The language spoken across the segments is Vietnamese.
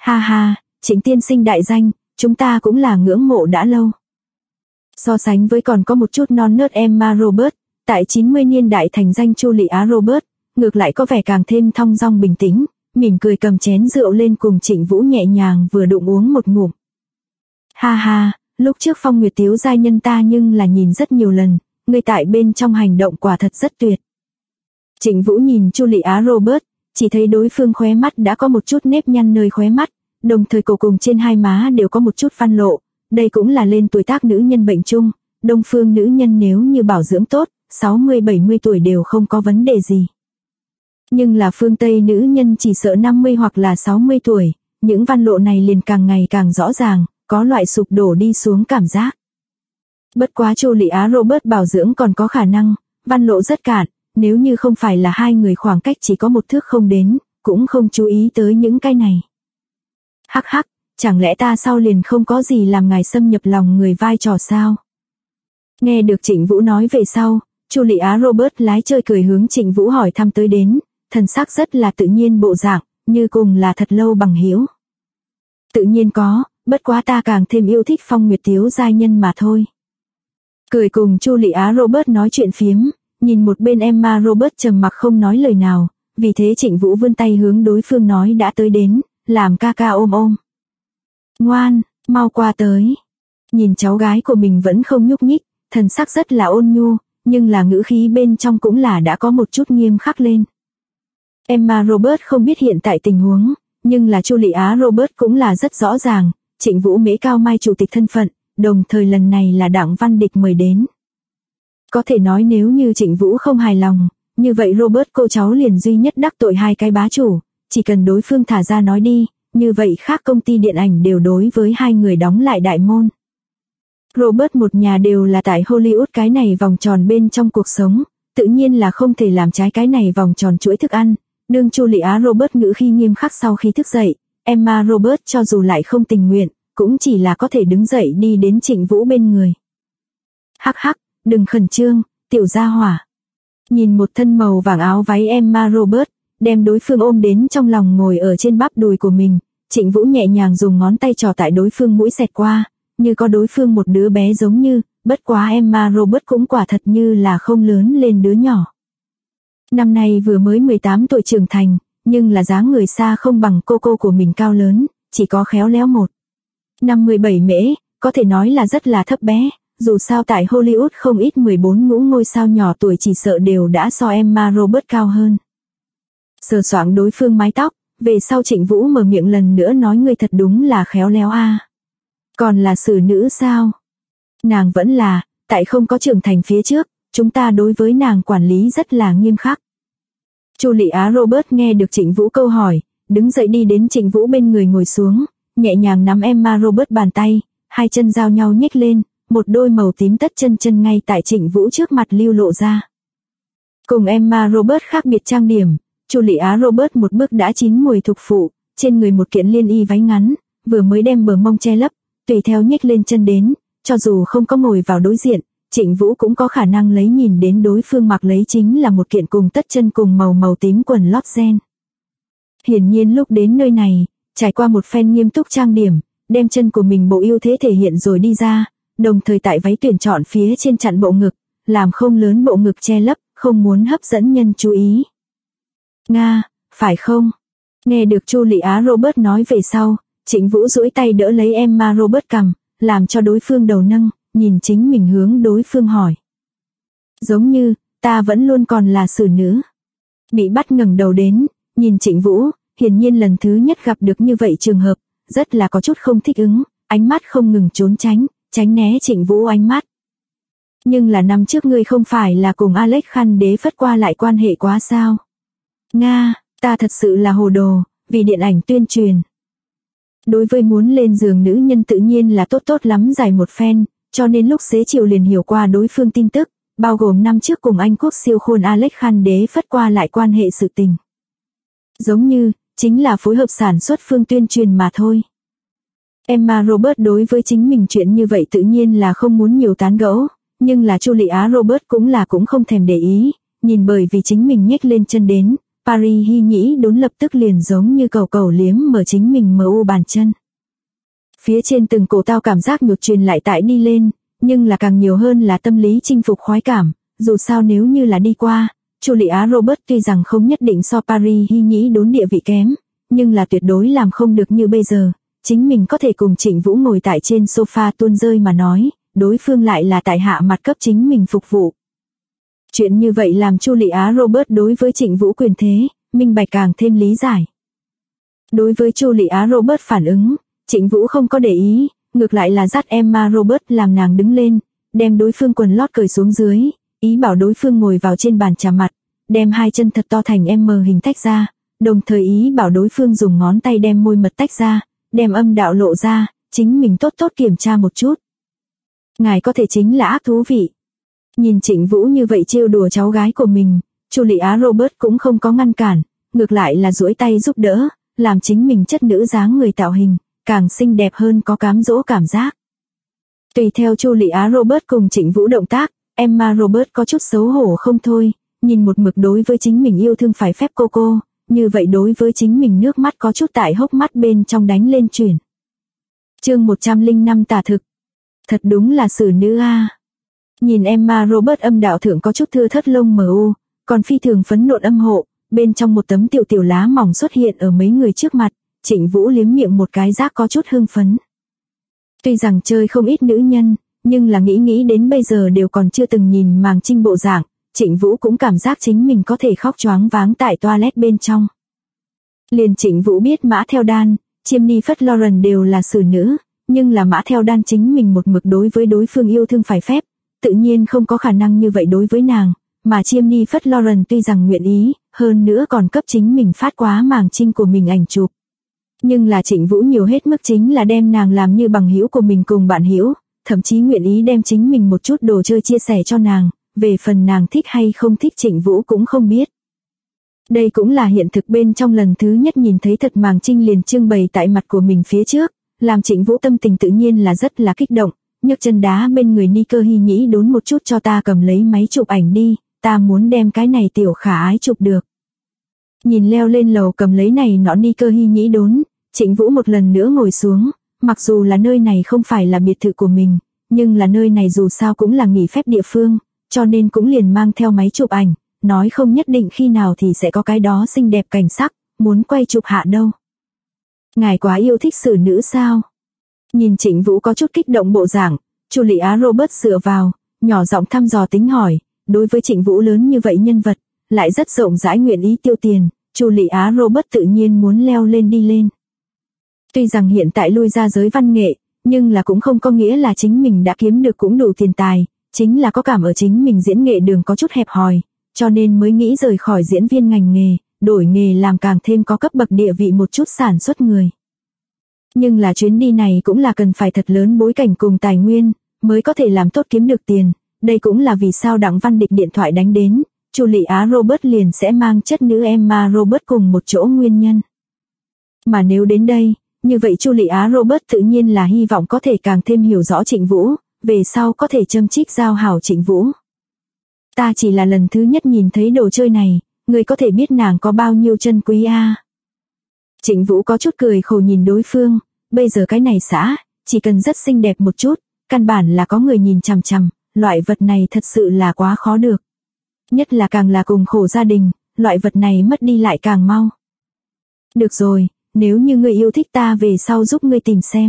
Ha ha, Trịnh tiên sinh đại danh, chúng ta cũng là ngưỡng mộ đã lâu. So sánh với còn có một chút non nớt Emma Robert, tại 90 niên đại thành danh Julia Robert, ngược lại có vẻ càng thêm thong dong bình tĩnh, mỉm cười cầm chén rượu lên cùng Trịnh Vũ nhẹ nhàng vừa đụng uống một ngụm. Ha ha, lúc trước Phong Nguyệt Tiếu giai nhân ta nhưng là nhìn rất nhiều lần, ngươi tại bên trong hành động quả thật rất tuyệt. Trịnh Vũ nhìn Julia Robert, chỉ thấy đối phương khóe mắt đã có một chút nếp nhăn nơi khóe mắt, đồng thời cổ cùng trên hai má đều có một chút văn lộ, đây cũng là lên tuổi tác nữ nhân bệnh chung, đông phương nữ nhân nếu như bảo dưỡng tốt, 60-70 tuổi đều không có vấn đề gì. Nhưng là phương Tây nữ nhân chỉ sợ 50 hoặc là 60 tuổi, những văn lộ này liền càng ngày càng rõ ràng, có loại sụp đổ đi xuống cảm giác. Bất quá Julia Robert bảo dưỡng còn có khả năng, văn lộ rất cạn, nếu như không phải là hai người khoảng cách chỉ có một thước không đến, cũng không chú ý tới những cái này. Hắc hắc, chẳng lẽ ta sau liền không có gì làm ngài xâm nhập lòng người vai trò sao? Nghe được Trịnh Vũ nói về sau, Julia Robert lái chơi cười hướng Trịnh Vũ hỏi thăm tới đến, thần sắc rất là tự nhiên bộ dạng, như cùng là thật lâu bằng hữu. Tự nhiên có, bất quá ta càng thêm yêu thích Phong Nguyệt Tiếu giai nhân mà thôi. Cười cùng Julia Robert nói chuyện phiếm, nhìn một bên Emma Robert trầm mặc không nói lời nào, vì thế Trịnh Vũ vươn tay hướng đối phương nói đã tới đến, làm ca ca ôm ôm. Ngoan, mau qua tới. Nhìn cháu gái của mình vẫn không nhúc nhích, thần sắc rất là ôn nhu, nhưng là ngữ khí bên trong cũng là đã có một chút nghiêm khắc lên. Emma Robert không biết hiện tại tình huống, nhưng là Julia Robert cũng là rất rõ ràng, Trịnh Vũ Mễ Cao Mai chủ tịch thân phận, đồng thời lần này là Đặng Văn Địch mời đến. Có thể nói nếu như Trịnh Vũ không hài lòng, như vậy Robert cô cháu liền duy nhất đắc tội hai cái bá chủ, chỉ cần đối phương thả ra nói đi, như vậy khác công ty điện ảnh đều đối với hai người đóng lại đại môn. Robert một nhà đều là tại Hollywood cái này vòng tròn bên trong cuộc sống, tự nhiên là không thể làm trái cái này vòng tròn chuỗi thức ăn. Đương Julia Robert ngữ khi nghiêm khắc sau khi thức dậy, Emma Robert cho dù lại không tình nguyện, cũng chỉ là có thể đứng dậy đi đến Trịnh Vũ bên người. Hắc hắc, đừng khẩn trương, tiểu gia hỏa. Nhìn một thân màu vàng áo váy Emma Robert, đem đối phương ôm đến trong lòng ngồi ở trên bắp đùi của mình, Trịnh Vũ nhẹ nhàng dùng ngón tay trò tại đối phương mũi xẹt qua, như có đối phương một đứa bé giống như, bất quá Emma Robert cũng quả thật như là không lớn lên đứa nhỏ. Năm nay vừa mới 18 tuổi trưởng thành, nhưng là dáng người xa không bằng cô của mình cao lớn, chỉ có khéo léo 1,57 mễ, có thể nói là rất là thấp bé, dù sao tại Hollywood không ít 14 ngũ ngôi sao nhỏ tuổi chỉ sợ đều đã so Emma Robert cao hơn. Sờ soạng đối phương mái tóc, về sau Trịnh Vũ mở miệng lần nữa nói ngươi thật đúng là khéo léo a. Còn là xử nữ sao? Nàng vẫn là, tại không có trưởng thành phía trước, chúng ta đối với nàng quản lý rất là nghiêm khắc. Julia Robert nghe được Trịnh Vũ câu hỏi, đứng dậy đi đến Trịnh Vũ bên người ngồi xuống, nhẹ nhàng nắm Emma Robert bàn tay, hai chân giao nhau nhếch lên, một đôi màu tím tất chân ngay tại Trịnh Vũ trước mặt lưu lộ ra. Cùng Emma Robert khác biệt trang điểm, Julia Robert một bước đã chín mùi thục phụ, trên người một kiện liên y váy ngắn, vừa mới đem bờ mông che lấp, tùy theo nhếch lên chân đến, cho dù không có ngồi vào đối diện, Trịnh Vũ cũng có khả năng lấy nhìn đến đối phương mặc lấy chính là một kiện cùng tất chân cùng màu tím quần lót ren. Hiển nhiên lúc đến nơi này, trải qua một phen nghiêm túc trang điểm, đem chân của mình bộ ưu thế thể hiện rồi đi ra, đồng thời tại váy tuyển chọn phía trên chặn bộ ngực, làm không lớn bộ ngực che lấp, không muốn hấp dẫn nhân chú ý. Nga, phải không? Nghe được Julia Robert nói về sau, Trịnh Vũ duỗi tay đỡ lấy Emma Robert cằm, làm cho đối phương đầu nâng, nhìn chính mình hướng đối phương hỏi. Giống như, ta vẫn luôn còn là xử nữ. Bị bắt ngẩng đầu đến, nhìn Trịnh Vũ, hiển nhiên lần thứ nhất gặp được như vậy trường hợp, rất là có chút không thích ứng, ánh mắt không ngừng trốn tránh né Trịnh Vũ ánh mắt. Nhưng là năm trước ngươi không phải là cùng Alex Khăn Đế phất qua lại quan hệ quá sao? Nga, ta thật sự là hồ đồ, vì điện ảnh tuyên truyền. Đối với muốn lên giường nữ nhân tự nhiên là tốt lắm giải một phen, cho nên lúc xế chiều liền hiểu qua đối phương tin tức, bao gồm năm trước cùng Anh quốc siêu khôn Alex Khăn Đế phất qua lại quan hệ sự tình. Giống như, chính là phối hợp sản xuất phương tuyên truyền mà thôi. Emma Robert đối với chính mình chuyện như vậy tự nhiên là không muốn nhiều tán gẫu, nhưng là Julia Robert cũng không thèm để ý, nhìn bởi vì chính mình nhếch lên chân đến, Paris Hy Nhĩ Đốn lập tức liền giống như cầu cầu liếm mở chính mình mu bàn chân. Phía trên từng cổ tao cảm giác nhột truyền lại tại đi lên, nhưng là càng nhiều hơn là tâm lý chinh phục khoái cảm, dù sao nếu như là đi qua, Julia Roberts tuy rằng không nhất định so Paris Hy Nhĩ Đốn địa vị kém, nhưng là tuyệt đối làm không được như bây giờ, chính mình có thể cùng Trịnh Vũ ngồi tại trên sofa tuôn rơi mà nói, đối phương lại là tại hạ mặt cấp chính mình phục vụ. Chuyện như vậy làm Julia Roberts đối với Trịnh Vũ quyền thế, minh bạch càng thêm lý giải. Đối với Julia Roberts phản ứng, Trịnh Vũ không có để ý, ngược lại là dắt Emma Roberts làm nàng đứng lên, đem đối phương quần lót cởi xuống dưới, ý bảo đối phương ngồi vào trên bàn trà mặt, đem hai chân thật to thành M hình tách ra, đồng thời ý bảo đối phương dùng ngón tay đem môi mật tách ra, đem âm đạo lộ ra, chính mình tốt tốt kiểm tra một chút. Ngài có thể chính là ác thú vị. Nhìn Trịnh Vũ như vậy trêu đùa cháu gái của mình, Julia Roberts cũng không có ngăn cản, ngược lại là duỗi tay giúp đỡ, làm chính mình chất nữ dáng người tạo hình, càng xinh đẹp hơn có cám dỗ cảm giác. Tùy theo Julia Roberts cùng Trịnh Vũ động tác, Emma Roberts có chút xấu hổ không thôi, nhìn một mực đối với chính mình yêu thương phải phép cô, như vậy đối với chính mình nước mắt có chút tại hốc mắt bên trong đánh lên chuyển. Chương 105 tả thực. Thật đúng là xử nữ a. Nhìn Emma Roberts âm đạo thượng có chút thưa thớt lông mu, còn phi thường phấn nộn âm hộ, bên trong một tấm tiểu tiểu lá mỏng xuất hiện ở mấy người trước mặt, Trịnh Vũ liếm miệng một cái giác có chút hưng phấn. Tuy rằng chơi không ít nữ nhân, nhưng là nghĩ đến bây giờ đều còn chưa từng nhìn màng trinh bộ dạng, Trịnh Vũ cũng cảm giác chính mình có thể khóc choáng váng tại toilet bên trong. Liền Trịnh Vũ biết Mã Theo Đan, Chiêm Phất Lauren đều là xử nữ, nhưng là Mã Theo Đan chính mình một mực đối với đối phương yêu thương phải phép, tự nhiên không có khả năng như vậy đối với nàng, mà Chiêm Phất Lauren tuy rằng nguyện ý, hơn nữa còn cấp chính mình phát quá màng trinh của mình ảnh chụp. Nhưng là Trịnh Vũ nhiều hết mức chính là đem nàng làm như bằng hữu của mình cùng bạn hữu, thậm chí nguyện ý đem chính mình một chút đồ chơi chia sẻ cho nàng, về phần nàng thích hay không thích Trịnh Vũ cũng không biết. Đây cũng là hiện thực bên trong lần thứ nhất nhìn thấy thật màng trinh liền trưng bày tại mặt của mình phía trước, làm Trịnh Vũ tâm tình tự nhiên là rất là kích động, nhấc chân đá bên người Nicole Hy Nhĩ Đốn một chút cho ta cầm lấy máy chụp ảnh đi, ta muốn đem cái này tiểu khả ái chụp được. Nhìn leo lên lầu cầm lấy này nọ Nicole Hy Nhĩ Đốn, Trịnh Vũ một lần nữa ngồi xuống, mặc dù là nơi này không phải là biệt thự của mình, nhưng là nơi này dù sao cũng là nghỉ phép địa phương, cho nên cũng liền mang theo máy chụp ảnh, nói không nhất định khi nào thì sẽ có cái đó xinh đẹp cảnh sắc, muốn quay chụp hạ đâu. Ngài quá yêu thích xử nữ sao? Nhìn Trịnh Vũ có chút kích động bộ dạng, Julia Roberts dựa vào, nhỏ giọng thăm dò tính hỏi, đối với Trịnh Vũ lớn như vậy nhân vật, lại rất rộng rãi nguyện ý tiêu tiền, Julia Roberts tự nhiên muốn leo lên đi lên. Tuy rằng hiện tại lui ra giới văn nghệ, nhưng là cũng không có nghĩa là chính mình đã kiếm được cũng đủ tiền tài, chính là có cảm ở chính mình diễn nghệ đường có chút hẹp hòi, cho nên mới nghĩ rời khỏi diễn viên ngành nghề, đổi nghề làm càng thêm có cấp bậc địa vị một chút sản xuất người. Nhưng là chuyến đi này cũng là cần phải thật lớn bối cảnh cùng tài nguyên, mới có thể làm tốt kiếm được tiền, đây cũng là vì sao Đặng Văn Địch điện thoại đánh đến, Julia Roberts liền sẽ mang chất nữ Emma Roberts cùng một chỗ nguyên nhân. Mà nếu đến đây, như vậy Julia Roberts tự nhiên là hy vọng có thể càng thêm hiểu rõ Trịnh Vũ, về sau có thể châm chích giao hảo Trịnh Vũ. Ta chỉ là lần thứ nhất nhìn thấy đồ chơi này, người có thể biết nàng có bao nhiêu chân quý a. Trịnh Vũ có chút cười khổ nhìn đối phương, bây giờ cái này xã, chỉ cần rất xinh đẹp một chút, căn bản là có người nhìn chằm chằm, loại vật này thật sự là quá khó được. Nhất là càng là cùng khổ gia đình, loại vật này mất đi lại càng mau. Được rồi, nếu như ngươi yêu thích ta về sau giúp ngươi tìm xem.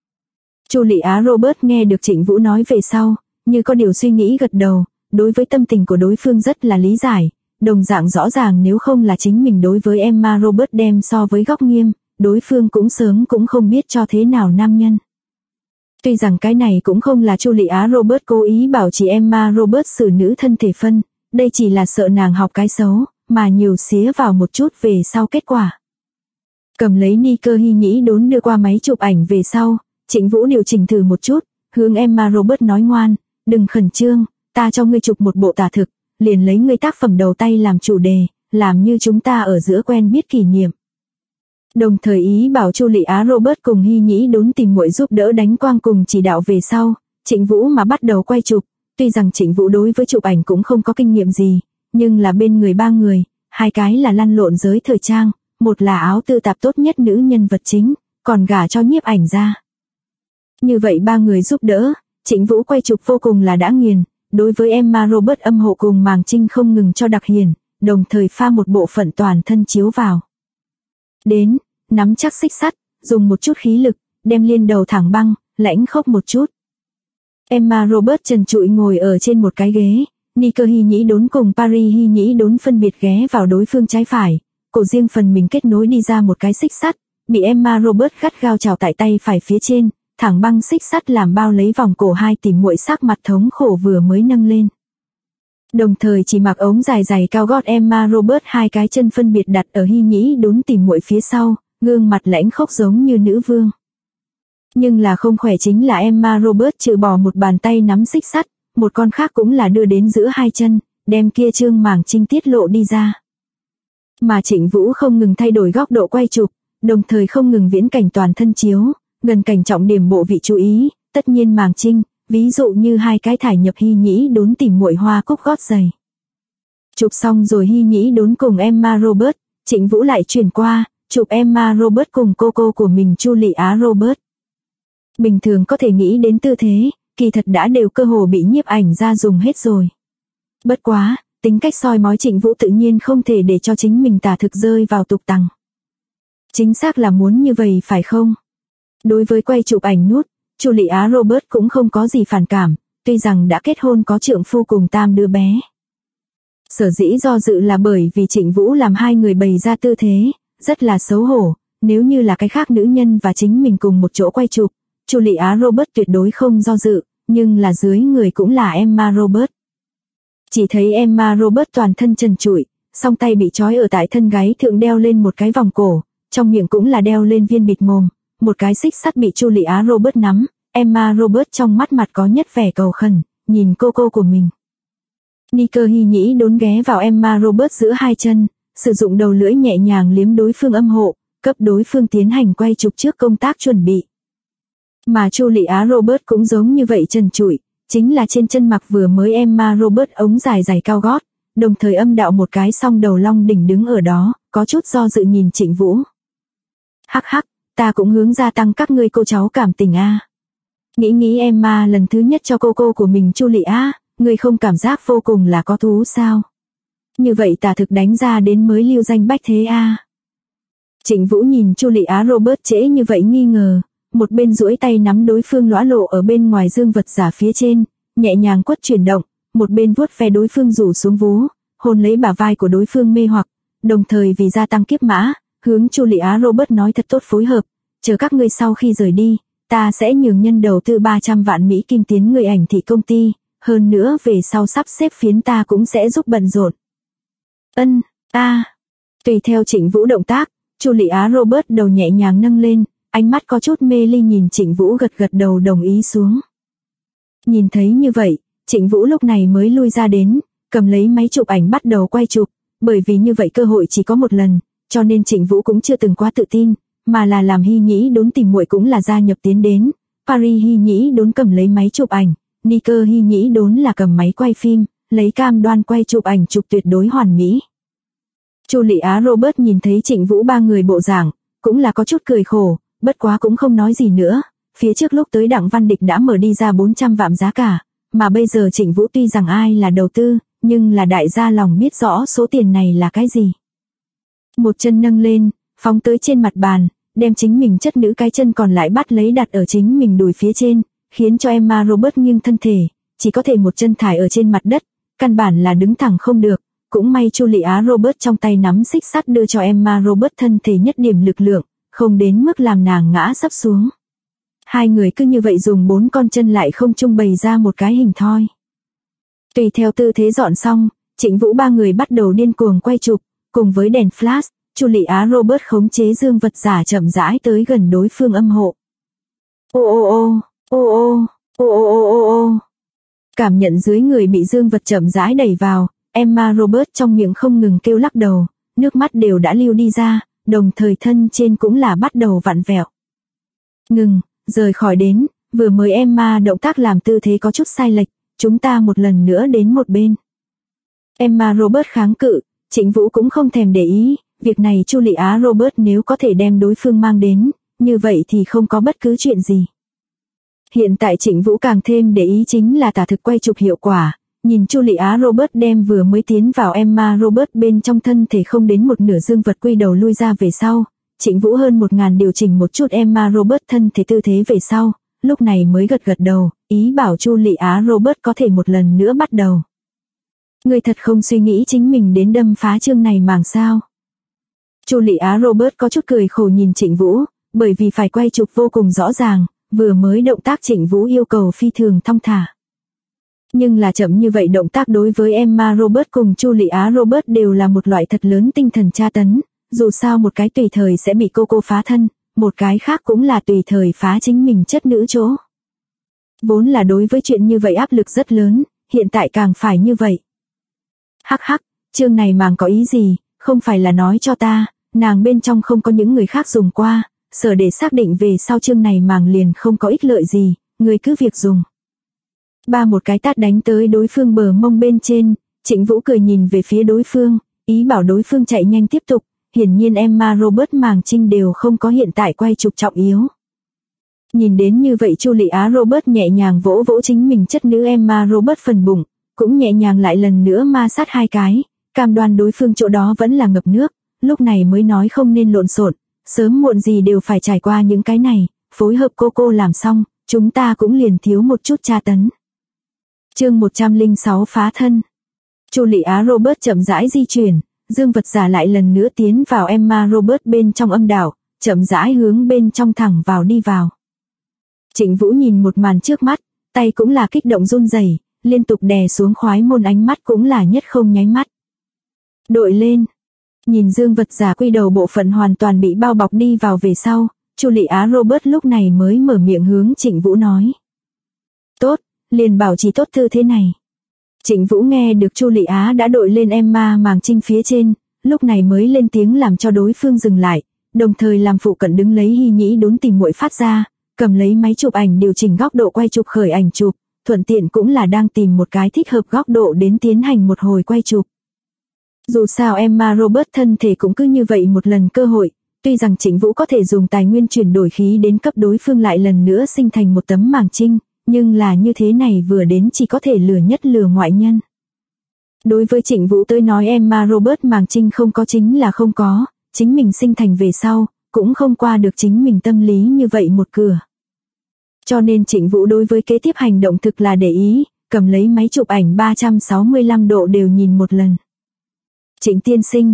Julia Roberts nghe được Trịnh Vũ nói về sau, như có điều suy nghĩ gật đầu, đối với tâm tình của đối phương rất là lý giải, đồng dạng rõ ràng nếu không là chính mình đối với Emma Roberts đem so với góc nghiêm, đối phương cũng sớm cũng không biết cho thế nào nam nhân. Tuy rằng cái này cũng không là Julia Roberts cố ý bảo trì Emma Roberts xử nữ thân thể phân, đây chỉ là sợ nàng học cái xấu, mà nhiều xía vào một chút về sau kết quả. Cầm lấy Nicole Hy Nhĩ Đốn đưa qua máy chụp ảnh về sau, Trịnh Vũ điều chỉnh thử một chút, hướng Emma Roberts nói ngoan, đừng khẩn trương, ta cho ngươi chụp một bộ tả thực, liền lấy ngươi tác phẩm đầu tay làm chủ đề, làm như chúng ta ở giữa quen biết kỷ niệm. Đồng thời ý bảo Julia Roberts cùng Hy Nhĩ Đốn tìm muội giúp đỡ đánh quang cùng chỉ đạo về sau, Trịnh Vũ mà bắt đầu quay chụp, tuy rằng Trịnh Vũ đối với chụp ảnh cũng không có kinh nghiệm gì, nhưng là bên người ba người, hai cái là lăn lộn giới thời trang, một là áo tư tạp tốt nhất nữ nhân vật chính, còn gả cho nhiếp ảnh gia. Như vậy ba người giúp đỡ, Trịnh Vũ quay chụp vô cùng là đã nghiền, đối với Emma Robert âm hộ cùng Màng Trinh không ngừng cho đặc hiển, đồng thời pha một bộ phận toàn thân chiếu vào. Đến, nắm chắc xích sắt, dùng một chút khí lực, đem liên đầu thẳng băng, lãnh khốc một chút. Emma Robert trần trụi ngồi ở trên một cái ghế, Nicke Hy Nhĩ Đốn cùng Paris Hy Nhĩ Đốn phân biệt ghé vào đối phương trái phải, cổ riêng phần mình kết nối đi ra một cái xích sắt, bị Emma Robert gắt gao chào tại tay phải phía trên, thẳng băng xích sắt làm bao lấy vòng cổ hai tỷ muội sắc mặt thống khổ vừa mới nâng lên. Đồng thời chỉ mặc ống dài dày cao gót Emma Robert hai cái chân phân biệt đặt ở Hy Nhĩ Đốn tỷ muội phía sau, gương mặt lãnh khốc giống như nữ vương. Nhưng là không khỏe chính là Emma Robert trừ bỏ một bàn tay nắm xích sắt, một con khác cũng là đưa đến giữa hai chân, đem kia trương Màng Trinh tiết lộ đi ra. Mà Trịnh Vũ không ngừng thay đổi góc độ quay chụp, đồng thời không ngừng viễn cảnh toàn thân chiếu, gần cảnh trọng điểm bộ vị chú ý, tất nhiên Màng Trinh, ví dụ như hai cái thải nhập Hy Nhĩ Đốn tìm muội hoa cúc gót giày. Chụp xong rồi Hy Nhĩ Đốn cùng Emma Robert, Trịnh Vũ lại chuyển qua, chụp Emma Robert cùng cô của mình Julia Robert. Bình thường có thể nghĩ đến tư thế, kỳ thật đã đều cơ hồ bị nhiếp ảnh ra dùng hết rồi. Bất quá, tính cách soi mói Trịnh Vũ tự nhiên không thể để cho chính mình tả thực rơi vào tục tằng. Chính xác là muốn như vậy phải không? Đối với quay chụp ảnh nút, Julia Robert cũng không có gì phản cảm, tuy rằng đã kết hôn có trượng phu cùng 3 đứa bé. Sở dĩ do dự là bởi vì Trịnh Vũ làm hai người bày ra tư thế, rất là xấu hổ, nếu như là cái khác nữ nhân và chính mình cùng một chỗ quay chụp, Julia Robert tuyệt đối không do dự, nhưng là dưới người cũng là Emma Robert. Chỉ thấy Emma Robert toàn thân trần trụi, song tay bị trói ở tại thân gáy thượng đeo lên một cái vòng cổ, trong miệng cũng là đeo lên viên bịt mồm, một cái xích sắt bị Julia Robert nắm, Emma Robert trong mắt mặt có nhất vẻ cầu khẩn, nhìn cô của mình. Nicke Hy Nhĩ Đốn ghé vào Emma Robert giữa hai chân, sử dụng đầu lưỡi nhẹ nhàng liếm đối phương âm hộ, cấp đối phương tiến hành quay chụp trước công tác chuẩn bị. Mà Julia Robert cũng giống như vậy trần trụi, chính là trên chân mặc vừa mới Emma Robert ống dài dày cao gót, đồng thời âm đạo một cái song đầu long đỉnh đứng ở đó, có chút do dự nhìn Trịnh Vũ. Hắc hắc, ta cũng hướng gia tăng các ngươi cô cháu cảm tình a. Nghĩ Emma lần thứ nhất cho cô của mình Julia, ngươi không cảm giác vô cùng là có thú sao? Như vậy tả thực đánh ra đến mới lưu danh bách thế a. Trịnh Vũ nhìn Julia Robert trễ như vậy nghi ngờ, một bên duỗi tay nắm đối phương lõa lộ ở bên ngoài dương vật giả phía trên, nhẹ nhàng quất chuyển động, một bên vuốt ve đối phương rủ xuống vú, hôn lấy bả vai của đối phương mê hoặc, đồng thời vì gia tăng kiếp mã, hướng Julia Robert nói thật tốt phối hợp, chờ các ngươi sau khi rời đi, ta sẽ nhường nhân đầu tư 300 vạn Mỹ Kim tiến người ảnh thị công ty, hơn nữa về sau sắp xếp phiến ta cũng sẽ giúp bận rộn. Tùy theo Trịnh Vũ động tác, Julia Robert đầu nhẹ nhàng nâng lên, ánh mắt có chút mê ly nhìn Trịnh Vũ gật đầu đồng ý xuống. Nhìn thấy như vậy, Trịnh Vũ lúc này mới lui ra đến, cầm lấy máy chụp ảnh bắt đầu quay chụp, bởi vì như vậy cơ hội chỉ có một lần, cho nên Trịnh Vũ cũng chưa từng quá tự tin, mà là làm Hy Nhĩ Đốn tìm muội cũng là gia nhập tiến đến, Paris Hy Nhĩ Đốn cầm lấy máy chụp ảnh, Nicke Hy Nhĩ Đốn là cầm máy quay phim, lấy cam đoan quay chụp ảnh chụp tuyệt đối hoàn mỹ. Julia Robert nhìn thấy Trịnh Vũ ba người bộ dạng, cũng là có chút cười khổ, bất quá cũng không nói gì nữa, phía trước lúc tới Đặng Văn Địch đã mở đi ra 400 vạn giá cả, mà bây giờ Trịnh Vũ tuy rằng ai là đầu tư, nhưng là đại gia lòng biết rõ số tiền này là cái gì. Một chân nâng lên, phóng tới trên mặt bàn, đem chính mình chất nữ cái chân còn lại bắt lấy đặt ở chính mình đùi phía trên, khiến cho Emma Robert nghiêng thân thể, chỉ có thể một chân thải ở trên mặt đất, căn bản là đứng thẳng không được, cũng may Julia Robert trong tay nắm xích sắt đưa cho Emma Robert thân thể nhất điểm lực lượng, không đến mức làm nàng ngã sắp xuống. Hai người cứ như vậy dùng 4 con chân lại không trung bày ra một cái hình thoi. Tùy theo tư thế dọn xong, Trịnh Vũ ba người bắt đầu điên cuồng quay chụp, cùng với đèn flash, Julia Robert khống chế dương vật giả chậm rãi tới gần đối phương âm hộ. Cảm nhận dưới người bị dương vật chậm rãi đẩy vào, Emma Robert trong miệng không ngừng kêu lắc đầu, nước mắt đều đã lưu đi ra, đồng thời thân trên cũng là bắt đầu vặn vẹo. Ngừng, rời khỏi đến, vừa mới Emma động tác làm tư thế có chút sai lệch, chúng ta một lần nữa đến một bên. Emma Robert kháng cự, Trịnh Vũ cũng không thèm để ý, việc này Julia Robert nếu có thể đem đối phương mang đến, như vậy thì không có bất cứ chuyện gì. Hiện tại Trịnh Vũ càng thêm để ý chính là tả thực quay chụp hiệu quả, nhìn Julia Robert đem vừa mới tiến vào Emma Robert bên trong thân thể không đến một nửa dương vật quy đầu lui ra về sau, Trịnh Vũ hơn 1000 điều chỉnh một chút Emma Robert thân thể tư thế về sau, lúc này mới gật đầu, ý bảo Julia Robert có thể một lần nữa bắt đầu. Người thật không suy nghĩ chính mình đến đâm phá chương này màng sao? Julia Robert có chút cười khổ nhìn Trịnh Vũ, bởi vì phải quay chụp vô cùng rõ ràng, vừa mới động tác Trịnh Vũ yêu cầu phi thường thong thả. Nhưng là chậm như vậy động tác đối với Emma Robert cùng Julia Robert đều là một loại thật lớn tinh thần tra tấn, dù sao một cái tùy thời sẽ bị cô phá thân, một cái khác cũng là tùy thời phá chính mình chất nữ chỗ. Vốn là đối với chuyện như vậy áp lực rất lớn, hiện tại càng phải như vậy. Hắc hắc, chương này màng có ý gì, không phải là nói cho ta, nàng bên trong không có những người khác dùng qua, sở để xác định về sau chương này màng liền không có ích lợi gì, người cứ việc dùng. Ba một cái tát đánh tới đối phương bờ mông bên trên, Trịnh Vũ cười nhìn về phía đối phương, ý bảo đối phương chạy nhanh tiếp tục, hiển nhiên Emma Robert màng trinh đều không có hiện tại quay chụp trọng yếu. Nhìn đến như vậy Julia Robert nhẹ nhàng vỗ vỗ chính mình chất nữ Emma Robert phần bụng, cũng nhẹ nhàng lại lần nữa ma sát 2 cái, cam đoan đối phương chỗ đó vẫn là ngập nước, lúc này mới nói không nên lộn xộn, sớm muộn gì đều phải trải qua những cái này, phối hợp cô làm xong, chúng ta cũng liền thiếu một chút tra tấn. Chương 106 phá thân. Julia Robert chậm rãi di chuyển, dương vật giả lại lần nữa tiến vào Emma Robert bên trong âm đạo, chậm rãi hướng bên trong thẳng vào đi vào. Trịnh Vũ nhìn một màn trước mắt, tay cũng là kích động run rẩy, liên tục đè xuống khoái môn, ánh mắt cũng là nhất không nháy mắt. Đội lên. Nhìn dương vật giả quy đầu bộ phận hoàn toàn bị bao bọc đi vào về sau, Julia Robert lúc này mới mở miệng hướng Trịnh Vũ nói. Tốt, liền bảo trì tốt tư thế này. Trịnh Vũ nghe được Julia đã đội lên Emma màng trinh phía trên, lúc này mới lên tiếng làm cho đối phương dừng lại, đồng thời làm phụ cận đứng lấy hy nhĩ đốn tìm muội phát ra, cầm lấy máy chụp ảnh điều chỉnh góc độ quay chụp khởi ảnh chụp, thuận tiện cũng là đang tìm một cái thích hợp góc độ đến tiến hành một hồi quay chụp. Dù sao Emma Robert thân thể cũng cứ như vậy một lần cơ hội, tuy rằng Trịnh Vũ có thể dùng tài nguyên chuyển đổi khí đến cấp đối phương lại lần nữa sinh thành một tấm màng trinh, nhưng là như thế này vừa đến chỉ có thể lừa nhất lừa ngoại nhân. Đối với Trịnh Vũ tới nói Emma Robert màng trinh không có chính là không có, chính mình sinh thành về sau, cũng không qua được chính mình tâm lý như vậy một cửa. Cho nên Trịnh Vũ đối với kế tiếp hành động thực là để ý, cầm lấy máy chụp ảnh 365 độ đều nhìn một lần. Trịnh tiên sinh,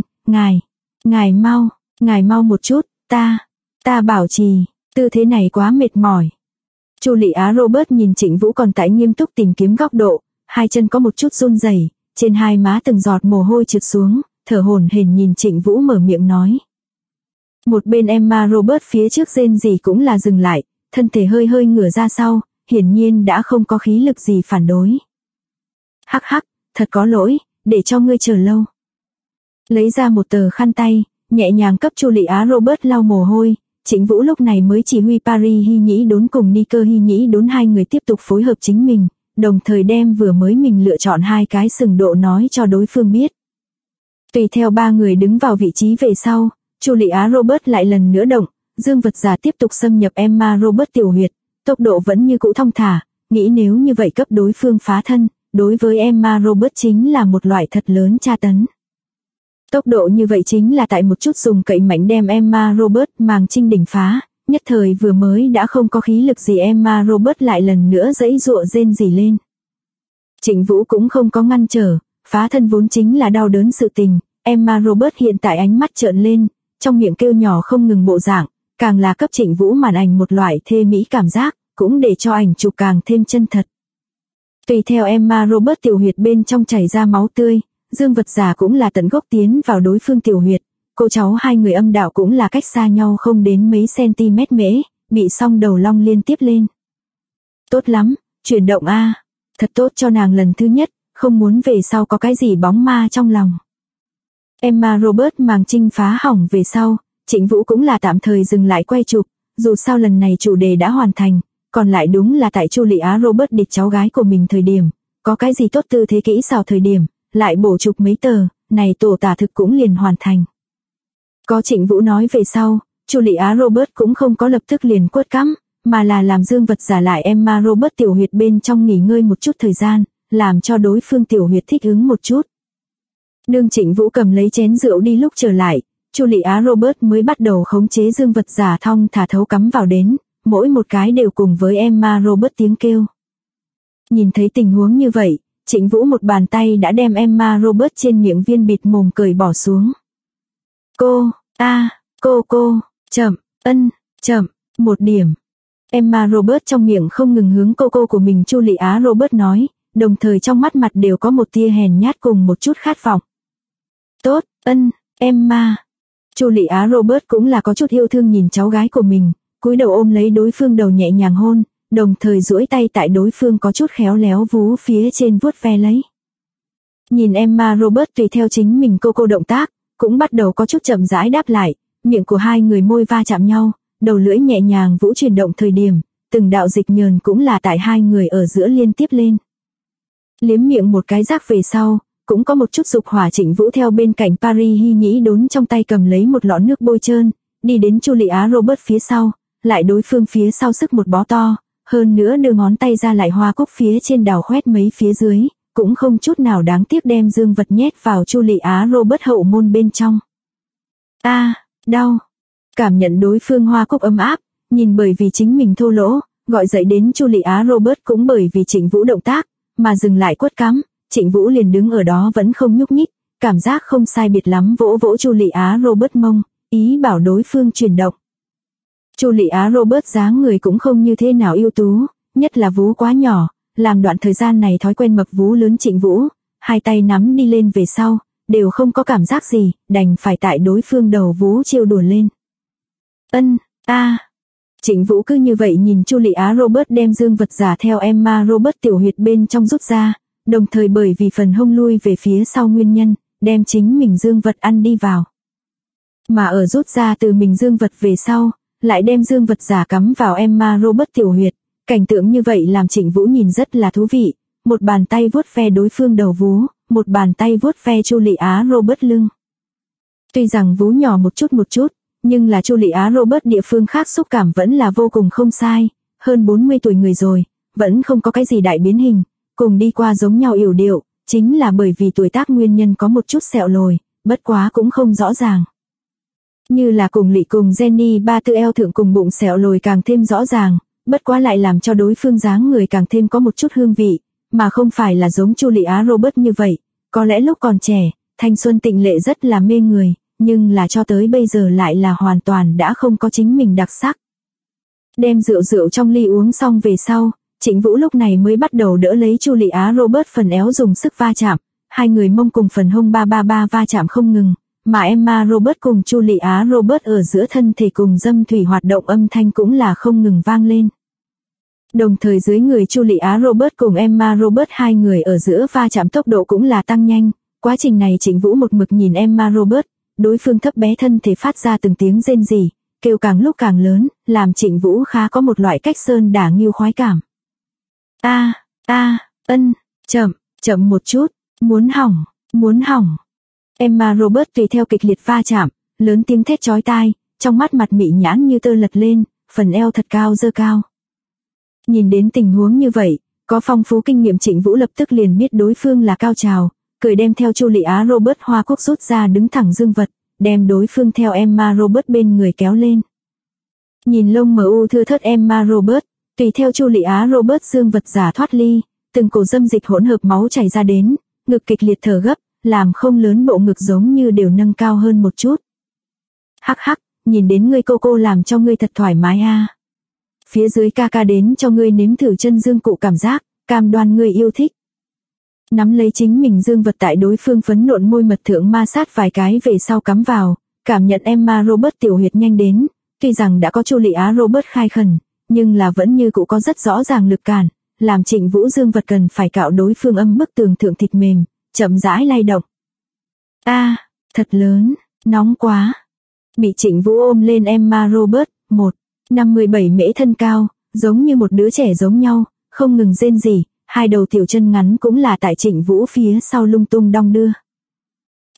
ngài mau một chút, ta bảo trì, tư thế này quá mệt mỏi. Julia Robert nhìn Trịnh Vũ còn tại nghiêm túc tìm kiếm góc độ, hai chân có một chút run rẩy, trên hai má từng giọt mồ hôi trượt xuống, thở hổn hển nhìn Trịnh Vũ mở miệng nói. Một bên Emma Robert phía trước rên rỉ cũng là dừng lại, thân thể hơi hơi ngửa ra sau, hiển nhiên đã không có khí lực gì phản đối. Hắc hắc, thật có lỗi, để cho ngươi chờ lâu. Lấy ra một tờ khăn tay, nhẹ nhàng cấp Julia Robert lau mồ hôi, Trịnh Vũ lúc này mới chỉ huy Paris Hy Nhĩ đốn cùng Nicker Hy Nhĩ đốn hai người tiếp tục phối hợp chính mình, đồng thời đem vừa mới mình lựa chọn hai cái sừng độ nói cho đối phương biết. Tùy theo ba người đứng vào vị trí về sau, Julia Robert lại lần nữa động, dương vật giả tiếp tục xâm nhập Emma Robert tiểu huyệt, tốc độ vẫn như cũ thong thả, nghĩ nếu như vậy cấp đối phương phá thân, đối với Emma Robert chính là một loại thật lớn tra tấn. Tốc độ như vậy chính là tại một chút dùng cậy mạnh đem Emma Robert màng trinh đỉnh phá, nhất thời vừa mới đã không có khí lực gì Emma Robert lại lần nữa giãy giụa rên rỉ lên. Trịnh Vũ cũng không có ngăn trở, phá thân vốn chính là đau đớn sự tình, Emma Robert hiện tại ánh mắt trợn lên, trong miệng kêu nhỏ không ngừng bộ dạng, càng là cấp Trịnh Vũ màn ảnh một loại thê mỹ cảm giác, cũng để cho ảnh chụp càng thêm chân thật. Tùy theo Emma Robert tiểu huyệt bên trong chảy ra máu tươi, dương vật giả cũng là tận gốc tiến vào đối phương tiểu huyệt, cô cháu hai người âm đạo cũng là cách xa nhau không đến mấy cm mễ, bị song đầu long liên tiếp lên. Tốt lắm, chuyển động a, thật tốt cho nàng lần thứ nhất, không muốn về sau có cái gì bóng ma trong lòng. Emma Robert màng trinh phá hỏng về sau, Trịnh Vũ cũng là tạm thời dừng lại quay chụp, dù sao lần này chủ đề đã hoàn thành, còn lại đúng là tại Julia Robert địch cháu gái của mình thời điểm, có cái gì tốt tư thế kỹ xảo thời điểm, lại bổ chụp mấy tờ, này tổ tả thực cũng liền hoàn thành. Có Trịnh Vũ nói về sau, Julia Robert cũng không có lập tức liền quất cắm, mà là làm dương vật giả lại Emma Robert tiểu huyệt bên trong nghỉ ngơi một chút thời gian, làm cho đối phương tiểu huyệt thích ứng một chút. Đương Trịnh Vũ cầm lấy chén rượu đi lúc trở lại, Julia Robert mới bắt đầu khống chế dương vật giả thong thả thấu cắm vào đến, mỗi một cái đều cùng với Emma Robert tiếng kêu. Nhìn thấy tình huống như vậy, Trịnh Vũ một bàn tay đã đem Emma Robert trên miệng viên bịt mồm cởi bỏ xuống. Cô, chậm, chậm, một điểm. Emma Robert trong miệng không ngừng hướng cô của mình Julia Robert nói, đồng thời trong mắt mặt đều có một tia hèn nhát cùng một chút khát vọng. Tốt, Emma. Julia Robert cũng là có chút yêu thương nhìn cháu gái của mình, cúi đầu ôm lấy đối phương đầu nhẹ nhàng hôn, đồng thời duỗi tay tại đối phương có chút khéo léo vú phía trên vuốt ve lấy. Nhìn Emma Robert tùy theo chính mình cô động tác, cũng bắt đầu có chút chậm rãi đáp lại, miệng của hai người môi va chạm nhau, đầu lưỡi nhẹ nhàng vũ chuyển động thời điểm, từng đạo dịch nhờn cũng là tại hai người ở giữa liên tiếp lên. Liếm miệng một cái rác về sau, cũng có một chút dục hỏa. Trịnh Vũ theo bên cạnh Paris Hy Nhĩ đốn trong tay cầm lấy một lọ nước bôi trơn, đi đến Julia Robert phía sau, lại đối phương phía sau sức một bó to, hơn nữa đưa ngón tay ra lại hoa cúc phía trên đào khoét mấy phía dưới, cũng không chút nào đáng tiếc đem dương vật nhét vào Julia Robert hậu môn bên trong. Đau. Cảm nhận đối phương hoa cúc ấm áp, nhìn bởi vì chính mình thô lỗ, gọi dậy đến Julia Robert cũng bởi vì Trịnh Vũ động tác, mà dừng lại quất cắm, Trịnh Vũ liền đứng ở đó vẫn không nhúc nhích, cảm giác không sai biệt lắm vỗ Julia Robert mông, ý bảo đối phương chuyển động. Julia Robert dáng người cũng không như thế nào ưu tú, nhất là vú quá nhỏ, làm đoạn thời gian này thói quen mập vú lớn Trịnh Vũ, hai tay nắm đi lên về sau, đều không có cảm giác gì, đành phải tại đối phương đầu vú trêu đùa lên. Trịnh Vũ cứ như vậy nhìn Julia Robert đem dương vật giả theo Emma Robert tiểu huyệt bên trong rút ra, đồng thời bởi vì phần hông lui về phía sau nguyên nhân, đem chính mình dương vật ăn đi vào. Mà ở rút ra từ mình dương vật về sau, lại đem dương vật giả cắm vào Emma Robert tiểu huyệt, cảnh tượng như vậy làm Trịnh Vũ nhìn rất là thú vị, một bàn tay vuốt ve đối phương đầu vú, một bàn tay vuốt ve Julia Robert lưng. Tuy rằng vú nhỏ một chút, nhưng là Julia Robert địa phương khác xúc cảm vẫn là vô cùng không sai, hơn 40 tuổi người rồi, vẫn không có cái gì đại biến hình, cùng đi qua giống nhau yểu điệu, chính là bởi vì tuổi tác nguyên nhân có một chút sẹo lồi, bất quá cũng không rõ ràng. Như là cùng Lị cùng Jenny ba tư eo thượng cùng bụng sẹo lồi càng thêm rõ ràng, bất quá lại làm cho đối phương dáng người càng thêm có một chút hương vị, mà không phải là giống Julia Robert như vậy, có lẽ lúc còn trẻ, thanh xuân tịnh lệ rất là mê người, nhưng là cho tới bây giờ lại là hoàn toàn đã không có chính mình đặc sắc. Đem rượu trong ly uống xong về sau, Trịnh Vũ lúc này mới bắt đầu đỡ lấy Julia Robert phần éo dùng sức va chạm, hai người mông cùng phần hông ba va chạm không ngừng, mà Emma Robert cùng Julia Robert ở giữa thân thể cùng dâm thủy hoạt động âm thanh cũng là không ngừng vang lên. Đồng thời dưới người Julia Robert cùng Emma Robert hai người ở giữa va chạm tốc độ cũng là tăng nhanh, quá trình này Trịnh Vũ một mực nhìn Emma Robert, đối phương thấp bé thân thể phát ra từng tiếng rên rỉ, kêu càng lúc càng lớn, làm Trịnh Vũ khá có một loại cách sơn đả nghiêu khoái cảm. Chậm một chút, muốn hỏng. Emma Robert tùy theo kịch liệt va chạm, lớn tiếng thét chói tai, trong mắt mặt mị nhãn như tơ lật lên, phần eo thật cao dơ cao. Nhìn đến tình huống như vậy, có phong phú kinh nghiệm Trịnh Vũ lập tức liền biết đối phương là cao trào, cười đem theo Julia Robert hoa cúc rút ra đứng thẳng dương vật, đem đối phương theo Emma Robert bên người kéo lên. Nhìn lông mờ u thưa thớt Emma Robert, tùy theo Julia Robert dương vật giả thoát ly, từng cổ dâm dịch hỗn hợp máu chảy ra đến, ngực kịch liệt thở gấp, làm không lớn bộ ngực giống như đều nâng cao hơn một chút. Hắc, nhìn đến ngươi cô làm cho ngươi thật thoải mái a. Phía dưới ca đến cho ngươi nếm thử chân dương cụ cảm giác, cam đoan ngươi yêu thích. Nắm lấy chính mình dương vật tại đối phương phấn nộn môi mật thượng ma sát vài cái về sau cắm vào, cảm nhận Emma Robert tiểu huyệt nhanh đến, tuy rằng đã có Julia Robert khai khẩn, nhưng là vẫn như cụ có rất rõ ràng lực cản, làm Trịnh Vũ dương vật cần phải cạo đối phương âm bức tường thượng thịt mềm, chậm rãi lay động. Thật lớn, nóng quá. Bị Trịnh Vũ ôm lên Emma Robert, 1,57 mễ thân cao, giống như một đứa trẻ giống nhau, không ngừng rên rỉ, hai đầu tiểu chân ngắn cũng là tại Trịnh Vũ phía sau lung tung đong đưa.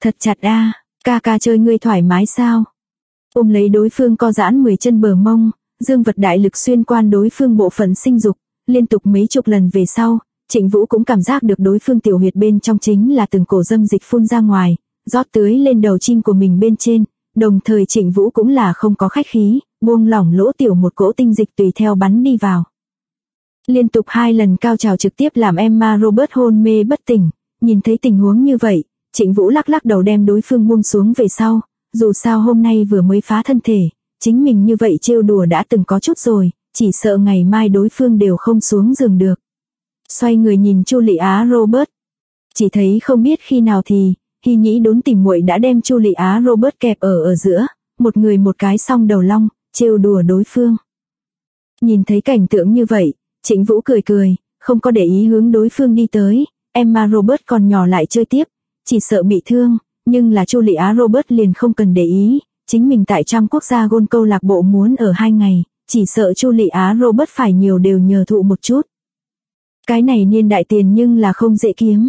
Thật chặt a, ca chơi ngươi thoải mái sao? Ôm lấy đối phương co giãn 10 chân bờ mông, dương vật đại lực xuyên qua đối phương bộ phận sinh dục, liên tục mấy chục lần về sau, Trịnh Vũ cũng cảm giác được đối phương tiểu huyệt bên trong chính là từng cổ dâm dịch phun ra ngoài, rót tưới lên đầu chim của mình bên trên, đồng thời Trịnh Vũ cũng là không có khách khí, buông lỏng lỗ tiểu một cỗ tinh dịch tùy theo bắn đi vào. Liên tục 2 lần cao trào trực tiếp làm Emma Robert hôn mê bất tỉnh, nhìn thấy tình huống như vậy, Trịnh Vũ lắc lắc đầu đem đối phương buông xuống về sau, dù sao hôm nay vừa mới phá thân thể, chính mình như vậy trêu đùa đã từng có chút rồi, chỉ sợ ngày mai đối phương đều không xuống giường được. Xoay người nhìn Chu Lị Á Robert, chỉ thấy không biết khi nào thì Hy Nhĩ Đốn tìm muội đã đem Chu Lị Á Robert kẹp ở giữa, một người một cái song đầu long, trêu đùa đối phương. Nhìn thấy cảnh tượng như vậy, Trịnh Vũ cười, không có để ý hướng đối phương đi tới, Emma Robert còn nhỏ lại chơi tiếp, chỉ sợ bị thương, nhưng là Chu Lị Á Robert liền không cần để ý, chính mình tại trăm quốc gia gôn câu lạc bộ muốn ở 2 ngày, chỉ sợ Chu Lị Á Robert phải nhiều đều nhờ thụ một chút. Cái này niên đại tiền nhưng là không dễ kiếm.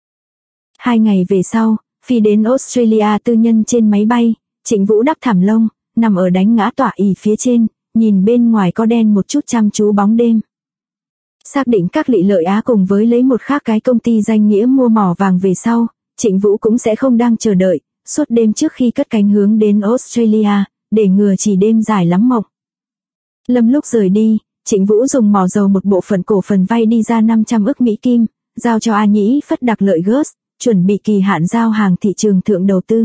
2 ngày về sau, phi đến Australia tư nhân trên máy bay, Trịnh Vũ đắp thảm lông, nằm ở đánh ngã tọa ỷ phía trên, nhìn bên ngoài có đen một chút chăm chú bóng đêm. Xác định các Lị Lợi Á cùng với lấy một khác cái công ty danh nghĩa mua mỏ vàng về sau, Trịnh Vũ cũng sẽ không đang chờ đợi, suốt đêm trước khi cất cánh hướng đến Australia, để ngừa chỉ đêm dài lắm mộng. Lâm lúc rời đi, Trịnh Vũ dùng mỏ dầu một bộ phận cổ phần vay đi ra 500 ức Mỹ Kim, giao cho A Nhĩ Phất đặc lợi GUS, chuẩn bị kỳ hạn giao hàng thị trường thượng đầu tư.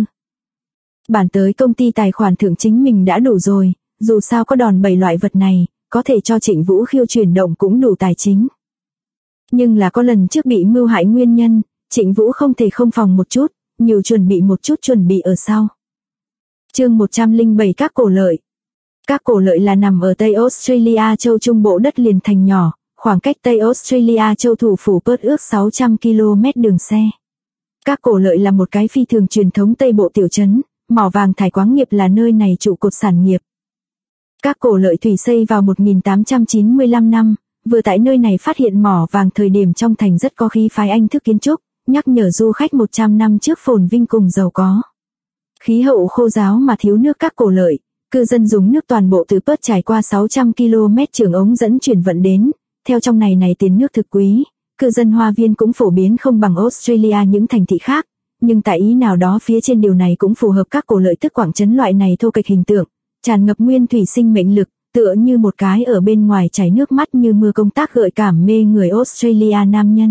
Bản tới công ty tài khoản thượng chính mình đã đủ rồi, dù sao có đòn bẩy loại vật này, có thể cho Trịnh Vũ khiêu chuyển động cũng đủ tài chính. Nhưng là có lần trước bị mưu hại nguyên nhân, Trịnh Vũ không thể không phòng một chút, nhiều chuẩn bị một chút chuẩn bị ở sau. Chương 107 các cổ lợi. Các cổ lợi là nằm ở Tây Australia châu trung bộ đất liền thành nhỏ, khoảng cách Tây Australia châu thủ phủ Perth ước 600 km đường xe. Các cổ lợi là một cái phi thường truyền thống Tây bộ tiểu trấn, mỏ vàng thải khoáng nghiệp là nơi này trụ cột sản nghiệp. Các cổ lợi thủy xây vào 1895 năm, vừa tại nơi này phát hiện mỏ vàng thời điểm trong thành rất có khí phái Anh thức kiến trúc, nhắc nhở du khách 100 năm trước phồn vinh cùng giàu có. Khí hậu khô ráo mà thiếu nước các cổ lợi, cư dân dùng nước toàn bộ từ Perth trải qua 600 km trường ống dẫn chuyển vận đến, theo trong này tiền nước thực quý, cư dân hoa viên cũng phổ biến không bằng Australia những thành thị khác, nhưng tại ý nào đó phía trên điều này cũng phù hợp các cổ lợi tức quảng trấn loại này thô kệch hình tượng, tràn ngập nguyên thủy sinh mệnh lực, tựa như một cái ở bên ngoài chảy nước mắt như mưa công tác gợi cảm mê người Australia nam nhân.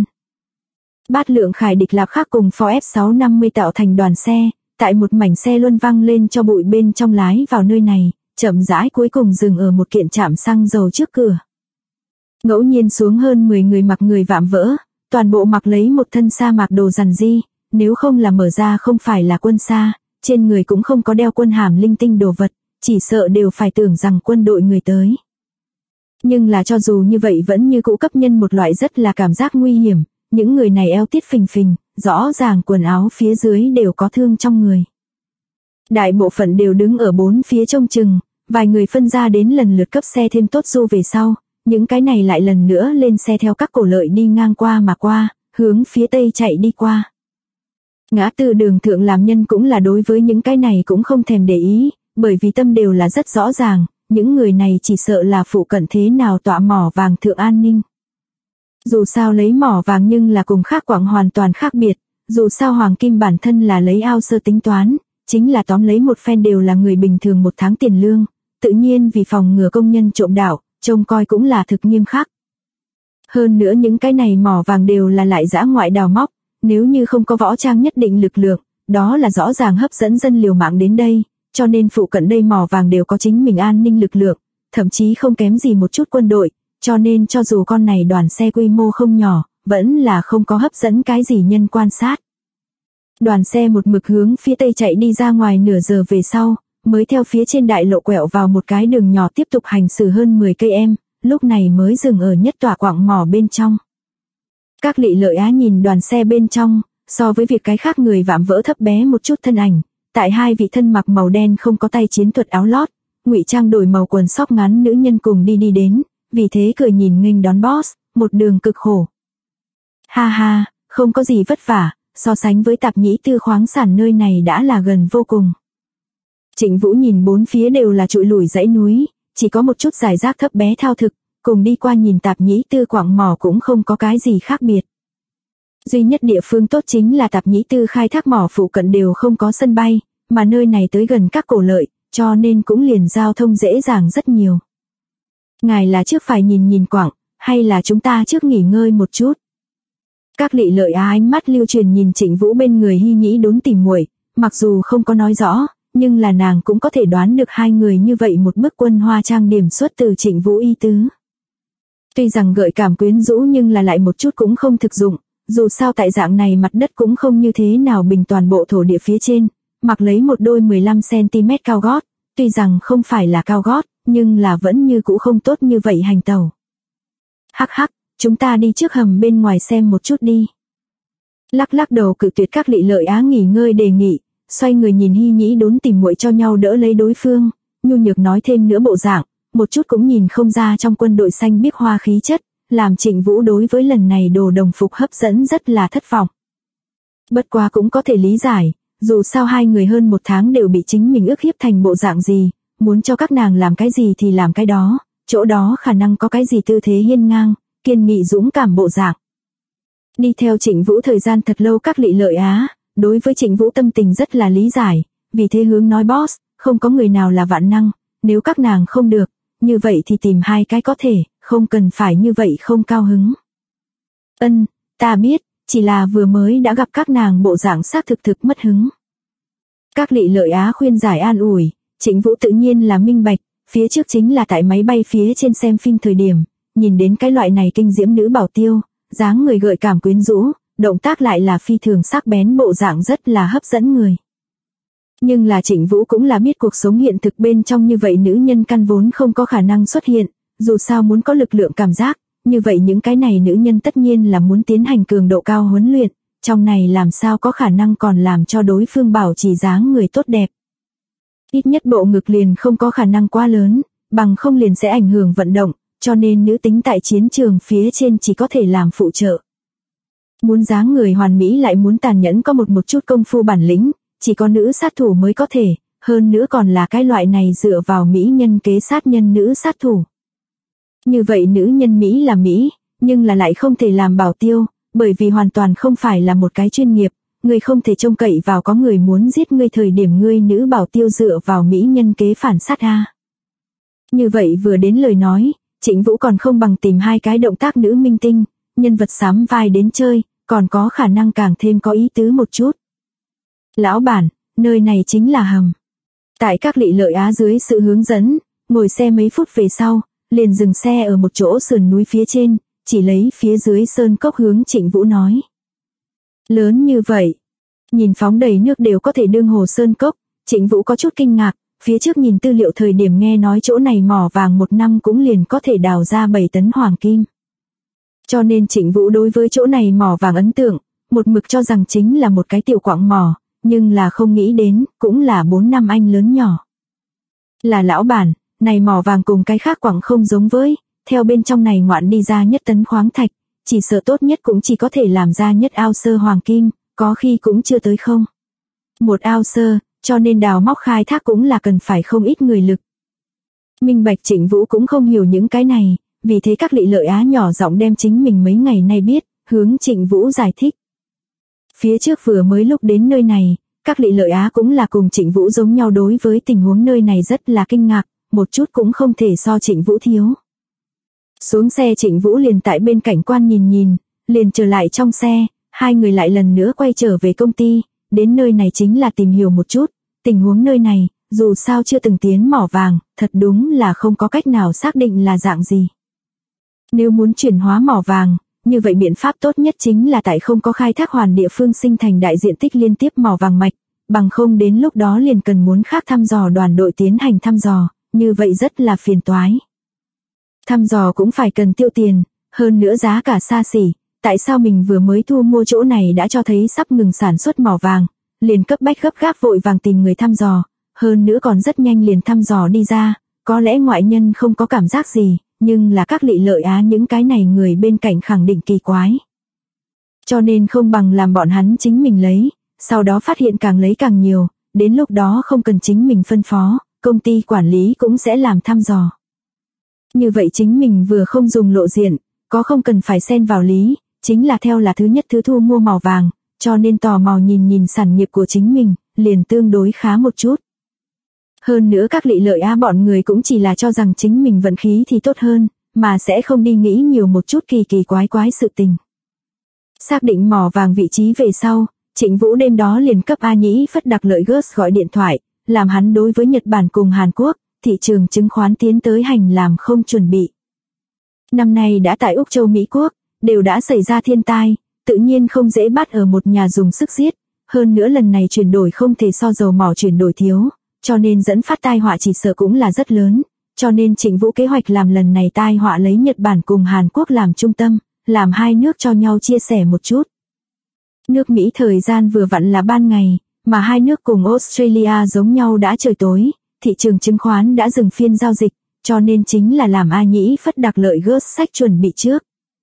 Bát Lượng Khải Địch Lạp khác cùng Ford F650 tạo thành đoàn xe, tại một mảnh xe luân văng lên cho bụi bên trong lái vào nơi này, chậm rãi cuối cùng dừng ở một kiện trạm xăng dầu trước cửa. Ngẫu nhiên xuống hơn 10 người mặc người vạm vỡ, toàn bộ mặc lấy một thân sa mạc đồ rằn di, nếu không là mở ra không phải là quân xa, trên người cũng không có đeo quân hàm linh tinh đồ vật, chỉ sợ đều phải tưởng rằng quân đội người tới. Nhưng là cho dù như vậy vẫn như cũ cấp nhân một loại rất là cảm giác nguy hiểm, những người này eo tiết phình phình, rõ ràng quần áo phía dưới đều có thương trong người. Đại bộ phận đều đứng ở bốn phía trông chừng, vài người phân ra đến lần lượt cấp xe thêm tốt du về sau, những cái này lại lần nữa lên xe theo các cổ lợi đi ngang qua mà qua, hướng phía tây chạy đi qua. Ngã tư đường thượng làm nhân cũng là đối với những cái này cũng không thèm để ý, bởi vì tâm đều là rất rõ ràng, những người này chỉ sợ là phụ cận thế nào tọa mỏ vàng thượng an ninh. Dù sao lấy mỏ vàng nhưng là cùng khác quảng hoàn toàn khác biệt, dù sao hoàng kim bản thân là lấy ao sơ tính toán, chính là tóm lấy một phen đều là người bình thường 1 tháng tiền lương, tự nhiên vì phòng ngừa công nhân trộm đạo, trông coi cũng là thực nghiêm khắc. Hơn nữa những cái này mỏ vàng đều là lại dã ngoại đào móc, nếu như không có võ trang nhất định lực lượng, đó là rõ ràng hấp dẫn dân liều mạng đến đây, cho nên phụ cận đây mỏ vàng đều có chính mình an ninh lực lượng, thậm chí không kém gì một chút quân đội, cho nên cho dù con này đoàn xe quy mô không nhỏ, vẫn là không có hấp dẫn cái gì nhân quan sát. Đoàn xe một mực hướng phía tây chạy đi ra ngoài nửa giờ về sau, mới theo phía trên đại lộ quẹo vào một cái đường nhỏ tiếp tục hành xử hơn 10 km, lúc này mới dừng ở nhất tòa quặng mỏ bên trong. Các Lị Lợi Á nhìn đoàn xe bên trong, so với việc cái khác người vạm vỡ thấp bé một chút thân ảnh, tại hai vị thân mặc màu đen không có tay chiến thuật áo lót, ngụy trang đổi màu quần sóc ngắn nữ nhân cùng đi đến, vì thế cười nhìn nghênh đón boss, một đường cực khổ. Ha ha, không có gì vất vả, so sánh với Tạp Nhĩ Tư khoáng sản nơi này đã là gần vô cùng. Trịnh Vũ nhìn bốn phía đều là trụi lủi dãy núi, chỉ có một chút rải rác thấp bé thao thực, cùng đi qua nhìn Tạp Nhĩ Tư quặng mỏ cũng không có cái gì khác biệt. Duy nhất địa phương tốt chính là Tạp Nhĩ Tư khai thác mỏ phụ cận đều không có sân bay, mà nơi này tới gần các cổ lợi, cho nên cũng liền giao thông dễ dàng rất nhiều. Ngài là trước phải nhìn quặng, hay là chúng ta trước nghỉ ngơi một chút? Các Lị Lợi Á ánh mắt lưu truyền nhìn Trịnh Vũ bên người Hy Nhĩ Đốn tìm muội, mặc dù không có nói rõ, nhưng là nàng cũng có thể đoán được hai người như vậy một bức quân hoa trang điểm xuất từ Trịnh Vũ ý tứ. Tuy rằng gợi cảm quyến rũ nhưng là lại một chút cũng không thực dụng, dù sao tại dạng này mặt đất cũng không như thế nào bình toàn bộ thổ địa phía trên, mặc lấy một đôi 15cm cao gót, tuy rằng không phải là cao gót, nhưng là vẫn như cũ không tốt như vậy hành tẩu. Hắc hắc, chúng ta đi trước hầm bên ngoài xem một chút đi. Lắc đầu cự tuyệt các Lị Lợi Á nghỉ ngơi đề nghị, xoay người nhìn Hy Nhĩ Đốn tìm muội cho nhau đỡ lấy đối phương, nhu nhược nói thêm nữa bộ dạng, một chút cũng nhìn không ra trong quân đội xanh biếc hoa khí chất, làm Trịnh Vũ đối với lần này đồ đồng phục hấp dẫn rất là thất vọng. Bất quá cũng có thể lý giải, dù sao hai người hơn một tháng đều bị chính mình ức hiếp thành bộ dạng gì, muốn cho các nàng làm cái gì thì làm cái đó, chỗ đó khả năng có cái gì tư thế hiên ngang, kiên nghị dũng cảm bộ dạng. Đi theo Trịnh Vũ thời gian thật lâu các Lị Lợi Á, đối với Trịnh Vũ tâm tình rất là lý giải, vì thế hướng nói boss, không có người nào là vạn năng, nếu các nàng không được, như vậy thì tìm hai cái có thể, không cần phải như vậy không cao hứng. Ta biết, chỉ là vừa mới đã gặp các nàng bộ dạng xác thực mất hứng. Các Lị Lợi Á khuyên giải an ủi, Trịnh Vũ tự nhiên là minh bạch, phía trước chính là tại máy bay phía trên xem phim thời điểm, nhìn đến cái loại này kinh diễm nữ bảo tiêu, dáng người gợi cảm quyến rũ, động tác lại là phi thường sắc bén bộ dạng rất là hấp dẫn người. Nhưng là Trịnh Vũ cũng là biết cuộc sống hiện thực bên trong như vậy nữ nhân căn vốn không có khả năng xuất hiện, dù sao muốn có lực lượng cảm giác, như vậy những cái này nữ nhân tất nhiên là muốn tiến hành cường độ cao huấn luyện, trong này làm sao có khả năng còn làm cho đối phương bảo trì dáng người tốt đẹp. Ít nhất bộ ngực liền không có khả năng quá lớn, bằng không liền sẽ ảnh hưởng vận động, cho nên nữ tính tại chiến trường phía trên chỉ có thể làm phụ trợ. Muốn dáng người hoàn mỹ lại muốn tàn nhẫn có một chút công phu bản lĩnh, chỉ có nữ sát thủ mới có thể, hơn nữa còn là cái loại này dựa vào mỹ nhân kế sát nhân nữ sát thủ. Như vậy nữ nhân Mỹ là Mỹ, nhưng là lại không thể làm bảo tiêu, bởi vì hoàn toàn không phải là một cái chuyên nghiệp, người không thể trông cậy vào có người muốn giết ngươi thời điểm ngươi nữ bảo tiêu dựa vào mỹ nhân kế phản sát a. Như vậy vừa đến lời nói, Trịnh Vũ còn không bằng tìm hai cái động tác nữ minh tinh, nhân vật sắm vai đến chơi, còn có khả năng càng thêm có ý tứ một chút. Lão bản, nơi này chính là hầm. Tại các Lị Lợi Á dưới sự hướng dẫn, ngồi xe mấy phút về sau, liền dừng xe ở một chỗ sườn núi phía trên, chỉ lấy phía dưới sơn cốc hướng Trịnh Vũ nói. Lớn như vậy, nhìn phóng đầy nước đều có thể đương hồ sơn cốc, Trịnh Vũ có chút kinh ngạc, phía trước nhìn tư liệu thời điểm nghe nói chỗ này mỏ vàng một năm cũng liền có thể đào ra 7 tấn hoàng kim. Cho nên Trịnh Vũ đối với chỗ này mỏ vàng ấn tượng, một mực cho rằng chính là một cái tiểu quặng mỏ, nhưng là không nghĩ đến, cũng là 4 năm anh lớn nhỏ. Là lão bản, này mỏ vàng cùng cái khác quặng không giống với, theo bên trong này ngoạn đi ra nhất tấn khoáng thạch, chỉ sợ tốt nhất cũng chỉ có thể làm ra nhất ao sơ hoàng kim, có khi cũng chưa tới không. Một ao sơ, cho nên đào móc khai thác cũng là cần phải không ít người lực. Minh bạch Trịnh Vũ cũng không hiểu những cái này, vì thế các Lị Lợi Á nhỏ giọng đem chính mình mấy ngày nay biết, hướng Trịnh Vũ giải thích. Phía trước vừa mới lúc đến nơi này, các Lị Lợi Á cũng là cùng Trịnh Vũ giống nhau đối với tình huống nơi này rất là kinh ngạc, một chút cũng không thể so Trịnh Vũ thiếu. Xuống xe Trịnh Vũ liền tại bên cảnh quan nhìn, liền trở lại trong xe, hai người lại lần nữa quay trở về công ty, đến nơi này chính là tìm hiểu một chút, tình huống nơi này, dù sao chưa từng tiến mỏ vàng, thật đúng là không có cách nào xác định là dạng gì. Nếu muốn chuyển hóa mỏ vàng, như vậy biện pháp tốt nhất chính là tại không có khai thác hoàn địa phương sinh thành đại diện tích liên tiếp mỏ vàng mạch, bằng không đến lúc đó liền cần muốn khác thăm dò đoàn đội tiến hành thăm dò, như vậy rất là phiền toái. Thăm dò cũng phải cần tiêu tiền, hơn nữa giá cả xa xỉ, tại sao mình vừa mới thu mua chỗ này đã cho thấy sắp ngừng sản xuất mỏ vàng, liền cấp bách gấp gáp vội vàng tìm người thăm dò, hơn nữa còn rất nhanh liền thăm dò đi ra, có lẽ ngoại nhân không có cảm giác gì, nhưng là các Lị Lợi Á những cái này người bên cạnh khẳng định kỳ quái. Cho nên không bằng làm bọn hắn chính mình lấy, sau đó phát hiện càng lấy càng nhiều, đến lúc đó không cần chính mình phân phó, công ty quản lý cũng sẽ làm thăm dò. Như vậy chính mình vừa không dùng lộ diện, có không cần phải xen vào lý, chính là theo là thứ nhất thứ thu mua màu vàng, cho nên tò mò nhìn sản nghiệp của chính mình, liền tương đối khá một chút. Hơn nữa các lị lợi á bọn người cũng chỉ là cho rằng chính mình vận khí thì tốt hơn, mà sẽ không đi nghĩ nhiều một chút kỳ quái sự tình. Xác định mỏ vàng vị trí về sau, Trịnh Vũ đêm đó liền cấp A Nhĩ Phất Đặc Lợi Gus gọi điện thoại, làm hắn đối với Nhật Bản cùng Hàn Quốc, thị trường chứng khoán tiến tới hành làm không chuẩn bị. Năm nay đã tại Úc Châu Mỹ Quốc, đều đã xảy ra thiên tai, tự nhiên không dễ bắt ở một nhà dùng sức giết, hơn nữa lần này chuyển đổi không thể so dầu mỏ chuyển đổi thiếu, cho nên dẫn phát tai họa chỉ sợ cũng là rất lớn, cho nên Trịnh Vũ kế hoạch làm lần này tai họa lấy Nhật Bản cùng Hàn Quốc làm trung tâm, làm hai nước cho nhau chia sẻ một chút. Nước Mỹ thời gian vừa vặn là ban ngày, mà hai nước cùng Australia giống nhau đã trời tối, thị trường chứng khoán đã dừng phiên giao dịch, cho nên chính là làm A Nhĩ Phất Đặc Lợi Gus sách chuẩn bị trước.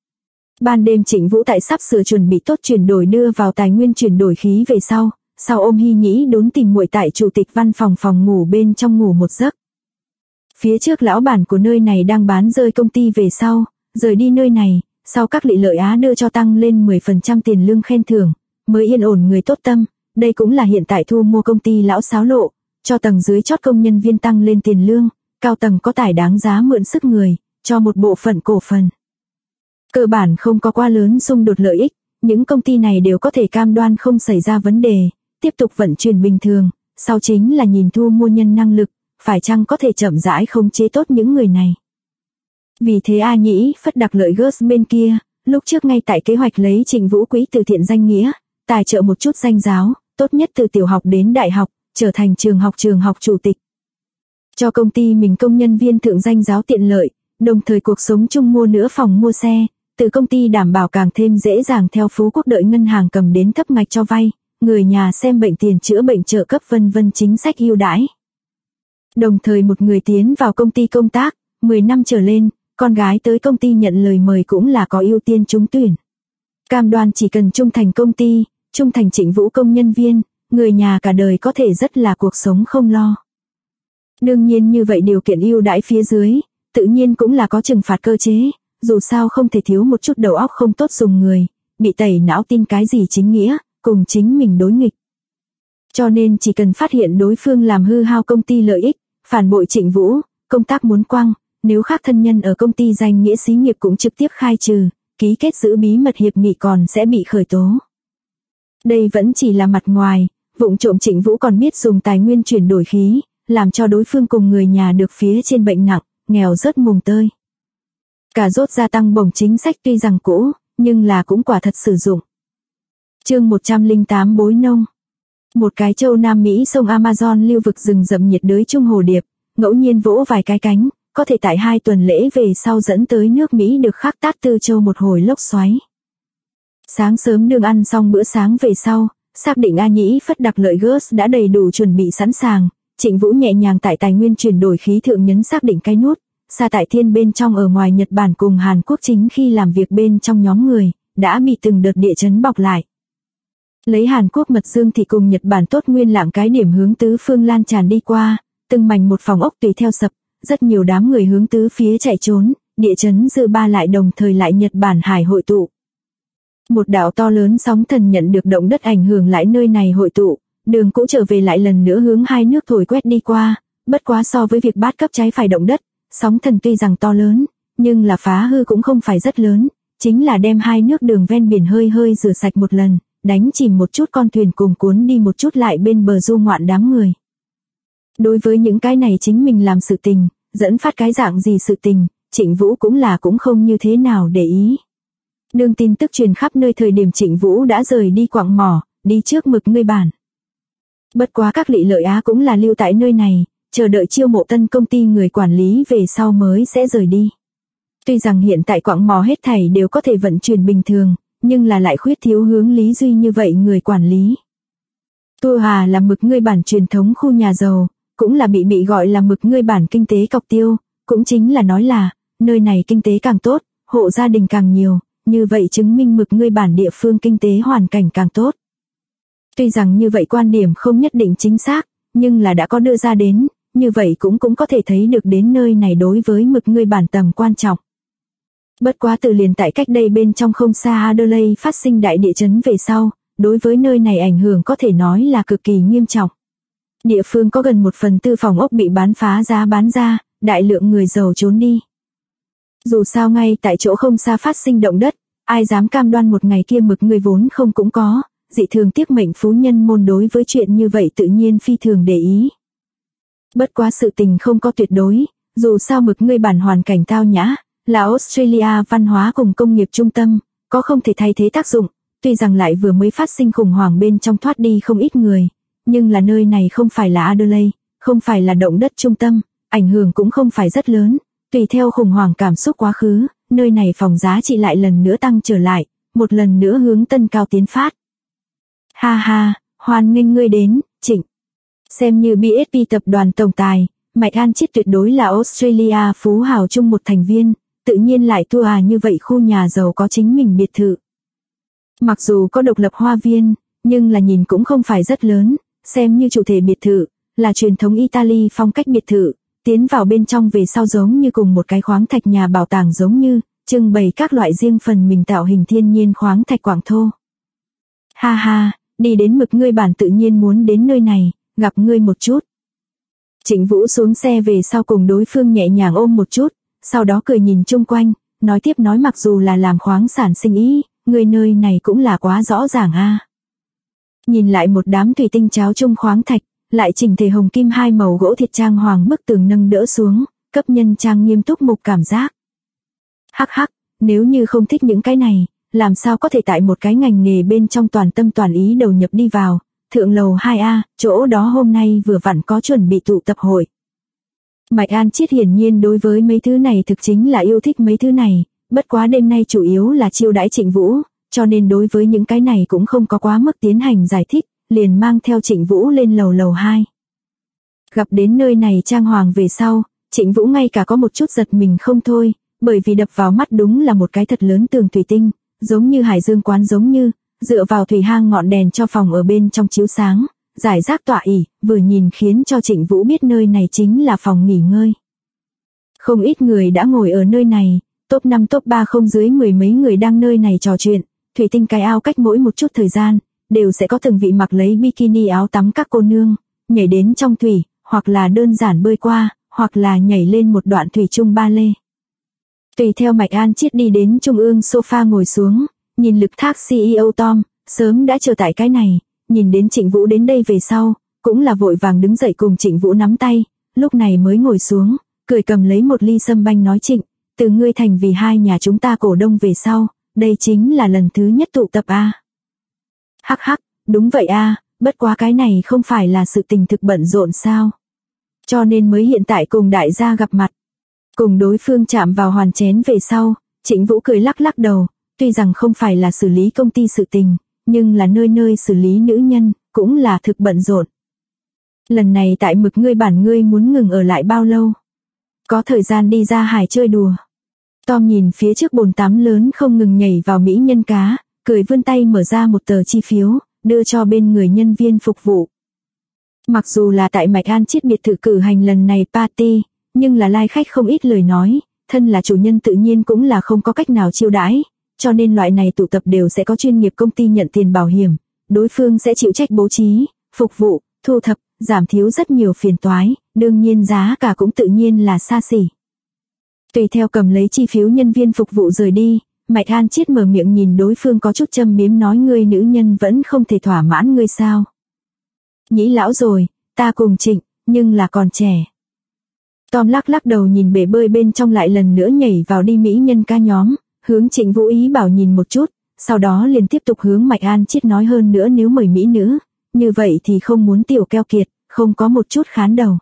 Ban đêm Trịnh Vũ tại sắp sửa chuẩn bị tốt chuyển đổi đưa vào tài nguyên chuyển đổi khí về sau ôm Hy Nhĩ đốn tìm muội tại chủ tịch văn phòng phòng ngủ bên trong ngủ một giấc. Phía trước lão bản của nơi này đang bán rơi công ty về sau, rời đi nơi này, sau các lị lợi á đưa cho tăng lên 10% tiền lương khen thưởng, mới yên ổn người tốt tâm, đây cũng là hiện tại thu mua công ty lão xáo lộ, cho tầng dưới chót công nhân viên tăng lên tiền lương, cao tầng có tài đáng giá mượn sức người, cho một bộ phận cổ phần. Cơ bản không có quá lớn xung đột lợi ích, những công ty này đều có thể cam đoan không xảy ra vấn đề, tiếp tục vận chuyển bình thường, sau chính là nhìn thu mua nhân năng lực, phải chăng có thể chậm rãi khống chế tốt những người này. Vì thế A Nhĩ Phất Đặc Lợi Gus bên kia, lúc trước ngay tại kế hoạch lấy Trịnh Vũ quỹ từ thiện danh nghĩa, tài trợ một chút danh giáo, tốt nhất từ tiểu học đến đại học, trở thành trường học chủ tịch. Cho công ty mình công nhân viên thượng danh giáo tiện lợi, đồng thời cuộc sống chung mua nữa phòng mua xe, từ công ty đảm bảo càng thêm dễ dàng theo Phú Quốc đợi ngân hàng cầm đến thấp ngạch cho vay, người nhà xem bệnh tiền chữa bệnh trợ cấp vân vân chính sách ưu đãi. Đồng thời một người tiến vào công ty công tác, 10 năm trở lên, con gái tới công ty nhận lời mời cũng là có ưu tiên trúng tuyển. Cam đoan chỉ cần trung thành công ty, trung thành Trịnh Vũ công nhân viên, người nhà cả đời có thể rất là cuộc sống không lo. Đương nhiên như vậy điều kiện ưu đãi phía dưới, tự nhiên cũng là có trừng phạt cơ chế, dù sao không thể thiếu một chút đầu óc không tốt dùng người, bị tẩy não tin cái gì chính nghĩa, cùng chính mình đối nghịch. Cho nên chỉ cần phát hiện đối phương làm hư hao công ty lợi ích, phản bội Trịnh Vũ, công tác muốn quăng, nếu khác thân nhân ở công ty danh nghĩa xí nghiệp cũng trực tiếp khai trừ, ký kết giữ bí mật hiệp nghị còn sẽ bị khởi tố. Đây vẫn chỉ là mặt ngoài, vụng trộm Trịnh Vũ còn biết dùng tài nguyên chuyển đổi khí, làm cho đối phương cùng người nhà được phía trên bệnh nặng, nghèo rớt mùng tơi. Cả rốt gia tăng bổng chính sách tuy rằng cũ, nhưng là cũng quả thật sử dụng. Chương 108 Bối nông. Một cái châu Nam Mỹ sông Amazon lưu vực rừng rậm nhiệt đới trung hồ điệp, ngẫu nhiên vỗ vài cái cánh, có thể tại 2 tuần lễ về sau dẫn tới nước Mỹ được khắc tát Tư Châu một hồi lốc xoáy. Sáng sớm nương ăn xong bữa sáng về sau, xác định A Nhĩ Phất Đặc Lợi Gus đã đầy đủ chuẩn bị sẵn sàng, Trịnh Vũ nhẹ nhàng tại tài nguyên chuyển đổi khí thượng nhấn xác định cái nút, xa tại thiên bên trong ở ngoài Nhật Bản cùng Hàn Quốc chính khi làm việc bên trong nhóm người, đã bị từng đợt địa chấn bọc lại. Lấy Hàn Quốc mật dương thì cùng Nhật Bản tốt nguyên lạng cái điểm hướng tứ phương lan tràn đi qua, từng mảnh một phòng ốc tùy theo sập, rất nhiều đám người hướng tứ phía chạy trốn, địa chấn dư ba lại đồng thời lại Nhật Bản hải hội tụ. Một đạo to lớn sóng thần nhận được động đất ảnh hưởng lại nơi này hội tụ, đường cũ trở về lại lần nữa hướng hai nước thổi quét đi qua, bất quá so với việc bát cấp trái phải động đất, sóng thần tuy rằng to lớn, nhưng là phá hư cũng không phải rất lớn, chính là đem hai nước đường ven biển hơi rửa sạch một lần, đánh chìm một chút con thuyền cùng cuốn đi một chút lại bên bờ du ngoạn đám người. Đối với những cái này chính mình làm sự tình, dẫn phát cái dạng gì sự tình, Trịnh Vũ cũng không như thế nào để ý. Đương tin tức truyền khắp nơi thời điểm Trịnh Vũ đã rời đi quặng mỏ, đi trước mực ngươi bản. Bất quá các lị lợi Á cũng là lưu tại nơi này, chờ đợi chiêu mộ tân công ty người quản lý về sau mới sẽ rời đi. Tuy rằng hiện tại quặng mỏ hết thảy đều có thể vận chuyển bình thường, nhưng là lại khuyết thiếu hướng Lý Duy như vậy người quản lý. Tua Hà là mực ngươi bản truyền thống khu nhà giàu, cũng là bị gọi là mực ngươi bản kinh tế cọc tiêu, cũng chính là nói là, nơi này kinh tế càng tốt, hộ gia đình càng nhiều, như vậy chứng minh mực ngươi bản địa phương kinh tế hoàn cảnh càng tốt. Tuy rằng như vậy quan điểm không nhất định chính xác, nhưng là đã có đưa ra đến, như vậy cũng có thể thấy được đến nơi này đối với mực ngươi bản tầm quan trọng. Bất quá từ liền tại cách đây bên trong không xa Adelaide phát sinh đại địa chấn về sau, đối với nơi này ảnh hưởng có thể nói là cực kỳ nghiêm trọng. Địa phương có gần 1/4 phòng ốc bị bán phá giá bán ra, đại lượng người giàu trốn đi. Dù sao ngay tại chỗ không xa phát sinh động đất, ai dám cam đoan một ngày kia mực người vốn không cũng có, dị thường tiếc mệnh phú nhân môn đối với chuyện như vậy tự nhiên phi thường để ý. Bất quá sự tình không có tuyệt đối, dù sao mực người bản hoàn cảnh tao nhã, là Australia văn hóa cùng công nghiệp trung tâm, có không thể thay thế tác dụng, tuy rằng lại vừa mới phát sinh khủng hoảng bên trong thoát đi không ít người, nhưng là nơi này không phải là Adelaide, không phải là động đất trung tâm, ảnh hưởng cũng không phải rất lớn, tùy theo khủng hoảng cảm xúc quá khứ, nơi này phòng giá trị lại lần nữa tăng trở lại, một lần nữa hướng tân cao tiến phát. Ha ha, hoan nghênh ngươi đến, Trịnh. Xem như BSP tập đoàn tổng tài, Mạch An Chiết tuyệt đối là Australia phú hào chung một thành viên, tự nhiên lại tour như vậy khu nhà giàu có chính mình biệt thự. Mặc dù có độc lập hoa viên, nhưng là nhìn cũng không phải rất lớn, xem như chủ thể biệt thự, là truyền thống Italy phong cách biệt thự, tiến vào bên trong về sau giống như cùng một cái khoáng thạch nhà bảo tàng giống như, trưng bày các loại riêng phần mình tạo hình thiên nhiên khoáng thạch quảng thô. Ha ha, đi đến mực ngươi bản tự nhiên muốn đến nơi này, gặp ngươi một chút. Trịnh Vũ xuống xe về sau cùng đối phương nhẹ nhàng ôm một chút, sau đó cười nhìn chung quanh, nói tiếp nói mặc dù là làm khoáng sản sinh ý, người nơi này cũng là quá rõ ràng a. Nhìn lại một đám thủy tinh cháo chung khoáng thạch, lại chỉnh thể hồng kim hai màu gỗ thiệt trang hoàng bức tường nâng đỡ xuống, cấp nhân trang nghiêm túc mục cảm giác. Hắc hắc, nếu như không thích những cái này, làm sao có thể tại một cái ngành nghề bên trong toàn tâm toàn ý đầu nhập đi vào, thượng lầu 2A, chỗ đó hôm nay vừa vặn có chuẩn bị tụ tập hội. Mạch An Chiết hiển nhiên đối với mấy thứ này thực chính là yêu thích mấy thứ này, bất quá đêm nay chủ yếu là chiêu đãi Trịnh Vũ, cho nên đối với những cái này cũng không có quá mức tiến hành giải thích, liền mang theo Trịnh Vũ lên lầu 2. Gặp đến nơi này trang hoàng về sau, Trịnh Vũ ngay cả có một chút giật mình không thôi, bởi vì đập vào mắt đúng là một cái thật lớn tường thủy tinh, giống như Hải Dương quán giống như, dựa vào thủy hang ngọn đèn cho phòng ở bên trong chiếu sáng, giải rác tọa ỷ, vừa nhìn khiến cho Trịnh Vũ biết nơi này chính là phòng nghỉ ngơi. Không ít người đã ngồi ở nơi này, top 5 top 3 không dưới mười mấy người đang nơi này trò chuyện, thủy tinh cái ao cách mỗi một chút thời gian, đều sẽ có từng vị mặc lấy bikini áo tắm các cô nương, nhảy đến trong thủy, hoặc là đơn giản bơi qua, hoặc là nhảy lên một đoạn thủy chung ba lê. Tùy theo Mạch An Chiết đi đến trung ương sofa ngồi xuống, nhìn Lực Thác CEO Tom, sớm đã chờ tại cái này, nhìn đến Trịnh Vũ đến đây về sau, cũng là vội vàng đứng dậy cùng Trịnh Vũ nắm tay, lúc này mới ngồi xuống, cười cầm lấy một ly sâm banh nói Trịnh, từ ngươi thành vì hai nhà chúng ta cổ đông về sau, đây chính là lần thứ nhất tụ tập a. Hắc hắc, đúng vậy a, bất quá cái này không phải là sự tình thực bận rộn sao? Cho nên mới hiện tại cùng đại gia gặp mặt. Cùng đối phương chạm vào hoàn chén về sau, Trịnh Vũ cười lắc lắc đầu, tuy rằng không phải là xử lý công ty sự tình, nhưng là nơi nơi xử lý nữ nhân, cũng là thực bận rộn. Lần này tại mực ngươi bản ngươi muốn ngừng ở lại bao lâu? Có thời gian đi ra hải chơi đùa. Tom nhìn phía trước bồn tắm lớn không ngừng nhảy vào mỹ nhân cá, cười vươn tay mở ra một tờ chi phiếu, đưa cho bên người nhân viên phục vụ. Mặc dù là tại Mạch An Chiết biệt thự cử hành lần này party, nhưng là lai khách không ít lời nói, thân là chủ nhân tự nhiên cũng là không có cách nào chiêu đãi, cho nên loại này tụ tập đều sẽ có chuyên nghiệp công ty nhận tiền bảo hiểm, đối phương sẽ chịu trách bố trí, phục vụ, thu thập, giảm thiếu rất nhiều phiền toái, đương nhiên giá cả cũng tự nhiên là xa xỉ. Tùy theo cầm lấy chi phiếu nhân viên phục vụ rời đi, Mạch An Chiết mở miệng nhìn đối phương có chút châm biếm nói ngươi nữ nhân vẫn không thể thỏa mãn ngươi sao. Nhĩ lão rồi, ta cùng Trịnh, nhưng là còn trẻ. Tom lắc lắc đầu nhìn bể bơi bên trong lại lần nữa nhảy vào đi mỹ nhân ca nhóm, hướng Trịnh Vũ ý bảo nhìn một chút, sau đó liền tiếp tục hướng Mạch An Chiết nói hơn nữa nếu mời mỹ nữ, như vậy thì không muốn tiểu keo kiệt, không có một chút khán đầu.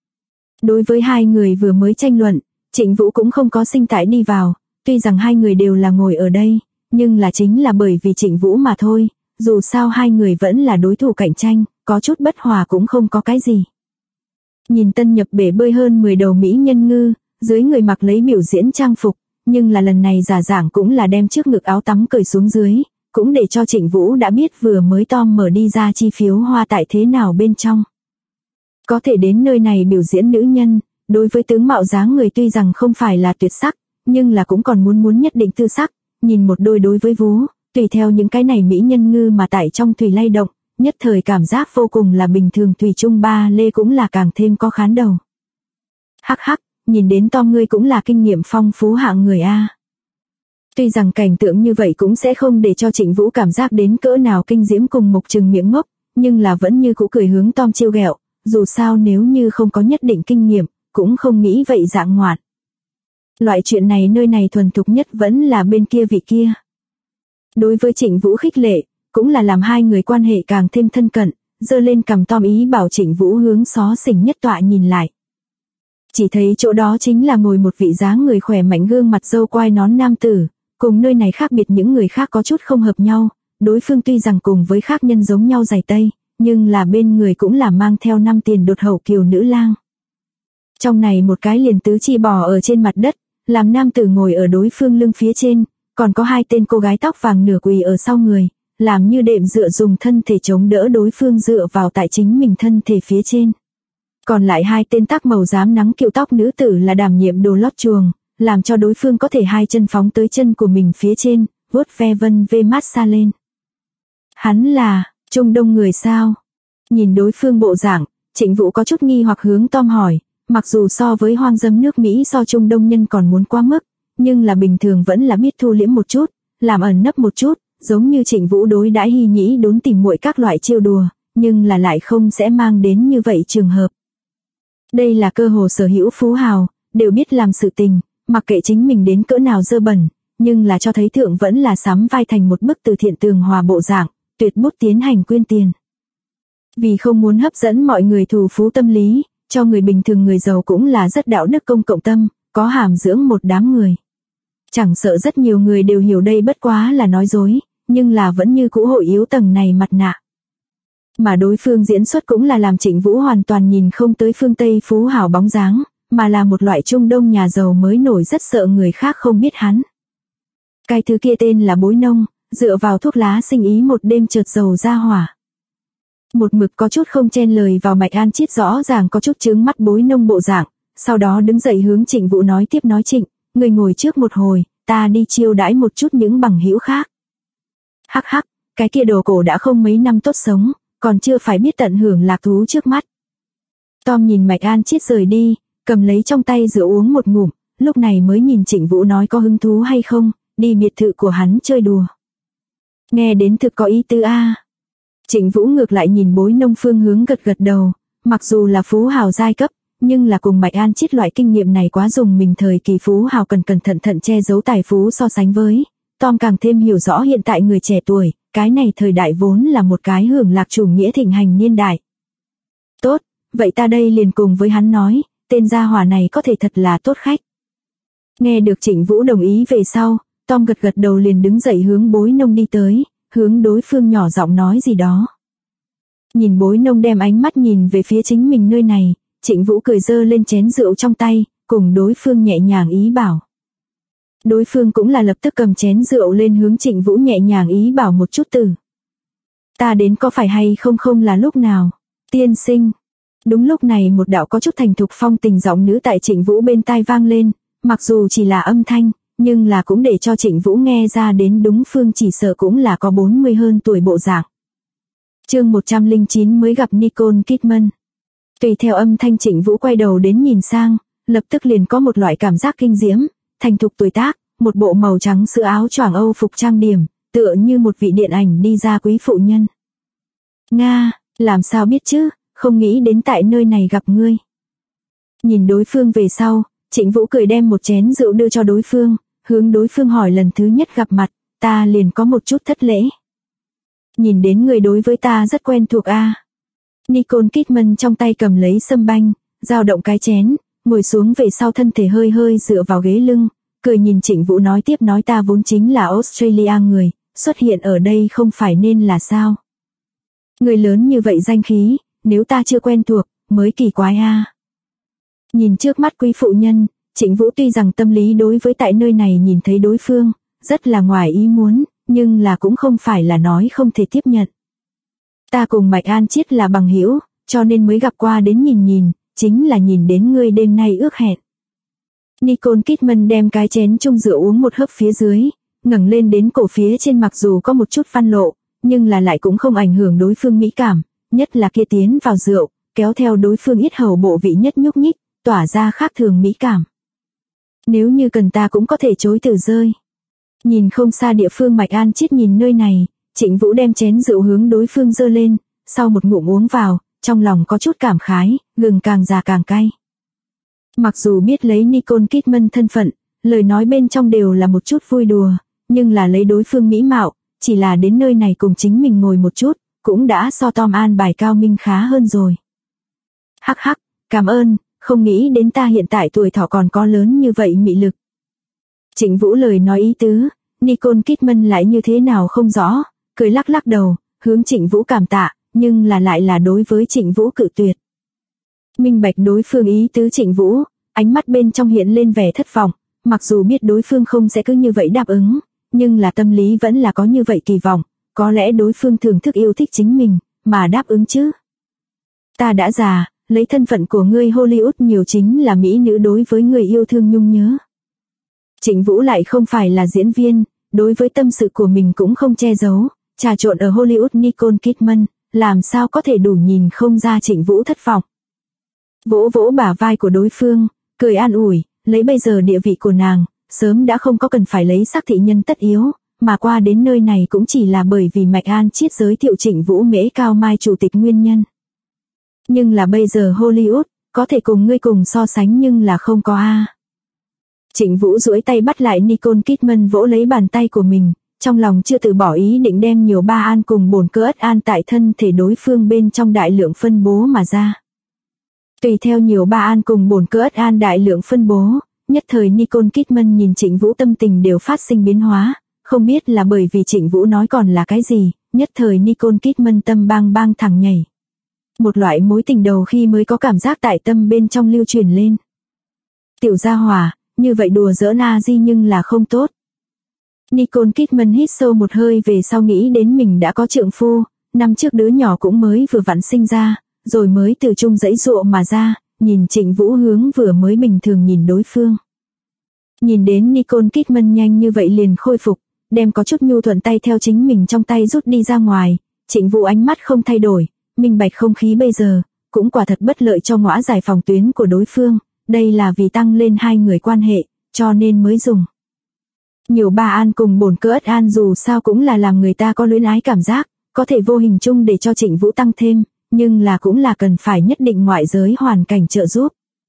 Đối với hai người vừa mới tranh luận, Trịnh Vũ cũng không có sinh tại đi vào, tuy rằng hai người đều là ngồi ở đây, nhưng là chính là bởi vì Trịnh Vũ mà thôi, dù sao hai người vẫn là đối thủ cạnh tranh, có chút bất hòa cũng không có cái gì. Nhìn tân nhập bể bơi hơn 10 đầu mỹ nhân ngư, dưới người mặc lấy biểu diễn trang phục, nhưng là lần này giả dạng cũng là đem trước ngực áo tắm cởi xuống dưới, cũng để cho Trịnh Vũ đã biết vừa mới Tom mở đi ra chi phiếu hoa tại thế nào bên trong. Có thể đến nơi này biểu diễn nữ nhân, đối với tướng mạo dáng người tuy rằng không phải là tuyệt sắc, nhưng là cũng còn muốn nhất định tư sắc, nhìn một đôi đối với vú, tùy theo những cái này mỹ nhân ngư mà tại trong thủy lay động, nhất thời cảm giác vô cùng là bình thường, thủy chung ba lê cũng là càng thêm có khán đầu. Hắc hắc, nhìn đến Tom ngươi cũng là kinh nghiệm phong phú hạng người a. Tuy rằng cảnh tượng như vậy cũng sẽ không để cho Trịnh Vũ cảm giác đến cỡ nào kinh diễm cùng mục trừng miệng ngốc, nhưng là vẫn như cũ cười hướng Tom trêu ghẹo, dù sao nếu như không có nhất định kinh nghiệm, cũng không nghĩ vậy dạng ngoạn. Loại chuyện này nơi này thuần thục nhất vẫn là bên kia vị kia. Đối với Trịnh Vũ khích lệ, cũng là làm hai người quan hệ càng thêm thân cận, giơ lên cằm Tom ý bảo Trịnh Vũ hướng xó xỉnh nhất tọa nhìn lại. Chỉ thấy chỗ đó chính là ngồi một vị dáng người khỏe mạnh gương mặt râu quai nón nam tử, cùng nơi này khác biệt những người khác có chút không hợp nhau, đối phương tuy rằng cùng với khác nhân giống nhau giày tây, nhưng là bên người cũng là mang theo 5 tiền đột hậu kiều nữ lang. Trong này một cái liền tứ chi bò ở trên mặt đất, làm nam tử ngồi ở đối phương lưng phía trên, còn có 2 tên cô gái tóc vàng nửa quỳ ở sau người, làm như đệm dựa dùng thân thể chống đỡ đối phương dựa vào tại chính mình thân thể phía trên. Còn lại 2 tên tắc màu rám nắng kiệu tóc nữ tử là đảm nhiệm đồ lót chuồng, làm cho đối phương có thể 2 chân phóng tới chân của mình phía trên, vuốt ve vân vê massage lên. Hắn là Trung Đông người sao? Nhìn đối phương bộ dạng, Trịnh Vũ có chút nghi hoặc hướng Tom hỏi, mặc dù so với hoang dâm nước Mỹ so Trung Đông nhân còn muốn quá mức, nhưng là bình thường vẫn là biết thu liễm một chút, làm ẩn nấp một chút, giống như Trịnh Vũ đối đãi hy nhĩ đốn tìm muội các loại chiêu đùa, nhưng là lại không sẽ mang đến như vậy trường hợp. Đây là cơ hồ sở hữu phú hào, đều biết làm sự tình, mặc kệ chính mình đến cỡ nào dơ bẩn, nhưng là cho thấy thượng vẫn là sắm vai thành một bức từ thiện tường hòa bộ dạng, tuyệt bút tiến hành quyên tiền. Vì không muốn hấp dẫn mọi người thù phú tâm lý, cho người bình thường người giàu cũng là rất đạo đức công cộng tâm, có hàm dưỡng một đám người. Chẳng sợ rất nhiều người đều hiểu đây bất quá là nói dối, nhưng là vẫn như cũ hội yếu tầng này mặt nạ. Mà đối phương diễn xuất cũng là làm Trịnh Vũ hoàn toàn nhìn không tới phương Tây phú hào bóng dáng, mà là một loại Trung Đông nhà giàu mới nổi rất sợ người khác không biết hắn. Cái thứ kia tên là Bối Nông, dựa vào thuốc lá sinh ý một đêm chợt giàu ra hỏa. Một mực có chút không chen lời vào Mạch An Chiết rõ ràng có chút chướng mắt Bối Nông bộ dạng, sau đó đứng dậy hướng Trịnh Vũ nói tiếp nói Trịnh, người ngồi trước một hồi, ta đi chiêu đãi một chút những bằng hữu khác. Hắc hắc, cái kia đồ cổ đã không mấy năm tốt sống, còn chưa phải biết tận hưởng lạc thú trước mắt. Tom nhìn Mạch An Chiết rời đi, cầm lấy trong tay rượu uống một ngụm, lúc này mới nhìn Trịnh Vũ nói có hứng thú hay không, đi biệt thự của hắn chơi đùa. Nghe đến thực có ý tứ a. Trịnh Vũ ngược lại nhìn Bối Nông phương hướng gật gật đầu, mặc dù là phú hào giai cấp, nhưng là cùng Mạch An Chiết loại kinh nghiệm này quá dùng mình thời kỳ phú hào cần cẩn thận che giấu tài phú so sánh với. Tom càng thêm hiểu rõ hiện tại người trẻ tuổi, cái này thời đại vốn là một cái hưởng lạc chủ nghĩa thịnh hành niên đại. Tốt, vậy ta đây liền cùng với hắn nói, tên gia hỏa này có thể thật là tốt khách. Nghe được Trịnh Vũ đồng ý về sau, Tom gật gật đầu liền đứng dậy hướng Bối Nông đi tới, hướng đối phương nhỏ giọng nói gì đó. Nhìn Bối Nông đem ánh mắt nhìn về phía chính mình nơi này, Trịnh Vũ cười giơ lên chén rượu trong tay, cùng đối phương nhẹ nhàng ý bảo. Đối phương cũng là lập tức cầm chén rượu lên hướng Trịnh Vũ nhẹ nhàng ý bảo một chút từ. Ta đến có phải hay không là lúc nào, tiên sinh. Đúng lúc này một đạo có chút thành thục phong tình giọng nữ tại Trịnh Vũ bên tai vang lên, mặc dù chỉ là âm thanh, nhưng là cũng để cho Trịnh Vũ nghe ra đến đúng phương chỉ sợ cũng là có 40 hơn tuổi bộ dạng. Chương 109 mới gặp Nicole Kidman. Tùy theo âm thanh Trịnh Vũ quay đầu đến nhìn sang, lập tức liền có một loại cảm giác kinh diễm, thành thục tuổi tác, một bộ màu trắng sữa áo choàng Âu phục trang điểm, tựa như một vị điện ảnh đi ra quý phụ nhân. Nga, làm sao biết chứ, không nghĩ đến tại nơi này gặp ngươi. Nhìn đối phương về sau, Trịnh Vũ cười đem một chén rượu đưa cho đối phương, hướng đối phương hỏi lần thứ nhất gặp mặt, ta liền có một chút thất lễ. Nhìn đến người đối với ta rất quen thuộc a. Nicole Kidman trong tay cầm lấy sâm banh, dao động cái chén, ngồi xuống về sau thân thể hơi hơi dựa vào ghế lưng, cười nhìn Trịnh Vũ nói tiếp nói ta vốn chính là Australia người, xuất hiện ở đây không phải nên là sao. Người lớn như vậy danh khí, nếu ta chưa quen thuộc, mới kỳ quái a. Nhìn trước mắt quý phụ nhân, Trịnh Vũ tuy rằng tâm lý đối với tại nơi này nhìn thấy đối phương, rất là ngoài ý muốn, nhưng là cũng không phải là nói không thể tiếp nhận. Ta cùng Mạch An Chiết là bằng hữu, cho nên mới gặp qua đến nhìn, chính là nhìn đến ngươi đêm nay ước hẹn. Nicole Kidman đem cái chén chung rượu uống một hớp phía dưới, ngẩng lên đến cổ phía trên, mặc dù có một chút văn lộ, nhưng là lại cũng không ảnh hưởng đối phương mỹ cảm, nhất là kia tiến vào rượu, kéo theo đối phương yết hầu bộ vị nhất nhúc nhích, tỏa ra khác thường mỹ cảm. Nếu như cần ta cũng có thể chối từ rơi. Nhìn không xa địa phương Mạch An Chiết nhìn nơi này, Trịnh Vũ đem chén rượu hướng đối phương giơ lên, sau một ngụm uống vào, trong lòng có chút cảm khái, gừng càng già càng cay. Mặc dù biết lấy Nicole Kidman thân phận, lời nói bên trong đều là một chút vui đùa, nhưng là lấy đối phương mỹ mạo, chỉ là đến nơi này cùng chính mình ngồi một chút, cũng đã so Tom an bài cao minh khá hơn rồi. Hắc hắc, cảm ơn, không nghĩ đến ta hiện tại tuổi thọ còn có lớn như vậy mị lực. Trịnh Vũ lời nói ý tứ, Nicole Kidman lại như thế nào không rõ, cười lắc lắc đầu, hướng Trịnh Vũ cảm tạ, nhưng là lại là đối với Trịnh Vũ cự tuyệt. Minh bạch đối phương ý tứ Trịnh Vũ, ánh mắt bên trong hiện lên vẻ thất vọng, mặc dù biết đối phương không sẽ cứ như vậy đáp ứng, nhưng là tâm lý vẫn là có như vậy kỳ vọng, có lẽ đối phương thưởng thức yêu thích chính mình, mà đáp ứng chứ. Ta đã già, lấy thân phận của ngươi Hollywood nhiều chính là mỹ nữ đối với người yêu thương nhung nhớ. Trịnh Vũ lại không phải là diễn viên, đối với tâm sự của mình cũng không che giấu, trà trộn ở Hollywood Nicole Kidman, làm sao có thể đủ nhìn không ra Trịnh Vũ thất vọng. Vỗ vỗ bả vai của đối phương, cười an ủi, lấy bây giờ địa vị của nàng, sớm đã không có cần phải lấy sắc thị nhân tất yếu, mà qua đến nơi này cũng chỉ là bởi vì Mạch An Chiết giới thiệu Trịnh Vũ Mễ Cao Mai chủ tịch nguyên nhân. Nhưng là bây giờ Hollywood, có thể cùng ngươi cùng so sánh nhưng là không có a. Trịnh Vũ duỗi tay bắt lại Nicole Kidman vỗ lấy bàn tay của mình, trong lòng chưa từ bỏ ý định đem nhiều ba an cùng bổn cơ ất an tại thân thể đối phương bên trong đại lượng phân bố mà ra. Tùy theo nhiều ba an cùng bổn cơ ất an đại lượng phân bố, nhất thời Nicole Kidman nhìn Trịnh Vũ tâm tình đều phát sinh biến hóa, không biết là bởi vì Trịnh Vũ nói còn là cái gì, nhất thời Nicole Kidman tâm bang bang thẳng nhảy. Một loại mối tình đầu khi mới có cảm giác tại tâm bên trong lưu truyền lên. Tiểu gia hỏa, như vậy đùa giỡn Di nhưng là không tốt. Nicole Kidman hít sâu một hơi về sau nghĩ đến mình đã có trượng phu, năm trước đứa nhỏ cũng mới vừa vặn sinh ra, rồi mới từ chung dãy dụa mà ra, nhìn Trịnh Vũ hướng vừa mới bình thường nhìn đối phương. Nhìn đến Nicole Kidman nhanh như vậy liền khôi phục, đem có chút nhu thuận tay theo chính mình trong tay rút đi ra ngoài, Trịnh Vũ ánh mắt không thay đổi, minh bạch không khí bây giờ, cũng quả thật bất lợi cho ngõa giải phòng tuyến của đối phương, đây là vì tăng lên hai người quan hệ, cho nên mới dùng. Nhiều ba an cùng bổn cơ ất an dù sao cũng là làm người ta có luyến ái cảm giác, có thể vô hình chung để cho Trịnh Vũ tăng thêm, nhưng là cũng là cần phải nhất định ngoại giới hoàn cảnh trợ giúp.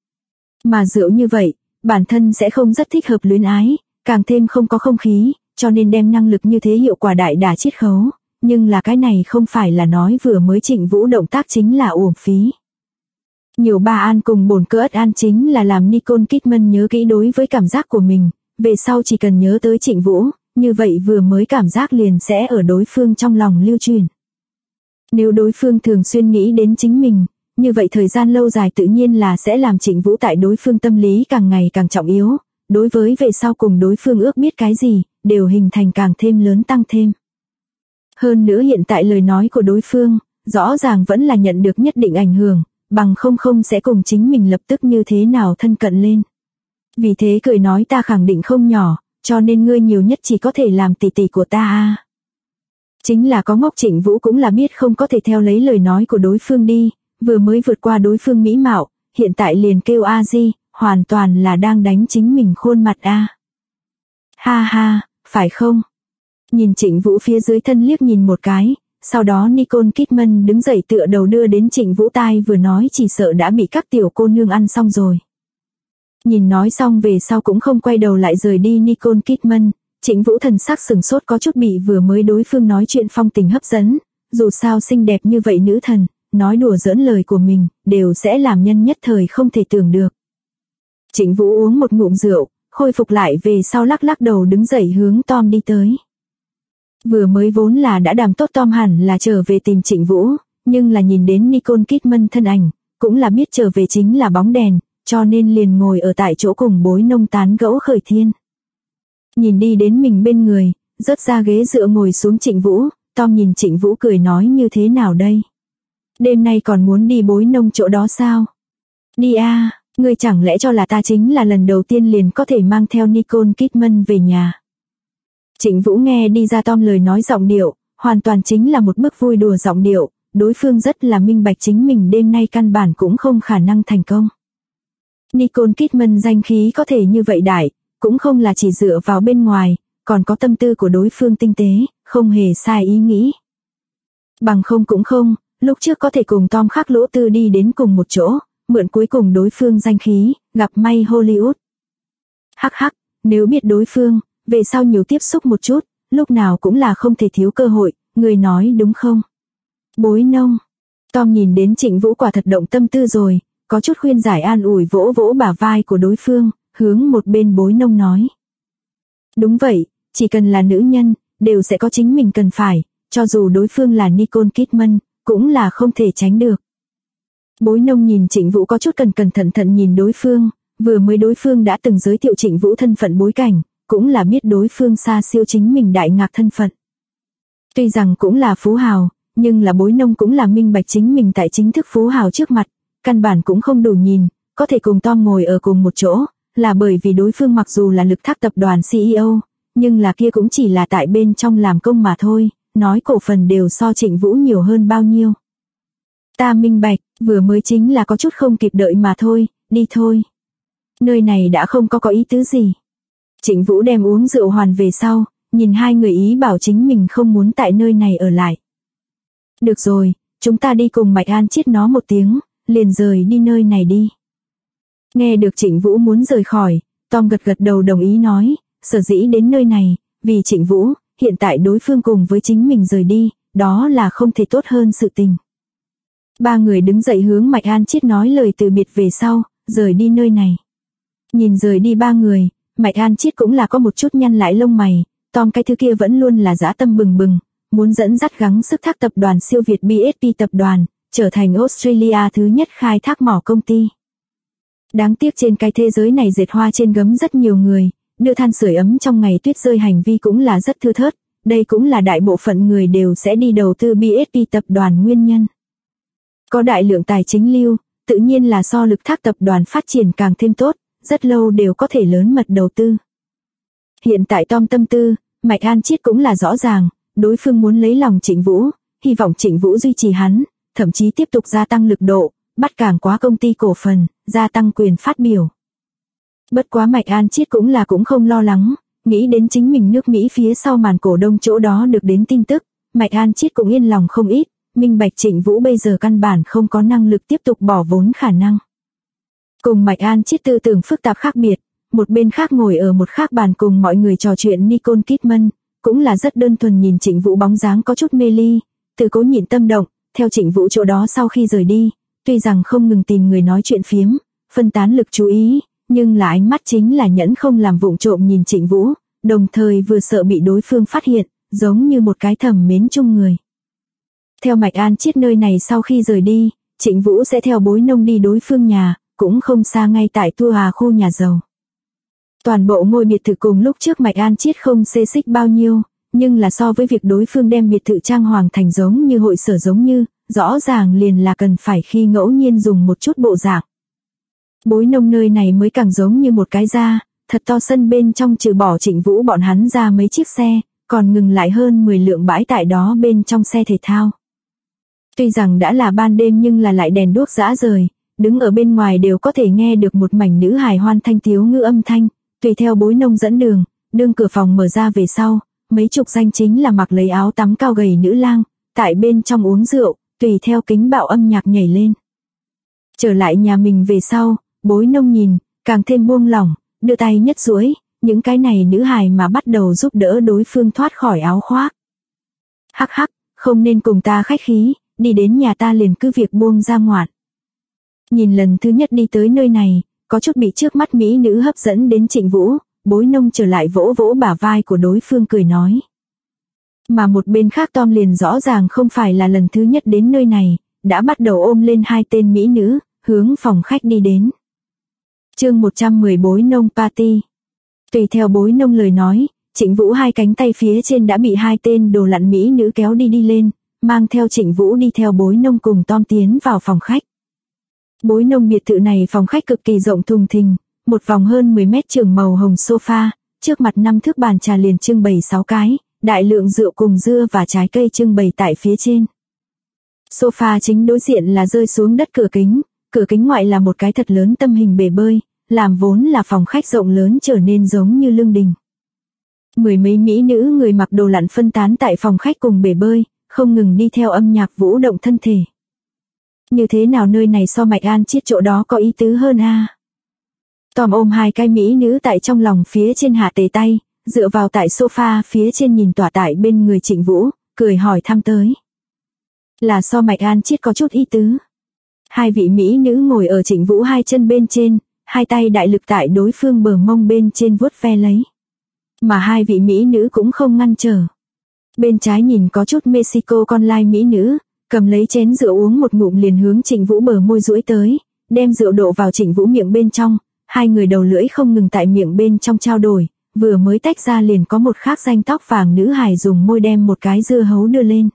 Mà rượu như vậy, bản thân sẽ không rất thích hợp luyến ái, càng thêm không có không khí, cho nên đem năng lực như thế hiệu quả đại đả chiết khấu, nhưng là cái này không phải là nói vừa mới Trịnh Vũ động tác chính là uổng phí. Nhiều ba an cùng bổn cơ ất an chính là làm Nicole Kidman nhớ kỹ đối với cảm giác của mình, về sau chỉ cần nhớ tới Trịnh Vũ, như vậy vừa mới cảm giác liền sẽ ở đối phương trong lòng lưu truyền. Nếu đối phương thường xuyên nghĩ đến chính mình, như vậy thời gian lâu dài tự nhiên là sẽ làm Trịnh Vũ tại đối phương tâm lý càng ngày càng trọng yếu, đối với về sau cùng đối phương ước biết cái gì, đều hình thành càng thêm lớn tăng thêm. Hơn nữa hiện tại lời nói của đối phương, rõ ràng vẫn là nhận được nhất định ảnh hưởng, bằng không sẽ cùng chính mình lập tức như thế nào thân cận lên. Vì thế cười nói ta khẳng định không nhỏ, cho nên ngươi nhiều nhất chỉ có thể làm tỷ tỷ của ta a. Chính là có ngốc Trịnh Vũ cũng là biết không có thể theo lấy lời nói của đối phương đi, vừa mới vượt qua đối phương mỹ mạo, hiện tại liền kêu Di, hoàn toàn là đang đánh chính mình khuôn mặt a. Ha ha, phải không? Nhìn Trịnh Vũ phía dưới thân liếc nhìn một cái, sau đó Nicole Kidman đứng dậy tựa đầu đưa đến Trịnh Vũ tai vừa nói chỉ sợ đã bị các tiểu cô nương ăn xong rồi. Nhìn nói xong về sau cũng không quay đầu lại rời đi Nicole Kidman, Trịnh Vũ thần sắc sừng sốt có chút bị vừa mới đối phương nói chuyện phong tình hấp dẫn, dù sao xinh đẹp như vậy nữ thần, nói đùa giỡn lời của mình, đều sẽ làm nhân nhất thời không thể tưởng được. Trịnh Vũ uống một ngụm rượu, khôi phục lại về sau lắc lắc đầu đứng dậy hướng Tom đi tới. Vừa mới vốn là đã đàm tốt Tom hẳn là trở về tìm Trịnh Vũ, nhưng là nhìn đến Nicole Kidman thân ảnh, cũng là biết trở về chính là bóng đèn, cho nên liền ngồi ở tại chỗ cùng Bối Nông tán gẫu khởi thiên. Nhìn đi đến mình bên người, rớt ra ghế dựa ngồi xuống Trịnh Vũ, Tom nhìn Trịnh Vũ cười nói như thế nào đây? Đêm nay còn muốn đi Bối Nông chỗ đó sao? Đi a, ngươi chẳng lẽ cho là ta chính là lần đầu tiên liền có thể mang theo Nicole Kidman về nhà? Trịnh Vũ nghe đi ra Tom lời nói giọng điệu, hoàn toàn chính là một bức vui đùa giọng điệu, đối phương rất là minh bạch chính mình đêm nay căn bản cũng không khả năng thành công. Nicole Kidman danh khí có thể như vậy đại, cũng không là chỉ dựa vào bên ngoài, còn có tâm tư của đối phương tinh tế, không hề sai ý nghĩ. Bằng không cũng không, lúc trước có thể cùng Tom Khắc Lỗ Tư đi đến cùng một chỗ, mượn cuối cùng đối phương danh khí, gặp may Hollywood. Hắc hắc, nếu biết đối phương, về sau nhiều tiếp xúc một chút, lúc nào cũng là không thể thiếu cơ hội, người nói đúng không? Bối Nông. Tom nhìn đến Trịnh Vũ quả thật động tâm tư rồi, có chút khuyên giải an ủi vỗ vỗ bả vai của đối phương, hướng một bên Bối Nông nói. Đúng vậy, chỉ cần là nữ nhân, đều sẽ có chính mình cần phải, cho dù đối phương là Nicole Kidman, cũng là không thể tránh được. Bối Nông nhìn Trịnh Vũ có chút cẩn thận nhìn đối phương, vừa mới đối phương đã từng giới thiệu Trịnh Vũ thân phận bối cảnh, cũng là biết đối phương xa siêu chính mình đại ngạc thân phận. Tuy rằng cũng là phú hào, nhưng là Bối Nông cũng là minh bạch chính mình tại chính thức phú hào trước mặt, căn bản cũng không đủ nhìn, có thể cùng Tom ngồi ở cùng một chỗ, là bởi vì đối phương mặc dù là lực thác tập đoàn CEO, nhưng là kia cũng chỉ là tại bên trong làm công mà thôi, nói cổ phần đều so Trịnh Vũ nhiều hơn bao nhiêu. Ta minh bạch, vừa mới chính là có chút không kịp đợi mà thôi, đi thôi. Nơi này đã không có ý tứ gì. Trịnh Vũ đem uống rượu hoàn về sau, nhìn hai người ý bảo chính mình không muốn tại nơi này ở lại. Được rồi, chúng ta đi cùng Mạch An Chiết nó một tiếng, liền rời đi nơi này đi. Nghe được Trịnh Vũ muốn rời khỏi, Tom gật đầu đồng ý nói, sở dĩ đến nơi này, vì Trịnh Vũ, hiện tại đối phương cùng với chính mình rời đi, đó là không thể tốt hơn sự tình. Ba người đứng dậy hướng Mạch An Chiết nói lời từ biệt về sau, rời đi nơi này. Nhìn rời đi ba người, Mạch An Chiết cũng là có một chút nhăn lại lông mày, Tom cái thứ kia vẫn luôn là dã tâm bừng bừng, muốn dẫn dắt gắng sức thác tập đoàn siêu Việt BSP tập đoàn, trở thành Australia thứ nhất khai thác mỏ công ty. Đáng tiếc trên cái thế giới này dệt hoa trên gấm rất nhiều người, đưa than sưởi ấm trong ngày tuyết rơi hành vi cũng là rất thưa thớt, đây cũng là đại bộ phận người đều sẽ đi đầu tư BSP tập đoàn nguyên nhân. Có đại lượng tài chính lưu, tự nhiên là so lực thác tập đoàn phát triển càng thêm tốt, rất lâu đều có thể lớn mật đầu tư. Hiện tại Tom tâm tư, Mạch An Chiết cũng là rõ ràng, đối phương muốn lấy lòng Trịnh Vũ, hy vọng Trịnh Vũ duy trì hắn, thậm chí tiếp tục gia tăng lực độ, bắt cảng quá công ty cổ phần, gia tăng quyền phát biểu. Bất quá Mạch An Chiết cũng không lo lắng, nghĩ đến chính mình nước Mỹ phía sau màn cổ đông chỗ đó được đến tin tức, Mạch An Chiết cũng yên lòng không ít, minh bạch Trịnh Vũ bây giờ căn bản không có năng lực tiếp tục bỏ vốn khả năng. Cùng Mạch An Chiết tư tưởng phức tạp khác biệt, một bên khác ngồi ở một khác bàn cùng mọi người trò chuyện Nicole Kidman, cũng là rất đơn thuần nhìn Trịnh Vũ bóng dáng có chút mê ly, từ Cố nhịn tâm động, theo Trịnh Vũ chỗ đó sau khi rời đi, tuy rằng không ngừng tìm người nói chuyện phiếm, phân tán lực chú ý, nhưng là ánh mắt chính là nhẫn không làm vụng trộm nhìn Trịnh Vũ, đồng thời vừa sợ bị đối phương phát hiện, giống như một cái thầm mến chung người. Theo Mạch An Chiết nơi này sau khi rời đi, Trịnh Vũ sẽ theo Bối Nông đi đối phương nhà, cũng không xa ngay tại Tua Hà khu nhà giàu. Toàn bộ ngôi biệt thự cùng lúc trước Mạch An Chiết không xê xích bao nhiêu, nhưng là so với việc đối phương đem biệt thự trang hoàng thành giống như hội sở giống như, rõ ràng liền là cần phải khi ngẫu nhiên dùng một chút bộ dạng. Bối Nông nơi này mới càng giống như một cái gia, thật to sân bên trong trừ bỏ Trịnh Vũ bọn hắn ra mấy chiếc xe, còn ngừng lại hơn 10 lượng bãi tại đó bên trong xe thể thao. Tuy rằng đã là ban đêm nhưng là lại đèn đuốc rã rời, đứng ở bên ngoài đều có thể nghe được một mảnh nữ hài hoan thanh tiếu ngữ âm thanh, tùy theo Bối Nông dẫn đường, đương cửa phòng mở ra về sau, mấy chục danh chính là mặc lấy áo tắm cao gầy nữ lang, tại bên trong uống rượu, tùy theo kính bạo âm nhạc nhảy lên. Trở lại nhà mình về sau, Bối Nông nhìn, càng thêm buông lỏng, đưa tay nhất duỗi, những cái này nữ hài mà bắt đầu giúp đỡ đối phương thoát khỏi áo khoác. Hắc hắc, không nên cùng ta khách khí, đi đến nhà ta liền cứ việc buông ra ngoạn. Nhìn lần thứ nhất đi tới nơi này, có chút bị trước mắt mỹ nữ hấp dẫn đến Trịnh Vũ, Bối Nông trở lại vỗ vỗ bả vai của đối phương cười nói. Mà một bên khác Tom liền rõ ràng không phải là lần thứ nhất đến nơi này, đã bắt đầu ôm lên hai tên mỹ nữ, hướng phòng khách đi đến. Chương 110 Bối Nông Party. Tùy theo Bối Nông lời nói, Trịnh Vũ hai cánh tay phía trên đã bị hai tên đồ lặn mỹ nữ kéo đi lên, mang theo Trịnh Vũ đi theo Bối Nông cùng Tom tiến vào phòng khách. Bối Nông biệt thự này phòng khách cực kỳ rộng thùng thình, một vòng hơn 10 mét trường màu hồng sofa, trước mặt 5 thước bàn trà liền trưng bày 6 cái, đại lượng rượu cùng dưa và trái cây trưng bày tại phía trên. Sofa chính đối diện là rơi xuống đất cửa kính ngoại là một cái thật lớn tâm hình bể bơi, làm vốn là phòng khách rộng lớn trở nên giống như lương đình. Mười mấy mỹ nữ người mặc đồ lặn phân tán tại phòng khách cùng bể bơi, không ngừng đi theo âm nhạc vũ động thân thể. Như thế nào nơi này so Mạch An Chiết chỗ đó có ý tứ hơn a? Tom ôm hai cái mỹ nữ tại trong lòng phía trên hạ tề tay, dựa vào tại sofa phía trên nhìn tỏa tại bên người Trịnh Vũ, cười hỏi thăm tới. Là so Mạch An Chiết có chút ý tứ. Hai vị mỹ nữ ngồi ở Trịnh Vũ hai chân bên trên, hai tay đại lực tại đối phương bờ mông bên trên vuốt ve lấy. Mà hai vị mỹ nữ cũng không ngăn trở. Bên trái nhìn có chút Mexico con lai mỹ nữ, cầm lấy chén rượu uống một ngụm liền hướng Trịnh Vũ bờ môi duỗi tới, đem rượu đổ vào Trịnh Vũ miệng bên trong, hai người đầu lưỡi không ngừng tại miệng bên trong trao đổi, vừa mới tách ra liền có một khác danh tóc vàng nữ hài dùng môi đem một cái dưa hấu đưa lên.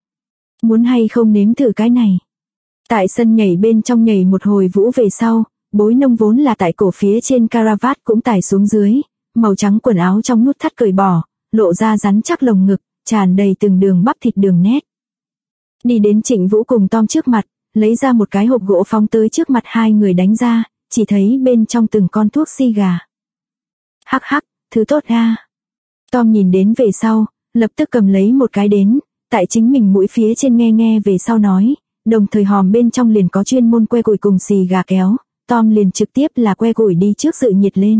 Muốn hay không nếm thử cái này? Tại sân nhảy bên trong nhảy một hồi vũ về sau, Bối Nông vốn là tại cổ phía trên caravat cũng tải xuống dưới, màu trắng quần áo trong nút thắt cởi bỏ, lộ ra rắn chắc lồng ngực, tràn đầy từng đường bắp thịt đường nét. Đi đến Trịnh Vũ cùng Tom trước mặt, lấy ra một cái hộp gỗ phóng tới trước mặt hai người đánh ra, chỉ thấy bên trong từng con thuốc xì gà. Hắc hắc, thứ tốt a. Tom nhìn đến về sau, lập tức cầm lấy một cái đến, tại chính mình mũi phía trên nghe về sau nói, đồng thời hòm bên trong liền có chuyên môn que củi cùng xì gà kéo, Tom liền trực tiếp là que củi đi trước dự nhiệt lên.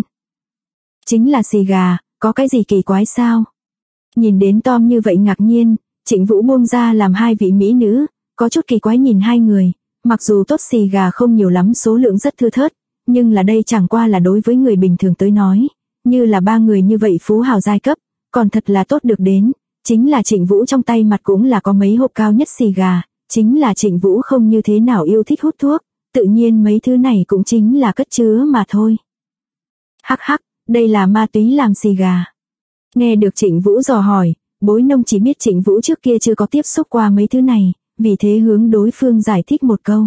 Chính là xì gà, có cái gì kỳ quái sao? Nhìn đến Tom như vậy ngạc nhiên, Trịnh Vũ buông ra làm hai vị mỹ nữ, có chút kỳ quái nhìn hai người, mặc dù tốt xì gà không nhiều lắm số lượng rất thưa thớt, nhưng là đây chẳng qua là đối với người bình thường tới nói, như là ba người như vậy phú hào giai cấp, còn thật là tốt được đến, chính là Trịnh Vũ trong tay mặt cũng là có mấy hộp cao nhất xì gà, chính là Trịnh Vũ không như thế nào yêu thích hút thuốc, tự nhiên mấy thứ này cũng chính là cất chứa mà thôi. Hắc hắc, đây là ma túy làm xì gà. Nghe được Trịnh Vũ dò hỏi, Bối Nông chỉ biết Trịnh Vũ trước kia chưa có tiếp xúc qua mấy thứ này, vì thế hướng đối phương giải thích một câu.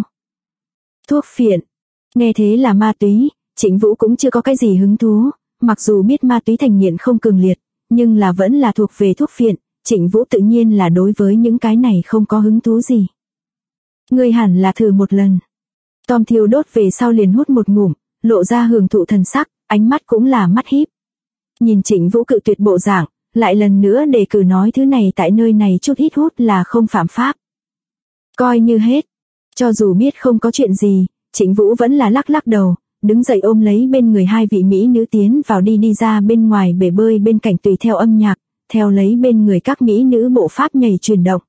Thuốc phiện. Nghe thế là ma túy, Trịnh Vũ cũng chưa có cái gì hứng thú, mặc dù biết ma túy thành nghiện không cường liệt, nhưng là vẫn là thuộc về thuốc phiện, Trịnh Vũ tự nhiên là đối với những cái này không có hứng thú gì. Ngươi hẳn là thử một lần. Tom thiêu đốt về sau liền hút một ngụm, lộ ra hưởng thụ thần sắc, ánh mắt cũng là mắt híp. Nhìn Trịnh Vũ cự tuyệt bộ dạng, lại lần nữa đề cử nói thứ này tại nơi này chút ít hút là không phạm pháp. Coi như hết. Cho dù biết không có chuyện gì, Trịnh Vũ vẫn là lắc đầu, đứng dậy ôm lấy bên người hai vị mỹ nữ tiến vào đi ra bên ngoài bể bơi bên cạnh tùy theo âm nhạc, theo lấy bên người các mỹ nữ bộ pháp nhảy chuyển động.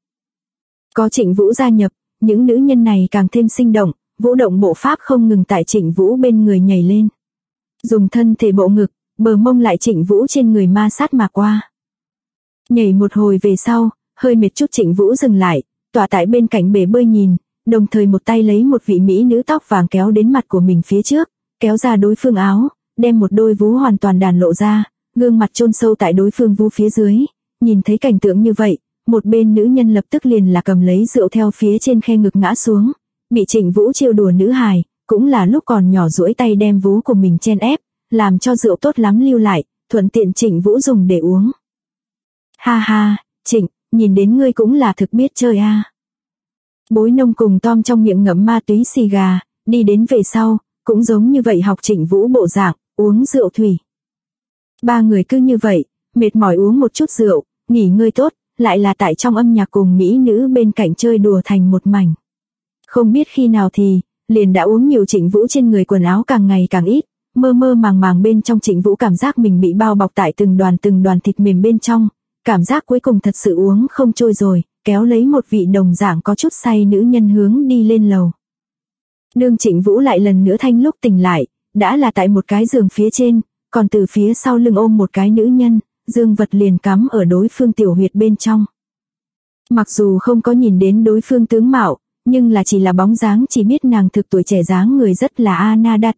Có Trịnh Vũ gia nhập, những nữ nhân này càng thêm sinh động, vũ động bộ pháp không ngừng tại Trịnh Vũ bên người nhảy lên. Dùng thân thể bộ ngực, bờ mông lại Trịnh Vũ trên người ma sát mà qua. Nhảy một hồi về sau, hơi mệt chút Trịnh Vũ dừng lại, tỏa tại bên cạnh bể bơi nhìn, đồng thời một tay lấy một vị mỹ nữ tóc vàng kéo đến mặt của mình phía trước, kéo ra đối phương áo, đem một đôi vú hoàn toàn đàn lộ ra, gương mặt chôn sâu tại đối phương vú phía dưới. Nhìn thấy cảnh tượng như vậy, một bên nữ nhân lập tức liền là cầm lấy rượu theo phía trên khe ngực ngã xuống, bị Trịnh Vũ trêu đùa nữ hài, cũng là lúc còn nhỏ duỗi tay đem vú của mình chen ép, làm cho rượu tốt lắm lưu lại, thuận tiện Trịnh Vũ dùng để uống. Ha ha, Trịnh, nhìn đến ngươi cũng là thực biết chơi a. Bối Nông cùng Tom trong miệng ngậm ma túy xì gà, đi đến về sau, cũng giống như vậy học Trịnh Vũ bộ dạng, uống rượu thủy. Ba người cứ như vậy, mệt mỏi uống một chút rượu, nghỉ ngơi tốt, lại là tại trong âm nhạc cùng mỹ nữ bên cạnh chơi đùa thành một mảnh. Không biết khi nào thì, liền đã uống nhiều Trịnh Vũ trên người quần áo càng ngày càng ít, mơ màng bên trong Trịnh Vũ cảm giác mình bị bao bọc tại từng đoàn thịt mềm bên trong, cảm giác cuối cùng thật sự uống không trôi rồi, kéo lấy một vị đồng dạng có chút say nữ nhân hướng đi lên lầu. Đương Trịnh Vũ lại lần nữa thanh lúc tỉnh lại, đã là tại một cái giường phía trên, còn từ phía sau lưng ôm một cái nữ nhân, dương vật liền cắm ở đối phương tiểu huyệt bên trong. Mặc dù không có nhìn đến đối phương tướng mạo, nhưng là chỉ là bóng dáng chỉ biết nàng thực tuổi trẻ dáng người rất là Anna Đa Tư,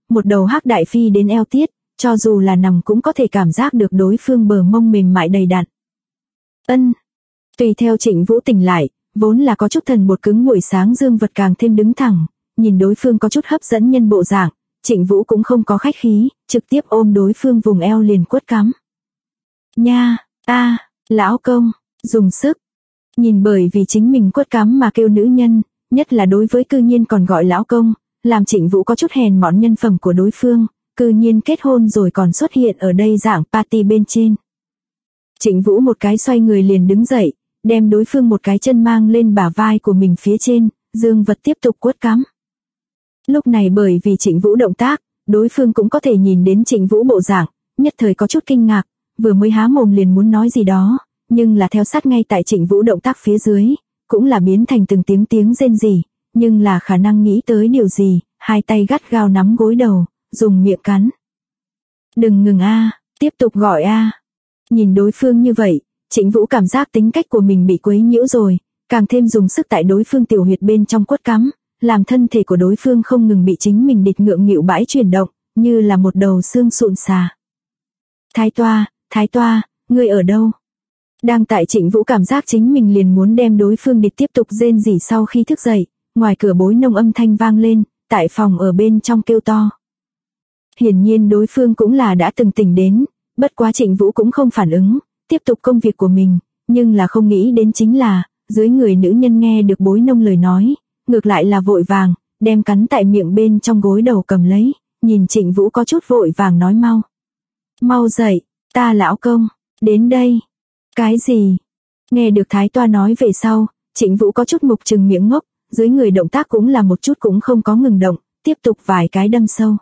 một đầu hắc đại phi đến eo tiết, cho dù là nằm cũng có thể cảm giác được đối phương bờ mông mềm mại đầy đặn. Ân. Tùy theo Trịnh Vũ tỉnh lại, vốn là có chút thần bột cứng buổi sáng dương vật càng thêm đứng thẳng, nhìn đối phương có chút hấp dẫn nhân bộ dạng, Trịnh Vũ cũng không có khách khí, trực tiếp ôm đối phương vùng eo liền quất cắm. Nha, lão công, dùng sức. Nhìn bởi vì chính mình quất cắm mà kêu nữ nhân, nhất là đối với cư nhiên còn gọi lão công, làm Trịnh Vũ có chút hèn mọn nhân phẩm của đối phương, cư nhiên kết hôn rồi còn xuất hiện ở đây dạng party bên trên. Trịnh Vũ một cái xoay người liền đứng dậy, đem đối phương một cái chân mang lên bả vai của mình phía trên, dương vật tiếp tục quất cắm. Lúc này bởi vì Trịnh Vũ động tác, đối phương cũng có thể nhìn đến Trịnh Vũ bộ dạng, nhất thời có chút kinh ngạc, vừa mới há mồm liền muốn nói gì đó, nhưng là theo sát ngay tại Trịnh Vũ động tác phía dưới, cũng là biến thành từng tiếng rên rỉ, nhưng là khả năng nghĩ tới điều gì, hai tay gắt gao nắm gối đầu, dùng miệng cắn. Đừng ngừng tiếp tục gọi Nhìn đối phương như vậy, Trịnh Vũ cảm giác tính cách của mình bị quấy nhiễu rồi, càng thêm dùng sức tại đối phương tiểu huyệt bên trong quất cắm, làm thân thể của đối phương không ngừng bị chính mình địch ngượng nghịu bãi chuyển động, như là một đầu xương sụn xà. Thái toa, ngươi ở đâu? Đang tại Trịnh Vũ cảm giác chính mình liền muốn đem đối phương địch tiếp tục rên rỉ sau khi thức dậy, ngoài cửa bối nông âm thanh vang lên, tại phòng ở bên trong kêu to. Hiển nhiên đối phương cũng là đã từng tỉnh đến, bất quá Trịnh Vũ cũng không phản ứng, tiếp tục công việc của mình, nhưng là không nghĩ đến chính là, dưới người nữ nhân nghe được bối nông lời nói, ngược lại là vội vàng, đem cắn tại miệng bên trong gối đầu cầm lấy, nhìn Trịnh Vũ có chút vội vàng nói mau. Mau dậy, ta lão công, đến đây. Cái gì? Nghe được Thái toa nói về sau, Trịnh Vũ có chút mục trừng miệng ngốc, dưới người động tác cũng là một chút cũng không có ngừng động, tiếp tục vài cái đâm sâu.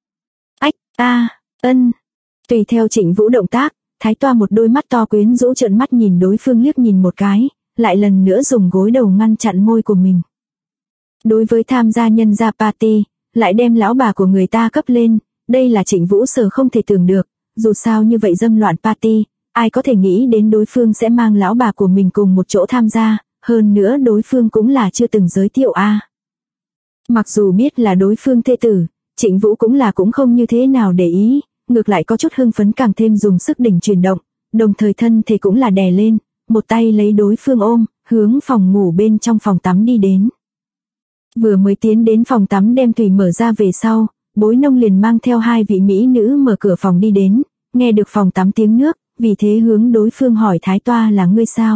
Tùy theo Trịnh Vũ động tác, Thái toa một đôi mắt to quyến rũ trợn mắt nhìn đối phương liếc nhìn một cái, lại lần nữa dùng gối đầu ngăn chặn môi của mình. Đối với tham gia nhân gia party, lại đem lão bà của người ta cấp lên, đây là Trịnh Vũ sở không thể tưởng được, dù sao như vậy dâm loạn party, ai có thể nghĩ đến đối phương sẽ mang lão bà của mình cùng một chỗ tham gia, hơn nữa đối phương cũng là chưa từng giới thiệu Mặc dù biết là đối phương thê tử, Trịnh Vũ cũng không như thế nào để ý, ngược lại có chút hưng phấn càng thêm dùng sức đỉnh chuyển động, đồng thời thân thể cũng là đè lên, một tay lấy đối phương ôm, hướng phòng ngủ bên trong phòng tắm đi đến. Vừa mới tiến đến phòng tắm đem thủy mở ra về sau, bối nông liền mang theo hai vị mỹ nữ mở cửa phòng đi đến, nghe được phòng tắm tiếng nước, vì thế hướng đối phương hỏi Thái toa là ngươi sao?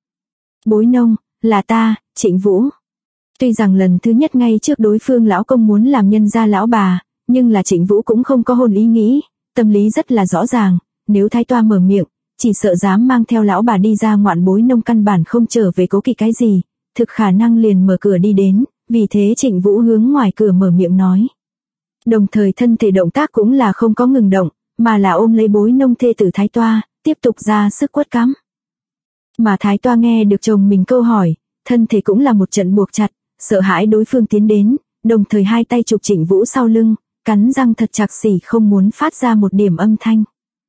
Bối nông, là ta, Trịnh Vũ. Tuy rằng lần thứ nhất ngay trước đối phương lão công muốn làm nhân gia lão bà, nhưng là Trịnh Vũ cũng không có hôn ý nghĩ, tâm lý rất là rõ ràng, nếu Thái toa mở miệng, chỉ sợ dám mang theo lão bà đi ra ngoạn bối nông căn bản không trở về cố kỵ cái gì, thực khả năng liền mở cửa đi đến, vì thế Trịnh Vũ hướng ngoài cửa mở miệng nói. Đồng thời thân thể động tác cũng là không có ngừng động, mà là ôm lấy bối nông thê tử Thái toa, tiếp tục ra sức quất cắm. Mà Thái toa nghe được chồng mình câu hỏi, thân thể cũng là một trận buộc chặt, sợ hãi đối phương tiến đến, đồng thời hai tay chụp Trịnh Vũ sau lưng, cắn răng thật chặt xỉ không muốn phát ra một điểm âm thanh.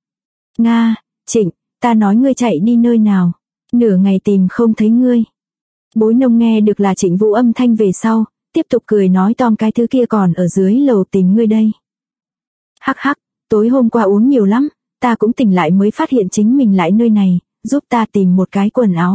Nga, Trịnh, ta nói ngươi chạy đi nơi nào, nửa ngày tìm không thấy ngươi. Bối nông nghe được là Trịnh Vũ âm thanh về sau, tiếp tục cười nói Tom cái thứ kia còn ở dưới lầu tìm ngươi đây. Hắc hắc, tối hôm qua uống nhiều lắm, ta cũng tỉnh lại mới phát hiện chính mình lại nơi này, giúp ta tìm một cái quần áo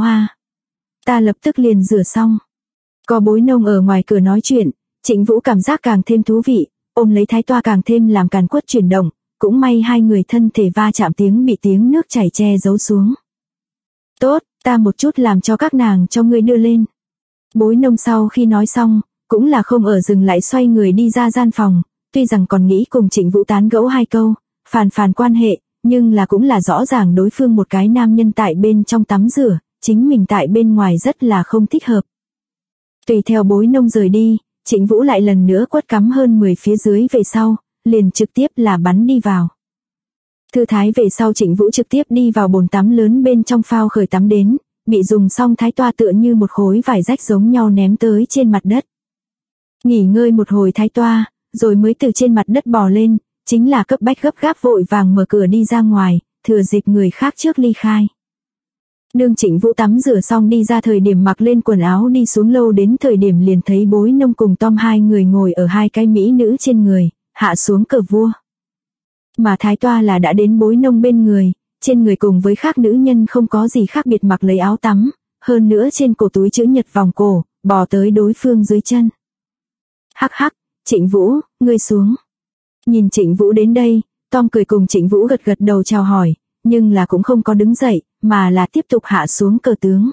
Ta lập tức liền rửa xong. Có bối nông ở ngoài cửa nói chuyện, Trịnh Vũ cảm giác càng thêm thú vị, ôm lấy Thái toa càng thêm làm càn quất chuyển động, cũng may hai người thân thể va chạm tiếng bị tiếng nước chảy che giấu xuống. Tốt, ta một chút làm cho các nàng cho ngươi đưa lên. Bối nông sau khi nói xong, cũng là không ở dừng lại xoay người đi ra gian phòng, tuy rằng còn nghĩ cùng Trịnh Vũ tán gẫu hai câu, phàn quan hệ, nhưng là cũng là rõ ràng đối phương một cái nam nhân tại bên trong tắm rửa, chính mình tại bên ngoài rất là không thích hợp. Tùy theo bối nông rời đi, Trịnh Vũ lại lần nữa quất cắm hơn 10 phía dưới về sau, liền trực tiếp là bắn đi vào. Thư thái về sau Trịnh Vũ trực tiếp đi vào bồn tắm lớn bên trong phao khởi tắm đến, bị dùng xong Thái toa tựa như một khối vải rách giống nhau ném tới trên mặt đất. Nghỉ ngơi một hồi Thái toa, rồi mới từ trên mặt đất bò lên, chính là cấp bách gấp gáp vội vàng mở cửa đi ra ngoài, thừa dịp người khác trước ly khai. Đương Trịnh Vũ tắm rửa xong đi ra thời điểm mặc lên quần áo đi xuống lâu đến thời điểm liền thấy bối nông cùng Tom hai người ngồi ở hai cái mỹ nữ trên người, hạ xuống cờ vua. Mà Thái Toa là đã đến Bối Nông bên người, trên người cùng với khác nữ nhân không có gì khác biệt, mặc lấy áo tắm, hơn nữa trên cổ túi chữ nhật vòng cổ, bò tới đối phương dưới chân. Hắc hắc, Trịnh Vũ, ngươi xuống. Nhìn Trịnh Vũ đến đây, Tom cười cùng Trịnh Vũ gật gật đầu chào hỏi, nhưng là cũng không có đứng dậy, mà là tiếp tục hạ xuống cờ tướng.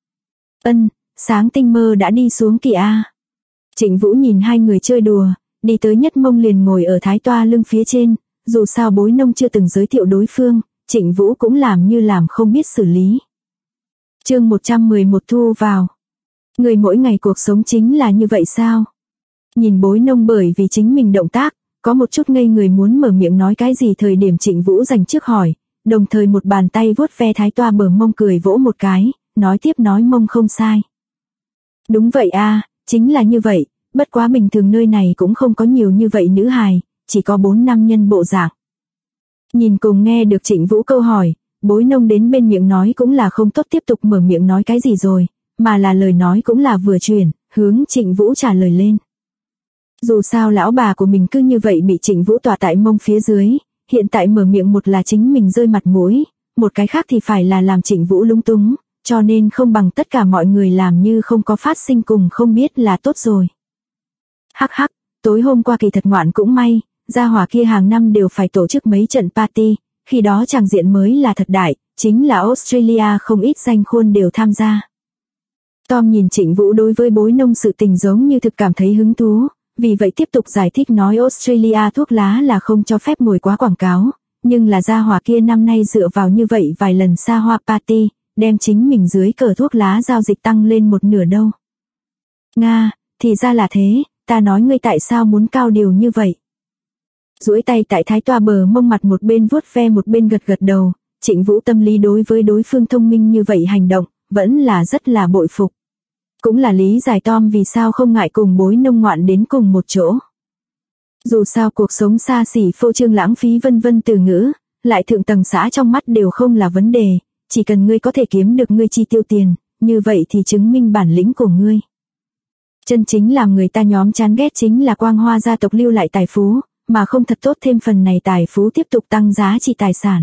Ân, sáng tinh mơ đã đi xuống kìa. Trịnh Vũ nhìn hai người chơi đùa, đi tới nhất mông liền ngồi ở Thái Toa lưng phía trên, dù sao Bối Nông chưa từng giới thiệu đối phương, Trịnh Vũ cũng làm như làm không biết xử lý. Chương 111 thu vào. Người mỗi ngày cuộc sống chính là như vậy sao? Nhìn Bối Nông bởi vì chính mình động tác, có một chút ngây người muốn mở miệng nói cái gì thời điểm Trịnh Vũ dành trước hỏi, đồng thời một bàn tay vuốt ve Thái Toa bờ mông cười vỗ một cái, nói tiếp nói mông không sai. Đúng vậy a, chính là như vậy, bất quá bình thường nơi này cũng không có nhiều như vậy nữ hài, chỉ có 4 nam nhân bộ dạng. Nhìn cùng nghe được Trịnh Vũ câu hỏi, Bối Nông đến bên miệng nói cũng là không tốt tiếp tục mở miệng nói cái gì rồi, mà là lời nói cũng là vừa chuyển, hướng Trịnh Vũ trả lời lên. Dù sao lão bà của mình cứ như vậy bị Trịnh Vũ tỏa tại mông phía dưới, hiện tại mở miệng một là chính mình rơi mặt mũi, một cái khác thì phải là làm Trịnh Vũ lung túng, cho nên không bằng tất cả mọi người làm như không có phát sinh cùng không biết là tốt rồi. Hắc hắc, tối hôm qua kỳ thật ngoạn cũng may, gia hỏa kia hàng năm đều phải tổ chức mấy trận party, khi đó tràng diện mới là thật đại, chính là Australia không ít danh khuôn đều tham gia. Tom nhìn Trịnh Vũ đối với Bối Nông sự tình giống như thực cảm thấy hứng thú, vì vậy tiếp tục giải thích nói Australia thuốc lá là không cho phép ngồi quá quảng cáo, nhưng là gia hỏa kia năm nay dựa vào như vậy vài lần xa hoa party, đem chính mình dưới cờ thuốc lá giao dịch tăng lên một nửa đâu. Nga, thì ra là thế, ta nói ngươi tại sao muốn cao điều như vậy. Duỗi tay tại Thái Toa bờ mông mặt một bên vuốt ve một bên gật gật đầu, Trịnh Vũ tâm lý đối với đối phương thông minh như vậy hành động, vẫn là rất là bội phục. Cũng là lý giải Tom vì sao không ngại cùng Bối Nông ngoạn đến cùng một chỗ. Dù sao cuộc sống xa xỉ phô trương lãng phí vân vân từ ngữ, lại thượng tầng xã trong mắt đều không là vấn đề, chỉ cần ngươi có thể kiếm được ngươi chi tiêu tiền, như vậy thì chứng minh bản lĩnh của ngươi. Chân chính làm người ta nhóm chán ghét chính là Quang Hoa gia tộc lưu lại tài phú, mà không thật tốt thêm phần này tài phú tiếp tục tăng giá trị tài sản.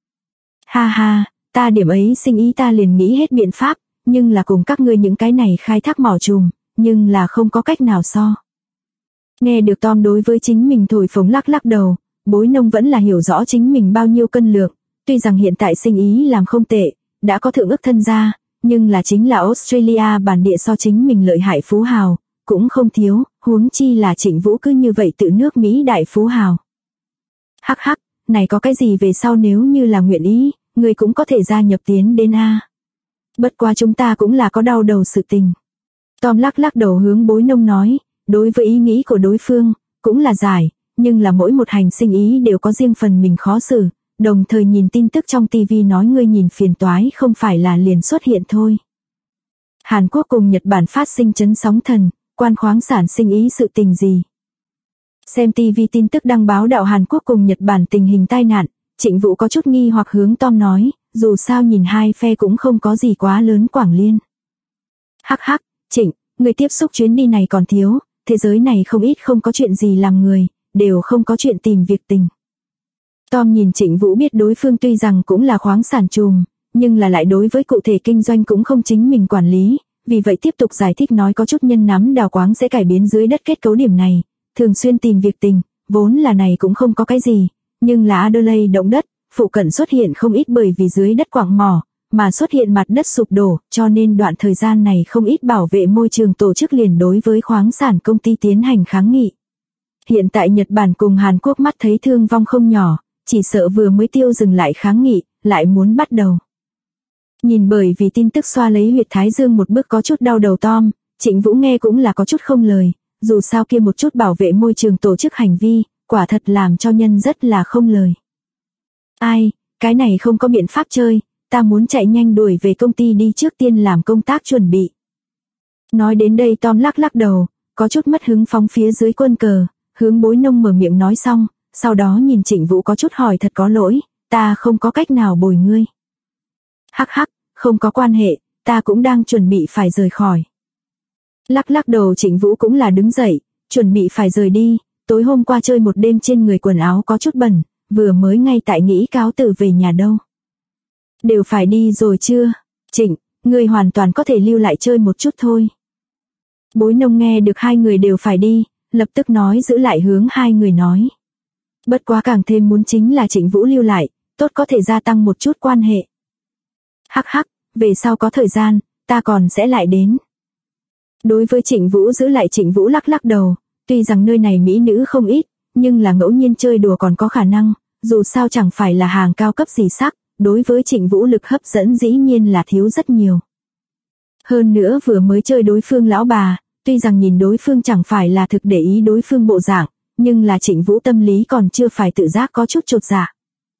Ha ha, ta điểm ấy sinh ý ta liền nghĩ hết biện pháp, nhưng là cùng các ngươi những cái này khai thác mỏ trùm, nhưng là không có cách nào so. Nghe được Tom đối với chính mình thổi phồng lắc lắc đầu, Bối Nông vẫn là hiểu rõ chính mình bao nhiêu cân lượng, tuy rằng hiện tại sinh ý làm không tệ, đã có thượng ức thân gia, nhưng là chính là Australia bản địa so chính mình lợi hại phú hào, cũng không thiếu, huống chi là Trịnh Vũ cứ như vậy tự nước Mỹ đại phú hào. Hắc hắc, này có cái gì về sau nếu như là nguyện ý, người cũng có thể gia nhập tiến đến a. Bất quá chúng ta cũng là có đau đầu sự tình. Tom lắc lắc đầu hướng Bối Nông nói, đối với ý nghĩ của đối phương, cũng là giải, nhưng là mỗi một hành sinh ý đều có riêng phần mình khó xử, đồng thời nhìn tin tức trong TV nói ngươi nhìn phiền toái không phải là liền xuất hiện thôi. Hàn Quốc cùng Nhật Bản phát sinh chấn sóng thần, quan khoáng sản sinh ý sự tình gì. Xem TV tin tức đăng báo đạo Hàn Quốc cùng Nhật Bản tình hình tai nạn, Trịnh Vũ có chút nghi hoặc hướng Tom nói, dù sao nhìn hai phe cũng không có gì quá lớn quảng liên. Hắc hắc, Trịnh, người tiếp xúc chuyến đi này còn thiếu, thế giới này không ít không có chuyện gì làm người, đều không có chuyện tìm việc tình. Tom nhìn Trịnh Vũ biết đối phương tuy rằng cũng là khoáng sản trùm, nhưng là lại đối với cụ thể kinh doanh cũng không chính mình quản lý, vì vậy tiếp tục giải thích nói có chút nhân nắm đào quáng sẽ cải biến dưới đất kết cấu điểm này, thường xuyên tìm việc tình, vốn là này cũng không có cái gì, nhưng là Adelaide động đất, phụ cận xuất hiện không ít bởi vì dưới đất quặng mỏ, mà xuất hiện mặt đất sụp đổ, cho nên đoạn thời gian này không ít bảo vệ môi trường tổ chức liền đối với khoáng sản công ty tiến hành kháng nghị. Hiện tại Nhật Bản cùng Hàn Quốc mắt thấy thương vong không nhỏ, chỉ sợ vừa mới tiêu dừng lại kháng nghị, lại muốn bắt đầu. Nhìn bởi vì tin tức xoa lấy huyệt thái dương một bước có chút đau đầu Tom, Trịnh Vũ nghe cũng là có chút không lời, dù sao kia một chút bảo vệ môi trường tổ chức hành vi, quả thật làm cho nhân rất là không lời. Ai, cái này không có biện pháp chơi, ta muốn chạy nhanh đuổi về công ty đi trước tiên làm công tác chuẩn bị. Nói đến đây Tom lắc lắc đầu, có chút mất hứng phóng phía dưới quân cờ, hướng Bối Nông mở miệng nói xong, sau đó nhìn Trịnh Vũ có chút hỏi thật có lỗi, ta không có cách nào bồi ngươi. Hắc hắc, không có quan hệ, ta cũng đang chuẩn bị phải rời khỏi. Lắc lắc đầu Trịnh Vũ cũng là đứng dậy, chuẩn bị phải rời đi, tối hôm qua chơi một đêm trên người quần áo có chút bẩn, vừa mới ngay tại nghĩ cáo từ về nhà đâu. Đều phải đi rồi chưa? Trịnh, ngươi hoàn toàn có thể lưu lại chơi một chút thôi. Bối Nông nghe được hai người đều phải đi, lập tức nói giữ lại hướng hai người nói. Bất quá càng thêm muốn chính là Trịnh Vũ lưu lại, tốt có thể gia tăng một chút quan hệ. Hắc hắc, về sau có thời gian, ta còn sẽ lại đến. Đối với Trịnh Vũ giữ lại, Trịnh Vũ lắc lắc đầu, tuy rằng nơi này mỹ nữ không ít, nhưng là ngẫu nhiên chơi đùa còn có khả năng, dù sao chẳng phải là hàng cao cấp gì sắc, đối với Trịnh Vũ lực hấp dẫn dĩ nhiên là thiếu rất nhiều. Hơn nữa vừa mới chơi đối phương lão bà, tuy rằng nhìn đối phương chẳng phải là thực để ý đối phương bộ dạng, nhưng là Trịnh Vũ tâm lý còn chưa phải tự giác có chút chột dạ.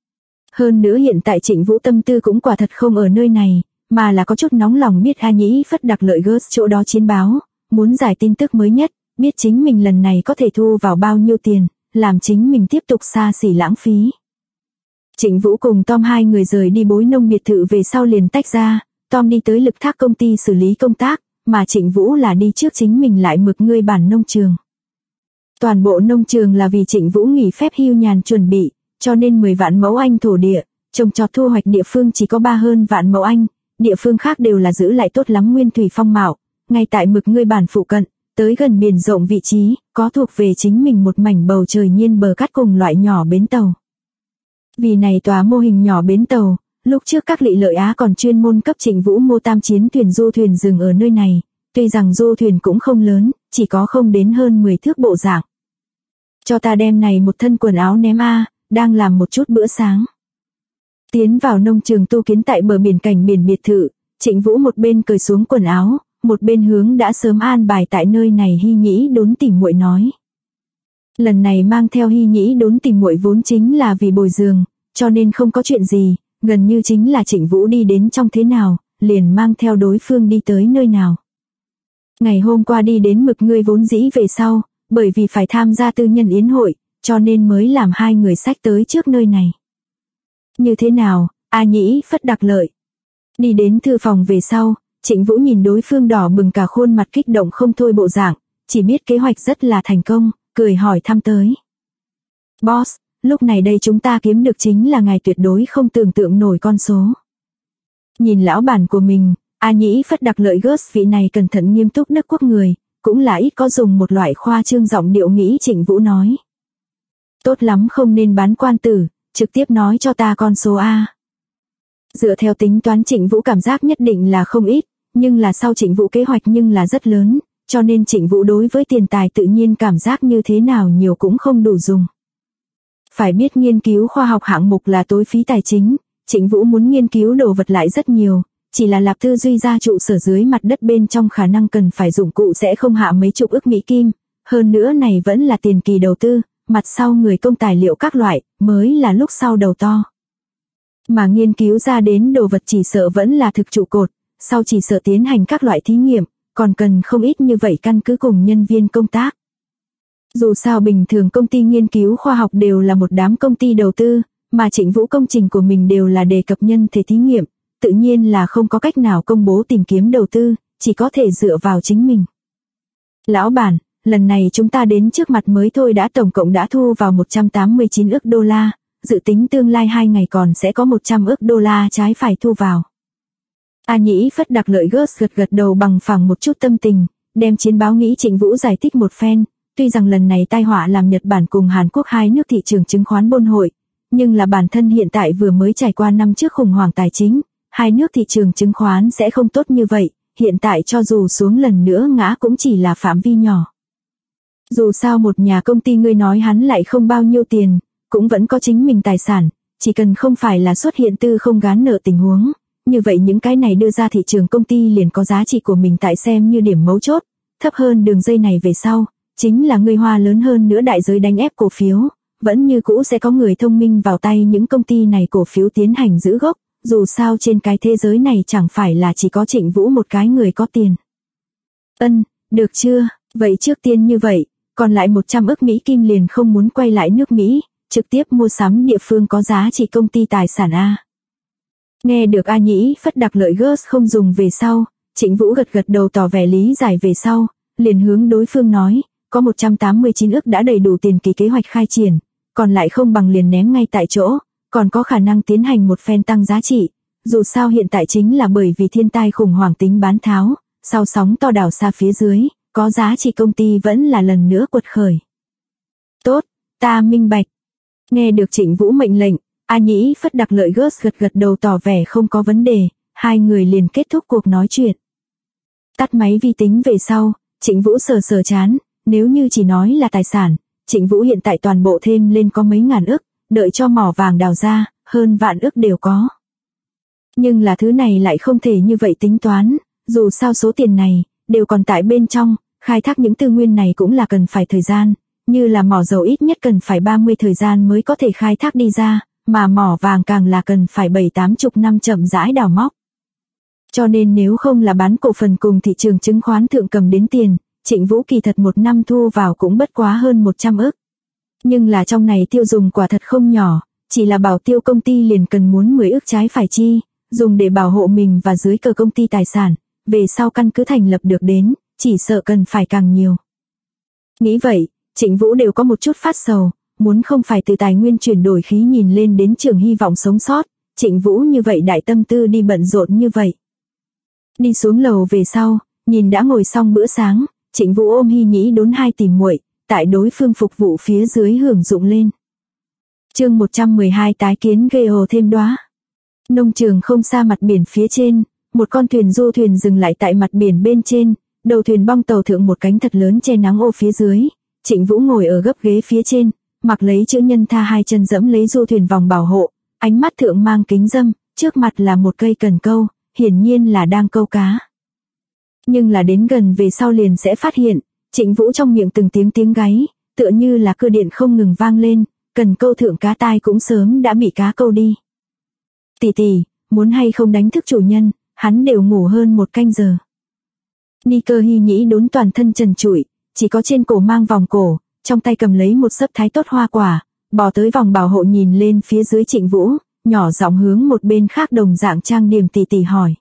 Hơn nữa hiện tại Trịnh Vũ tâm tư cũng quả thật không ở nơi này, mà là có chút nóng lòng biết A Nhĩ Phất Đặc Lợi Girls chỗ đó chiến báo, muốn giải tin tức mới nhất, biết chính mình lần này có thể thu vào bao nhiêu tiền, làm chính mình tiếp tục xa xỉ lãng phí. Trịnh Vũ cùng Tom hai người rời đi Bối Nông biệt thự về sau liền tách ra, Tom đi tới Lực Thác công ty xử lý công tác, mà Trịnh Vũ là đi trước chính mình lại mực ngươi bản nông trường. Toàn bộ nông trường là vì Trịnh Vũ nghỉ phép hưu nhàn chuẩn bị, cho nên 10 vạn mẫu Anh thổ địa, trồng trọt thu hoạch địa phương chỉ có 3 hơn vạn mẫu Anh, địa phương khác đều là giữ lại tốt lắm nguyên thủy phong mạo, ngay tại mực ngươi bản phụ cận, tới gần biển rộng vị trí, có thuộc về chính mình một mảnh bầu trời nhiên bờ cát cùng loại nhỏ bến tàu. Vì này tòa mô hình nhỏ bến tàu, lúc trước các Lị Lợi Á còn chuyên môn cấp Trịnh Vũ mua tam chiến thuyền du thuyền dừng ở nơi này, tuy rằng du thuyền cũng không lớn, chỉ có không đến hơn 10 thước bộ dạng. Cho ta đem này một thân quần áo ném a, đang làm một chút bữa sáng. Tiến vào nông trường tu kiến tại bờ biển cảnh biển biệt thự, Trịnh Vũ một bên cởi xuống quần áo, một bên hướng đã sớm an bài tại nơi này Hy Nhĩ Đốn tìm muội nói. Lần này mang theo Hy Nhĩ Đốn tìm muội vốn chính là vì bồi giường, cho nên không có chuyện gì, gần như chính là Trịnh Vũ đi đến trong thế nào, liền mang theo đối phương đi tới nơi nào. Ngày hôm qua đi đến mực ngươi vốn dĩ về sau, bởi vì phải tham gia tư nhân yến hội, cho nên mới làm hai người xách tới trước nơi này. Như thế nào, A Nhĩ Phất Đặc Lợi? Đi đến thư phòng về sau, Trịnh Vũ nhìn đối phương đỏ bừng cả khuôn mặt kích động không thôi bộ dạng, chỉ biết kế hoạch rất là thành công, cười hỏi thăm tới. Boss, lúc này đây chúng ta kiếm được chính là ngài tuyệt đối không tưởng tượng nổi con số. Nhìn lão bản của mình, A Nhĩ Phất Đặc Lợi Girls vị này cẩn thận nghiêm túc Đức Quốc người, cũng là ít có dùng một loại khoa trương giọng điệu nghĩ Trịnh Vũ nói. Tốt lắm không nên bán quan tử, trực tiếp nói cho ta con số A. Dựa theo tính toán Trịnh Vũ cảm giác nhất định là không ít, nhưng là sau Trịnh Vũ kế hoạch nhưng là rất lớn, cho nên Trịnh Vũ đối với tiền tài tự nhiên cảm giác như thế nào nhiều cũng không đủ dùng. Phải biết nghiên cứu khoa học hạng mục là tối phí tài chính, Trịnh Vũ muốn nghiên cứu đồ vật lại rất nhiều, chỉ là lạp tư duy ra trụ sở dưới mặt đất bên trong khả năng cần phải dụng cụ sẽ không hạ mấy chục ức Mỹ Kim, hơn nữa này vẫn là tiền kỳ đầu tư, mặt sau người công tài liệu các loại, mới là lúc sau đầu to. Mà nghiên cứu ra đến đồ vật chỉ sợ vẫn là thực trụ cột, sau chỉ sợ tiến hành các loại thí nghiệm, còn cần không ít như vậy căn cứ cùng nhân viên công tác. Dù sao bình thường công ty nghiên cứu khoa học đều là một đám công ty đầu tư, mà Trịnh Vũ công trình của mình đều là đề cập nhân thể thí nghiệm, tự nhiên là không có cách nào công bố tìm kiếm đầu tư, chỉ có thể dựa vào chính mình. Lão bản, lần này chúng ta đến trước mặt mới thôi đã tổng cộng đã thu vào 189 ức đô la, dự tính tương lai 2 ngày còn sẽ có 100 ức đô la trái phải thu vào. A Nhĩ Phất Đặc Lợi Girls gật gật đầu bằng phẳng một chút tâm tình, đem chiến báo nghĩ Trịnh Vũ giải thích một phen, tuy rằng lần này tai họa làm Nhật Bản cùng Hàn Quốc hai nước thị trường chứng khoán bôn hội, nhưng là bản thân hiện tại vừa mới trải qua năm trước khủng hoảng tài chính, hai nước thị trường chứng khoán sẽ không tốt như vậy, hiện tại cho dù xuống lần nữa ngã cũng chỉ là phạm vi nhỏ. Dù sao một nhà công ty ngươi nói hắn lại không bao nhiêu tiền, cũng vẫn có chính mình tài sản, chỉ cần không phải là xuất hiện tư không gán nợ tình huống, như vậy những cái này đưa ra thị trường công ty liền có giá trị của mình tại xem như điểm mấu chốt, thấp hơn đường dây này về sau, chính là người hoa lớn hơn nữa đại giới đánh ép cổ phiếu, vẫn như cũ sẽ có người thông minh vào tay những công ty này cổ phiếu tiến hành giữ gốc, dù sao trên cái thế giới này chẳng phải là chỉ có Trịnh Vũ một cái người có tiền. Được chưa, vậy trước tiên như vậy, còn lại 100 ức Mỹ Kim liền không muốn quay lại nước Mỹ, trực tiếp mua sắm địa phương có giá trị công ty tài sản A. Nghe được A Nhĩ Phất Đặc Lợi Girls không dùng về sau, Trịnh Vũ gật gật đầu tỏ vẻ lý giải về sau, liền hướng đối phương nói, có 189 ức đã đầy đủ tiền kỳ kế hoạch khai triển, còn lại không bằng liền ném ngay tại chỗ, còn có khả năng tiến hành một phen tăng giá trị. Dù sao hiện tại chính là bởi vì thiên tai khủng hoảng tính bán tháo, sau sóng to đảo xa phía dưới, có giá trị công ty vẫn là lần nữa quật khởi. Tốt, ta minh bạch. Nghe được Trịnh Vũ mệnh lệnh, A Nhĩ Phất Đặc Lợi gớt gật gật đầu tỏ vẻ không có vấn đề, hai người liền kết thúc cuộc nói chuyện. Tắt máy vi tính về sau, Trịnh Vũ sờ chán, nếu như chỉ nói là tài sản, Trịnh Vũ hiện tại toàn bộ thêm lên có mấy ngàn ức, đợi cho mỏ vàng đào ra, hơn vạn ức đều có. Nhưng là thứ này lại không thể như vậy tính toán, dù sao số tiền này, đều còn tại bên trong, khai thác những tư nguyên này cũng là cần phải thời gian, như là mỏ dầu ít nhất cần phải 30 thời gian mới có thể khai thác đi ra, mà mỏ vàng càng là cần phải 7-80 năm chậm rãi đào móc. Cho nên nếu không là bán cổ phần cùng thị trường chứng khoán thượng cầm đến tiền, Trịnh Vũ kỳ thật một năm thu vào cũng bất quá hơn 100 ức. Nhưng là trong này tiêu dùng quả thật không nhỏ, chỉ là bảo tiêu công ty liền cần muốn 10 ức trái phải chi, dùng để bảo hộ mình và dưới cờ công ty tài sản, về sau căn cứ thành lập được đến, chỉ sợ cần phải càng nhiều. Nghĩ vậy, Trịnh Vũ đều có một chút phát sầu, muốn không phải từ tài nguyên chuyển đổi khí nhìn lên đến trường hy vọng sống sót, Trịnh Vũ như vậy đại tâm tư đi bận rộn như vậy. Đi xuống lầu về sau, nhìn đã ngồi xong bữa sáng, Trịnh Vũ ôm Hy Nhĩ Đốn hai tỷ muội, tại đối phương phục vụ phía dưới hưởng dụng lên. Chương 112 tái kiến gây hồ thêm đóa. Nông trường không xa mặt biển phía trên, một con thuyền du thuyền dừng lại tại mặt biển bên trên, đầu thuyền bong tàu thượng một cánh thật lớn che nắng ô phía dưới. Trịnh Vũ ngồi ở gấp ghế phía trên, mặc lấy chữ nhân tha hai chân dẫm lấy du thuyền vòng bảo hộ, ánh mắt thượng mang kính dâm, trước mặt là một cây cần câu, hiển nhiên là đang câu cá. Nhưng là đến gần về sau liền sẽ phát hiện, Trịnh Vũ trong miệng từng tiếng gáy, tựa như là cơ điện không ngừng vang lên, cần câu thượng cá tai cũng sớm đã bị cá câu đi. Tỷ, muốn hay không đánh thức chủ nhân, hắn đều ngủ hơn một canh giờ. Ni Cơ Hy Nhĩ Đốn toàn thân trần trụi, chỉ có trên cổ mang vòng cổ, trong tay cầm lấy một xấp thái tốt hoa quả, bò tới vòng bảo hộ nhìn lên phía dưới Trịnh Vũ, nhỏ giọng hướng một bên khác đồng dạng trang điểm tỷ hỏi.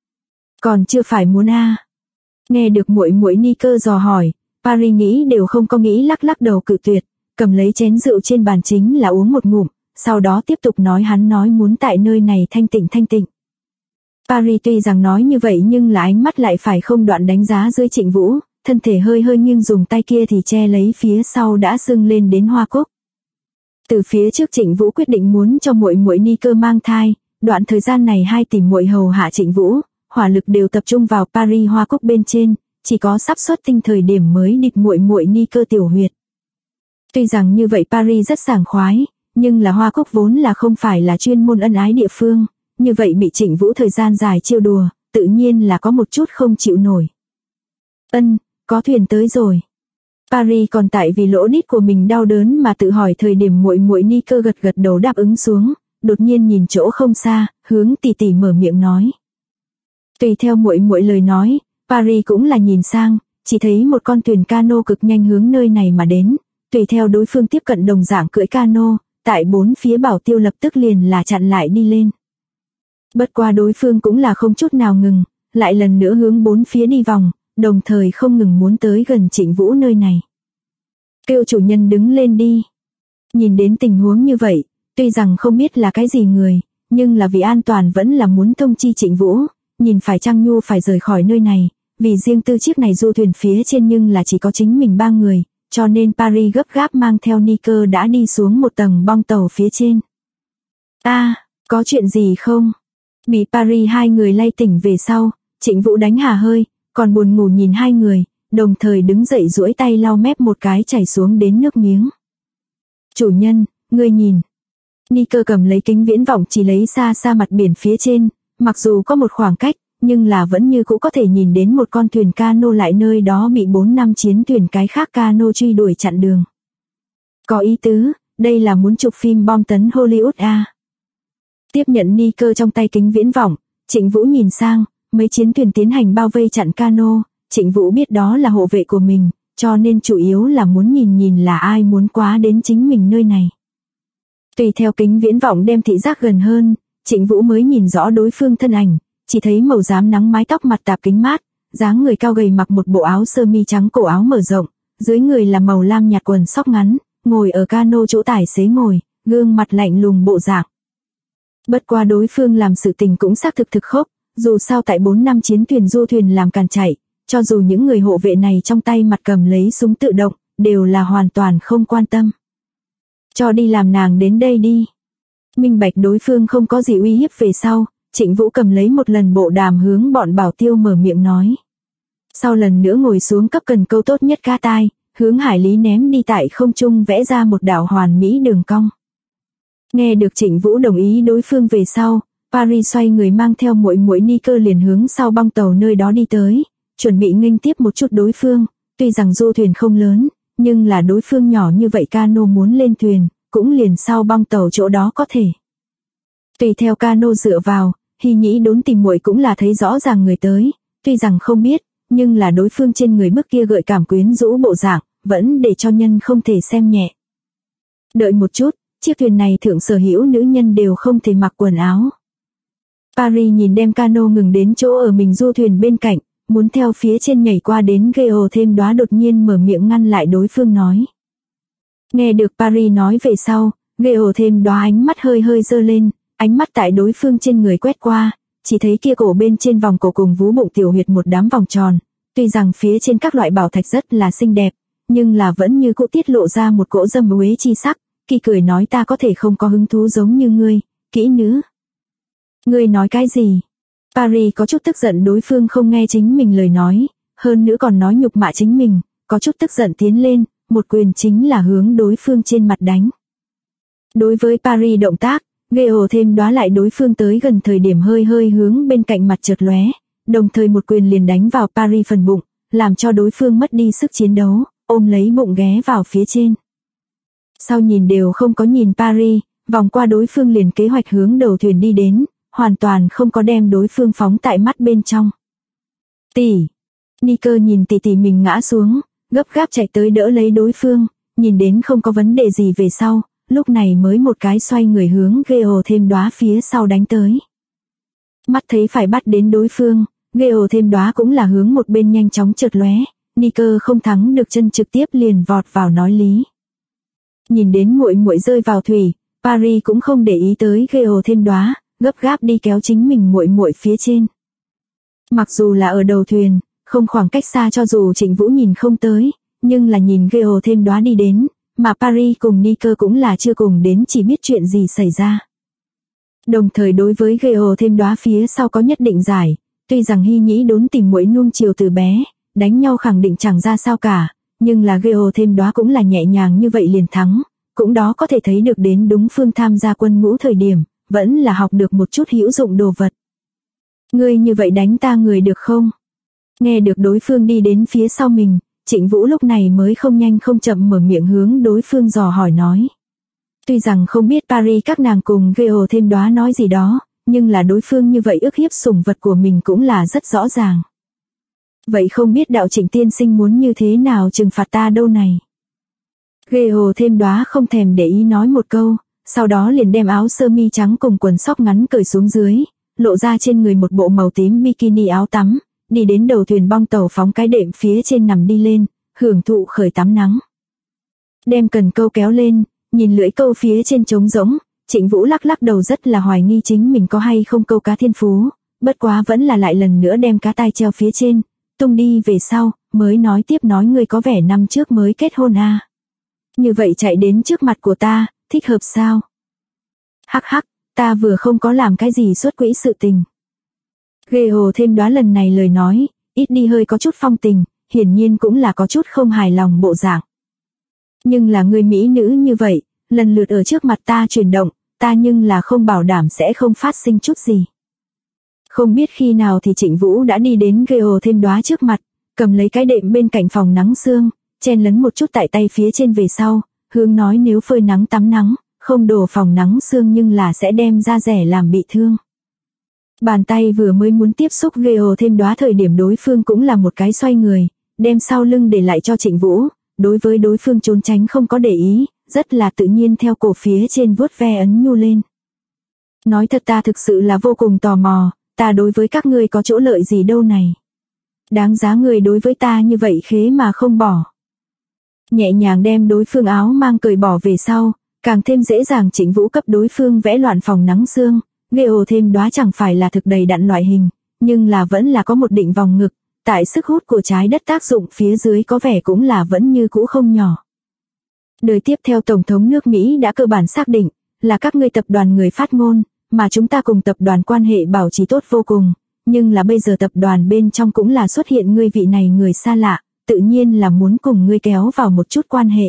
Còn chưa phải muốn a? Nghe được muội Ni Cơ dò hỏi, Paris nghĩ đều không có nghĩ lắc đầu cự tuyệt, cầm lấy chén rượu trên bàn chính là uống một ngụm, sau đó tiếp tục nói hắn nói muốn tại nơi này thanh tịnh. Paris tuy rằng nói như vậy nhưng là ánh mắt lại phải không đoạn đánh giá dưới Trịnh Vũ, thân thể hơi nhưng dùng tay kia thì che lấy phía sau đã sưng lên đến hoa cúc. Từ phía trước Trịnh Vũ quyết định muốn cho muội Ni Cơ mang thai, đoạn thời gian này hai tỷ muội hầu hạ Trịnh Vũ, hỏa lực đều tập trung vào Paris hoa cúc bên trên, chỉ có sắp xuất tinh thời điểm mới địch muội Ni Cơ tiểu huyệt. Tuy rằng như vậy Paris rất sảng khoái, nhưng là hoa cúc vốn là không phải là chuyên môn ân ái địa phương, như vậy bị Trịnh Vũ thời gian dài trêu đùa, tự nhiên là có một chút không chịu nổi. Có thuyền tới rồi. Paris còn tại vì lỗ đít của mình đau đớn mà tự hỏi thời điểm muội Ni Cơ gật đầu đáp ứng xuống, đột nhiên nhìn chỗ không xa, hướng tỷ mở miệng nói. Tùy theo muội lời nói, Paris cũng là nhìn sang, chỉ thấy một con thuyền cano cực nhanh hướng nơi này mà đến, tùy theo đối phương tiếp cận đồng dạng cưỡi cano, tại bốn phía bảo tiêu lập tức liền là chặn lại đi lên. Bất qua đối phương cũng là không chút nào ngừng, lại lần nữa hướng bốn phía đi vòng, đồng thời không ngừng muốn tới gần Trịnh Vũ nơi này. Kêu chủ nhân đứng lên đi. Nhìn đến tình huống như vậy, tuy rằng không biết là cái gì người, nhưng là vì an toàn vẫn là muốn thông chi Trịnh Vũ, nhìn phải chăng nhu phải rời khỏi nơi này, vì riêng tư chiếc này du thuyền phía trên nhưng là chỉ có chính mình ba người, cho nên Paris gấp gáp mang theo Ni Cơ đã đi xuống một tầng bong tàu phía trên. Có chuyện gì không? Bị Paris hai người lay tỉnh về sau, Trịnh Vũ đánh hà hơi, còn buồn ngủ nhìn hai người, đồng thời đứng dậy duỗi tay lau mép một cái chảy xuống đến nước miếng. Chủ nhân, ngươi nhìn. Ni Cơ cầm lấy kính viễn vọng chỉ lấy xa mặt biển phía trên, mặc dù có một khoảng cách, nhưng là vẫn như cũ có thể nhìn đến một con thuyền cano lại nơi đó bị 4-5 chiến thuyền cái khác cano truy đuổi chặn đường. Có ý tứ, đây là muốn chụp phim bom tấn Hollywood à. Tiếp nhận Ni Cơ trong tay kính viễn vọng, Trịnh Vũ nhìn sang, mấy chiến thuyền tiến hành bao vây chặn cano, Trịnh Vũ biết đó là hộ vệ của mình, cho nên chủ yếu là muốn nhìn là ai muốn quá đến chính mình nơi này. Tùy theo kính viễn vọng đem thị giác gần hơn, Trịnh Vũ mới nhìn rõ đối phương thân ảnh, chỉ thấy màu xám nắng mái tóc mặt tạp kính mát, dáng người cao gầy mặc một bộ áo sơ mi trắng cổ áo mở rộng, dưới người là màu lam nhạt quần sóc ngắn, ngồi ở cano chỗ tài xế ngồi, gương mặt lạnh lùng bộ dạng. Bất qua đối phương làm sự tình cũng xác thực khốc, dù sao tại 4 năm chiến thuyền du thuyền làm càn chạy, cho dù những người hộ vệ này trong tay mặt cầm lấy súng tự động, đều là hoàn toàn không quan tâm. Cho đi làm nàng đến đây đi. Minh bạch đối phương không có gì uy hiếp về sau, Trịnh Vũ cầm lấy một lần bộ đàm hướng bọn bảo tiêu mở miệng nói. Sau lần nữa ngồi xuống cấp cần câu tốt nhất ca tai, hướng Hải Lý ném đi tại không trung vẽ ra một đạo hoàn mỹ đường cong. Nghe được Trịnh Vũ đồng ý đối phương về sau, Paris xoay người mang theo muội muội Nicker liền hướng sau bong tàu nơi đó đi tới, chuẩn bị nghênh tiếp một chút đối phương, tuy rằng du thuyền không lớn, nhưng là đối phương nhỏ như vậy cano muốn lên thuyền, cũng liền sau bong tàu chỗ đó có thể. Tùy theo cano dựa vào, Hy Nhĩ Đốn tìm muội cũng là thấy rõ ràng người tới, tuy rằng không biết, nhưng là đối phương trên người bức kia gợi cảm quyến rũ bộ dạng, vẫn để cho nhân không thể xem nhẹ. Đợi một chút, chiếc thuyền này thượng sở hữu nữ nhân đều không thể mặc quần áo. Paris nhìn đem cano ngừng đến chỗ ở mình du thuyền bên cạnh, muốn theo phía trên nhảy qua đến Geo thêm đóa đột nhiên mở miệng ngăn lại đối phương nói. Nghe được Paris nói về sau, Geo thêm đóa ánh mắt hơi hơi dơ lên, ánh mắt tại đối phương trên người quét qua, chỉ thấy kia cổ bên trên vòng cổ cùng vú bụng tiểu huyệt một đám vòng tròn, tuy rằng phía trên các loại bảo thạch rất là xinh đẹp, nhưng là vẫn như cũ tiết lộ ra một cỗ dâm uế chi sắc, kỳ cười nói ta có thể không có hứng thú giống như ngươi, kỹ nữ. Ngươi nói cái gì? Paris có chút tức giận đối phương không nghe chính mình lời nói, hơn nữa còn nói nhục mạ chính mình, có chút tức giận tiến lên, một quyền chính là hướng đối phương trên mặt đánh. Đối với Paris động tác, Geo thêm đóa lại đối phương tới gần thời điểm hơi hơi hướng bên cạnh mặt chợt lóe, đồng thời một quyền liền đánh vào Paris phần bụng, làm cho đối phương mất đi sức chiến đấu, ôm lấy bụng ghé vào phía trên. Sau nhìn đều không có nhìn Paris, vòng qua đối phương liền kế hoạch hướng đầu thuyền đi đến, hoàn toàn không có đem đối phương phóng tại mắt bên trong. Tỷ. Nicker nhìn tỷ mình ngã xuống, gấp gáp chạy tới đỡ lấy đối phương, nhìn đến không có vấn đề gì về sau, lúc này mới một cái xoay người hướng Geo thêm đóa phía sau đánh tới. Mắt thấy phải bắt đến đối phương, Geo thêm đóa cũng là hướng một bên nhanh chóng chợt lóe, Nicker không thắng được chân trực tiếp liền vọt vào nói lý. Nhìn đến muội muội rơi vào thủy, Paris cũng không để ý tới Geo thêm đóa, gấp gáp đi kéo chính mình muội muội phía trên. Mặc dù là ở đầu thuyền, không khoảng cách xa cho dù Trịnh Vũ nhìn không tới, nhưng là nhìn Geo thêm đóa đi đến, mà Paris cùng Nicker cũng là chưa cùng đến chỉ biết chuyện gì xảy ra. Đồng thời đối với Geo thêm đóa phía sau có nhất định giải, tuy rằng Hy Nhĩ Đốn tìm muội nuông chiều từ bé, đánh nhau khẳng định chẳng ra sao cả, nhưng là Geo thêm đóa cũng là nhẹ nhàng như vậy liền thắng, cũng đó có thể thấy được đến đúng phương tham gia quân ngũ thời điểm, vẫn là học được một chút hữu dụng đồ vật. Ngươi như vậy đánh ta người được không? Nghe được đối phương đi đến phía sau mình, Trịnh Vũ lúc này mới không nhanh không chậm mở miệng hướng đối phương dò hỏi nói. Tuy rằng không biết Paris các nàng cùng Geo thêm đóa nói gì đó, nhưng là đối phương như vậy ức hiếp sủng vật của mình cũng là rất rõ ràng. Vậy không biết đạo Trịnh tiên sinh muốn như thế nào trừng phạt ta đâu này? Geo thêm đóa không thèm để ý nói một câu, sau đó liền đem áo sơ mi trắng cùng quần sóc ngắn cởi xuống dưới, lộ ra trên người một bộ màu tím bikini áo tắm, đi đến đầu thuyền bong tàu phóng cái đệm phía trên nằm đi lên, hưởng thụ khởi tắm nắng. Đem cần câu kéo lên, nhìn lưỡi câu phía trên trống rỗng, Trịnh Vũ lắc lắc đầu rất là hoài nghi chính mình có hay không câu cá thiên phú, bất quá vẫn là lại lần nữa đem cá tai treo phía trên, tung đi về sau, mới nói tiếp nói ngươi có vẻ năm trước mới kết hôn à. Như vậy chạy đến trước mặt của ta, thích hợp sao? Hắc hắc, ta vừa không có làm cái gì xuất quỹ sự tình. Geo thêm đóa lần này lời nói, ít đi hơi có chút phong tình, hiển nhiên cũng là có chút không hài lòng bộ dạng. Nhưng là người mỹ nữ như vậy, lần lượt ở trước mặt ta chuyển động, ta nhưng là không bảo đảm sẽ không phát sinh chút gì. Không biết khi nào thì Trịnh Vũ đã đi đến Geo thêm đóa trước mặt, cầm lấy cái đệm bên cạnh phòng nắng sương, chen lấn một chút tại tay phía trên về sau, hướng nói nếu phơi nắng tắm nắng, không đổ phòng nắng sương nhưng là sẽ đem da rẻ làm bị thương. Bàn tay vừa mới muốn tiếp xúc Geo thêm đóa thời điểm đối phương cũng là một cái xoay người, đem sau lưng để lại cho Trịnh Vũ, đối với đối phương trốn tránh không có để ý, rất là tự nhiên theo cổ phía trên vuốt ve ấn nhu lên. Nói thật ta thực sự là vô cùng tò mò, ta đối với các ngươi có chỗ lợi gì đâu này. Đáng giá người đối với ta như vậy khế mà không bỏ. Nhẹ nhàng đem đối phương áo mang cởi bỏ về sau, càng thêm dễ dàng Trịnh Vũ cấp đối phương vẽ loạn phòng nắng sương, Geo thêm đóa chẳng phải là thực đầy đặn loại hình, nhưng là vẫn là có một định vòng ngực, tại sức hút của trái đất tác dụng phía dưới có vẻ cũng là vẫn như cũ không nhỏ. Đời tiếp theo Tổng thống nước Mỹ đã cơ bản xác định, là các ngươi tập đoàn người phát ngôn, mà chúng ta cùng tập đoàn quan hệ bảo trì tốt vô cùng, nhưng là bây giờ tập đoàn bên trong cũng là xuất hiện ngươi vị này người xa lạ, tự nhiên là muốn cùng ngươi kéo vào một chút quan hệ.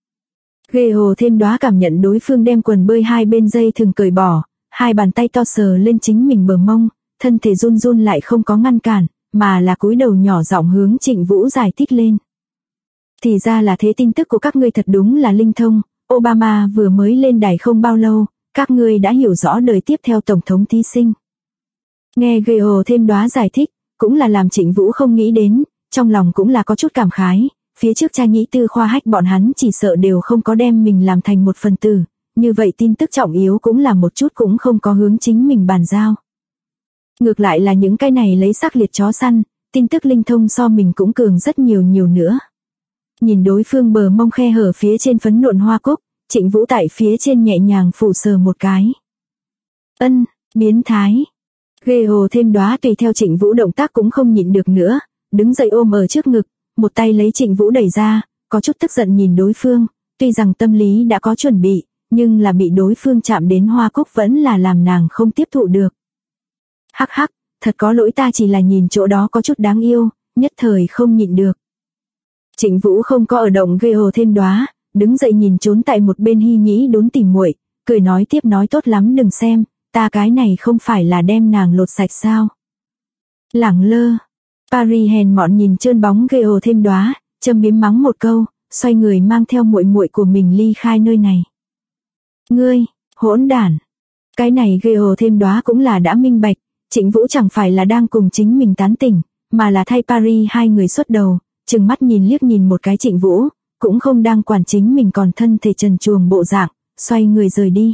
Geo thêm đóa cảm nhận đối phương đem quần bơi hai bên dây thừng cởi bỏ, hai bàn tay to sờ lên chính mình bờ mông, thân thể run run lại không có ngăn cản, mà là cúi đầu nhỏ giọng hướng Trịnh Vũ giải thích lên. Thì ra là thế, tin tức của các ngươi thật đúng là linh thông, Obama vừa mới lên đài không bao lâu, các ngươi đã hiểu rõ đời tiếp theo tổng thống thí sinh. Nghe Geo thêm đóa giải thích, cũng là làm Trịnh Vũ không nghĩ đến, trong lòng cũng là có chút cảm khái, phía trước Cha Nhĩ Tư Khoa Hách bọn hắn chỉ sợ đều không có đem mình làm thành một phần tử, như vậy tin tức trọng yếu cũng là một chút cũng không có hướng chính mình bàn giao. Ngược lại là những cái này lấy sắc liệt chó săn, tin tức linh thông so mình cũng cường rất nhiều nữa. Nhìn đối phương bờ mông khe hở phía trên phấn nộn hoa cúc, Trịnh Vũ tại phía trên nhẹ nhàng phủ sờ một cái. Ân, biến thái. Geo thêm đóa tùy theo Trịnh Vũ động tác cũng không nhịn được nữa, đứng dậy ôm ở trước ngực, một tay lấy Trịnh Vũ đẩy ra, có chút tức giận nhìn đối phương, tuy rằng tâm lý đã có chuẩn bị, nhưng là bị đối phương chạm đến hoa cúc vẫn là làm nàng không tiếp thụ được. Hắc hắc, thật có lỗi, ta chỉ là nhìn chỗ đó có chút đáng yêu, nhất thời không nhịn được. Trịnh Vũ không có ở động Geo thêm đóa, đứng dậy nhìn trốn tại một bên Hy Nhĩ Đốn tìm muội, cười nói tiếp, nói tốt lắm đừng xem, ta cái này không phải là đem nàng lột sạch sao. Lẳng lơ, Paris hèn mọn nhìn trơn bóng Geo thêm đóa, châm biếm mắng một câu, xoay người mang theo muội muội của mình ly khai nơi này. Ngươi, hỗn đản. Cái này Geo thêm đóa cũng là đã minh bạch, Trịnh Vũ chẳng phải là đang cùng chính mình tán tỉnh, mà là thay Paris hai người xuất đầu, chừng mắt nhìn liếc nhìn một cái Trịnh Vũ, cũng không đang quản chính mình còn thân thể trần truồng bộ dạng, xoay người rời đi.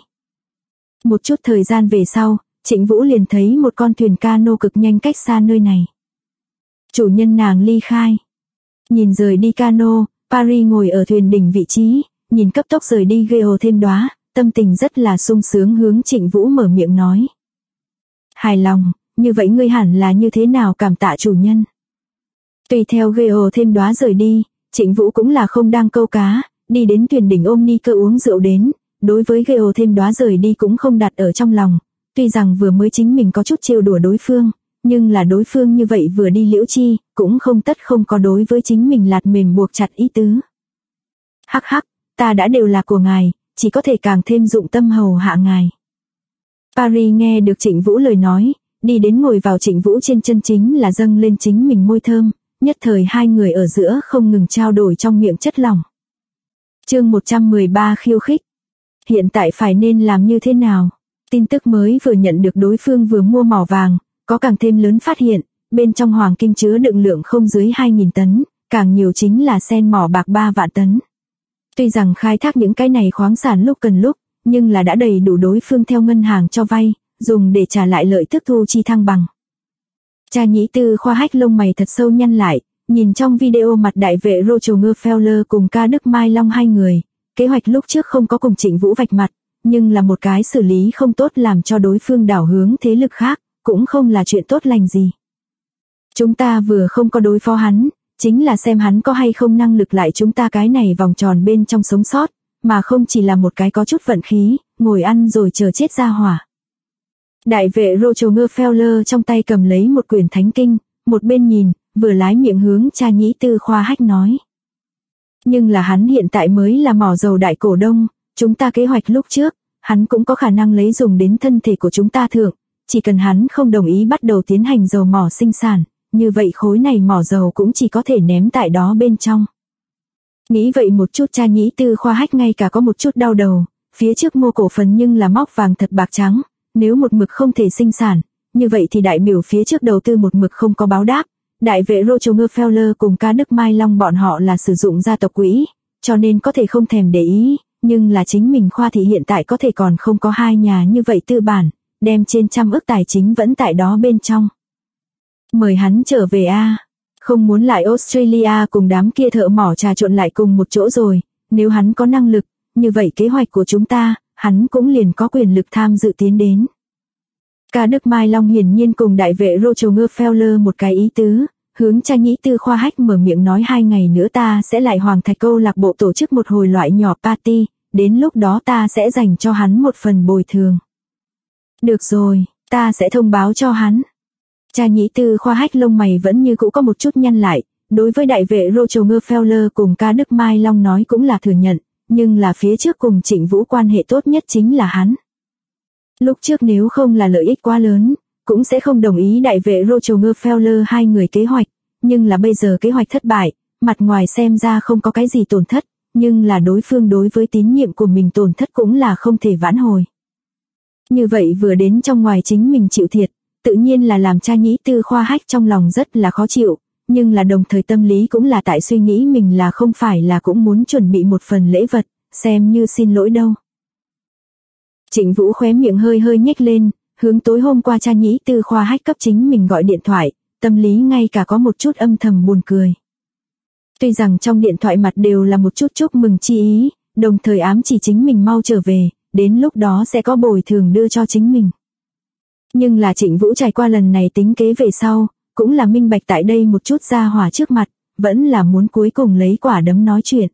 Một chút thời gian về sau, Trịnh Vũ liền thấy một con thuyền cano cực nhanh cách xa nơi này. Chủ nhân nàng ly khai. Nhìn rời đi cano, Paris ngồi ở thuyền đỉnh vị trí, nhìn cấp tốc rời đi Geo thêm đóa, tâm tình rất là sung sướng hướng Trịnh Vũ mở miệng nói. Hài lòng, như vậy ngươi hẳn là như thế nào cảm tạ chủ nhân. Tùy theo Geo thêm đóa rời đi, Trịnh Vũ cũng là không đang câu cá, đi đến thuyền đỉnh ôm ni cơ uống rượu đến, đối với Geo thêm đóa rời đi cũng không đặt ở trong lòng, tuy rằng vừa mới chính mình có chút trêu đùa đối phương, nhưng là đối phương như vậy vừa đi liễu chi, cũng không tất không có đối với chính mình lạt mềm buộc chặt ý tứ. Hắc hắc, ta đã đều là của ngài, chỉ có thể càng thêm dụng tâm hầu hạ ngài. Paris nghe được Trịnh Vũ lời nói, đi đến ngồi vào Trịnh Vũ trên chân, chính là dâng lên chính mình môi thơm, nhất thời hai người ở giữa không ngừng trao đổi trong miệng chất lỏng. Chương 113 khiêu khích. Hiện tại phải nên làm như thế nào? Tin tức mới vừa nhận được, đối phương vừa mua mỏ vàng, có càng thêm lớn phát hiện, bên trong hoàng kim chứa đựng lượng không dưới 2.000 tấn, càng nhiều chính là sen mỏ bạc 3 vạn tấn. Tuy rằng khai thác những cái này khoáng sản lúc cần lúc, nhưng là đã đầy đủ đối phương theo ngân hàng cho vay, dùng để trả lại lợi tức thu chi thăng bằng. Cha Nhĩ Tư Khoa Hách lông mày thật sâu nhăn lại, nhìn trong video mặt đại vệ Rockefeller cùng ca Đức Mai Long hai người, kế hoạch lúc trước không có cùng Trịnh Vũ vạch mặt, nhưng là một cái xử lý không tốt làm cho đối phương đảo hướng thế lực khác, cũng không là chuyện tốt lành gì. Chúng ta vừa không có đối phó hắn, chính là xem hắn có hay không năng lực lại chúng ta cái này vòng tròn bên trong sống sót, mà không chỉ là một cái có chút vận khí, ngồi ăn rồi chờ chết ra hỏa. Đại vệ Rockefeller trong tay cầm lấy một quyển thánh kinh, một bên nhìn, vừa lái miệng hướng Cha Nhĩ Tư Khoa Hách nói. Nhưng là hắn hiện tại mới là mỏ dầu đại cổ đông, chúng ta kế hoạch lúc trước, hắn cũng có khả năng lấy dùng đến thân thể của chúng ta thượng, chỉ cần hắn không đồng ý bắt đầu tiến hành dầu mỏ sinh sản, như vậy khối này mỏ dầu cũng chỉ có thể ném tại đó bên trong. Nghĩ vậy một chút, Cha Nhĩ Tư Khoa Hách ngay cả có một chút đau đầu, phía trước mua cổ phần nhưng là móc vàng thật bạc trắng, nếu một mực không thể sinh sản, như vậy thì đại biểu phía trước đầu tư một mực không có báo đáp. Đại vệ Rockefeller cùng ca Đức Mai Long bọn họ là sử dụng gia tộc quỹ, cho nên có thể không thèm để ý, nhưng là chính mình Khoa thị hiện tại có thể còn không có hai nhà như vậy tư bản, đem trên 100 ức tài chính vẫn tại đó bên trong. Mời hắn trở về a. Không muốn lại Australia cùng đám kia thợ mỏ trà trộn lại cùng một chỗ rồi, nếu hắn có năng lực, như vậy kế hoạch của chúng ta, hắn cũng liền có quyền lực tham dự tiến đến. Ca Đức Mai Long hiển nhiên cùng đại vệ Roger Feller một cái ý tứ, hướng Cha Nhĩ Tư khoa hách mở miệng nói 2 ngày nữa ta sẽ lại Hoàng Thạch câu lạc bộ tổ chức một hồi loại nhỏ party, đến lúc đó ta sẽ dành cho hắn một phần bồi thường. Được rồi, ta sẽ thông báo cho hắn. Cha Nhĩ Tư khoa hách lông mày vẫn như cũ có một chút nhăn lại, đối với đại vệ Roger Feller cùng Ca Đức Mai Long nói cũng là thừa nhận, nhưng là phía trước cùng Trịnh Vũ quan hệ tốt nhất chính là hắn. Lúc trước nếu không là lợi ích quá lớn, cũng sẽ không đồng ý đại vệ Roger Feller hai người kế hoạch, nhưng là bây giờ kế hoạch thất bại, mặt ngoài xem ra không có cái gì tổn thất, nhưng là đối phương đối với tín nhiệm của mình tổn thất cũng là không thể vãn hồi. Như vậy vừa đến trong ngoài chính mình chịu thiệt, tự nhiên là làm Cha Nhĩ Tư khoa hách trong lòng rất là khó chịu, nhưng là đồng thời tâm lý cũng là tại suy nghĩ mình là không phải là cũng muốn chuẩn bị một phần lễ vật, xem như xin lỗi đâu. Trịnh Vũ khóe miệng hơi hơi nhếch lên, hướng tối hôm qua Cha Nhĩ Tư khoa hách cấp chính mình gọi điện thoại, tâm lý ngay cả có một chút âm thầm buồn cười. Tuy rằng trong điện thoại mặt đều là một chút chúc mừng chi ý, đồng thời ám chỉ chính mình mau trở về, đến lúc đó sẽ có bồi thường đưa cho chính mình. Nhưng là Trịnh Vũ trải qua lần này tính kế về sau, cũng là minh bạch tại đây một chút ra hỏa trước mặt, vẫn là muốn cuối cùng lấy quả đấm nói chuyện.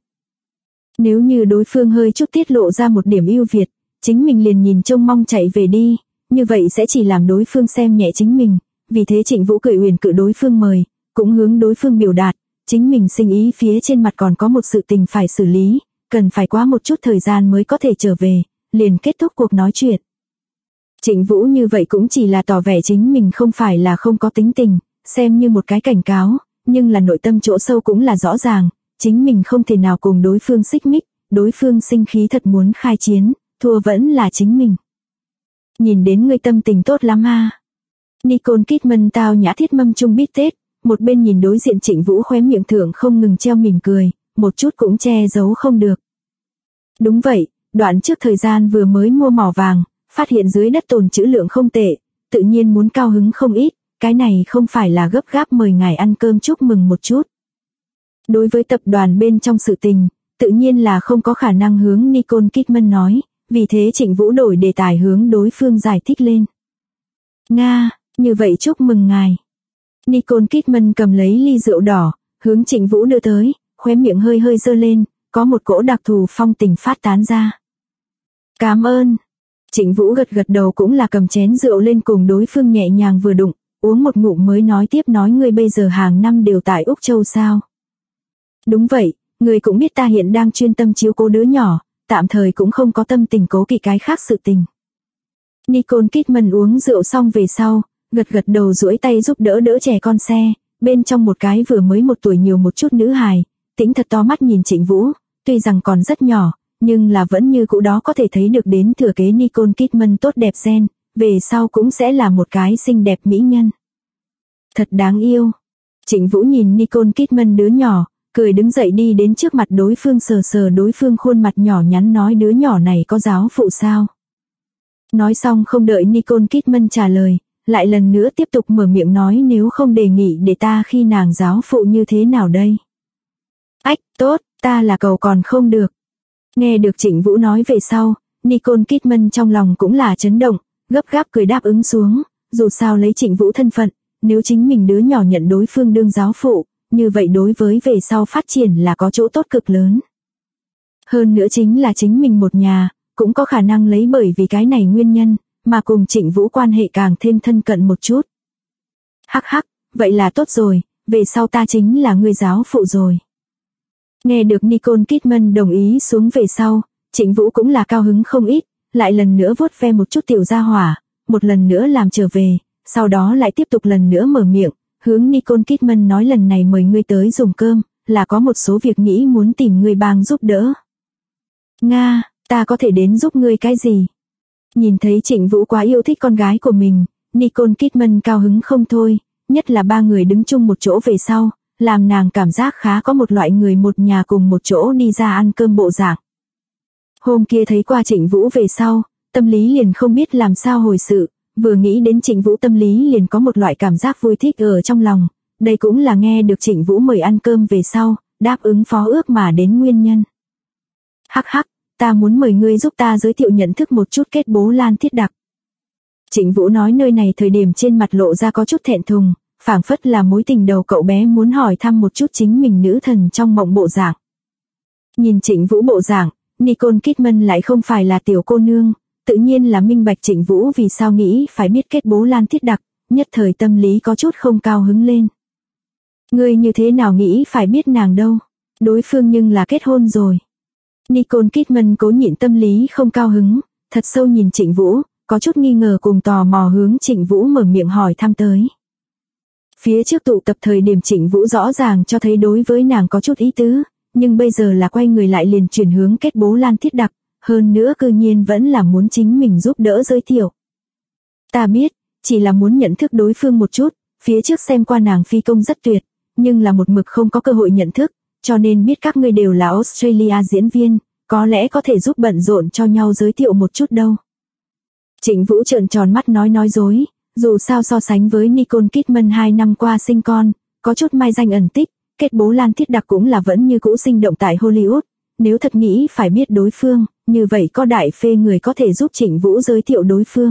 Nếu như đối phương hơi chút tiết lộ ra một điểm ưu việt, chính mình liền nhìn trông mong chạy về đi, như vậy sẽ chỉ làm đối phương xem nhẹ chính mình, vì thế Trịnh Vũ cười uyển cự đối phương mời, cũng hướng đối phương biểu đạt, chính mình sinh ý phía trên mặt còn có một sự tình phải xử lý, cần phải quá một chút thời gian mới có thể trở về, liền kết thúc cuộc nói chuyện. Trịnh Vũ như vậy cũng chỉ là tỏ vẻ chính mình không phải là không có tính tình, xem như một cái cảnh cáo, nhưng là nội tâm chỗ sâu cũng là rõ ràng, chính mình không thể nào cùng đối phương xích mích, đối phương sinh khí thật muốn khai chiến, thua vẫn là chính mình. Nhìn đến người tâm tình tốt lắm ha. Nicole Kidman tao nhã thiết mâm chung bít tết, một bên nhìn đối diện Trịnh Vũ khóe miệng thượng không ngừng treo mỉm cười, một chút cũng che giấu không được. Đúng vậy, đoạn trước thời gian vừa mới mua mỏ vàng, phát hiện dưới đất tồn trữ lượng không tệ, tự nhiên muốn cao hứng không ít, cái này không phải là gấp gáp mời ngài ăn cơm chúc mừng một chút. Đối với tập đoàn bên trong sự tình, tự nhiên là không có khả năng hướng Nicole Kidman nói, vì thế Trịnh Vũ đổi đề tài hướng đối phương giải thích lên. Nga, như vậy chúc mừng ngài. Nicole Kidman cầm lấy ly rượu đỏ, hướng Trịnh Vũ đưa tới, khóe miệng hơi hơi giơ lên, có một cỗ đặc thù phong tình phát tán ra. Cảm ơn. Trịnh Vũ gật gật đầu cũng là cầm chén rượu lên cùng đối phương nhẹ nhàng vừa đụng, uống một ngụm mới nói tiếp nói ngươi bây giờ hàng năm đều tại Úc Châu sao. Đúng vậy, ngươi cũng biết ta hiện đang chuyên tâm chiếu cố đứa nhỏ, tạm thời cũng không có tâm tình cố kỵ cái khác sự tình. Nicole Kidman uống rượu xong về sau, gật gật đầu duỗi tay giúp đỡ trẻ con xe, bên trong một cái vừa mới 1 tuổi nhiều một chút nữ hài, tĩnh thật to mắt nhìn Trịnh Vũ, tuy rằng còn rất nhỏ, nhưng là vẫn như cũ đó có thể thấy được đến thừa kế Nicole Kidman tốt đẹp gen, về sau cũng sẽ là một cái xinh đẹp mỹ nhân. Thật đáng yêu. Trịnh Vũ nhìn Nicole Kidman đứa nhỏ, cười đứng dậy đi đến trước mặt đối phương sờ sờ đối phương khuôn mặt nhỏ nhắn nói đứa nhỏ này có giáo phụ sao. Nói xong không đợi Nicole Kidman trả lời, lại lần nữa tiếp tục mở miệng nói nếu không đề nghị để ta khi nàng giáo phụ như thế nào đây. Ách, tốt, ta là cầu còn không được. Nghe được Trịnh Vũ nói về sau, Nicole Kidman trong lòng cũng là chấn động, gấp gáp cười đáp ứng xuống, dù sao lấy Trịnh Vũ thân phận, nếu chính mình đứa nhỏ nhận đối phương đương giáo phụ, như vậy đối với về sau phát triển là có chỗ tốt cực lớn. Hơn nữa chính là chính mình một nhà, cũng có khả năng lấy bởi vì cái này nguyên nhân, mà cùng Trịnh Vũ quan hệ càng thêm thân cận một chút. Hắc hắc, vậy là tốt rồi, về sau ta chính là người giáo phụ rồi. Nghe được Nicole Kidman đồng ý xuống về sau, Trịnh Vũ cũng là cao hứng không ít, lại lần nữa vuốt ve một chút tiểu gia hỏa, một lần nữa làm trở về, sau đó lại tiếp tục lần nữa mở miệng, hướng Nicole Kidman nói lần này mời ngươi tới dùng cơm, là có một số việc nghĩ muốn tìm ngươi bang giúp đỡ. Nga, ta có thể đến giúp ngươi cái gì? Nhìn thấy Trịnh Vũ quá yêu thích con gái của mình, Nicole Kidman cao hứng không thôi, nhất là 3 người đứng chung một chỗ về sau, làm nàng cảm giác khá có một loại người một nhà cùng một chỗ đi ra ăn cơm bộ dạng. Hôm kia thấy qua Trịnh Vũ về sau, tâm lý liền không biết làm sao hồi sự, vừa nghĩ đến Trịnh Vũ tâm lý liền có một loại cảm giác vui thích ở trong lòng, Đây cũng là nghe được Trịnh Vũ mời ăn cơm về sau, đáp ứng phó ước mà đến nguyên nhân. Hắc hắc, ta muốn mời ngươi giúp ta giới thiệu nhận thức một chút kết bố Lan Thiết Đặc. Trịnh Vũ nói nơi này thời điểm trên mặt lộ ra có chút thẹn thùng, phảng phất là mối tình đầu cậu bé muốn hỏi thăm một chút chính mình nữ thần trong mộng bộ dạng. Nhìn Trịnh Vũ bộ dạng, Nicole Kidman lại không phải là tiểu cô nương, tự nhiên là minh bạch Trịnh Vũ vì sao nghĩ phải biết kết bố Lan Thiết Đặc, nhất thời tâm lý có chút không cao hứng lên. Ngươi như thế nào nghĩ phải biết nàng đâu, đối phương nhưng là kết hôn rồi. Nicole Kidman cố nhịn tâm lý không cao hứng, thật sâu nhìn Trịnh Vũ, có chút nghi ngờ cùng tò mò hướng Trịnh Vũ mở miệng hỏi thăm tới. Phía trước tụ tập thời điểm Trịnh Vũ rõ ràng cho thấy đối với nàng có chút ý tứ, nhưng bây giờ là quay người lại liền chuyển hướng kết bố Lan Thiết Đặc, hơn nữa cư nhiên vẫn là muốn chính mình giúp đỡ giới thiệu. Ta biết, chỉ là muốn nhận thức đối phương một chút, phía trước xem qua nàng phi công rất tuyệt, nhưng là một mực không có cơ hội nhận thức, cho nên biết các ngươi đều là Australia diễn viên, có lẽ có thể giúp bận rộn cho nhau giới thiệu một chút đâu. Trịnh Vũ trợn tròn mắt nói dối, dù sao so sánh với Nicole Kidman 2 năm qua sinh con, có chút mai danh ẩn tích, kết bố Lan Thiết Đặc cũng là vẫn như cũ sinh động tại Hollywood, nếu thật nghĩ phải biết đối phương, như vậy có đại phê người có thể giúp Trịnh Vũ giới thiệu đối phương.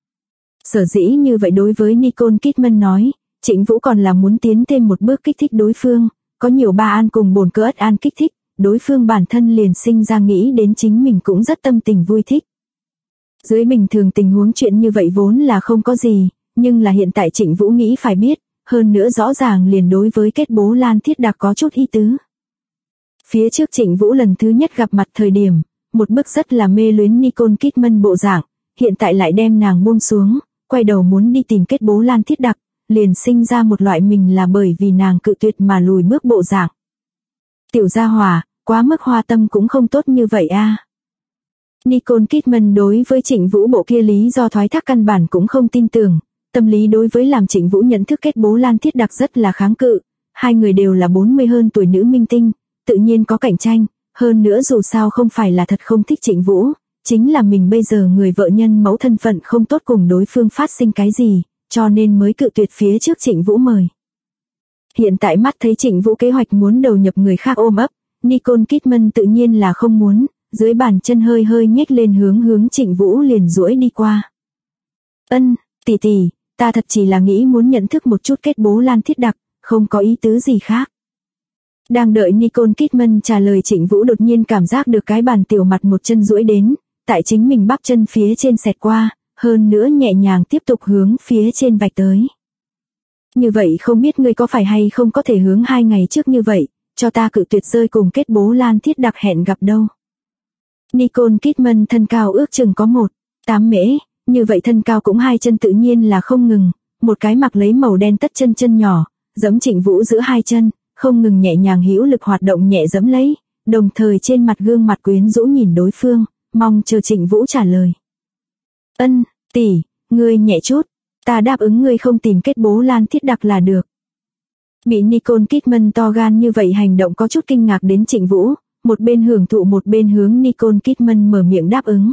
Sở dĩ như vậy đối với Nicole Kidman nói, Trịnh Vũ còn là muốn tiến thêm một bước kích thích đối phương, có nhiều ba an cùng bồn cỡ ất an kích thích, đối phương bản thân liền sinh ra nghĩ đến chính mình cũng rất tâm tình vui thích. Dưới bình thường tình huống chuyện như vậy vốn là không có gì, nhưng là hiện tại Trịnh Vũ nghĩ phải biết, hơn nữa rõ ràng liền đối với kết bố Lan Thiết Đặc có chút ý tứ. Phía trước Trịnh Vũ lần thứ nhất gặp mặt thời điểm, một bức rất là mê luyến Nicole Kidman bộ dạng, hiện tại lại đem nàng buông xuống, quay đầu muốn đi tìm kết bố Lan Thiết Đặc, liền sinh ra một loại mình là bởi vì nàng cự tuyệt mà lùi bước bộ dạng. Tiểu gia hỏa, quá mức hoa tâm cũng không tốt như vậy a. Nicole Kidman đối với Trịnh Vũ bộ kia lý do thoái thác căn bản cũng không tin tưởng, tâm lý đối với làm Trịnh Vũ nhận thức kết bố Lan Thiết Đặc rất là kháng cự, hai người đều là 40 hơn tuổi nữ minh tinh, tự nhiên có cạnh tranh, hơn nữa dù sao không phải là thật không thích Trịnh Vũ, chính là mình bây giờ người vợ nhân mẫu thân phận không tốt cùng đối phương phát sinh cái gì, cho nên mới cự tuyệt phía trước Trịnh Vũ mời. Hiện tại mắt thấy Trịnh Vũ kế hoạch muốn đầu nhập người khác ôm ấp, Nicole Kidman tự nhiên là không muốn, dưới bàn chân hơi hơi nhếch lên hướng Trịnh Vũ liền duỗi đi qua. Ân, tỷ, ta thật chỉ là nghĩ muốn nhận thức một chút kết bố Lan Thiết Đặc, không có ý tứ gì khác. Đang đợi Nicole Kidman trả lời Trịnh Vũ đột nhiên cảm giác được cái bàn tiểu mặt một chân duỗi đến, tại chính mình bắp chân phía trên xẹt qua, hơn nữa nhẹ nhàng tiếp tục hướng phía trên vạch tới. Như vậy không biết ngươi có phải hay không có thể hướng 2 ngày trước như vậy, cho ta cự tuyệt rơi cùng kết bố Lan Thiết Đặc hẹn gặp đâu. Nicole Kidman thân cao ước chừng có 1,8 mễ, như vậy thân cao cũng 2 chân tự nhiên là không ngừng, một cái mặc lấy màu đen tất chân nhỏ, giẫm Trịnh Vũ giữa 2 chân, không ngừng nhẹ nhàng hữu lực hoạt động nhẹ giẫm lấy, đồng thời trên mặt gương mặt quyến rũ nhìn đối phương, mong chờ Trịnh Vũ trả lời. Ân, tỷ, ngươi nhẹ chút, ta đáp ứng ngươi không tìm kết bố Lan Thiết Đặc là được. Bị Nicole Kidman to gan như vậy hành động có chút kinh ngạc đến Trịnh Vũ, một bên hưởng thụ một bên hướng Nicole Kidman mở miệng đáp ứng.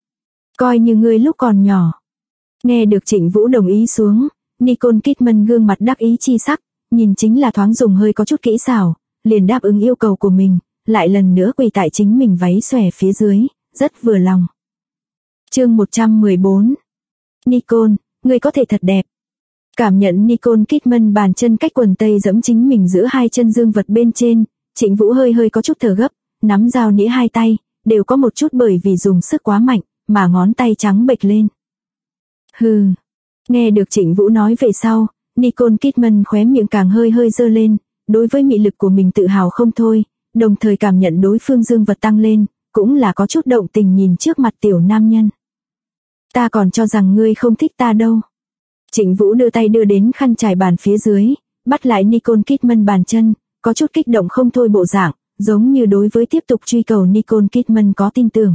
Coi như ngươi lúc còn nhỏ. Nghe được Trịnh Vũ đồng ý xuống, Nicole Kidman gương mặt đắc ý chi sắc, nhìn chính là thoáng dùng hơi có chút kỹ xảo, liền đáp ứng yêu cầu của mình, lại lần nữa quỳ tại chính mình váy xòe phía dưới, rất vừa lòng. Chương 114. Nicole, ngươi có thể thật đẹp. Cảm nhận Nicole Kidman bàn chân cách quần tây giẫm chính mình giữa 2 chân dương vật bên trên, Trịnh Vũ hơi có chút thở gấp, nắm dao nĩa 2 tay, đều có một chút bởi vì dùng sức quá mạnh, mà ngón tay trắng bệch lên. Hừ. Nghe được Trịnh Vũ nói về sau, Nicole Kidman khóe miệng càng hơi giơ lên, đối với mị lực của mình tự hào không thôi, đồng thời cảm nhận đối phương dương vật tăng lên, cũng là có chút động tình nhìn trước mặt tiểu nam nhân. Ta còn cho rằng ngươi không thích ta đâu. Trịnh Vũ đưa tay đưa đến khăn trải bàn phía dưới, bắt lại Nicole Kidman bàn chân, có chút kích động không thôi bộ dạng, giống như đối với tiếp tục truy cầu Nicole Kidman có tin tưởng.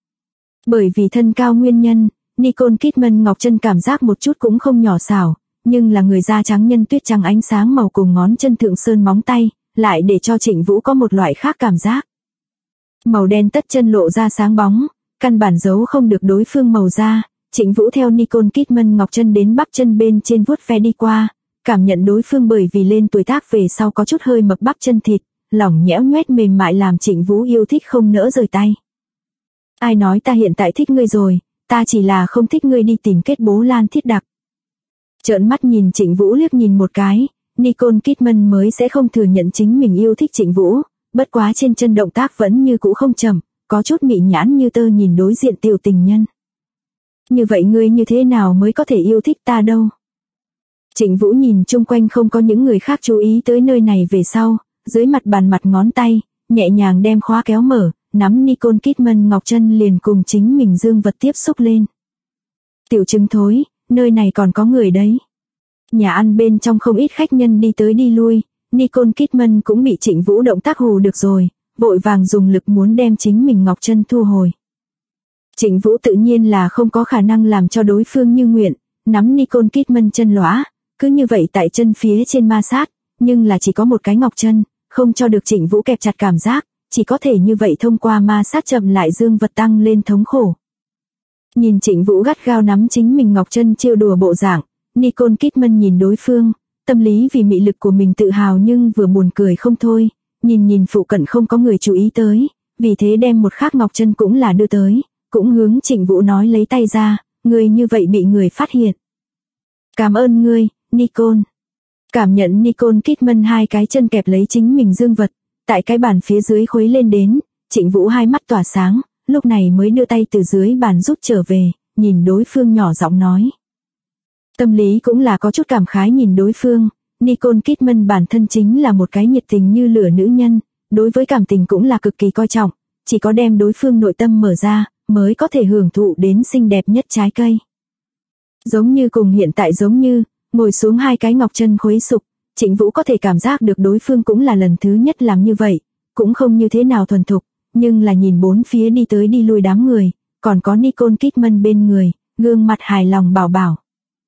Bởi vì thân cao nguyên nhân, Nicole Kidman ngọc chân cảm giác một chút cũng không nhỏ xảo, nhưng là người da trắng nhân tuyết trắng ánh sáng màu cùng ngón chân thượng sơn móng tay, lại để cho Trịnh Vũ có một loại khác cảm giác. Màu đen tất chân lộ ra sáng bóng, căn bản giấu không được đối phương màu da, Trịnh Vũ theo Nicole Kidman ngọc chân đến bắp chân bên trên vuốt ve đi qua, cảm nhận đối phương bởi vì lên tuổi tác về sau có chút hơi mập bắp chân thịt, lỏng nhẽo nhoét mềm mại làm Trịnh Vũ yêu thích không nỡ rời tay. Ai nói ta hiện tại thích ngươi rồi, ta chỉ là không thích ngươi đi tìm kết bố Lan Thiết Đặc. Trợn mắt nhìn Trịnh Vũ liếc nhìn một cái, Nicole Kidman mới sẽ không thừa nhận chính mình yêu thích Trịnh Vũ, bất quá trên chân động tác vẫn như cũ không chậm, có chút mị nhãn như tơ nhìn đối diện tiểu tình nhân. Như vậy ngươi như thế nào mới có thể yêu thích ta đâu? Trịnh Vũ nhìn chung quanh không có những người khác chú ý tới nơi này về sau, dưới mặt bàn mặt ngón tay, nhẹ nhàng đem khóa kéo mở, nắm Nicole Kidman ngọc chân liền cùng chính mình dương vật tiếp xúc lên. Tiểu trứng thối, nơi này còn có người đấy. Nhà ăn bên trong không ít khách nhân đi tới đi lui, Nicole Kidman cũng bị Trịnh Vũ động tác hù được rồi, vội vàng dùng lực muốn đem chính mình ngọc chân thu hồi. Trịnh Vũ tự nhiên là không có khả năng làm cho đối phương như nguyện, nắm Nicole Kidman chân lõa, cứ như vậy tại chân phía trên ma sát, nhưng là chỉ có một cái ngọc chân, không cho được Trịnh Vũ kẹp chặt cảm giác, chỉ có thể như vậy thông qua ma sát chậm lại dương vật tăng lên thống khổ. Nhìn Trịnh Vũ gắt gao nắm chính mình ngọc chân trêu đùa bộ dạng, Nicole Kidman nhìn đối phương, tâm lý vì mị lực của mình tự hào nhưng vừa buồn cười không thôi, nhìn phụ cận không có người chú ý tới, vì thế đem một khác ngọc chân cũng là đưa tới, cũng hướng Trịnh Vũ nói lấy tay ra, người như vậy bị người phát hiện. Cảm ơn ngươi, Nicole. Cảm nhận Nicole Kidman hai cái chân kẹp lấy chính mình dương vật, tại cái bàn phía dưới khuấy lên đến, Trịnh Vũ hai mắt tỏa sáng, lúc này mới đưa tay từ dưới bàn rút trở về, nhìn đối phương nhỏ giọng nói. Tâm lý cũng là có chút cảm khái nhìn đối phương, Nicole Kidman bản thân chính là một cái nhiệt tình như lửa nữ nhân, đối với cảm tình cũng là cực kỳ coi trọng, chỉ có đem đối phương nội tâm mở ra, mới có thể hưởng thụ đến xinh đẹp nhất trái cây. Giống như cùng hiện tại giống như, ngồi xuống hai cái ngọc chân khuấy sục, Trịnh Vũ có thể cảm giác được đối phương cũng là lần thứ nhất làm như vậy, cũng không như thế nào thuần thục, nhưng là nhìn bốn phía đi tới đi lui đám người, còn có Nicole Kidman bên người, gương mặt hài lòng bảo bảo.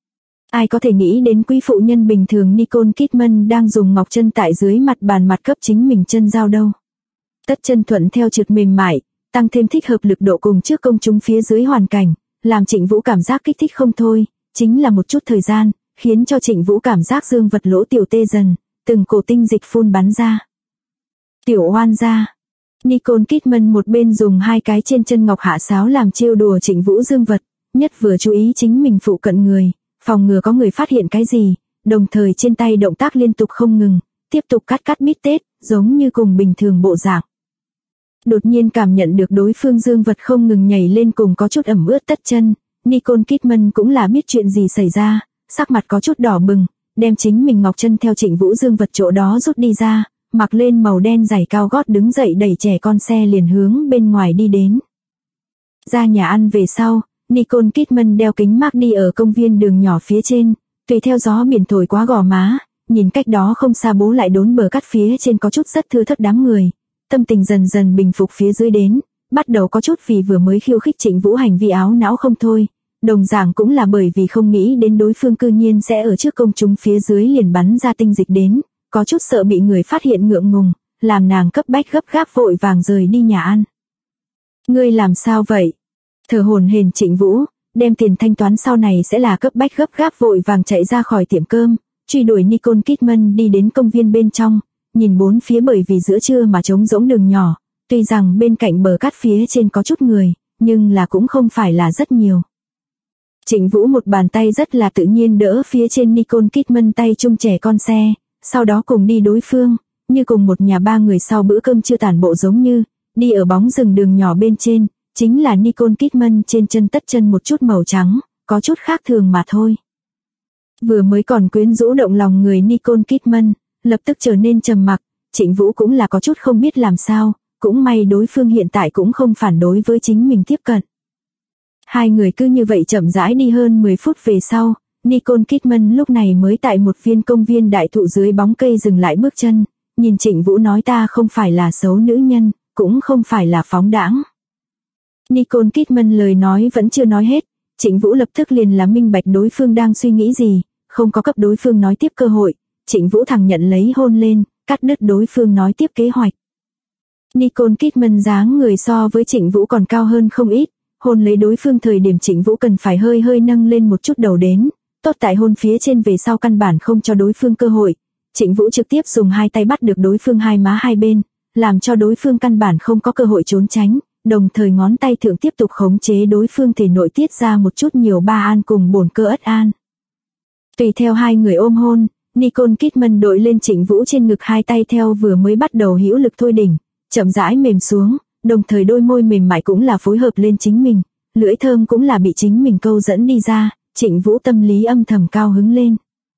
Ai có thể nghĩ đến quý phụ nhân bình thường Nicole Kidman đang dùng ngọc chân tại dưới mặt bàn mặt cấp chính mình chân giao đâu. Tất chân thuận theo trượt mềm mại, tăng thêm thích hợp lực độ cùng trước công chúng phía dưới hoàn cảnh, làm Trịnh Vũ cảm giác kích thích không thôi, chính là một chút thời gian, khiến cho Trịnh Vũ cảm giác dương vật lỗ tiểu tê dần, từng cổ tinh dịch phun bắn ra. Tiểu oan ra. Nicole Kidman một bên dùng hai cái trên chân ngọc hạ sáo làm trêu đùa Trịnh Vũ dương vật, nhất vừa chú ý chính mình phụ cận người, phòng ngừa có người phát hiện cái gì, đồng thời trên tay động tác liên tục không ngừng, tiếp tục cắt bít tết, giống như cùng bình thường bộ dạng. Đột nhiên cảm nhận được đối phương dương vật không ngừng nhảy lên cùng có chút ẩm ướt tất chân, Nicole Kidman cũng là biết chuyện gì xảy ra, sắc mặt có chút đỏ bừng, đem chính mình ngọc chân theo Trịnh Vũ dương vật chỗ đó rút đi ra, mặc lên màu đen giày cao gót đứng dậy đẩy trẻ con xe liền hướng bên ngoài đi đến. Ra nhà ăn về sau, Nicole Kidman đeo kính mát đi ở công viên đường nhỏ phía trên, tùy theo gió biển thổi quá gò má, nhìn cách đó không xa bố lại đốn bờ cắt phía trên có chút rất thưa thớt đám người, tâm tình dần dần bình phục phía dưới đến, bắt đầu có chút vì vừa mới khiêu khích Trịnh Vũ hành vi áo não không thôi, đồng dạng cũng là bởi vì không nghĩ đến đối phương cư nhiên sẽ ở trước công chúng phía dưới liền bắn ra tinh dịch đến, có chút sợ bị người phát hiện ngượng ngùng, làm nàng cấp bách gấp gáp vội vàng rời đi nhà ăn. Ngươi làm sao vậy? Thở hổn hển Trịnh Vũ, đem tiền thanh toán sau này sẽ là cấp bách gấp gáp vội vàng chạy ra khỏi tiệm cơm, truy đuổi Nicole Kidman đi đến công viên bên trong, nhìn bốn phía bởi vì giữa trưa mà trống rỗng đường nhỏ, tuy rằng bên cạnh bờ cát phía trên có chút người, nhưng là cũng không phải là rất nhiều. Trịnh Vũ một bàn tay rất là tự nhiên đỡ phía trên Nicole Kidman tay chung trẻ con xe, sau đó cùng đi đối phương, như cùng một nhà ba người sau bữa cơm chưa tản bộ giống như, đi ở bóng rừng đường nhỏ bên trên, chính là Nicole Kidman trên chân tất chân một chút màu trắng, có chút khác thường mà thôi. Vừa mới còn quyến rũ động lòng người Nicole Kidman, lập tức trở nên trầm mặc, Trịnh Vũ cũng là có chút không biết làm sao, cũng may đối phương hiện tại cũng không phản đối với chính mình tiếp cận. Hai người cứ như vậy chậm rãi đi hơn 10 phút về sau, Nicole Kidman lúc này mới tại một viên công viên đại thụ dưới bóng cây dừng lại bước chân, nhìn Trịnh Vũ nói ta không phải là xấu nữ nhân, cũng không phải là phóng đãng. Nicole Kidman lời nói vẫn chưa nói hết, Trịnh Vũ lập tức liền là minh bạch đối phương đang suy nghĩ gì, không có cấp đối phương nói tiếp cơ hội, Trịnh Vũ thẳng nhận lấy hôn lên, cắt đứt đối phương nói tiếp kế hoạch. Nicole Kidman dáng người so với Trịnh Vũ còn cao hơn không ít, hôn lấy đối phương thời điểm Trịnh Vũ cần phải hơi nâng lên một chút đầu đến, tốt tại hôn phía trên về sau căn bản không cho đối phương cơ hội. Trịnh Vũ trực tiếp dùng hai tay bắt được đối phương hai má hai bên, làm cho đối phương căn bản không có cơ hội trốn tránh, đồng thời ngón tay thượng tiếp tục khống chế đối phương thể nội tiết ra một chút nhiều ba an cùng bổn cơ ất an. Tùy theo hai người ôm hôn, Nicole Kidman đội lên Trịnh Vũ trên ngực, hai tay theo vừa mới bắt đầu hữu lực thôi đỉnh, chậm rãi mềm xuống, đồng thời đôi môi mềm mại cũng là phối hợp lên chính mình, lưỡi thơm cũng là bị chính mình câu dẫn đi ra, Trịnh Vũ tâm lý âm thầm cao hứng lên.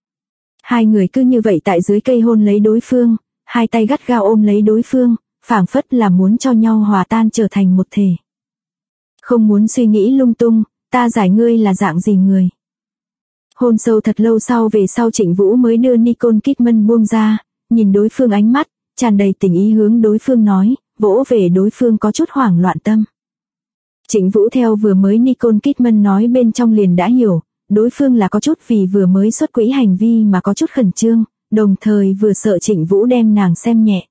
Hai người cứ như vậy tại dưới cây hôn lấy đối phương, hai tay gắt gao ôm lấy đối phương, phảng phất là muốn cho nhau hòa tan trở thành một thể. Không muốn suy nghĩ lung tung, ta giải ngươi là dạng gì người. Hôn sâu thật lâu sau về sau Trịnh Vũ mới đưa Nicole Kidman buông ra, nhìn đối phương ánh mắt, tràn đầy tình ý hướng đối phương nói, vỗ về đối phương có chút hoảng loạn tâm. Trịnh Vũ theo vừa mới Nicole Kidman nói bên trong liền đã hiểu, đối phương là có chút vì vừa mới xuất quỹ hành vi mà có chút khẩn trương, đồng thời vừa sợ Trịnh Vũ đem nàng xem nhẹ.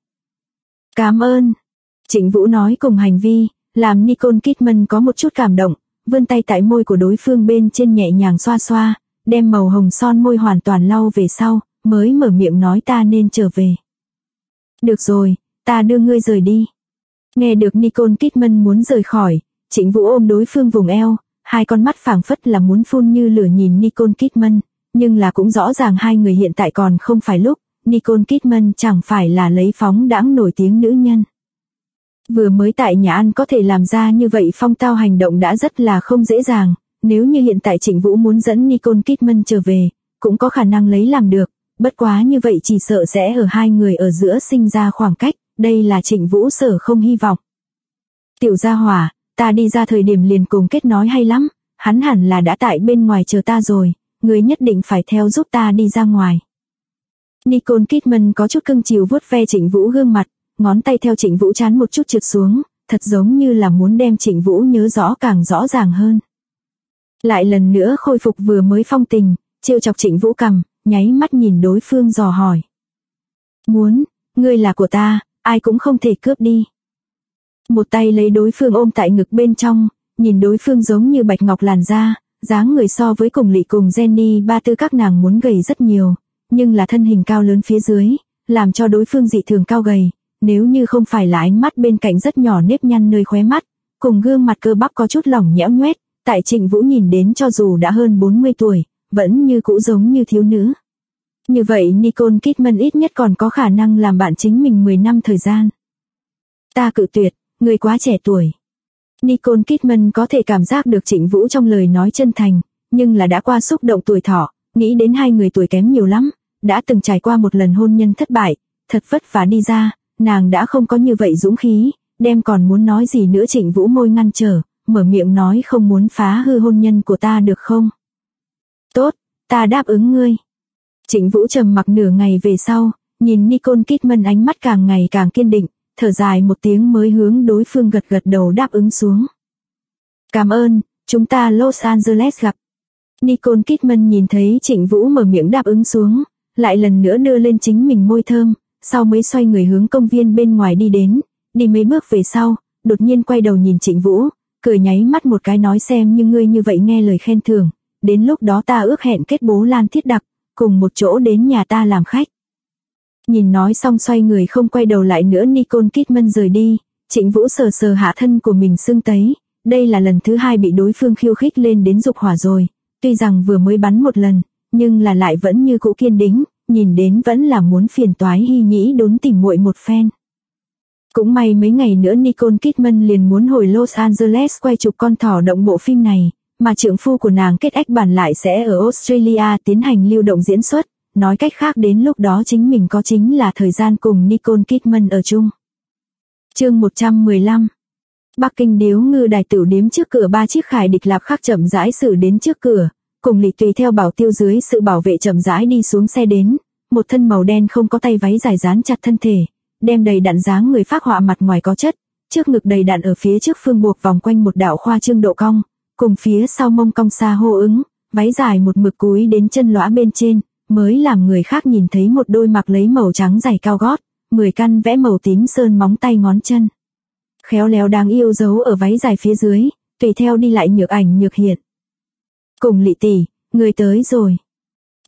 Cảm ơn. Trịnh Vũ nói cùng hành vi, làm Nicole Kidman có một chút cảm động, vươn tay tại môi của đối phương bên trên nhẹ nhàng xoa xoa, đem màu hồng son môi hoàn toàn lau về sau, mới mở miệng nói ta nên trở về. Được rồi, ta đưa ngươi rời đi. Nghe được Nicole Kidman muốn rời khỏi, Trịnh Vũ ôm đối phương vùng eo, hai con mắt phảng phất là muốn phun như lửa nhìn Nicole Kidman, nhưng là cũng rõ ràng hai người hiện tại còn không phải lúc, Nicole Kidman chẳng phải là lấy phóng đãng nổi tiếng nữ nhân. Vừa mới tại nhà ăn có thể làm ra như vậy phong tao hành động đã rất là không dễ dàng, nếu như hiện tại Trịnh Vũ muốn dẫn Nicole Kidman trở về, cũng có khả năng lấy làm được, bất quá như vậy chỉ sợ sẽ ở hai người ở giữa sinh ra khoảng cách, đây là Trịnh Vũ sở không hy vọng. Tiểu gia hỏa, ta đi ra thời điểm liền cùng Kết nói hay lắm, hắn hẳn là đã tại bên ngoài chờ ta rồi, người nhất định phải theo giúp ta đi ra ngoài. Nicole Kidman có chút cưng chiều vuốt ve Trịnh Vũ gương mặt, ngón tay theo Trịnh Vũ trán một chút trượt xuống, thật giống như là muốn đem Trịnh Vũ nhớ rõ càng rõ ràng hơn. Lại lần nữa khôi phục vừa mới phong tình, trêu chọc Trịnh Vũ cằm, nháy mắt nhìn đối phương dò hỏi. Muốn, ngươi là của ta, ai cũng không thể cướp đi. Một tay lấy đối phương ôm tại ngực bên trong, nhìn đối phương giống như bạch ngọc làn da, dáng người so với cùng Lị cùng Jenny ba tư các nàng muốn gầy rất nhiều, nhưng là thân hình cao lớn phía dưới, làm cho đối phương dị thường cao gầy, nếu như không phải là ánh mắt bên cạnh rất nhỏ nếp nhăn nơi khóe mắt, cùng gương mặt cơ bắp có chút lỏng nhẽo nhoét, tại Trịnh Vũ nhìn đến cho dù đã hơn 40 tuổi, vẫn như cũ giống như thiếu nữ. Như vậy Nicole Kidman ít nhất còn có khả năng làm bạn chính mình 10 năm thời gian. Ta cự tuyệt, người quá trẻ tuổi. Nicole Kidman có thể cảm giác được Trịnh Vũ trong lời nói chân thành, nhưng là đã qua xúc động tuổi thọ, nghĩ đến hai người tuổi kém nhiều lắm, đã từng trải qua một lần hôn nhân thất bại, thật vất vả đi ra, nàng đã không có như vậy dũng khí, đem còn muốn nói gì nữa Trịnh Vũ môi ngăn trở, mở miệng nói không muốn phá hư hôn nhân của ta được không? Tốt, ta đáp ứng ngươi. Trịnh Vũ trầm mặc nửa ngày về sau, nhìn Nicole Kidman ánh mắt càng ngày càng kiên định, thở dài một tiếng mới hướng đối phương gật gật đầu đáp ứng xuống. Cảm ơn, chúng ta Los Angeles gặp. Nicole Kidman nhìn thấy Trịnh Vũ mở miệng đáp ứng xuống, lại lần nữa đưa lên chính mình môi thơm, sau mới xoay người hướng công viên bên ngoài đi đến, đi mấy bước về sau, đột nhiên quay đầu nhìn Trịnh Vũ, cười nháy mắt một cái nói xem như ngươi như vậy nghe lời khen thưởng, đến lúc đó ta ước hẹn kết bố Lan Thiết Đặc, cùng một chỗ đến nhà ta làm khách. Nhìn nói xong xoay người không quay đầu lại nữa Nicole Kidman rời đi, Trịnh Vũ sờ sờ hạ thân của mình sưng tấy, đây là lần thứ hai bị đối phương khiêu khích lên đến dục hỏa rồi, tuy rằng vừa mới bắn một lần, nhưng là lại vẫn như cũ kiên đĩnh, nhìn đến vẫn là muốn phiền toái Hy Nhĩ đốn tìm muội một phen. Cũng may mấy ngày nữa Nicole Kidman liền muốn hồi Los Angeles quay chụp Con thỏ động bộ phim này, mà trượng phu của nàng Kết Ách Bản lại sẽ ở Australia tiến hành lưu động diễn xuất, nói cách khác đến lúc đó chính mình có chính là thời gian cùng Nicole Kidman ở chung. Chương 115. Bắc Kinh Điếu Ngư Đài Tửu Điếm trước cửa ba chiếc khải địch lạp khắc chậm rãi xử đến trước cửa, cùng Lị tùy theo Bảo Tiêu dưới sự bảo vệ chậm rãi đi xuống xe đến, một thân màu đen không có tay váy dài dán chặt thân thể, đem đầy đặn dáng người phác họa mặt ngoài có chất, trước ngực đầy đặn ở phía trước phương buộc vòng quanh một đạo khoa trương độ cong, cùng phía sau mông cong xa hô ứng, váy dài một mực cúi đến chân lõa bên trên, mới làm người khác nhìn thấy một đôi mặc lấy màu trắng giày cao gót, 10 căn vẽ màu tím sơn móng tay ngón chân. Khéo léo đáng yêu giấu ở váy dài phía dưới, tùy theo đi lại nhược ảnh nhược hiện. Cùng Lị tỷ, người tới rồi.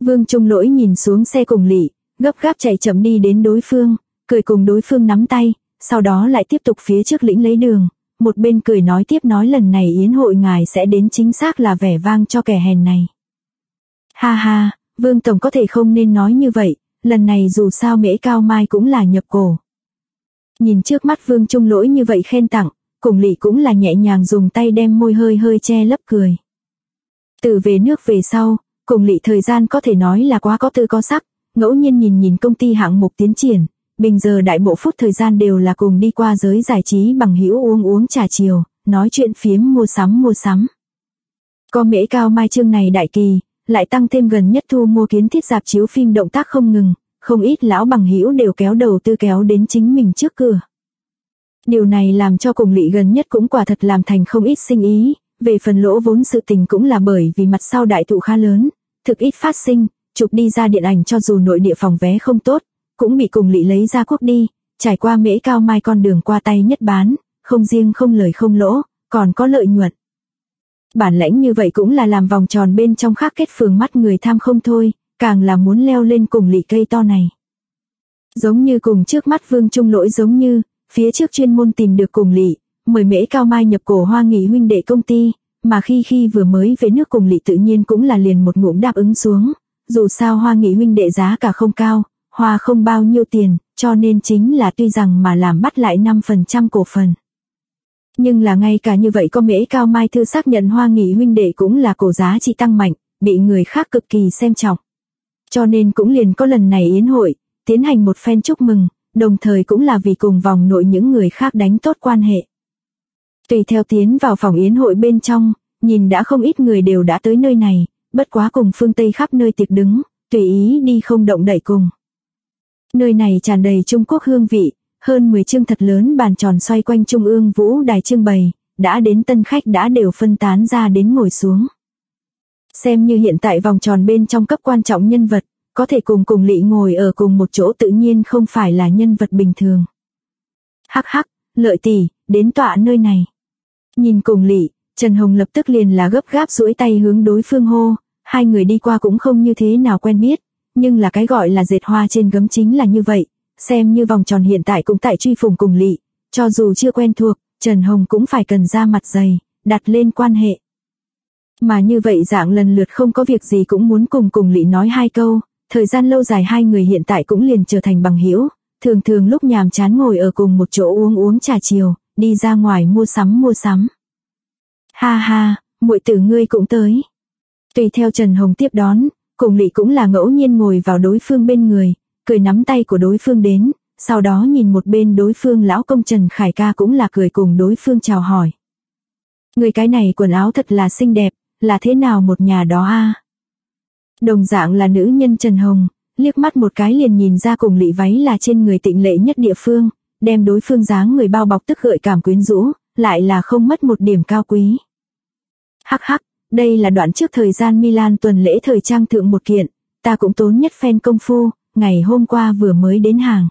Vương Trung Lỗi nhìn xuống xe cùng Lỵ, gấp gáp chạy chậm đi đến đối phương, cười cùng đối phương nắm tay, sau đó lại tiếp tục phía trước lĩnh lấy đường, một bên cười nói tiếp nói lần này yến hội ngài sẽ đến chính xác là vẻ vang cho kẻ hèn này. Ha ha, Vương Tổng có thể không nên nói như vậy, lần này dù sao Mễ Cao Mai cũng là nhập cổ. Nhìn trước mắt Vương Trung Lỗi như vậy khen tặng, cùng Lỵ cũng là nhẹ nhàng dùng tay đem môi hơi hơi che lấp cười. Từ về nước về sau, cùng Lỵ thời gian có thể nói là quá có tư có sắc, ngẫu nhiên nhìn công ty hạng mục tiến triển, bình giờ đại bộ phút thời gian đều là cùng đi qua giới giải trí bằng hữu uống trà chiều, nói chuyện phiếm mua sắm. Có Mễ Cao Mai chương này đại kỳ, lại tăng thêm gần nhất thu mua kiến thiết rạp chiếu phim động tác không ngừng, không ít lão bằng hữu đều kéo đầu tư kéo đến chính mình trước cửa. Điều này làm cho cùng Lỵ gần nhất cũng quả thật làm thành không ít sinh ý, về phần lỗ vốn sự tình cũng là bởi vì mặt sau đại thụ khá lớn, thực ít phát sinh, chụp đi ra điện ảnh cho dù nội địa phòng vé không tốt, cũng bị cùng Lỵ lấy ra quốc đi, trải qua Mễ Cao Mai con đường qua tay nhất bán, không riêng không lời không lỗ, còn có lợi nhuận. Bản lãnh như vậy cũng là làm vòng tròn bên trong khác kết phường mắt người tham không thôi, càng là muốn leo lên cùng Lỵ cây to này. Giống như cùng trước mắt Vương Trung Lỗi giống như, phía trước chuyên môn tìm được cùng Lỵ, mời Mễ Cao Mai nhập cổ Hoa Nghị huynh đệ công ty, mà khi vừa mới về nước cùng Lỵ tự nhiên cũng là liền một ngụm đáp ứng xuống, dù sao Hoa Nghị huynh đệ giá cả không cao, Hoa không bao nhiêu tiền, cho nên chính là tuy rằng mà làm bắt lại 5% cổ phần. Nhưng là ngay cả như vậy có Mễ Cao Mai thư xác nhận Hoa Nghị huynh đệ cũng là cổ giá trị tăng mạnh, bị người khác cực kỳ xem trọng. Cho nên cũng liền có lần này yến hội, tiến hành một phen chúc mừng, đồng thời cũng là vì cùng vòng nội những người khác đánh tốt quan hệ. Tùy theo tiến vào phòng yến hội bên trong, nhìn đã không ít người đều đã tới nơi này, bất quá cùng phương Tây khắp nơi tiệc đứng, tùy ý đi không động đậy cùng. Nơi này tràn đầy Trung Quốc hương vị, hơn 10 chương thật lớn bàn tròn xoay quanh trung ương vũ đài trưng bày, đã đến tân khách đã đều phân tán ra đến ngồi xuống. Xem như hiện tại vòng tròn bên trong cấp quan trọng nhân vật, có thể cùng Lỵ ngồi ở cùng một chỗ tự nhiên không phải là nhân vật bình thường. Hắc hắc, Lợi tỷ, đến tọa nơi này. Nhìn cùng Lỵ, Trần Hồng lập tức liền là gấp gáp duỗi tay hướng đối phương hô, hai người đi qua cũng không như thế nào quen biết, nhưng là cái gọi là dệt hoa trên gấm chính là như vậy, xem như vòng tròn hiện tại cũng tại truy phùng cùng Lỵ, cho dù chưa quen thuộc, Trần Hồng cũng phải cần ra mặt dày, đặt lên quan hệ. Mà như vậy dạng lần lượt không có việc gì cũng muốn cùng Lỵ nói hai câu, thời gian lâu dài hai người hiện tại cũng liền trở thành bằng hữu, thường lúc nhàm chán ngồi ở cùng một chỗ uống trà chiều, đi ra ngoài mua sắm. Ha ha, muội tử ngươi cũng tới. Tùy theo Trần Hồng tiếp đón, cùng Lỵ cũng là ngẫu nhiên ngồi vào đối phương bên người, cười nắm tay của đối phương đến, sau đó nhìn một bên đối phương lão công Trần Khải Ca cũng là cười cùng đối phương chào hỏi. Người cái này quần áo thật là xinh đẹp, là thế nào một nhà đó a? Đồng dạng là nữ nhân Trần Hồng, liếc mắt một cái liền nhìn ra cùng Lỵ váy là trên người tịnh lệ nhất địa phương, đem đối phương dáng người bao bọc tức gợi cảm quyến rũ, lại là không mất một điểm cao quý. Hắc hắc, đây là đoạn trước thời gian Milan tuần lễ thời trang thượng một kiện, ta cũng tốn nhất phen công phu, ngày hôm qua vừa mới đến hàng.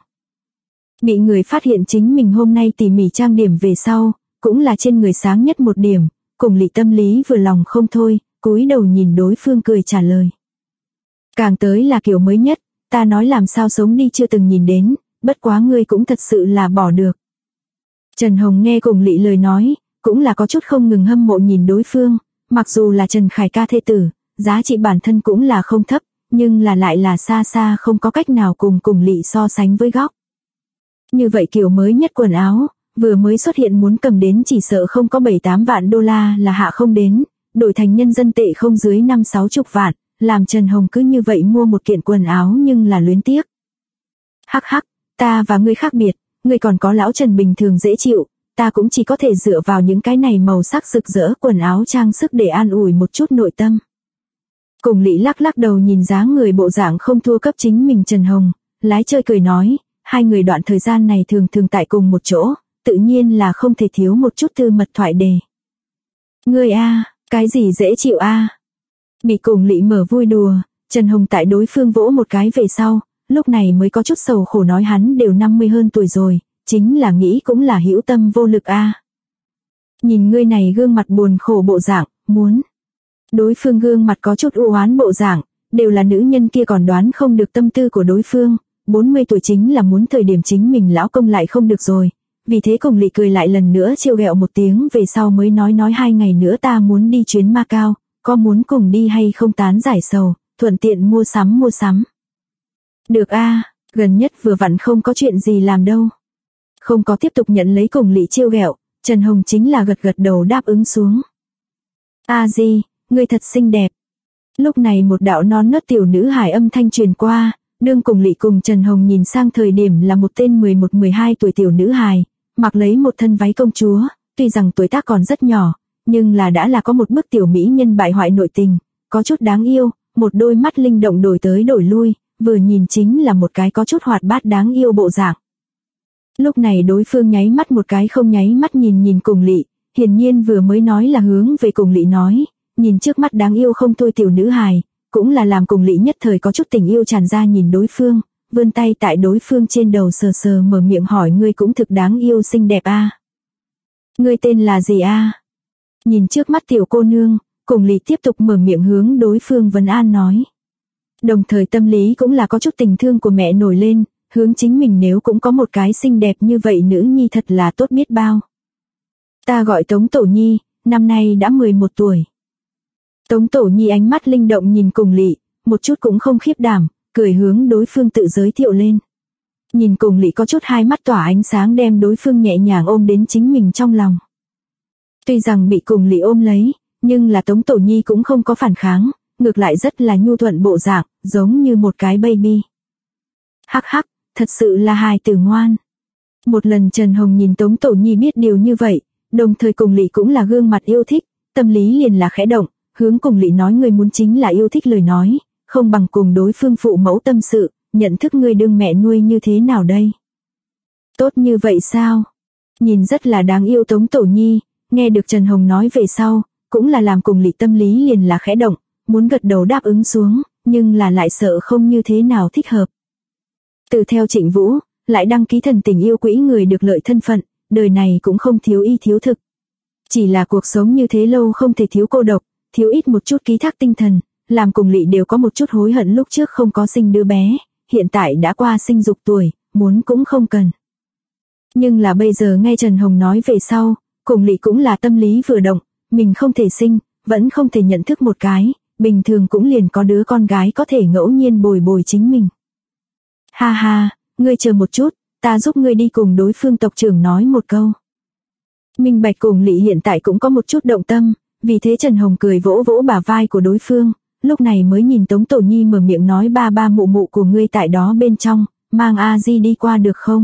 Bị người phát hiện chính mình hôm nay tỉ mỉ trang điểm về sau, cũng là trên người sáng nhất một điểm, cùng Lỵ tâm lý vừa lòng không thôi, cúi đầu nhìn đối phương cười trả lời. Càng tới là kiểu mới nhất, ta nói làm sao sống đi chưa từng nhìn đến, bất quá ngươi cũng thật sự là bỏ được. Trần Hồng nghe cùng Lỵ lời nói, cũng là có chút không ngừng hâm mộ nhìn đối phương, mặc dù là Trần Khải Ca thê tử, giá trị bản thân cũng là không thấp, nhưng là lại là xa không có cách nào cùng Lỵ so sánh với góc. Như vậy kiểu mới nhất quần áo, vừa mới xuất hiện muốn cầm đến chỉ sợ không có 7-8 vạn đô la là hạ không đến, đổi thành nhân dân tệ không dưới 5-60 vạn, làm Trần Hồng cứ như vậy mua một kiện quần áo nhưng là luyến tiếc. Hắc hắc, ta và ngươi khác biệt, ngươi còn có lão Trần bình thường dễ chịu, ta cũng chỉ có thể dựa vào những cái này màu sắc rực rỡ quần áo trang sức để an ủi một chút nội tâm. Cùng Lỵ lắc đầu nhìn dáng người bộ dạng không thua cấp chính mình Trần Hồng, lái chơi cười nói, hai người đoạn thời gian này thường tại cùng một chỗ, tự nhiên là không thể thiếu một chút tư mật thoại đề. Ngươi a, cái gì dễ chịu a? Bị cùng Lỵ mở vui đùa, Trần Hồng tại đối phương vỗ một cái về sau, lúc này mới có chút sầu khổ nói hắn đều 50 hơn tuổi rồi, chính là nghĩ cũng là hữu tâm vô lực a. Nhìn ngươi này gương mặt buồn khổ bộ dạng, muốn. Đối phương gương mặt có chút u oán bộ dạng, Đều là nữ nhân kia còn đoán không được tâm tư của đối phương, 40 tuổi chính là muốn thời điểm chính mình lão công lại không được rồi. Vì thế Cùng Lị cười lại lần nữa trêu ghẹo một tiếng về sau mới nói 2 ngày nữa ta muốn đi chuyến Macau, có muốn cùng đi hay không tán giải sầu, thuận tiện mua sắm. Được a, gần nhất vừa vặn không có chuyện gì làm đâu. Không có tiếp tục nhận lấy Cùng Lị trêu ghẹo, Trần Hồng chính là gật đầu đáp ứng xuống. A Di, ngươi thật xinh đẹp. Lúc này một đạo non nớt tiểu nữ hài âm thanh truyền qua, đương Cùng Lị cùng Trần Hồng nhìn sang thời điểm là một tên 11-12 tuổi tiểu nữ hài, mặc lấy một thân váy công chúa, tuy rằng tuổi tác còn rất nhỏ, nhưng đã là có một bức tiểu mỹ nhân bại hoại nội tình, có chút đáng yêu, một đôi mắt linh động đổi tới đổi lui, vừa nhìn chính là một cái có chút hoạt bát đáng yêu bộ dạng. Lúc này đối phương nháy mắt một cái không nháy mắt nhìn Cùng Lị, hiển nhiên vừa mới nói là hướng về Cùng Lị nói, nhìn trước mắt đáng yêu không thôi tiểu nữ hài, cũng là làm Cùng Lị nhất thời có chút tình yêu tràn ra nhìn đối phương, vươn tay tại đối phương trên đầu sờ mở miệng hỏi ngươi cũng thực đáng yêu xinh đẹp a. Ngươi tên là gì a? Nhìn trước mắt tiểu cô nương, Cùng Lị tiếp tục mở miệng hướng đối phương vấn an nói. Đồng thời tâm lý cũng là có chút tình thương của mẹ nổi lên, hướng chính mình nếu cũng có một cái xinh đẹp như vậy nữ nhi thật là tốt biết bao. Ta gọi Tống Tổ Nhi, năm nay đã 11 tuổi. Tống Tổ Nhi ánh mắt linh động nhìn Cùng Lị, một chút cũng không khiếp đảm, cười hướng đối phương tự giới thiệu lên. Nhìn Cùng Lị có chút hai mắt tỏa ánh sáng đem đối phương nhẹ nhàng ôm đến chính mình trong lòng. Tuy rằng bị Cùng Lị ôm lấy, nhưng là Tống Tổ Nhi cũng không có phản kháng, ngược lại rất là nhu thuận bộ dạng, giống như một cái baby. Hắc hắc, thật sự là hài tử ngoan. Một lần Trần Hồng nhìn Tống Tổ Nhi biết điều như vậy, đồng thời Cùng Lị cũng là gương mặt yêu thích, tâm lý liền là khẽ động, hướng Cùng Lị nói người muốn chính là yêu thích lời nói, không bằng cùng đối phương phụ mẫu tâm sự, nhận thức người đương mẹ nuôi như thế nào đây. Tốt như vậy sao? Nhìn rất là đáng yêu Tống Tổ Nhi, nghe được Trần Hồng nói về sau, cũng là làm Cùng Lị tâm lý liền là khẽ động, muốn gật đầu đáp ứng xuống, nhưng là lại sợ không như thế nào thích hợp. Từ theo Trịnh Vũ, lại đăng ký thần tình yêu quỹ người được lợi thân phận, đời này cũng không thiếu y thiếu thực. Chỉ là cuộc sống như thế lâu không thể thiếu cô độc, thiếu ít một chút ký thác tinh thần, làm Cùng Lị đều có một chút hối hận lúc trước không có sinh đứa bé, hiện tại đã qua sinh dục tuổi, muốn cũng không cần. Nhưng là bây giờ nghe Trần Hồng nói về sau, Cùng Lị cũng là tâm lý vừa động, mình không thể sinh, vẫn không thể nhận thức một cái, bình thường cũng liền có đứa con gái có thể ngẫu nhiên bồi chính mình. Ha ha, ngươi chờ một chút, ta giúp ngươi đi cùng đối phương tộc trưởng nói một câu. Minh bạch Cùng Lị hiện tại cũng có một chút động tâm, vì thế Trần Hồng cười vỗ vỗ bả vai của đối phương, lúc này mới nhìn Tống Tổ Nhi mở miệng nói ba mụ của ngươi tại đó bên trong, mang A Di đi qua được không?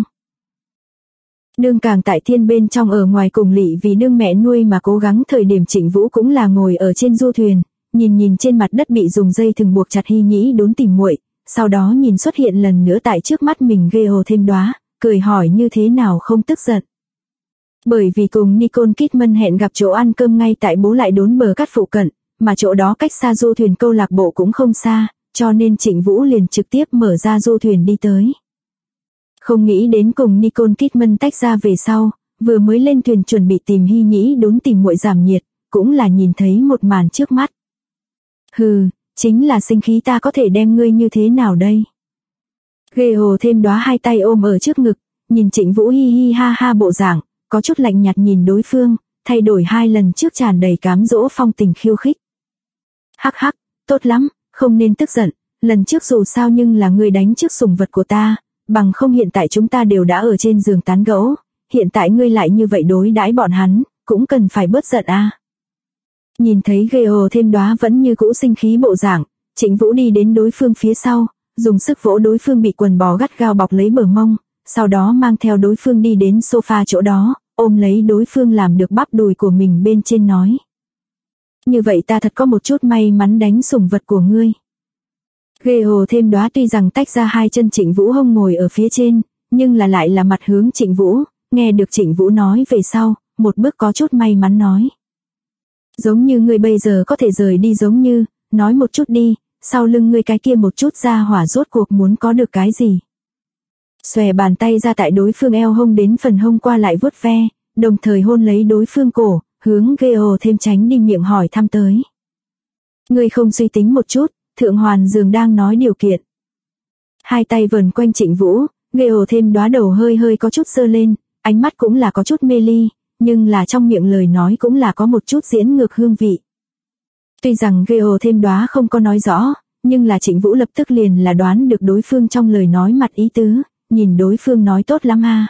Đương càng tại thiên bên trong ở ngoài Cùng Lị vì đương mẹ nuôi mà cố gắng thời điểm Trịnh Vũ cũng là ngồi ở trên du thuyền, nhìn trên mặt đất bị dùng dây thừng buộc chặt Hy Nhĩ đốn tìm muội, sau đó nhìn xuất hiện lần nữa tại trước mắt mình ghê hồ thêm đóa, cười hỏi như thế nào không tức giận. Bởi vì cùng Nicole Kidman hẹn gặp chỗ ăn cơm ngay tại bố lại đốn bờ cắt phụ cận, mà chỗ đó cách xa du thuyền câu lạc bộ cũng không xa, cho nên Trịnh Vũ liền trực tiếp mở ra du thuyền đi tới. Không nghĩ đến cùng Nicole Kidman tách ra về sau, vừa mới lên thuyền chuẩn bị tìm Hy Nhĩ đốn tìm muội giảm nhiệt, cũng là nhìn thấy một màn trước mắt. Hừ, chính là sinh khí ta có thể đem ngươi như thế nào đây? Ghê hồ thêm đóa hai tay ôm ở trước ngực, nhìn Trịnh Vũ hi hi ha ha bộ dạng, có chút lạnh nhạt nhìn đối phương, thay đổi 2 lần trước tràn đầy cám dỗ phong tình khiêu khích. Hắc hắc, tốt lắm, không nên tức giận, lần trước dù sao nhưng là ngươi đánh trước sủng vật của ta, bằng không hiện tại chúng ta đều đã ở trên giường tán gẫu, hiện tại ngươi lại như vậy đối đãi bọn hắn, cũng cần phải bớt giận a. Nhìn thấy ghê hồ thêm đóa vẫn như cũ sinh khí bộ dạng, Trịnh Vũ đi đến đối phương phía sau, dùng sức vỗ đối phương bị quần bó gắt gao bọc lấy bờ mông, sau đó mang theo đối phương đi đến sofa chỗ đó, ôm lấy đối phương làm được bắp đùi của mình bên trên nói. Như vậy ta thật có một chút may mắn đánh sủng vật của ngươi. Ghê hồ thêm đóa tuy rằng tách ra 2 chân Trịnh Vũ hông ngồi ở phía trên, nhưng là lại là mặt hướng Trịnh Vũ, nghe được Trịnh Vũ nói về sau, một bước có chút may mắn nói. Giống như ngươi bây giờ có thể rời đi giống như, nói một chút đi, sau lưng ngươi cái kia một chút ra hỏa rốt cuộc muốn có được cái gì. Xòe bàn tay ra tại đối phương eo hông đến phần hông qua lại vuốt ve, đồng thời hôn lấy đối phương cổ, hướng ghê hồ thêm tránh đi miệng hỏi thăm tới. Ngươi không suy tính một chút, Thượng Hoàn Dường đang nói điều kiện. Hai tay vờn quanh Trịnh Vũ, Gale thêm đóa đầu hơi hơi có chút dơ lên, ánh mắt cũng là có chút mê ly, nhưng là trong miệng lời nói cũng là có một chút diễn ngược hương vị. Tuy rằng Gale thêm đóa không có nói rõ, nhưng là Trịnh Vũ lập tức liền là đoán được đối phương trong lời nói mặt ý tứ, nhìn đối phương nói tốt lắm ha.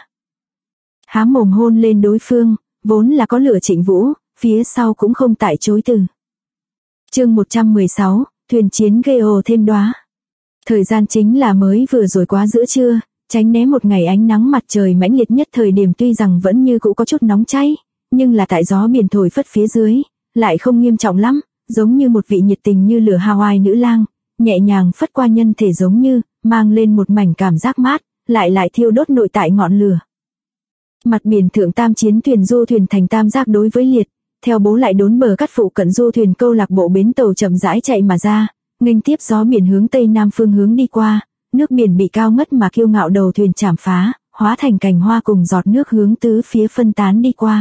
Há mồm hôn lên đối phương, vốn là có lửa Trịnh Vũ, phía sau cũng không tại chối từ. Chương 116, thuyền chiến Gale thêm đóa. Thời gian chính là mới vừa rồi quá giữa trưa, tránh né một ngày ánh nắng mặt trời mãnh liệt nhất thời điểm, tuy rằng vẫn như cũ có chút nóng cháy, nhưng là tại gió biển thổi phất phía dưới, lại không nghiêm trọng lắm, giống như một vị nhiệt tình như lửa Hawaii nữ lang, nhẹ nhàng phất qua nhân thể, giống như mang lên một mảnh cảm giác mát, lại thiêu đốt nội tại ngọn lửa. Mặt biển thượng tam chiến thuyền du thuyền thành tam giác đối với liệt, theo bố lại đốn bờ cắt phụ cận du thuyền câu lạc bộ bến tàu chậm rãi chạy mà ra, nghênh tiếp gió biển hướng tây nam phương hướng đi qua, nước biển bị cao ngất mà kiêu ngạo đầu thuyền chạm phá, hóa thành cành hoa cùng giọt nước hướng tứ phía phân tán đi qua.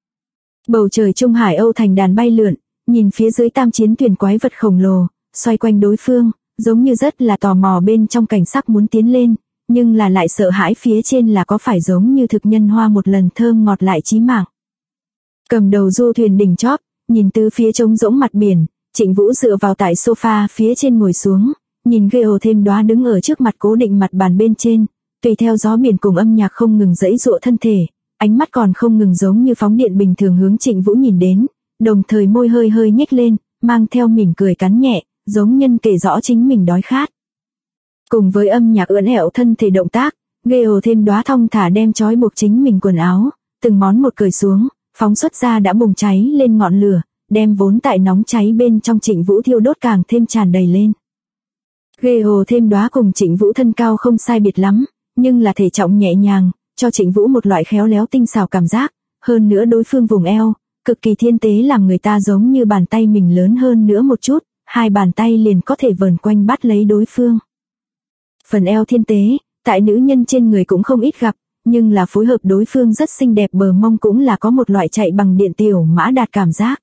Bầu trời Trung Hải Âu thành đàn bay lượn, nhìn phía dưới tam chiến thuyền quái vật khổng lồ, xoay quanh đối phương, giống như rất là tò mò bên trong cảnh sắc muốn tiến lên, nhưng là lại sợ hãi phía trên là có phải giống như thực nhân hoa một lần thơm ngọt lại chí mạng. Cầm đầu du thuyền đỉnh chóp, nhìn từ phía trống rỗng mặt biển, Trịnh Vũ dựa vào tại sofa phía trên ngồi xuống, nhìn Gale thêm đóa đứng ở trước mặt cố định mặt bàn bên trên, tùy theo gió biển cùng âm nhạc không ngừng giãy giụa thân thể, ánh mắt còn không ngừng giống như phóng điện bình thường hướng Trịnh Vũ nhìn đến, đồng thời môi hơi hơi nhếch lên, mang theo mỉm cười cắn nhẹ, giống nhân kể rõ chính mình đói khát. Cùng với âm nhạc ưỡn ẹo thân thể động tác, Gale thêm đóa thong thả đem trói buộc chính mình quần áo, từng món một cởi xuống, phóng xuất ra đã bùng cháy lên ngọn lửa, đem vốn tại nóng cháy bên trong Trịnh Vũ thiêu đốt càng thêm tràn đầy lên. Gale thêm đóa cùng Trịnh Vũ thân cao không sai biệt lắm, nhưng là thể trọng nhẹ nhàng, cho Trịnh Vũ một loại khéo léo tinh xảo cảm giác, hơn nữa đối phương vùng eo, cực kỳ thiên tế làm người ta giống như bàn tay mình lớn hơn nữa một chút, hai bàn tay liền có thể vờn quanh bắt lấy đối phương. Phần eo thiên tế, tại nữ nhân trên người cũng không ít gặp, nhưng là phối hợp đối phương rất xinh đẹp bờ mông cũng là có một loại chạy bằng điện tiểu mã đạt cảm giác.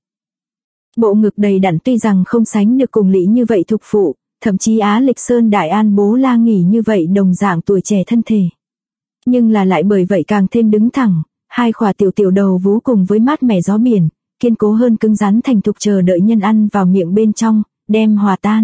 Bộ ngực đầy đặn tuy rằng không sánh được cùng Lý như vậy thục phụ, thậm chí Á Lịch Sơn Đại An Bố La Nghỉ như vậy đồng dạng tuổi trẻ thân thể. Nhưng là lại bởi vậy càng thêm đứng thẳng, hai khỏa tiểu tiểu đầu vú cùng với mát mẻ gió biển, kiên cố hơn cứng rắn thành thục chờ đợi nhân ăn vào miệng bên trong, đem hòa tan.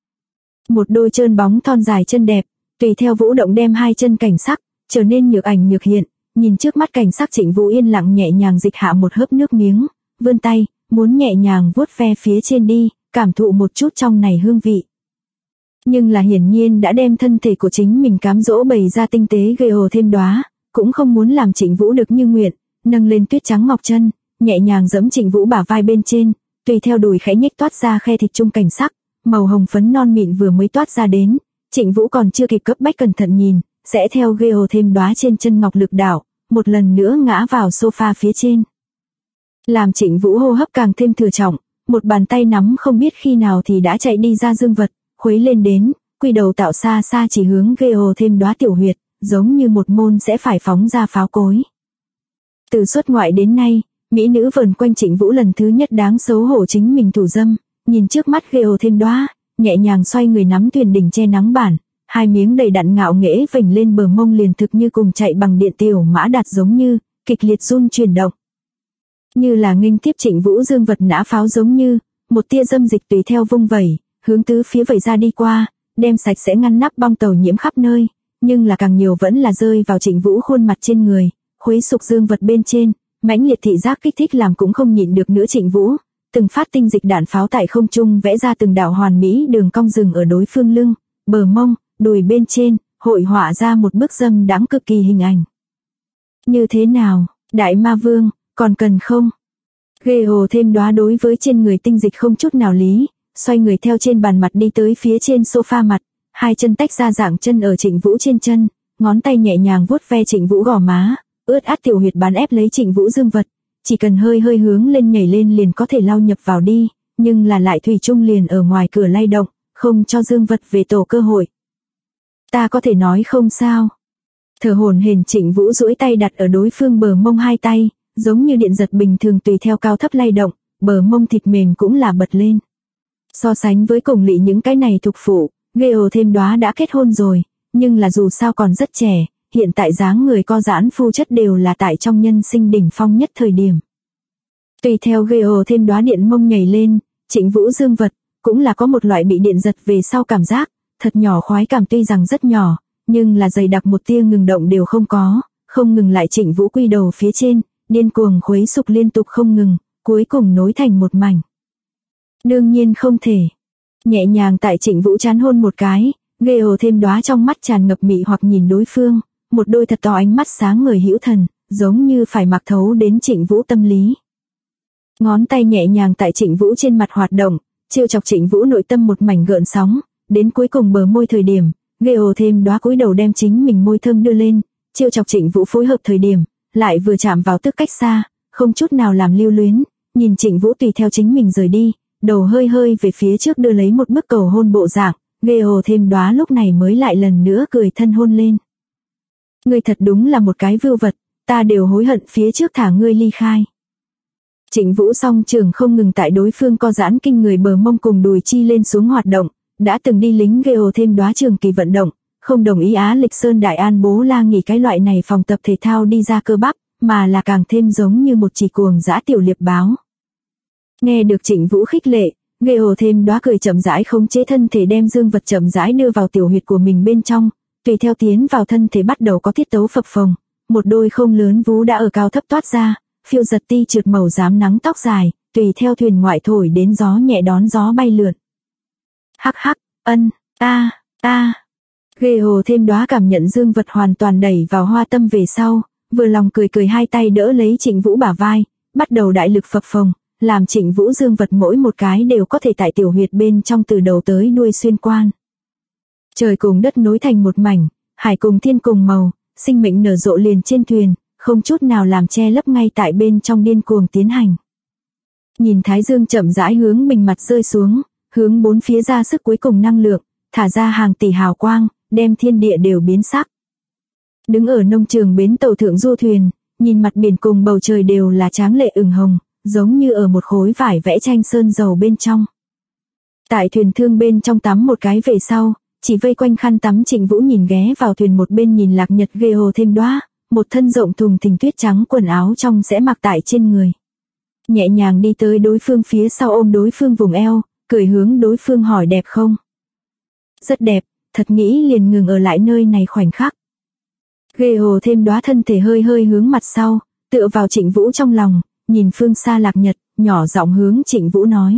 Một đôi trơn bóng thon dài chân đẹp, tùy theo vũ động đem hai chân cảnh sắc, trở nên nhược ảnh nhược hiện, nhìn trước mắt cảnh sắc Trịnh Vũ yên lặng nhẹ nhàng dịch hạ một hớp nước miếng, vươn tay, muốn nhẹ nhàng vuốt ve phía trên đi, cảm thụ một chút trong này hương vị. Nhưng là hiển nhiên đã đem thân thể của chính mình cám dỗ bày ra tinh tế Gale thêm đóa, cũng không muốn làm Trịnh Vũ được như nguyện, nâng lên tuyết trắng ngọc chân, nhẹ nhàng giẫm Trịnh Vũ bả vai bên trên, tùy theo đùi khẽ nhếch toát ra khe thịt trung cảnh sắc, màu hồng phấn non mịn vừa mới toát ra đến, Trịnh Vũ còn chưa kịp cấp bách cẩn thận nhìn, sẽ theo Gale thêm đóa trên chân ngọc lực đảo, một lần nữa ngã vào sofa phía trên. Làm Trịnh Vũ hô hấp càng thêm thừa trọng, một bàn tay nắm không biết khi nào thì đã chạy đi ra dương vật, khuấy lên đến, quy đầu tạo xa xa chỉ hướng Gale thêm đóa tiểu huyệt, giống như một môn sẽ phải phóng ra pháo cối. Từ xuất ngoại đến nay, mỹ nữ vờn quanh Trịnh Vũ lần thứ nhất đáng xấu hổ chính mình thủ dâm, nhìn trước mắt Gale thêm đóa, nhẹ nhàng xoay người nắm thuyền đỉnh che nắng bản, hai miếng đầy đặn ngạo nghễ vểnh lên bờ mông liền thực như cùng chạy bằng điện tiểu mã đạt giống như, kịch liệt run chuyển động. Như là nghênh tiếp Trịnh Vũ dương vật nã pháo giống như, một tia dâm dịch tùy theo vung vẩy, hướng tứ phía vẩy ra đi qua, đem sạch sẽ ngăn nắp bong tàu nhiễm khắp nơi, nhưng là càng nhiều vẫn là rơi vào Trịnh Vũ khuôn mặt trên người, khuấy sục dương vật bên trên, mãnh liệt thị giác kích thích làm cũng không nhịn được nữa Trịnh Vũ, từng phát tinh dịch đạn pháo tại không trung vẽ ra từng đạo hoàn mỹ đường cong rừng ở đối phương lưng, bờ mông, đùi bên trên, hội họa ra một bức dâm đáng cực kỳ hình ảnh. Như thế nào, đại ma vương, còn cần không? Gale thêm đóa đối với trên người tinh dịch không chút nào lý, xoay người theo trên bàn mặt đi tới phía trên sofa mặt, hai chân tách ra dạng chân ở Trịnh Vũ trên chân, ngón tay nhẹ nhàng vuốt ve Trịnh Vũ gò má, ướt át tiểu huyệt bán ép lấy Trịnh Vũ dương vật, chỉ cần hơi hơi hướng lên nhảy lên liền có thể lao nhập vào đi, nhưng là lại thủy chung liền ở ngoài cửa lay động, không cho dương vật về tổ cơ hội. Ta có thể nói không sao? Thở hổn hển Trịnh Vũ duỗi tay đặt ở đối phương bờ mông hai tay, giống như điện giật bình thường tùy theo cao thấp lay động, bờ mông thịt mềm cũng là bật lên. So sánh với cùng lỵ những cái này thục phụ, Gale thêm đóa đã kết hôn rồi, nhưng là dù sao còn rất trẻ, hiện tại dáng người co giãn phu chất đều là tại trong nhân sinh đỉnh phong nhất thời điểm. Tùy theo Gale thêm đóa điện mông nhảy lên, Trịnh Vũ dương vật, cũng là có một loại bị điện giật về sau cảm giác, thật nhỏ khoái cảm tuy rằng rất nhỏ, nhưng là dày đặc một tia ngừng động đều không có, không ngừng lại Trịnh Vũ quy đầu phía trên, điên cuồng khuấy sục liên tục không ngừng, cuối cùng nối thành một mảnh. Đương nhiên không thể. Nhẹ nhàng tại Trịnh Vũ trán hôn một cái, Gale thêm đóa trong mắt tràn ngập mị hoặc nhìn đối phương, một đôi thật to ánh mắt sáng ngời hữu thần, giống như phải mặc thấu đến Trịnh Vũ tâm lý. Ngón tay nhẹ nhàng tại Trịnh Vũ trên mặt hoạt động, trêu chọc Trịnh Vũ nội tâm một mảnh gợn sóng, đến cuối cùng bờ môi thời điểm, Gale thêm đóa cúi đầu đem chính mình môi thơm đưa lên, trêu chọc Trịnh Vũ phối hợp thời điểm, lại vừa chạm vào tức cách xa, không chút nào làm lưu luyến, nhìn Trịnh Vũ tùy theo chính mình rời đi, đầu hơi hơi về phía trước đưa lấy một bức cầu hôn bộ dạng, Gale thêm đóa lúc này mới lại lần nữa cười thân hôn lên. Ngươi thật đúng là một cái vưu vật, ta đều hối hận phía trước thả ngươi ly khai. Trịnh Vũ song trường không ngừng tại đối phương co giãn kinh người bờ mông cùng đùi chi lên xuống hoạt động, đã từng đi lính Gale thêm đóa trường kỳ vận động, không đồng ý Á Lịch Sơn Đại An Bố La nghỉ cái loại này phòng tập thể thao đi ra cơ bắp, mà là càng thêm giống như một chỉ cuồng dã tiểu liệp báo. Nghe được Trịnh Vũ khích lệ, Gale thêm đóa cười chậm rãi khống chế thân thể đem dương vật chậm rãi đưa vào tiểu huyệt của mình bên trong, tùy theo tiến vào thân thể bắt đầu có tiết tấu phập phồng, một đôi không lớn vú đã ở cao thấp toát ra, phiêu giật ti trượt màu xám nắng tóc dài, tùy theo thuyền ngoại thổi đến gió nhẹ đón gió bay lượn. Hắc hắc, ân, ta. Gale thêm đóa cảm nhận dương vật hoàn toàn đẩy vào hoa tâm về sau, vừa lòng cười cười hai tay đỡ lấy Trịnh Vũ bả vai, bắt đầu đại lực phập phồng, làm Trịnh Vũ dương vật mỗi một cái đều có thể tại tiểu huyệt bên trong từ đầu tới đuôi xuyên quan. Trời cùng đất nối thành một mảnh, hải cùng thiên cùng màu, sinh mệnh nở rộ liền trên thuyền, không chút nào làm che lấp ngay tại bên trong điên cuồng tiến hành. Nhìn thái dương chậm rãi hướng mình mặt rơi xuống, hướng bốn phía ra sức cuối cùng năng lượng, thả ra hàng tỷ hào quang, đem thiên địa đều biến sắc. Đứng ở nông trường bến tàu thượng du thuyền, nhìn mặt biển cùng bầu trời đều là tráng lệ ửng hồng, giống như ở một khối vải vẽ tranh sơn dầu bên trong. Tại thuyền thương bên trong tắm một cái về sau, chỉ vây quanh khăn tắm Trịnh Vũ nhìn ghé vào thuyền một bên nhìn Lạc Nhật Gale thêm đóa, một thân rộng thùng thình tuyết trắng quần áo trong sẽ mặc tại trên người. Nhẹ nhàng đi tới đối phương phía sau ôm đối phương vùng eo, cười hướng đối phương hỏi đẹp không? Rất đẹp, thật nghĩ liền ngừng ở lại nơi này khoảnh khắc. Gale thêm đóa thân thể hơi hơi hướng mặt sau, tựa vào Trịnh Vũ trong lòng, nhìn phương xa Lạc Nhật, nhỏ giọng hướng Trịnh Vũ nói.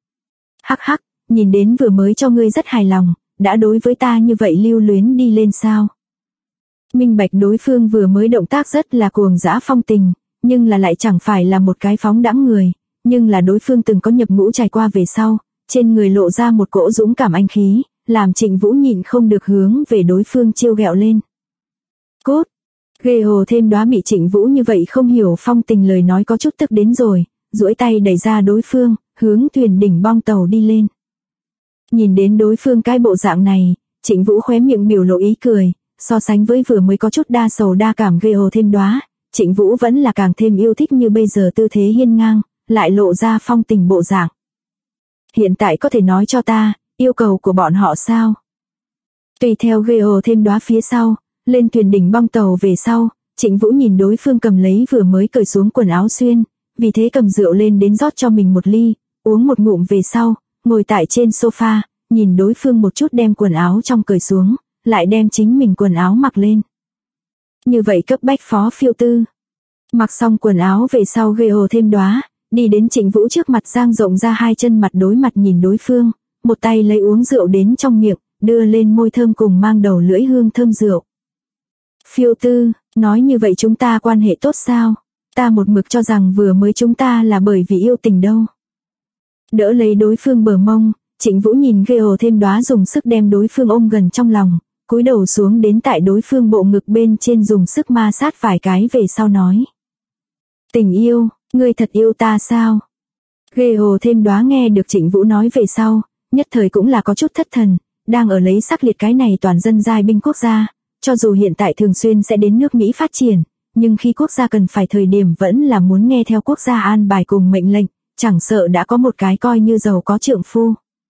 Hắc hắc, nhìn đến vừa mới cho ngươi rất hài lòng, đã đối với ta như vậy lưu luyến đi lên sao? Minh bạch đối phương vừa mới động tác rất là cuồng dã phong tình, nhưng là lại chẳng phải là một cái phóng đãng người, nhưng là đối phương từng có nhập ngũ trải qua về sau, trên người lộ ra một cỗ dũng cảm anh khí, làm Trịnh Vũ nhịn không được hướng về đối phương trêu ghẹo lên. Cốt, Gale thêm đóa bị Trịnh Vũ như vậy không hiểu phong tình lời nói có chút tức đến rồi, duỗi tay đẩy ra đối phương, hướng thuyền đỉnh bong tàu đi lên. Nhìn đến đối phương cái bộ dạng này, Trịnh Vũ khóe miệng biểu lộ ý cười, so sánh với vừa mới có chút đa sầu đa cảm Gale thêm đóa, Trịnh Vũ vẫn là càng thêm yêu thích như bây giờ tư thế hiên ngang, lại lộ ra phong tình bộ dạng. Hiện tại có thể nói cho ta, yêu cầu của bọn họ sao? Tùy theo Gale thêm đóa phía sau, lên thuyền đỉnh bong tàu về sau, Trịnh Vũ nhìn đối phương cầm lấy vừa mới cởi xuống quần áo xuyên, vì thế cầm rượu lên đến rót cho mình một ly, uống một ngụm về sau, ngồi tại trên sofa, nhìn đối phương một chút đem quần áo trong cởi xuống, lại đem chính mình quần áo mặc lên. Như vậy cấp bách phó phiêu tư. Mặc xong quần áo về sau Gale thêm đóa, đi đến Trịnh Vũ trước mặt dang rộng ra hai chân mặt đối mặt nhìn đối phương, một tay lấy uống rượu đến trong miệng, đưa lên môi thơm cùng mang đầu lưỡi hương thơm rượu. Phiêu tư, nói như vậy chúng ta quan hệ tốt sao? Ta một mực cho rằng vừa mới chúng ta là bởi vì yêu tình đâu. Đỡ lấy đối phương bờ mông, Trịnh Vũ nhìn Gale thêm đóa dùng sức đem đối phương ôm gần trong lòng, cúi đầu xuống đến tại đối phương bộ ngực bên trên dùng sức ma sát vài cái về sau nói. Tình yêu, ngươi thật yêu ta sao? Gale thêm đóa nghe được Trịnh Vũ nói về sau, nhất thời cũng là có chút thất thần, đang ở lấy sắc liệt cái này toàn dân giai binh quốc gia, cho dù hiện tại thường xuyên sẽ đến nước Mỹ phát triển, nhưng khi quốc gia cần phải thời điểm vẫn là muốn nghe theo quốc gia an bài cùng mệnh lệnh, chẳng sợ đã có một cái coi như giàu có trượng phu.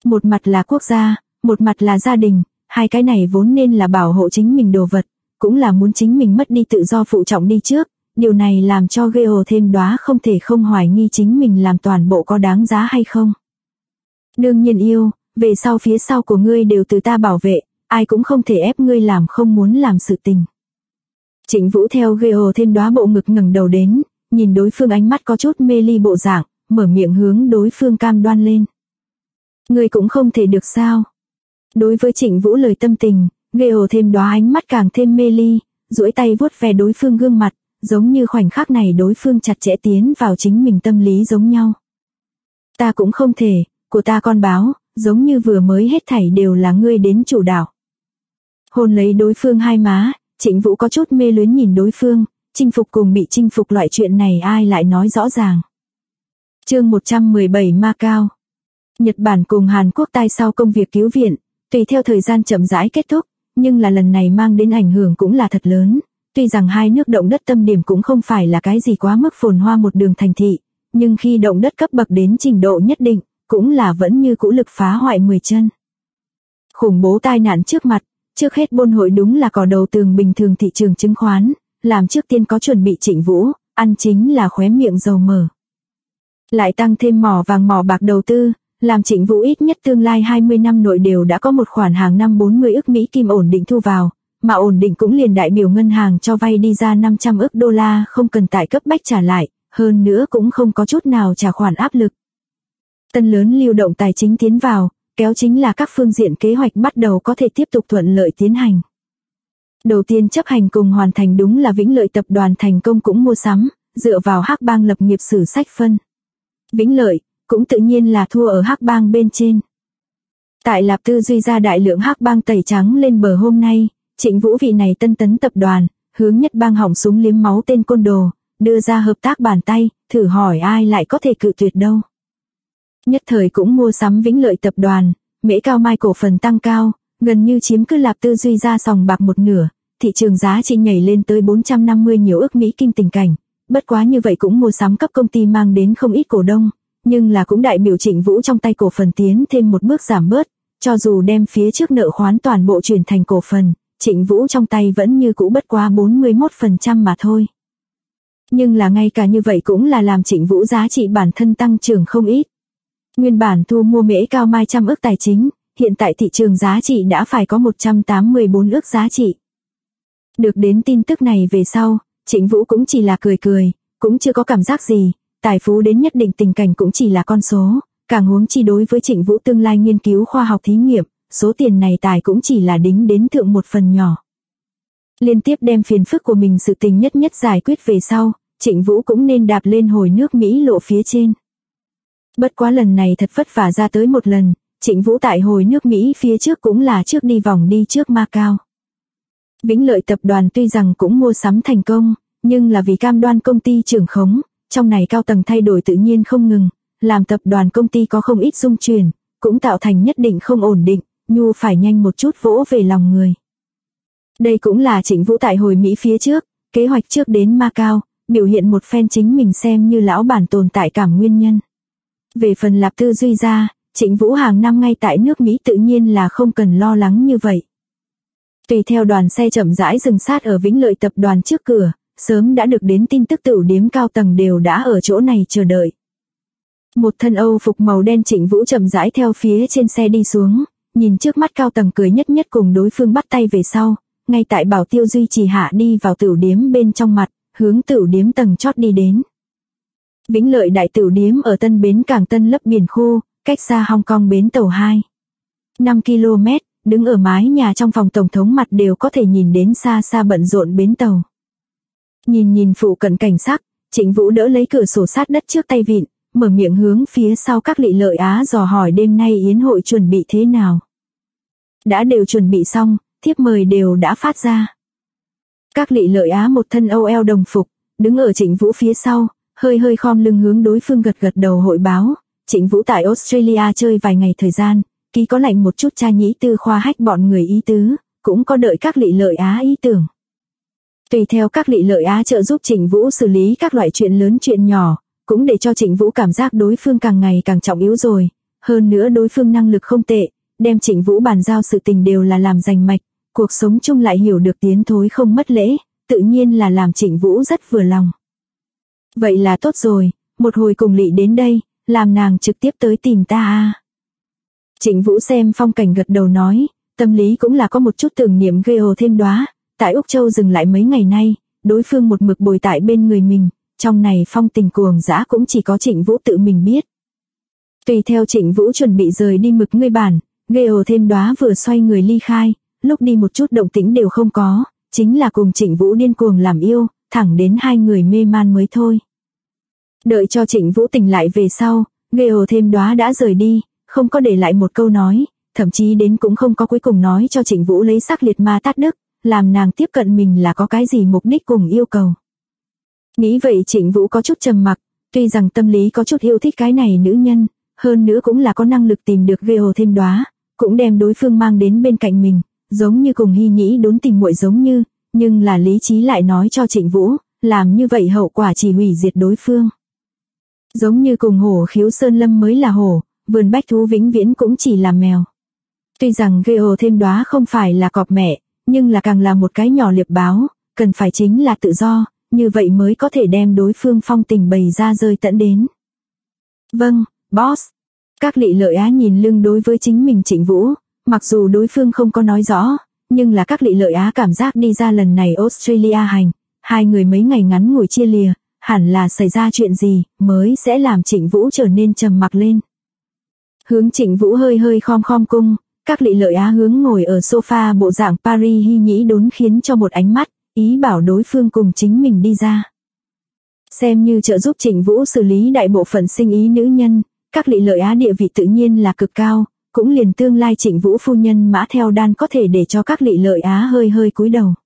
Một mặt là quốc gia, một mặt là gia đình, hai cái này vốn nên là bảo hộ chính mình đồ vật, cũng là muốn chính mình mất đi tự do phụ trọng đi trước, điều này làm cho Gale thêm đóa không thể không hoài nghi chính mình làm toàn bộ có đáng giá hay không. Đương nhiên yêu, về sau phía sau của ngươi đều từ ta bảo vệ, ai cũng không thể ép ngươi làm không muốn làm sự tình. Trịnh Vũ theo Gale thêm đóa bộ ngực ngẩng đầu đến, nhìn đối phương ánh mắt có chút mê ly bộ dạng, mở miệng hướng đối phương cam đoan lên. Ngươi cũng không thể được sao? Đối với Trịnh Vũ lời tâm tình, Gale thêm đóa ánh mắt càng thêm mê ly, duỗi tay vuốt ve đối phương gương mặt, giống như khoảnh khắc này đối phương chặt chẽ tiến vào chính mình tâm lý giống nhau. Ta cũng không thể, của ta con báo, giống như vừa mới hết thảy đều là ngươi đến chủ đạo. Hôn lấy đối phương hai má, Trịnh Vũ có chút mê luyến nhìn đối phương, chinh phục cùng bị chinh phục loại chuyện này ai lại nói rõ ràng. Chương 117 Macau. Nhật Bản cùng Hàn Quốc tai sau công việc cứu viện, tùy theo thời gian chậm rãi kết thúc, nhưng là lần này mang đến ảnh hưởng cũng là thật lớn. Tuy rằng hai nước động đất tâm điểm cũng không phải là cái gì quá mức phồn hoa một đường thành thị, nhưng khi động đất cấp bậc đến trình độ nhất định, cũng là vẫn như cũ lực phá hoại 10 chân. Khủng bố tai nạn trước mặt, trước hết buôn hội đúng là cỏ đầu tường bình thường thị trường chứng khoán, làm trước tiên có chuẩn bị Trịnh Vũ, ăn chính là khóe miệng dầu mở. Lại tăng thêm mỏ vàng mỏ bạc đầu tư, làm Trịnh Vũ ít nhất tương lai 20 năm nội đều đã có một khoản hàng năm 40 ức Mỹ Kim ổn định thu vào, mà ổn định cũng liền đại biểu ngân hàng cho vay đi ra 500 ức đô la không cần tại cấp bách trả lại, hơn nữa cũng không có chút nào trả khoản áp lực. Tân lớn lưu động tài chính tiến vào, kéo chính là các phương diện kế hoạch bắt đầu có thể tiếp tục thuận lợi tiến hành. Đầu tiên chấp hành cùng hoàn thành đúng là Vĩnh Lợi tập đoàn thành công cũng mua sắm, dựa vào Hắc Bang lập nghiệp sử sách phân. Vĩnh Lợi, cũng tự nhiên là thua ở Hắc Bang bên trên. Tại Lạp Tư Duy ra đại lượng Hắc Bang tẩy trắng lên bờ hôm nay, Trịnh Vũ vị này tân tấn tập đoàn, hướng Nhất Bang hỏng súng liếm máu tên côn đồ, đưa ra hợp tác bàn tay, thử hỏi ai lại có thể cự tuyệt đâu. Nhất thời cũng mua sắm Vĩnh Lợi tập đoàn, Mễ Cao Mai cổ phần tăng cao, gần như chiếm cứ Lạp Tư Duy ra sòng bạc một nửa, thị trường giá trị nhảy lên tới 450 nhiều ức Mỹ Kim tình cảnh. Bất quá như vậy cũng mua sắm cấp công ty mang đến không ít cổ đông, nhưng là cũng đại biểu Trịnh Vũ trong tay cổ phần tiến thêm một bước giảm bớt, cho dù đem phía trước nợ khoán toàn bộ chuyển thành cổ phần, Trịnh Vũ trong tay vẫn như cũ bất quá 41% mà thôi. Nhưng là ngay cả như vậy cũng là làm Trịnh Vũ giá trị bản thân tăng trưởng không ít. Nguyên bản thu mua Mễ Cao Mai 100 ức tài chính, hiện tại thị trường giá trị đã phải có 184 ức giá trị. Được đến tin tức này về sau, Trịnh Vũ cũng chỉ là cười cười, cũng chưa có cảm giác gì, tài phú đến nhất định tình cảnh cũng chỉ là con số, càng huống chi đối với Trịnh Vũ tương lai nghiên cứu khoa học thí nghiệm, số tiền này tài cũng chỉ là đính đến thượng một phần nhỏ. Liên tiếp đem phiền phức của mình sự tình nhất nhất giải quyết về sau, Trịnh Vũ cũng nên đạp lên hồi nước Mỹ lộ phía trên. Bất quá lần này thật vất vả ra tới một lần, Trịnh Vũ tại hồi nước Mỹ phía trước cũng là trước đi vòng đi trước Macau. Vĩnh Lợi tập đoàn tuy rằng cũng mua sắm thành công, nhưng là vì cam đoan công ty trưởng khống, trong này cao tầng thay đổi tự nhiên không ngừng, làm tập đoàn công ty có không ít rung chuyển, cũng tạo thành nhất định không ổn định, nhu phải nhanh một chút vỗ về lòng người. Đây cũng là Trịnh Vũ tại hồi Mỹ phía trước, kế hoạch trước đến Macau, biểu hiện một phen chính mình xem như lão bản tồn tại cảm nguyên nhân. Về phần Lạp Tư Duy ra, Trịnh Vũ hàng năm ngay tại nước Mỹ tự nhiên là không cần lo lắng như vậy. Tùy theo đoàn xe chậm rãi dừng sát ở Vĩnh Lợi tập đoàn trước cửa, sớm đã được đến tin tức tửu điếm cao tầng đều đã ở chỗ này chờ đợi. Một thân Âu phục màu đen Trịnh Vũ chậm rãi theo phía trên xe đi xuống, nhìn trước mắt cao tầng cười nhất nhất cùng đối phương bắt tay về sau, ngay tại bảo tiêu duy trì hạ đi vào tửu điếm bên trong mặt, hướng tửu điếm tầng chót đi đến. Vĩnh Lợi đại tửu điếm ở Tân Bến Cảng Tân Lấp Biển khu, cách xa Hong Kong bến tàu 5 km, đứng ở mái nhà trong phòng tổng thống mặt đều có thể nhìn đến xa xa bận rộn bến tàu. Nhìn phụ cận cảnh sắc, Trịnh Vũ đỡ lấy cửa sổ sát đất trước tay vịn, mở miệng hướng phía sau các Lị Lợi Á dò hỏi đêm nay yến hội chuẩn bị thế nào. Đã đều chuẩn bị xong, thiếp mời đều đã phát ra. Các Lị Lợi Á một thân Âu eo đồng phục, đứng ở Trịnh Vũ phía sau, hơi khom lưng hướng đối phương gật đầu hội báo. Trịnh Vũ tại Australia chơi vài ngày thời gian, ký có lạnh một chút cha nhĩ tư khoa hách bọn người ý tứ, cũng có đợi các Lị Lợi Á ý tưởng. Tùy theo các Lị Lợi Á trợ giúp Trịnh Vũ xử lý các loại chuyện lớn chuyện nhỏ, cũng để cho Trịnh Vũ cảm giác đối phương càng ngày càng trọng yếu rồi. hơn nữa đối phương năng lực không tệ, đem Trịnh Vũ bàn giao sự tình đều là làm rành mạch, cuộc sống chung lại hiểu được tiến thối không mất lễ, tự nhiên là làm Trịnh Vũ rất vừa lòng. Vậy là tốt rồi, một hồi cùng Lị đến đây, làm nàng trực tiếp tới tìm ta à. Trịnh Vũ xem phong cảnh gật đầu nói, tâm lý cũng là có một chút tưởng niệm Geo Thêm Đóa, tại Úc Châu dừng lại mấy ngày nay, đối phương một mực bồi tại bên người mình, trong này phong tình cuồng dã cũng chỉ có Trịnh Vũ tự mình biết. Tùy theo Trịnh Vũ chuẩn bị rời đi mực ngươi bản, Geo Thêm Đóa vừa xoay người ly khai, lúc đi một chút động tĩnh đều không có, chính là cùng Trịnh Vũ điên cuồng làm yêu, thẳng đến hai người mê man mới thôi. Đợi cho Trịnh Vũ tỉnh lại về sau, Geo Thêm Đóa đã rời đi, không có để lại một câu nói, thậm chí đến cũng không có cuối cùng nói cho Trịnh Vũ lấy sắc liệt ma tát đức, làm nàng tiếp cận mình là có cái gì mục đích cùng yêu cầu. Nghĩ vậy Trịnh Vũ có chút trầm mặc, tuy rằng tâm lý có chút yêu thích cái này nữ nhân, hơn nữa cũng là có năng lực tìm được Geo Thêm Đóa, cũng đem đối phương mang đến bên cạnh mình, giống như cùng Hy Nhĩ Đốn tìm muội giống như, nhưng là lý trí lại nói cho Trịnh Vũ, làm như vậy hậu quả chỉ hủy diệt đối phương. Giống như cùng hổ khiếu sơn lâm mới là hổ, vườn bách thú vĩnh viễn cũng chỉ là mèo. Tuy rằng Geo Thêm Đóa không phải là cọp mẹ, nhưng là càng là một cái nhỏ liệp báo, cần phải chính là tự do, như vậy mới có thể đem đối phương phong tình bày ra rơi tận đến. Vâng, boss. Các Lị Lợi Á nhìn lưng đối với chính mình Trịnh Vũ, mặc dù đối phương không có nói rõ, nhưng là các Lị Lợi Á cảm giác đi ra lần này Australia hành, hai người mấy ngày ngắn ngủi chia lìa, hẳn là xảy ra chuyện gì mới sẽ làm Trịnh Vũ trở nên trầm mặc lên. Hướng Trịnh Vũ hơi hơi khom khom cung, các Lị Lợi Á hướng ngồi ở sofa bộ dạng Paris Hy Nhĩ Đốn khiến cho một ánh mắt, ý bảo đối phương cùng chính mình đi ra. Xem như trợ giúp Trịnh Vũ xử lý đại bộ phận sinh ý nữ nhân, các Lị Lợi Á địa vị tự nhiên là cực cao, cũng liền tương lai Trịnh Vũ phu nhân Mã Theo Đan có thể để cho các Lị Lợi Á hơi hơi cúi đầu.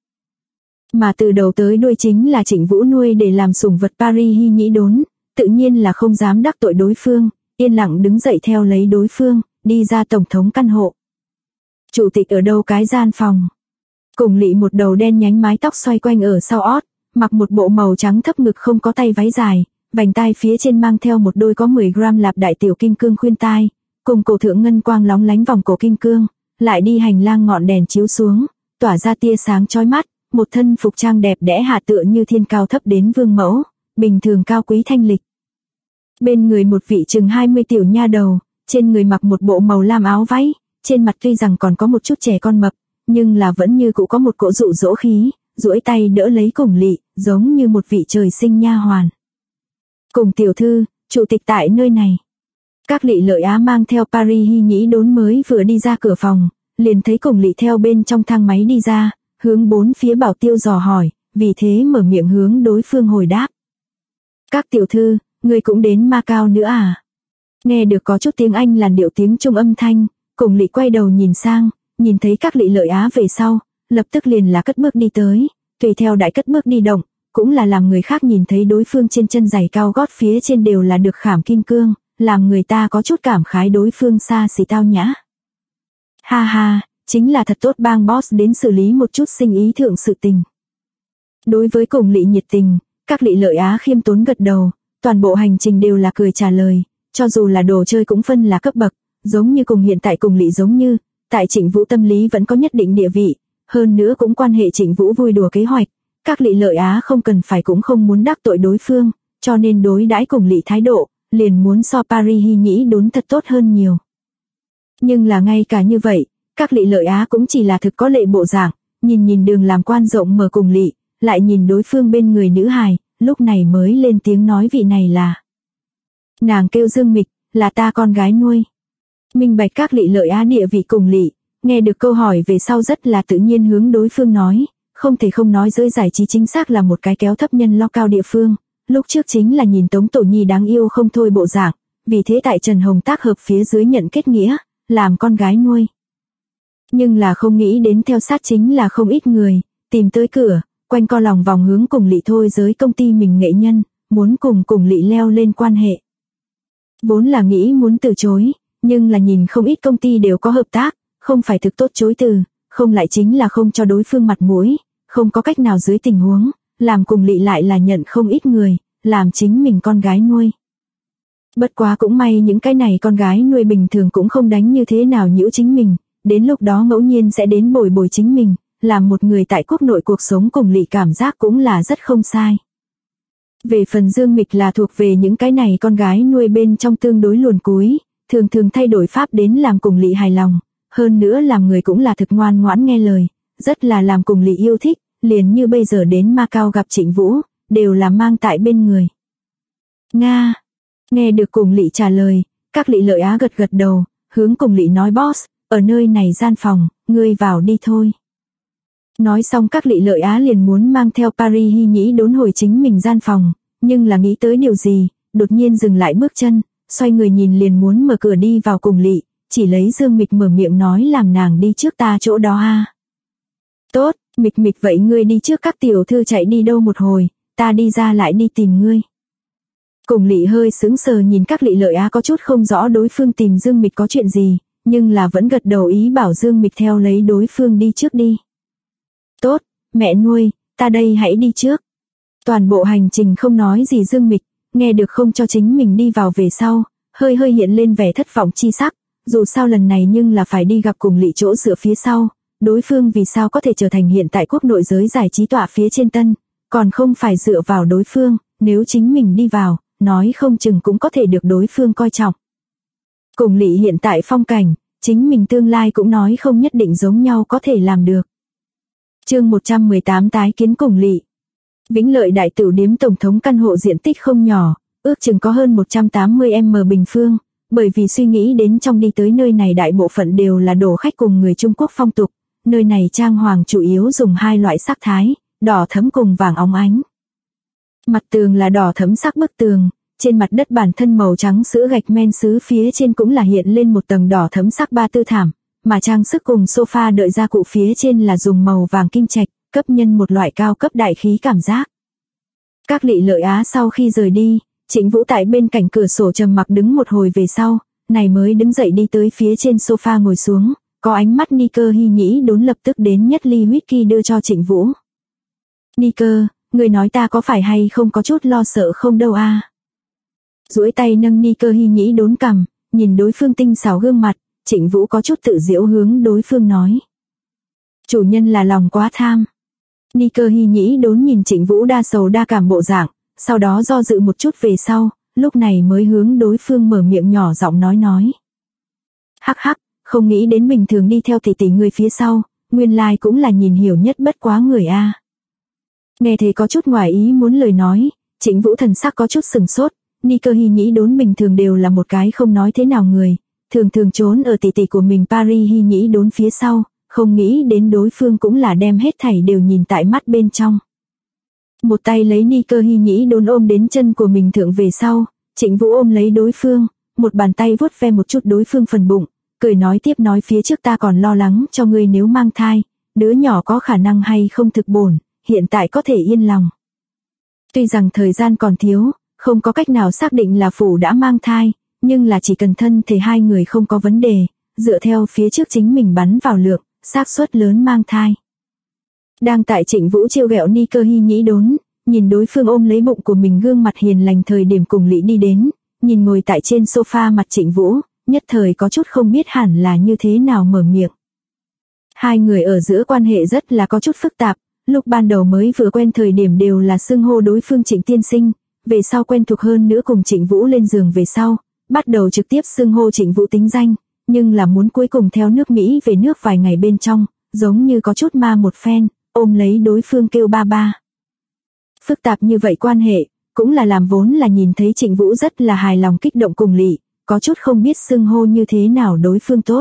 Mà từ đầu tới đuôi chính là Trịnh Vũ nuôi để làm sủng vật Paris Hy Nhĩ Đốn, tự nhiên là không dám đắc tội đối phương, yên lặng đứng dậy theo lấy đối phương, đi ra tổng thống căn hộ. Chủ tịch ở đâu cái gian phòng? Cùng Lị một đầu đen nhánh mái tóc xoay quanh ở sau ót, mặc một bộ màu trắng thấp ngực không có tay váy dài, vành tai phía trên mang theo một đôi có 10 gram lạp đại tiểu kim cương khuyên tai, cùng cổ thượng ngân quang lóng lánh vòng cổ kim cương, lại đi hành lang ngọn đèn chiếu xuống, tỏa ra tia sáng chói mắt, một thân phục trang đẹp đẽ hạ tựa như thiên cao thấp đến vương mẫu, bình thường cao quý thanh lịch. Bên người một vị chừng 20 tiểu nha đầu, trên người mặc một bộ màu lam áo váy, trên mặt tuy rằng còn có một chút trẻ con mập, nhưng là vẫn như cũ có một cỗ dụ dỗ khí, duỗi tay đỡ lấy Cùng Lị, giống như một vị trời sinh nha hoàn. Cùng tiểu thư, chủ tịch tại nơi này. Các Lị Lợi Á mang theo Paris Hy Nhĩ Đốn mới vừa đi ra cửa phòng, liền thấy Cùng Lị theo bên trong thang máy đi ra, hướng bốn phía bảo tiêu dò hỏi, vì thế mở miệng hướng đối phương hồi đáp. Các tiểu thư, người cũng đến Macau nữa à? Nghe được có chút tiếng Anh làn điệu tiếng Trung âm thanh, Cùng Lị quay đầu nhìn sang, nhìn thấy các Lị Lợi Á về sau, lập tức liền là cất bước đi tới, tùy theo đại cất bước đi động, cũng là làm người khác nhìn thấy đối phương trên chân giày cao gót phía trên đều là được khảm kim cương, làm người ta có chút cảm khái đối phương xa xỉ tao nhã. Ha ha, chính là thật tốt bang boss đến xử lý một chút sinh ý thượng sự tình. Đối với Cùng Lị nhiệt tình, các Lị Lợi Á khiêm tốn gật đầu, toàn bộ hành trình đều là cười trả lời, cho dù là đồ chơi cũng phân là cấp bậc, giống như cùng hiện tại Cùng Lị giống như, tại Trịnh Vũ tâm lý vẫn có nhất định địa vị, hơn nữa cũng quan hệ Trịnh Vũ vui đùa kế hoạch, các Lị Lợi Á không cần phải cũng không muốn đắc tội đối phương, cho nên đối đãi Cùng Lị thái độ, liền muốn so Paris Hy Nhĩ Đốn thật tốt hơn nhiều. Nhưng là ngay cả như vậy, các Lị Lợi Á cũng chỉ là thực có lệ bộ dạng, nhìn đường làm quan rộng mở Cùng Lị, lại nhìn đối phương bên người nữ hài, lúc này mới lên tiếng nói vị này là. Nàng kêu Dương Mịch, là ta con gái nuôi. Minh bạch các Lị Lợi Á địa vị Cùng Lị, nghe được câu hỏi về sau rất là tự nhiên hướng đối phương nói, không thể không nói giới giải trí chính xác là một cái kéo thấp nhân lo cao địa phương, lúc trước chính là nhìn Tống Tổ Nhi đáng yêu không thôi bộ dạng, vì thế tại Trần Hồng tác hợp phía dưới nhận kết nghĩa, làm con gái nuôi. Nhưng là không nghĩ đến theo sát chính là không ít người, tìm tới cửa, quanh co lòng vòng hướng Cùng Lị thôi giới công ty mình nghệ nhân, muốn cùng Lị leo lên quan hệ. Vốn là nghĩ muốn từ chối, nhưng là nhìn không ít công ty đều có hợp tác, không phải thực tốt chối từ, không lại chính là không cho đối phương mặt mũi, không có cách nào dưới tình huống, làm Cùng Lị lại là nhận không ít người, làm chính mình con gái nuôi. Bất quá cũng may những cái này con gái nuôi bình thường cũng không đánh như thế nào nhiễu chính mình, đến lúc đó ngẫu nhiên sẽ đến bồi bồi chính mình, làm một người tại quốc nội cuộc sống cùng lỵ cảm giác cũng là rất không sai. Về phần Dương Mịch là thuộc về những cái này con gái nuôi bên trong tương đối luồn cúi, thường thường thay đổi pháp đến làm cùng lỵ hài lòng, hơn nữa làm người cũng là thực ngoan ngoãn nghe lời, rất là làm cùng lỵ yêu thích, liền như bây giờ đến Macau gặp Trịnh Vũ, đều là mang tại bên người. Nga. Nghe được cùng lỵ trả lời, các lỵ lợi Á gật gật đầu, hướng cùng lỵ nói boss, ở nơi này gian phòng, ngươi vào đi thôi. Nói xong các lỵ lợi Á liền muốn mang theo Paris Hy Nhĩ đốn hồi chính mình gian phòng, nhưng là nghĩ tới điều gì, đột nhiên dừng lại bước chân, xoay người nhìn liền muốn mở cửa đi vào cùng lỵ, chỉ lấy Dương Mịch mở miệng nói làm nàng đi trước ta chỗ đó a. Tốt, Mịch Mịch vậy ngươi đi trước, các tiểu thư chạy đi đâu một hồi, ta đi ra lại đi tìm ngươi. Cùng lỵ hơi sững sờ nhìn các lỵ lợi Á có chút không rõ đối phương tìm Dương Mịch có chuyện gì, nhưng là vẫn gật đầu ý bảo Dương Mịch theo lấy đối phương đi trước đi. Tốt, mẹ nuôi, ta đây hãy đi trước. Toàn bộ hành trình không nói gì Dương Mịch, nghe được không cho chính mình đi vào về sau, hơi hiện lên vẻ thất vọng chi sắc, dù sao lần này nhưng là phải đi gặp cùng lỵ chỗ dựa phía sau, đối phương vì sao có thể trở thành hiện tại quốc nội giới giải trí tọa phía trên tân, còn không phải dựa vào đối phương, nếu chính mình đi vào, nói không chừng cũng có thể được đối phương coi trọng. Cùng lỵ hiện tại phong cảnh, chính mình tương lai cũng nói không nhất định giống nhau có thể làm được. Chương 118 tái kiến cùng lỵ. Vĩnh Lợi đại tửu điếm tổng thống căn hộ diện tích không nhỏ, ước chừng có hơn 180m bình phương, bởi vì suy nghĩ đến trong đi tới nơi này đại bộ phận đều là đồ khách cùng người Trung Quốc phong tục, nơi này trang hoàng chủ yếu dùng hai loại sắc thái, đỏ thẫm cùng vàng óng ánh. Mặt tường là đỏ thẫm sắc bức tường, trên mặt đất bản thân màu trắng sữa gạch men sứ phía trên cũng là hiện lên một tầng đỏ thẫm sắc ba tư thảm, mà trang sức cùng sofa đợi gia cụ phía trên là dùng màu vàng kim trạch, cấp nhân một loại cao cấp đại khí cảm giác. Các lỵ lợi Á sau khi rời đi, Trịnh Vũ tại bên cạnh cửa sổ trầm mặc đứng một hồi về sau, này mới đứng dậy đi tới phía trên sofa ngồi xuống, có ánh mắt Nicker Hy Nhĩ đốn lập tức đến nhất ly whisky đưa cho Trịnh Vũ. Nicker, người nói ta có phải hay không có chút lo sợ không đâu a? Duỗi tay nâng Nicker Hy Nhĩ đốn cằm, nhìn đối phương tinh xảo gương mặt, Trịnh Vũ có chút tự giễu hướng đối phương nói. Chủ nhân là lòng quá tham. Nicker Hy Nhĩ đốn nhìn Trịnh Vũ đa sầu đa cảm bộ dạng, sau đó do dự một chút về sau, lúc này mới hướng đối phương mở miệng nhỏ giọng nói. Hắc hắc, không nghĩ đến bình thường đi theo tỷ người phía sau, nguyên lai cũng là nhìn hiểu nhất bất quá người a. Nghe thế có chút ngoài ý muốn lời nói, Trịnh Vũ thần sắc có chút sừng sốt, Nicker Hy Nhĩ đốn bình thường đều là một cái không nói thế nào người, thường trốn ở tỷ của mình Paris Hy Nhĩ đốn phía sau, không nghĩ đến đối phương cũng là đem hết thảy đều nhìn tại mắt bên trong. Một tay lấy Nicker Hy Nhĩ đốn ôm đến chân của mình thượng về sau, Trịnh Vũ ôm lấy đối phương, một bàn tay vuốt ve một chút đối phương phần bụng, cười nói tiếp nói phía trước ta còn lo lắng cho ngươi nếu mang thai, đứa nhỏ có khả năng hay không thực bổn, hiện tại có thể yên lòng. Tuy rằng thời gian còn thiếu, không có cách nào xác định là phủ đã mang thai, nhưng là chỉ cần thân thể hai người không có vấn đề, dựa theo phía trước chính mình bắn vào lượng, xác suất lớn mang thai. Đang tại Trịnh Vũ trêu ghẹo Nicker Hy Nhĩ đốn, nhìn đối phương ôm lấy bụng của mình gương mặt hiền lành thời điểm cùng lỵ đi đến, nhìn ngồi tại trên sofa mặt Trịnh Vũ, nhất thời có chút không biết hẳn là như thế nào mở miệng. Hai người ở giữa quan hệ rất là có chút phức tạp, lúc ban đầu mới vừa quen thời điểm đều là xưng hô đối phương Trịnh tiên sinh, về sau quen thuộc hơn nữa cùng Trịnh Vũ lên giường về sau, bắt đầu trực tiếp xưng hô Trịnh Vũ tính danh, nhưng là muốn cuối cùng theo nước Mỹ về nước vài ngày bên trong, giống như có chút ma một phen, ôm lấy đối phương kêu ba ba. Phức tạp như vậy quan hệ, cũng là làm vốn là nhìn thấy Trịnh Vũ rất là hài lòng kích động cùng lỵ, có chút không biết xưng hô như thế nào đối phương tốt.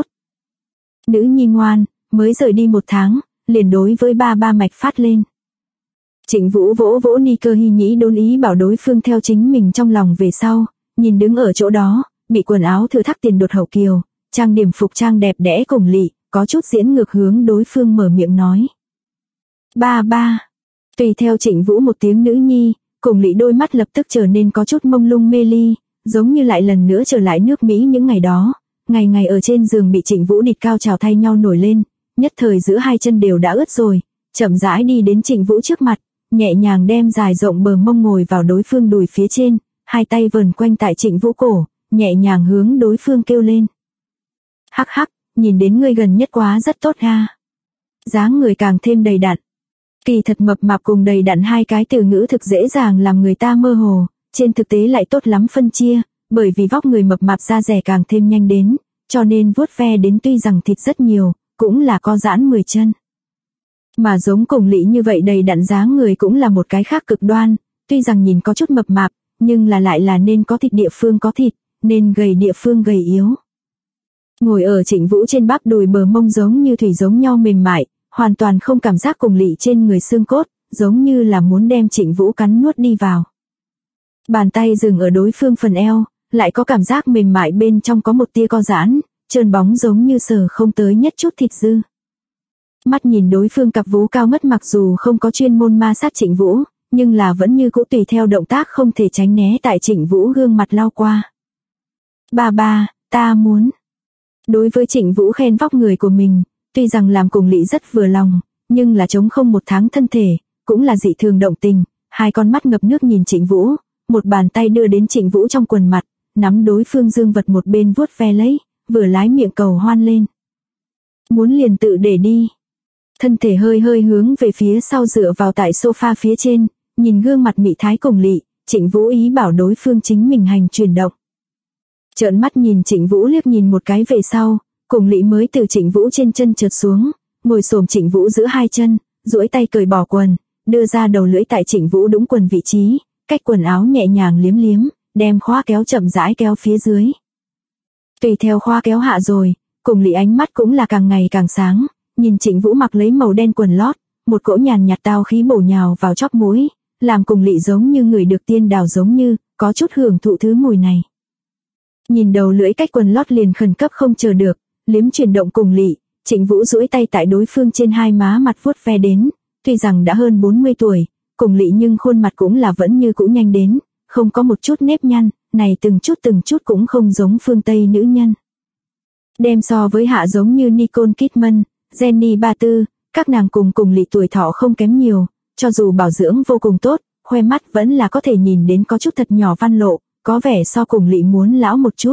Nữ nhi ngoan, mới rời đi 1 tháng, liền đối với ba ba mạch phát lên. Trịnh Vũ vỗ vỗ Nicker Hy Nhĩ đốn ý bảo đối phương theo chính mình trong lòng về sau, nhìn đứng ở chỗ đó, bị quần áo thừa thắt tiền đột hậu kiều, trang điểm phục trang đẹp đẽ cùng lỵ, có chút diễn ngược hướng đối phương mở miệng nói. Ba ba. Tùy theo Trịnh Vũ một tiếng nữ nhi, cùng lỵ đôi mắt lập tức trở nên có chút mông lung mê ly, giống như lại lần nữa trở lại nước Mỹ những ngày đó, ngày ở trên giường bị Trịnh Vũ địt cao trào thay nhau nổi lên, nhất thời giữa hai chân đều đã ướt rồi, chậm rãi đi đến Trịnh Vũ trước mặt, nhẹ nhàng đem dài rộng bờ mông ngồi vào đối phương đùi phía trên, hai tay vờn quanh tại Trịnh Vũ cổ, nhẹ nhàng hướng đối phương kêu lên. Hắc hắc, nhìn đến ngươi gần nhất quá rất tốt ha. Dáng người càng thêm đầy đặn. Kỳ thật mập mạp cùng đầy đặn hai cái từ ngữ thực dễ dàng làm người ta mơ hồ, trên thực tế lại tốt lắm phân chia, bởi vì vóc người mập mạp da dẻ càng thêm nhanh đến, cho nên vuốt ve đến tuy rằng thịt rất nhiều, cũng là co giãn 10 chân. Mà giống Cùng Lị như vậy đầy đặn dáng người cũng là một cái khác cực đoan, tuy rằng nhìn có chút mập mạp, nhưng là lại là nên có thịt địa phương có thịt, nên gầy địa phương gầy yếu. Ngồi ở Trịnh Vũ trên bắp đùi bờ mông giống như thủy giống nhau mềm mại, hoàn toàn không cảm giác Cùng Lị trên người xương cốt, giống như là muốn đem Trịnh Vũ cắn nuốt đi vào. Bàn tay dừng ở đối phương phần eo, lại có cảm giác mềm mại bên trong có một tia co giãn, trơn bóng giống như sờ không tới nhất chút thịt dư. Mắt nhìn đối phương cặp vú cao ngất mặc dù không có chuyên môn ma sát Trịnh Vũ, nhưng là vẫn như cũ tùy theo động tác không thể tránh né tại Trịnh Vũ gương mặt lao qua. Ba, ta muốn. Đối với Trịnh Vũ khen vóc người của mình, tuy rằng làm Cùng Lị rất vừa lòng, nhưng là trống không một tháng thân thể, cũng là dị thường động tình, hai con mắt ngập nước nhìn Trịnh Vũ, một bàn tay đưa đến Trịnh Vũ trong quần mặt, nắm đối phương dương vật một bên vuốt ve lấy, vừa lái miệng cầu hoan lên. Muốn liền tự để đi. Thân thể hơi hơi hướng về phía sau dựa vào tại sofa phía trên, nhìn gương mặt mị thái Cùng Lị, Trịnh Vũ ý bảo đối phương chính mình hành chuyển động. Trợn mắt nhìn Trịnh Vũ liếc nhìn một cái về sau, Cùng Lị mới từ Trịnh Vũ trên chân trượt xuống, ngồi xổm Trịnh Vũ giữa hai chân, duỗi tay cởi bỏ quần, đưa ra đầu lưỡi tại Trịnh Vũ đũng quần vị trí, cách quần áo nhẹ nhàng liếm liếm, đem khóa kéo chậm rãi kéo phía dưới. Tùy theo khóa kéo hạ rồi, Cùng Lị ánh mắt cũng là càng ngày càng sáng, nhìn Trịnh Vũ mặc lấy màu đen quần lót, một cỗ nhàn nhạt tao khí bổ nhào vào chóp mũi, làm Cùng Lị giống như người được tiên đào giống như, có chút hưởng thụ thứ mùi này. Nhìn đầu lưỡi cách quần lót liền khẩn cấp không chờ được, liếm chuyển động Cùng Lị, Trịnh Vũ duỗi tay tại đối phương trên hai má mặt vuốt ve đến, tuy rằng đã hơn 40 tuổi, Cùng Lị nhưng khuôn mặt cũng là vẫn như cũ nhanh đến, không có một chút nếp nhăn, này từng chút cũng không giống phương Tây nữ nhân. Đem so với hạ giống như Nicole Kidman, Jenny Batư, các nàng cùng Lị tuổi thọ không kém nhiều, cho dù bảo dưỡng vô cùng tốt, khoe mắt vẫn là có thể nhìn đến có chút thật nhỏ văn lộ, có vẻ so Cùng Lị muốn lão một chút.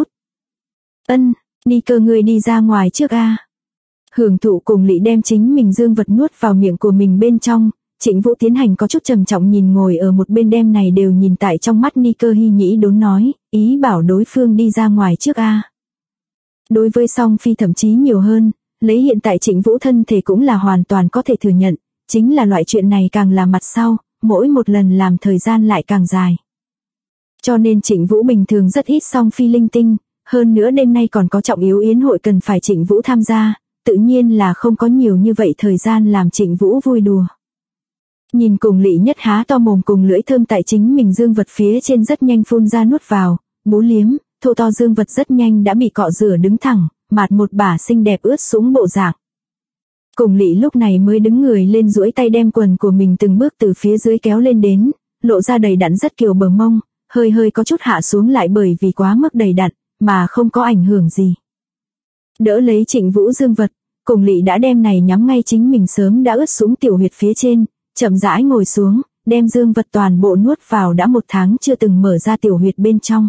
Nico ngươi đi ra ngoài trước a. Hưởng thụ Cùng Lị đem chính mình dương vật nuốt vào miệng của mình bên trong, Trịnh Vũ tiến hành có chút trầm trọng nhìn ngồi ở một bên đem này đều nhìn tại trong mắt Nico Hy Nhĩ đốn nói, ý bảo đối phương đi ra ngoài trước a. Đối với Song Phi thậm chí nhiều hơn, lấy hiện tại Trịnh Vũ thân thể cũng là hoàn toàn có thể thừa nhận, chính là loại chuyện này càng là mặt sau, mỗi một lần làm thời gian lại càng dài. Cho nên Trịnh Vũ bình thường rất ít Song Phi linh tinh, hơn nữa đêm nay còn có trọng yếu yến hội cần phải Trịnh Vũ tham gia, tự nhiên là không có nhiều như vậy thời gian làm Trịnh Vũ vui đùa. Nhìn Cùng Lị nhất há to mồm cùng lưỡi thơm tại chính mình dương vật phía trên rất nhanh phun ra nuốt vào, bú liếm, thô to dương vật rất nhanh đã bị cọ rửa đứng thẳng, mạt một bả xinh đẹp ướt sũng bộ dạng. Cùng Lị lúc này mới đứng người lên duỗi tay đem quần của mình từng bước từ phía dưới kéo lên đến, lộ ra đầy đặn rất kiều bờ mông, hơi có chút hạ xuống lại bởi vì quá mức đầy đặn, mà không có ảnh hưởng gì. Đỡ lấy Trịnh Vũ dương vật, Cùng Lị đã đem này nhắm ngay chính mình sớm đã ướt sũng tiểu huyệt phía trên, chậm rãi ngồi xuống, đem dương vật toàn bộ nuốt vào đã 1 tháng chưa từng mở ra tiểu huyệt bên trong.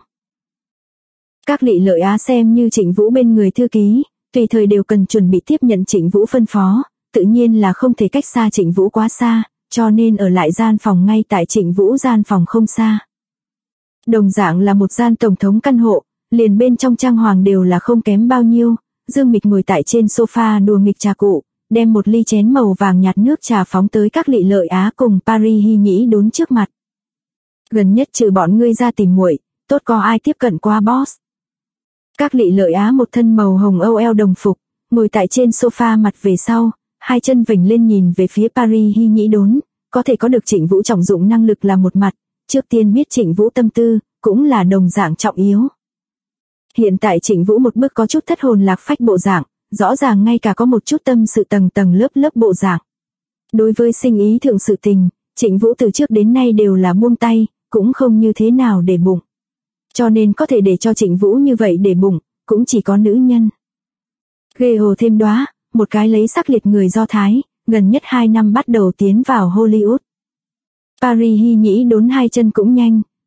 Các Lị Lợi Á xem như Trịnh Vũ bên người thư ký, tùy thời đều cần chuẩn bị tiếp nhận Trịnh Vũ phân phó, tự nhiên là không thể cách xa Trịnh Vũ quá xa, cho nên ở lại gian phòng ngay tại Trịnh Vũ gian phòng không xa. Đồng dạng là một gian tổng thống căn hộ, liền bên trong trang hoàng đều là không kém bao nhiêu, Dương Mịch ngồi tại trên sofa đùa nghịch trà cụ, đem một ly chén màu vàng nhạt nước trà phóng tới các Lị Lợi Á cùng Paris Hy Nhĩ đốn trước mặt. Gần nhất trừ bọn ngươi ra tìm muội, tốt có ai tiếp cận qua boss. Các Lị Lợi Á một thân màu hồng âu eo đồng phục, ngồi tại trên sofa mặt về sau, hai chân vểnh lên nhìn về phía Paris Hy Nhĩ đốn, có thể có được Trịnh Vũ trọng dụng năng lực là một mặt, trước tiên biết Trịnh Vũ tâm tư, cũng là đồng dạng trọng yếu. Hiện tại Trịnh Vũ một bước có chút thất hồn lạc phách bộ dạng, rõ ràng ngay cả có một chút tâm sự tầng lớp bộ dạng. Đối với sinh ý thượng sự tình, Trịnh Vũ từ trước đến nay đều là buông tay, cũng không như thế nào để bụng. Cho nên có thể để cho Trịnh Vũ như vậy để bụng, cũng chỉ có nữ nhân. Ghê hồ thêm đóa, một cái lấy sắc liệt người Do Thái, gần nhất 2 năm bắt đầu tiến vào Hollywood. Paris Hy Nhĩ đốn hai chân cũng nhanh,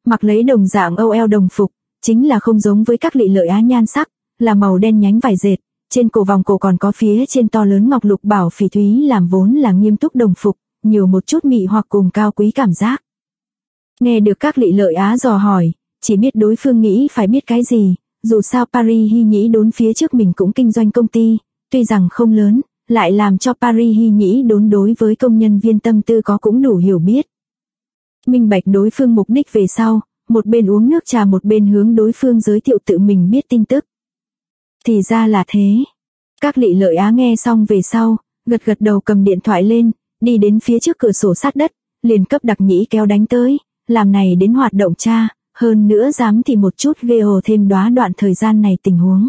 Mặc lấy đồng dạng OL đồng phục, chính là không giống với các Lị Lợi Á nhan sắc, là màu đen nhánh vải dệt, trên cổ vòng cổ còn có phía trên to lớn ngọc lục bảo phỉ thúy làm vốn là nghiêm túc đồng phục, nhiều một chút mị hoặc cùng cao quý cảm giác. Nghe được các Lị Lợi Á dò hỏi, chỉ biết đối phương nghĩ phải biết cái gì, dù sao Paris Hy Nhĩ Đốn phía trước mình cũng kinh doanh công ty, tuy rằng không lớn, lại làm cho Paris Hy Nhĩ Đốn đối với công nhân viên tâm tư có cũng đủ hiểu biết. Minh bạch đối phương mục đích về sau, một bên uống nước trà một bên hướng đối phương giới thiệu tự mình biết tin tức. Thì ra là thế. Các Lị Lợi Á nghe xong về sau, gật gật đầu cầm điện thoại lên, đi đến phía trước cửa sổ sát đất, liền cấp Đặc Nhĩ kéo đánh tới, làm này đến hoạt động tra, hơn nữa dám thì một chút VO thêm đoá đoạn thời gian này tình huống.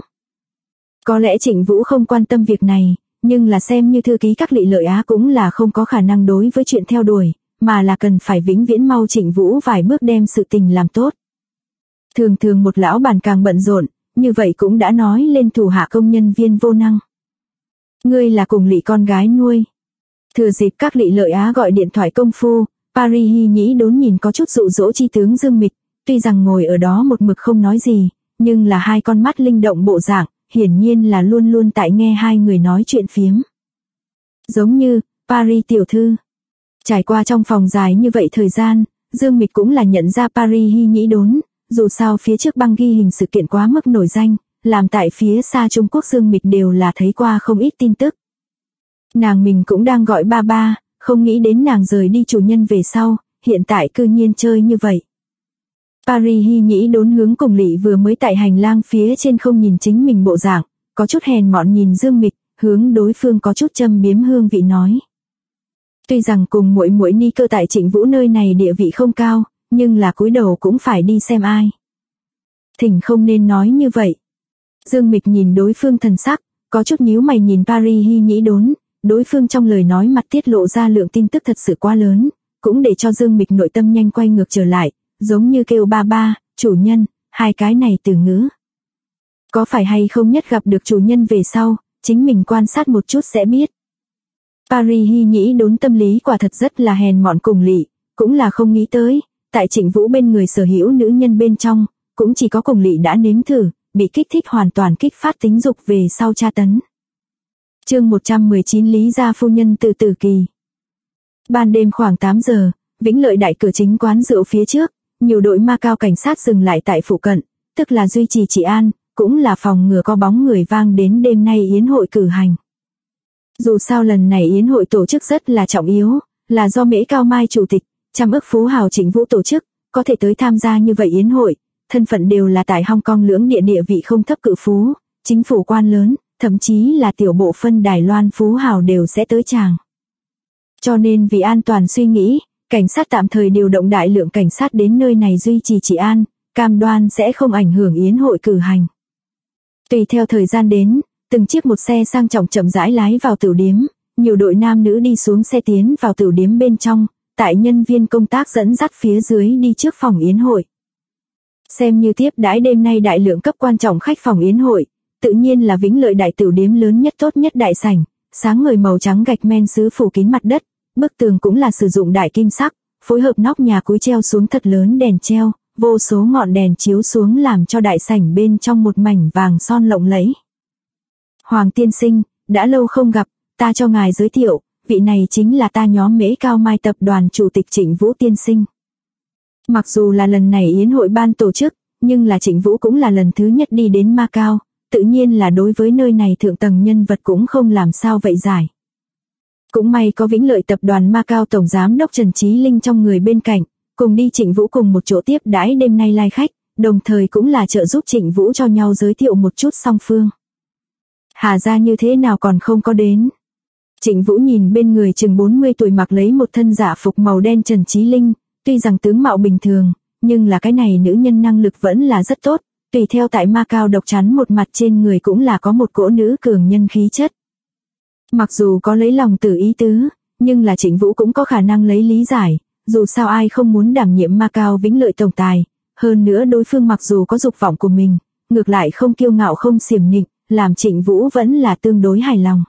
Có lẽ Trịnh Vũ không quan tâm việc này, nhưng là xem như thư ký các Lị Lợi Á cũng là không có khả năng đối với chuyện theo đuổi, mà là cần phải vĩnh viễn mau Trịnh Vũ vài bước đem sự tình làm tốt. Thường thường một lão bản càng bận rộn, như vậy cũng đã nói lên thủ hạ công nhân viên vô năng. Ngươi là cùng Lị con gái nuôi. Thừa dịp các Lị Lợi Á gọi điện thoại công phu, Paris Hy Nhĩ Đốn nhìn có chút dụ dỗ chi tướng Dương Mịch, tuy rằng ngồi ở đó một mực không nói gì, nhưng là hai con mắt linh động bộ dạng, hiển nhiên là luôn luôn tại nghe hai người nói chuyện phiếm. Giống như, Paris tiểu thư. Trải qua trong phòng dài như vậy thời gian, Dương Mịch cũng là nhận ra Paris Hy Nhĩ Đốn, dù sao phía trước băng ghi hình sự kiện quá mức nổi danh, làm tại phía xa Trung Quốc Dương Mịch đều là thấy qua không ít tin tức. Nàng mình cũng đang gọi ba ba, không nghĩ đến nàng rời đi chủ nhân về sau, hiện tại cư nhiên chơi như vậy. Paris Hy Nhĩ Đốn hướng cùng Lị vừa mới tại hành lang phía trên không nhìn chính mình bộ dạng, có chút hèn mọn nhìn Dương Mịch, hướng đối phương có chút châm biếm hương vị nói. Tuy rằng cùng muội muội Ni Cơ tại Trịnh Vũ nơi này địa vị không cao, nhưng là cúi đầu cũng phải đi xem ai. Thỉnh không nên nói như vậy. Dương Mịch nhìn đối phương thần sắc, có chút nhíu mày nhìn Paris Hy Nhĩ Đốn, đối phương trong lời nói mặt tiết lộ ra lượng tin tức thật sự quá lớn, cũng để cho Dương Mịch nội tâm nhanh quay ngược trở lại, giống như kêu ba ba, chủ nhân, hai cái này từ ngữ. Có phải hay không nhất gặp được chủ nhân về sau, chính mình quan sát một chút sẽ biết. Paris Hy Nhĩ Đốn tâm lý quả thật rất là hèn mọn cùng Lị, cũng là không nghĩ tới, tại Trịnh Vũ bên người sở hữu nữ nhân bên trong, cũng chỉ có cùng Lị đã nếm thử, bị kích thích hoàn toàn kích phát tính dục về sau tra tấn. Chương 119 Lý gia phu nhân từ Tử Kỳ. Ban đêm khoảng 8 giờ, Vĩnh Lợi đại cửa chính quán rượu phía trước, nhiều đội ma cao cảnh sát dừng lại tại phụ cận, tức là duy trì trị an, cũng là phòng ngừa có bóng người vang đến đêm nay yến hội cử hành. Dù sao lần này yến hội tổ chức rất là trọng yếu, là do Mễ Cao Mai chủ tịch, trăm ức phú hào Trịnh Vũ tổ chức, có thể tới tham gia như vậy yến hội, thân phận đều là tại Hong Kong lưỡng địa vị không thấp cự phú, chính phủ quan lớn, thậm chí là tiểu bộ phân Đài Loan phú hào đều sẽ tới chàng. Cho nên vì an toàn suy nghĩ, cảnh sát tạm thời điều động đại lượng cảnh sát đến nơi này duy trì trị an, cam đoan sẽ không ảnh hưởng yến hội cử hành. Tùy theo thời gian đến, từng chiếc một xe sang trọng chậm rãi lái vào tửu điếm, nhiều đội nam nữ đi xuống xe tiến vào tửu điếm bên trong, tại nhân viên công tác dẫn dắt phía dưới đi trước phòng yến hội. Xem như tiếp đãi đêm nay đại lượng cấp quan trọng khách phòng yến hội, tự nhiên là Vĩnh Lợi đại tửu điếm lớn nhất tốt nhất đại sảnh, sáng ngời màu trắng gạch men sứ phủ kín mặt đất, bức tường cũng là sử dụng đại kim sắc, phối hợp nóc nhà cúi treo xuống thật lớn đèn treo, vô số ngọn đèn chiếu xuống làm cho đại sảnh bên trong một mảnh vàng son lộng lẫy. Hoàng tiên sinh, đã lâu không gặp, ta cho ngài giới thiệu, vị này chính là ta nhóm Mễ Cao Mai tập đoàn chủ tịch Trịnh Vũ tiên sinh. Mặc dù là lần này yến hội ban tổ chức, nhưng là Trịnh Vũ cũng là lần thứ nhất đi đến Macau, tự nhiên là đối với nơi này thượng tầng nhân vật cũng không làm sao vậy giải. Cũng may có Vĩnh Lợi tập đoàn Macau tổng giám đốc Trần Chí Linh trong người bên cạnh, cùng đi Trịnh Vũ cùng một chỗ tiếp đãi đêm nay lai khách, đồng thời cũng là trợ giúp Trịnh Vũ cho nhau giới thiệu một chút song phương. Hà gia như thế nào còn không có đến. Trịnh Vũ nhìn bên người chừng 40 tuổi mặc lấy một thân giả phục màu đen Trần Chí Linh, tuy rằng tướng mạo bình thường, nhưng là cái này nữ nhân năng lực vẫn là rất tốt, tùy theo tại Macau độc chắn một mặt trên người cũng là có một cỗ nữ cường nhân khí chất. Mặc dù có lấy lòng từ ý tứ, nhưng là Trịnh Vũ cũng có khả năng lấy lý giải, dù sao ai không muốn đảm nhiệm Macau Vĩnh Lợi tổng tài, hơn nữa đối phương mặc dù có dục vọng của mình, ngược lại không kiêu ngạo không xiểm nịnh, làm Trịnh Vũ vẫn là tương đối hài lòng.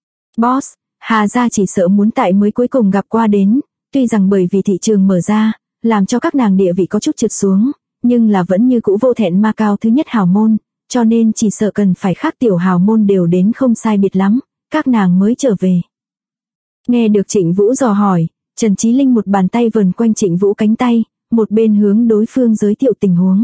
Boss, Hà gia chỉ sợ muốn tại mới cuối cùng gặp qua đến, tuy rằng bởi vì thị trường mở ra, làm cho các nàng địa vị có chút trượt xuống, nhưng là vẫn như cũ vô thẹn ma cao thứ nhất hào môn, cho nên chỉ sợ cần phải khác tiểu hào môn đều đến không sai biệt lắm, các nàng mới trở về. Nghe được Trịnh Vũ dò hỏi, Trần Chí Linh một bàn tay vờn quanh Trịnh Vũ cánh tay, một bên hướng đối phương giới thiệu tình huống.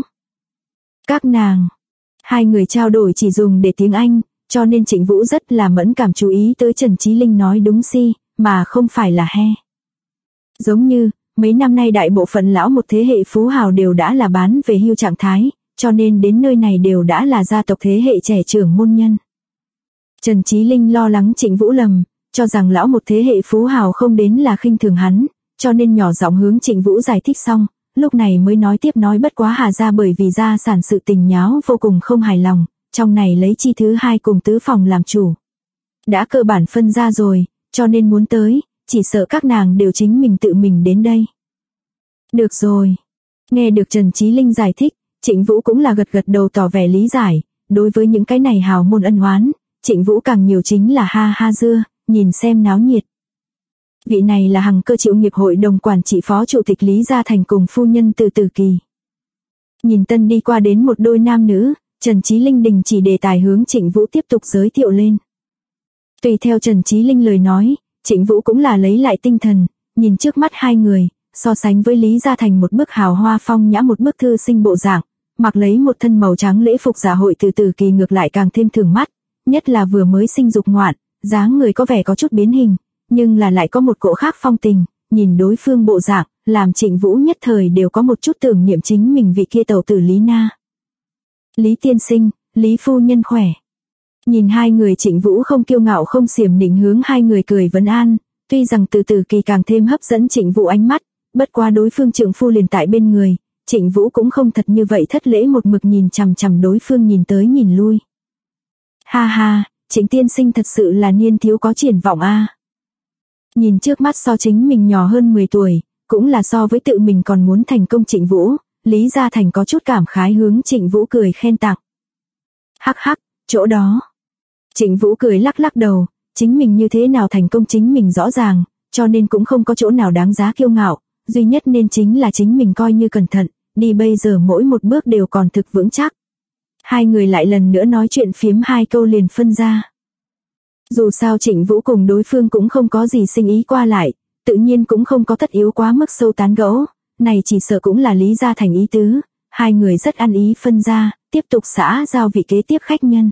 Các nàng, hai người trao đổi chỉ dùng để tiếng Anh, cho nên Trịnh Vũ rất là mẫn cảm chú ý tới Trần Chí Linh nói đúng si, mà không phải là he. Giống như, mấy năm nay đại bộ phận lão một thế hệ phú hào đều đã là bán về hưu trạng thái, cho nên đến nơi này đều đã là gia tộc thế hệ trẻ trưởng môn nhân. Trần Chí Linh lo lắng Trịnh Vũ lầm, cho rằng lão một thế hệ phú hào không đến là khinh thường hắn, cho nên nhỏ giọng hướng Trịnh Vũ giải thích xong, lúc này mới nói tiếp nói bất quá Hà gia bởi vì gia sản sự tình nháo vô cùng không hài lòng, trong này lấy chi thứ hai cùng tứ phòng làm chủ. Đã cơ bản phân ra rồi, cho nên muốn tới, chỉ sợ các nàng đều chính mình tự mình đến đây. Được rồi. Nghe được Trần Chí Linh giải thích, Trịnh Vũ cũng là gật gật đầu tỏ vẻ lý giải, đối với những cái này hào môn ân oán, Trịnh Vũ càng nhiều chính là ha ha dưa, nhìn xem náo nhiệt. Vị này là Hằng Cơ Triệu nghiệp hội đồng quản trị phó chủ tịch Lý Gia Thành cùng phu nhân Từ Từ Kỳ. Nhìn tân đi qua đến một đôi nam nữ, Trần Chí Linh đình chỉ đề tài hướng Trịnh Vũ tiếp tục giới thiệu lên. Tùy theo Trần Chí Linh lời nói, Trịnh Vũ cũng là lấy lại tinh thần, nhìn trước mắt hai người, so sánh với Lý Gia Thành một bức hào hoa phong nhã một bức thư sinh bộ dạng, mặc lấy một thân màu trắng lễ phục dạ hội Từ Từ Kỳ ngược lại càng thêm thường mắt, nhất là vừa mới sinh dục ngoạn, dáng người có vẻ có chút biến hình, nhưng là lại có một cỗ khác phong tình, nhìn đối phương bộ dạng, làm Trịnh Vũ nhất thời đều có một chút tưởng niệm chính mình vị kia tẩu tử Lý Na. Lý tiên sinh, Lý phu nhân khỏe. Nhìn hai người Trịnh Vũ không kiêu ngạo không xiểm nịnh hướng hai người cười vấn an, tuy rằng Từ Từ Kỳ càng thêm hấp dẫn Trịnh Vũ ánh mắt, bất quá đối phương trượng phu liền tại bên người, Trịnh Vũ cũng không thật như vậy thất lễ một mực nhìn chằm chằm đối phương nhìn tới nhìn lui. Ha ha, Trịnh tiên sinh thật sự là niên thiếu có triển vọng a. Nhìn trước mắt so chính mình nhỏ hơn 10 tuổi, cũng là so với tự mình còn muốn thành công Trịnh Vũ, Lý Gia Thành có chút cảm khái hướng Trịnh Vũ cười khen tặng. Hắc hắc, chỗ đó. Trịnh Vũ cười lắc lắc đầu, chính mình như thế nào thành công chính mình rõ ràng, cho nên cũng không có chỗ nào đáng giá kiêu ngạo, duy nhất nên chính là chính mình coi như cẩn thận, đi bây giờ mỗi một bước đều còn thực vững chắc. Hai người lại lần nữa nói chuyện phiếm hai câu liền phân ra. Dù sao Trịnh Vũ cùng đối phương cũng không có gì sinh ý qua lại, tự nhiên cũng không có tất yếu quá mức sâu tán gẫu, này chỉ sợ cũng là Lý Gia Thành ý tứ, hai người rất ăn ý phân ra, tiếp tục xã giao vị kế tiếp khách nhân.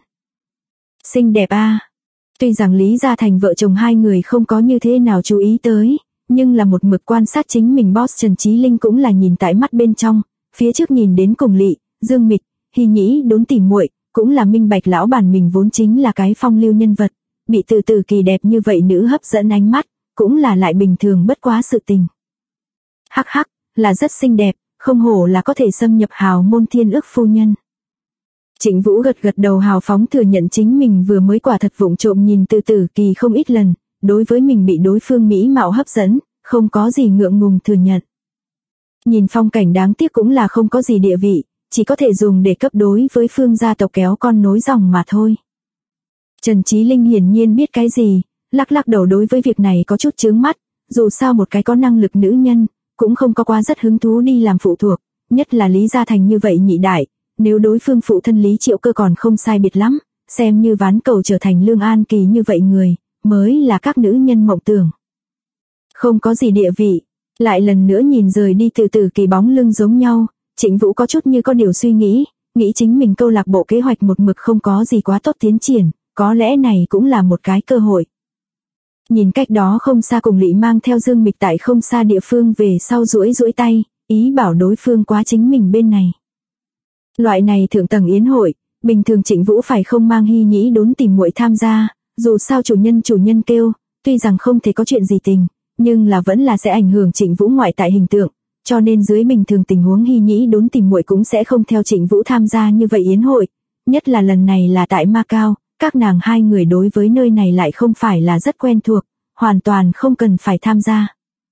Xinh đẹp a. Tuy rằng Lý Gia Thành vợ chồng hai người không có như thế nào chú ý tới, nhưng là một mực quan sát chính mình boss Trần Chí Linh cũng là nhìn tại mắt bên trong, phía trước nhìn đến Cùng Lị, Dương Mịch, Hy Nhĩ Đốn tỉ muội, cũng là minh bạch lão bản mình vốn chính là cái phong lưu nhân vật, bị Từ Từ Kỳ đẹp như vậy nữ hấp dẫn ánh mắt, cũng là lại bình thường bất quá sự tình. Hắc hắc, là rất xinh đẹp, không hổ là có thể xâm nhập hào môn thiên ức phu nhân. Trịnh Vũ gật gật đầu hào phóng thừa nhận chính mình vừa mới quả thật vụng trộm nhìn Từ Từ Kỳ không ít lần, đối với mình bị đối phương mỹ mạo hấp dẫn, không có gì ngượng ngùng thừa nhận. Nhìn phong cảnh đáng tiếc cũng là không có gì địa vị, chỉ có thể dùng để cấp đối với phương gia tộc kéo con nối dòng mà thôi. Trần Chí Linh hiển nhiên biết cái gì, lắc lắc đầu đối với việc này có chút chướng mắt, dù sao một cái có năng lực nữ nhân, cũng không có quá rất hứng thú đi làm phụ thuộc, nhất là Lý Gia Thành như vậy nhị đại, nếu đối phương phụ thân Lý Triệu Cơ còn không sai biệt lắm, xem như ván cầu trở thành Lương An Kỳ như vậy người, mới là các nữ nhân mộng tưởng. Không có gì địa vị, lại lần nữa nhìn rời đi Từ Từ Kỳ bóng lưng giống nhau, Trịnh Vũ có chút như có điều suy nghĩ chính mình câu lạc bộ kế hoạch một mực không có gì quá tốt tiến triển, có lẽ này cũng là một cái cơ hội. Nhìn cách đó không xa Cùng Lị mang theo Dương Mịch tại không xa địa phương về sau duỗi tay, ý bảo đối phương quá chính mình bên này. Loại này thượng tầng yến hội, bình thường Trịnh Vũ phải không mang Hy Nhĩ Đốn tìm muội tham gia, dù sao chủ nhân kêu, tuy rằng không thể có chuyện gì tình, nhưng là vẫn là sẽ ảnh hưởng Trịnh Vũ ngoại tại hình tượng, cho nên dưới bình thường tình huống Hy Nhĩ Đốn tìm muội cũng sẽ không theo Trịnh Vũ tham gia như vậy yến hội, nhất là lần này là tại Macau, các nàng hai người đối với nơi này lại không phải là rất quen thuộc, hoàn toàn không cần phải tham gia.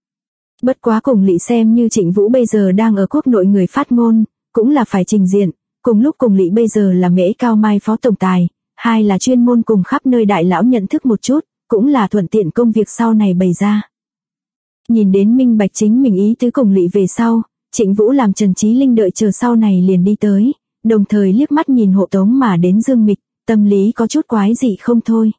Bất quá Cùng Lị xem như Trịnh Vũ bây giờ đang ở quốc nội người phát ngôn, cũng là phải trình diện, cùng lúc Cùng Lị bây giờ là Mễ Cao Mai phó tổng tài, hai là chuyên môn cùng khắp nơi đại lão nhận thức một chút, cũng là thuận tiện công việc sau này bày ra. Nhìn đến minh bạch chính mình ý tứ cùng lỵ về sau, Trịnh Vũ làm Trần Chí Linh đợi chờ sau này liền đi tới, đồng thời liếc mắt nhìn hộ tống mà đến Dương Mịch, tâm lý có chút quái dị không thôi.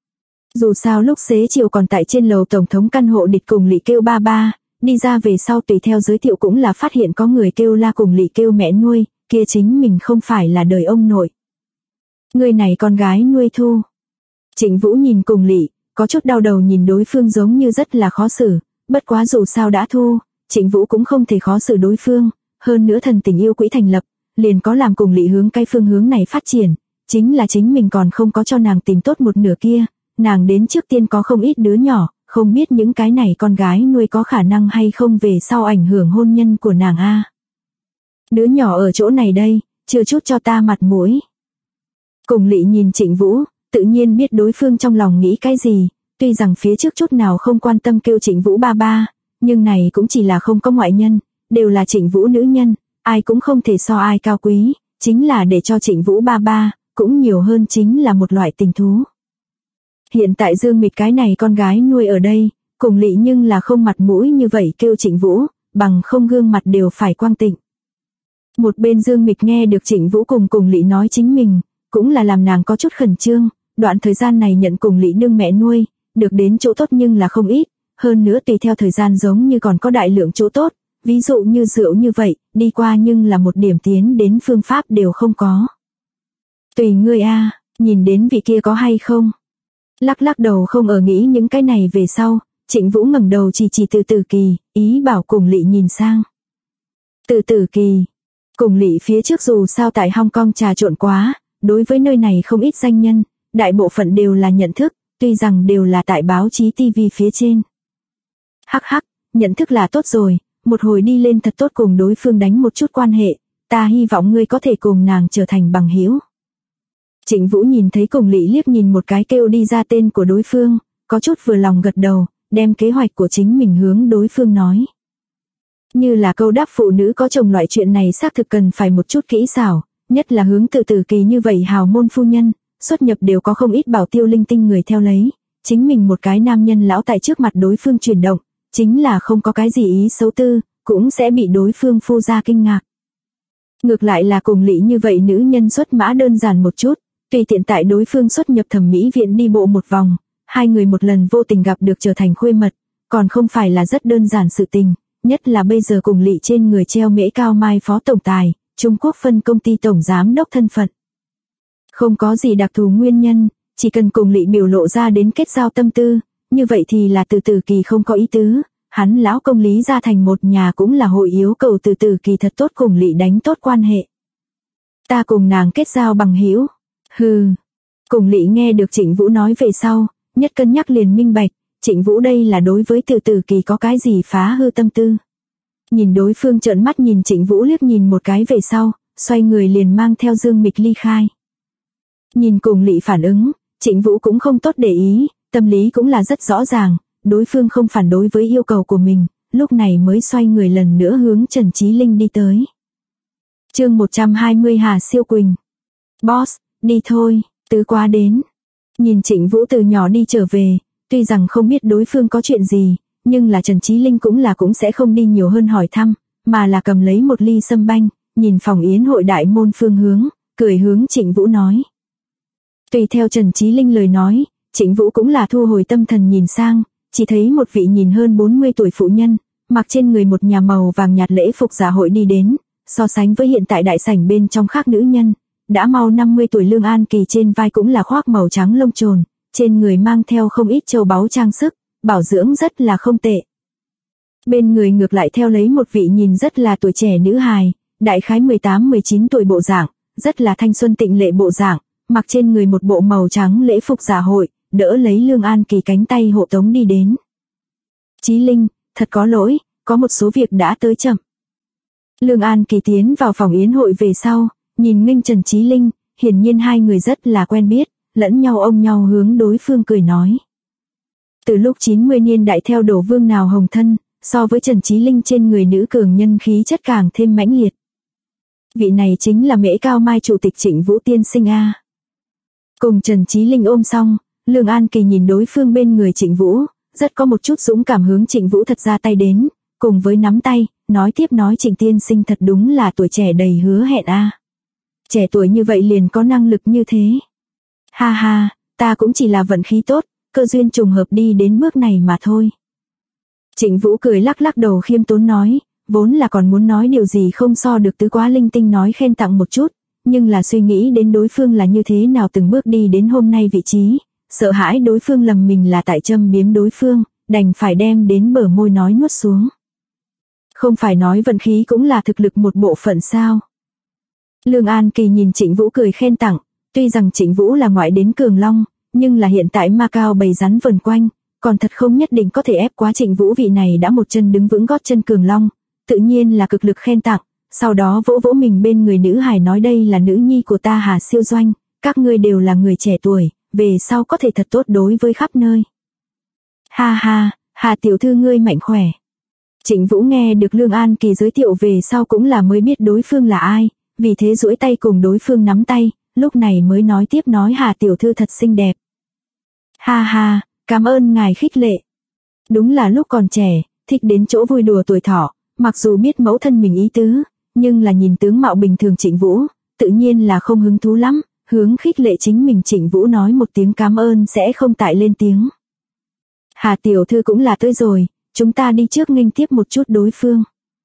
Dù sao lúc xế chiều còn tại trên lầu tổng thống căn hộ địch cùng lỵ kêu ba ba, đi ra về sau tùy theo giới thiệu cũng là phát hiện có người kêu la cùng lỵ kêu mẹ nuôi, kia chính mình không phải là đời ông nội. Người này con gái nuôi thu. Trịnh Vũ nhìn cùng lỵ, có chút đau đầu nhìn đối phương giống như rất là khó xử, bất quá dù sao đã thu, Trịnh Vũ cũng không thể khó xử đối phương, hơn nữa thần tình yêu quỹ thành lập, liền có làm cùng lỵ hướng cái phương hướng này phát triển, chính là chính mình còn không có cho nàng tìm tốt một nửa kia, nàng đến trước tiên có không ít đứa nhỏ, không biết những cái này con gái nuôi có khả năng hay không về sau ảnh hưởng hôn nhân của nàng a. Đứa nhỏ ở chỗ này đây, chưa chút cho ta mặt mũi. Cùng lỵ nhìn Trịnh Vũ, tự nhiên biết đối phương trong lòng nghĩ cái gì, tuy rằng phía trước chút nào không quan tâm kêu Trịnh Vũ ba ba, nhưng này cũng chỉ là không có ngoại nhân, đều là Trịnh Vũ nữ nhân, ai cũng không thể so ai cao quý, chính là để cho Trịnh Vũ ba ba, cũng nhiều hơn chính là một loại tình thú. Hiện tại Dương Mịch cái này con gái nuôi ở đây, cùng lỵ nhưng là không mặt mũi như vậy kêu Trịnh Vũ, bằng không gương mặt đều phải quang tịnh. Một bên Dương Mịch nghe được Trịnh Vũ cùng lỵ nói chính mình, cũng là làm nàng có chút khẩn trương, đoạn thời gian này nhận cùng lỵ đương mẹ nuôi, được đến chỗ tốt nhưng là không ít, hơn nữa tùy theo thời gian giống như còn có đại lượng chỗ tốt, ví dụ như rượu như vậy, đi qua nhưng là một điểm tiến đến phương pháp đều không có. Tùy ngươi a, nhìn đến vị kia có hay không? Lắc lắc đầu không ở nghĩ những cái này về sau, Trịnh Vũ ngẩng đầu chỉ từ Tử Kỳ, ý bảo cùng lỵ nhìn sang. Tử Kỳ, cùng lỵ phía trước dù sao tại Hong Kong trà trộn quá, đối với nơi này không ít danh nhân, đại bộ phận đều là nhận thức, tuy rằng đều là tại báo chí TV phía trên. Hắc hắc, nhận thức là tốt rồi, một hồi đi lên thật tốt cùng đối phương đánh một chút quan hệ, ta hy vọng ngươi có thể cùng nàng trở thành bằng hữu. Trịnh Vũ nhìn thấy cùng lỵ liếc nhìn một cái kêu đi ra tên của đối phương, có chút vừa lòng gật đầu, đem kế hoạch của chính mình hướng đối phương nói. Như là câu đáp phụ nữ có chồng loại chuyện này xác thực cần phải một chút kỹ xảo, nhất là hướng từ Tử Kỳ như vậy hào môn phu nhân, xuất nhập đều có không ít bảo tiêu linh tinh người theo lấy, chính mình một cái nam nhân lão tại trước mặt đối phương chuyển động, chính là không có cái gì ý xấu tư, cũng sẽ bị đối phương phu ra kinh ngạc. Ngược lại là cùng lỵ như vậy nữ nhân xuất mã đơn giản một chút, tùy tiện tại đối phương xuất nhập thẩm mỹ viện đi bộ một vòng, hai người một lần vô tình gặp được trở thành khuê mật, còn không phải là rất đơn giản sự tình, nhất là bây giờ cùng lỵ trên người treo Mễ Cao Mai phó tổng tài, Trung Quốc phân công ty tổng giám đốc thân phận. Không có gì đặc thù nguyên nhân, chỉ cần cùng lỵ biểu lộ ra đến kết giao tâm tư, như vậy thì là từ Tử Kỳ không có ý tứ, hắn lão công Lý gia thành một nhà cũng là hội yếu cầu từ Tử Kỳ thật tốt cùng lỵ đánh tốt quan hệ. Ta cùng nàng kết giao bằng hữu. Hừ. Cùng lỵ nghe được Trịnh Vũ nói về sau, nhất cân nhắc liền minh bạch, Trịnh Vũ đây là đối với từ Tử Kỳ có cái gì phá hư tâm tư. Nhìn đối phương trợn mắt nhìn Trịnh Vũ liếc nhìn một cái về sau, xoay người liền mang theo Dương Mịch ly khai. Nhìn cùng lỵ phản ứng, Trịnh Vũ cũng không tốt để ý, tâm lý cũng là rất rõ ràng, đối phương không phản đối với yêu cầu của mình, lúc này mới xoay người lần nữa hướng Trần Chí Linh đi tới. Chương 120 Hà Siêu Quỳnh. Boss, đi thôi, tứ quá đến. Nhìn Trịnh Vũ từ nhỏ đi trở về, tuy rằng không biết đối phương có chuyện gì, nhưng là Trần Chí Linh cũng sẽ không đi nhiều hơn hỏi thăm, mà là cầm lấy một ly sâm banh, nhìn phòng yến hội đại môn phương hướng, cười hướng Trịnh Vũ nói. Tùy theo Trần Chí Linh lời nói, Trịnh Vũ cũng là thu hồi tâm thần nhìn sang, chỉ thấy một vị nhìn hơn 40 tuổi phụ nhân, mặc trên người một nhà màu vàng nhạt lễ phục dạ hội đi đến, so sánh với hiện tại đại sảnh bên trong khác nữ nhân, đã mau 50 tuổi Lương An Kỳ trên vai cũng là khoác màu trắng lông trồn, trên người mang theo không ít châu báu trang sức, bảo dưỡng rất là không tệ. Bên người ngược lại theo lấy một vị nhìn rất là tuổi trẻ nữ hài, đại khái 18-19 tuổi bộ dạng, rất là thanh xuân tịnh lệ bộ dạng, mặc trên người một bộ màu trắng lễ phục dạ hội, đỡ lấy Lương An Kỳ cánh tay hộ tống đi đến. Chí Linh, thật có lỗi, có một số việc đã tới chậm. Lương An Kỳ tiến vào phòng yến hội về sau, nhìn nghênh Trần Chí Linh, hiển nhiên hai người rất là quen biết, lẫn nhau ôm nhau hướng đối phương cười nói. Từ lúc 90 niên đại theo đổ vương nào hồng thân, so với Trần Chí Linh trên người nữ cường nhân khí chất càng thêm mãnh liệt. Vị này chính là Mễ Cao Mai chủ tịch Trịnh Vũ tiên sinh a. Cùng Trần Chí Linh ôm xong, Lương An Kỳ nhìn đối phương bên người Trịnh Vũ, rất có một chút dũng cảm hướng Trịnh Vũ thật ra tay đến, cùng với nắm tay, nói tiếp nói Trịnh tiên sinh thật đúng là tuổi trẻ đầy hứa hẹn a. Trẻ tuổi như vậy liền có năng lực như thế. Ha ha, ta cũng chỉ là vận khí tốt, cơ duyên trùng hợp đi đến bước này mà thôi. Trịnh Vũ cười lắc lắc đầu khiêm tốn nói, vốn là còn muốn nói điều gì không so được tứ quá linh tinh nói khen tặng một chút, nhưng là suy nghĩ đến đối phương là như thế nào từng bước đi đến hôm nay vị trí, sợ hãi đối phương lầm mình là tại châm biếm đối phương, đành phải đem đến bờ môi nói nuốt xuống. Không phải nói vận khí cũng là thực lực một bộ phận sao? Lương An Kỳ nhìn Trịnh Vũ cười khen tặng, tuy rằng Trịnh Vũ là ngoại đến Cường Long, nhưng là hiện tại Macau bầy rắn vần quanh, còn thật không nhất định có thể ép quá Trịnh Vũ vị này đã một chân đứng vững gót chân Cường Long, tự nhiên là cực lực khen tặng, sau đó vỗ vỗ mình bên người nữ hài nói đây là nữ nhi của ta Hà Siêu Doanh, các ngươi đều là người trẻ tuổi, về sau có thể thật tốt đối với khắp nơi. Ha ha, Hà tiểu thư ngươi mạnh khỏe. Trịnh Vũ nghe được Lương An Kỳ giới thiệu về sau cũng là mới biết đối phương là ai, vì thế duỗi tay cùng đối phương nắm tay, lúc này mới nói tiếp nói Hà tiểu thư thật xinh đẹp. Ha ha, cảm ơn ngài khích lệ. Đúng là lúc còn trẻ, thích đến chỗ vui đùa tuổi thọ, mặc dù biết mẫu thân mình ý tứ, nhưng là nhìn tướng mạo bình thường Trịnh Vũ, tự nhiên là không hứng thú lắm, hướng khích lệ chính mình Trịnh Vũ nói một tiếng cảm ơn sẽ không tại lên tiếng. Hà tiểu thư cũng là tới rồi, chúng ta đi trước nghênh tiếp một chút đối phương.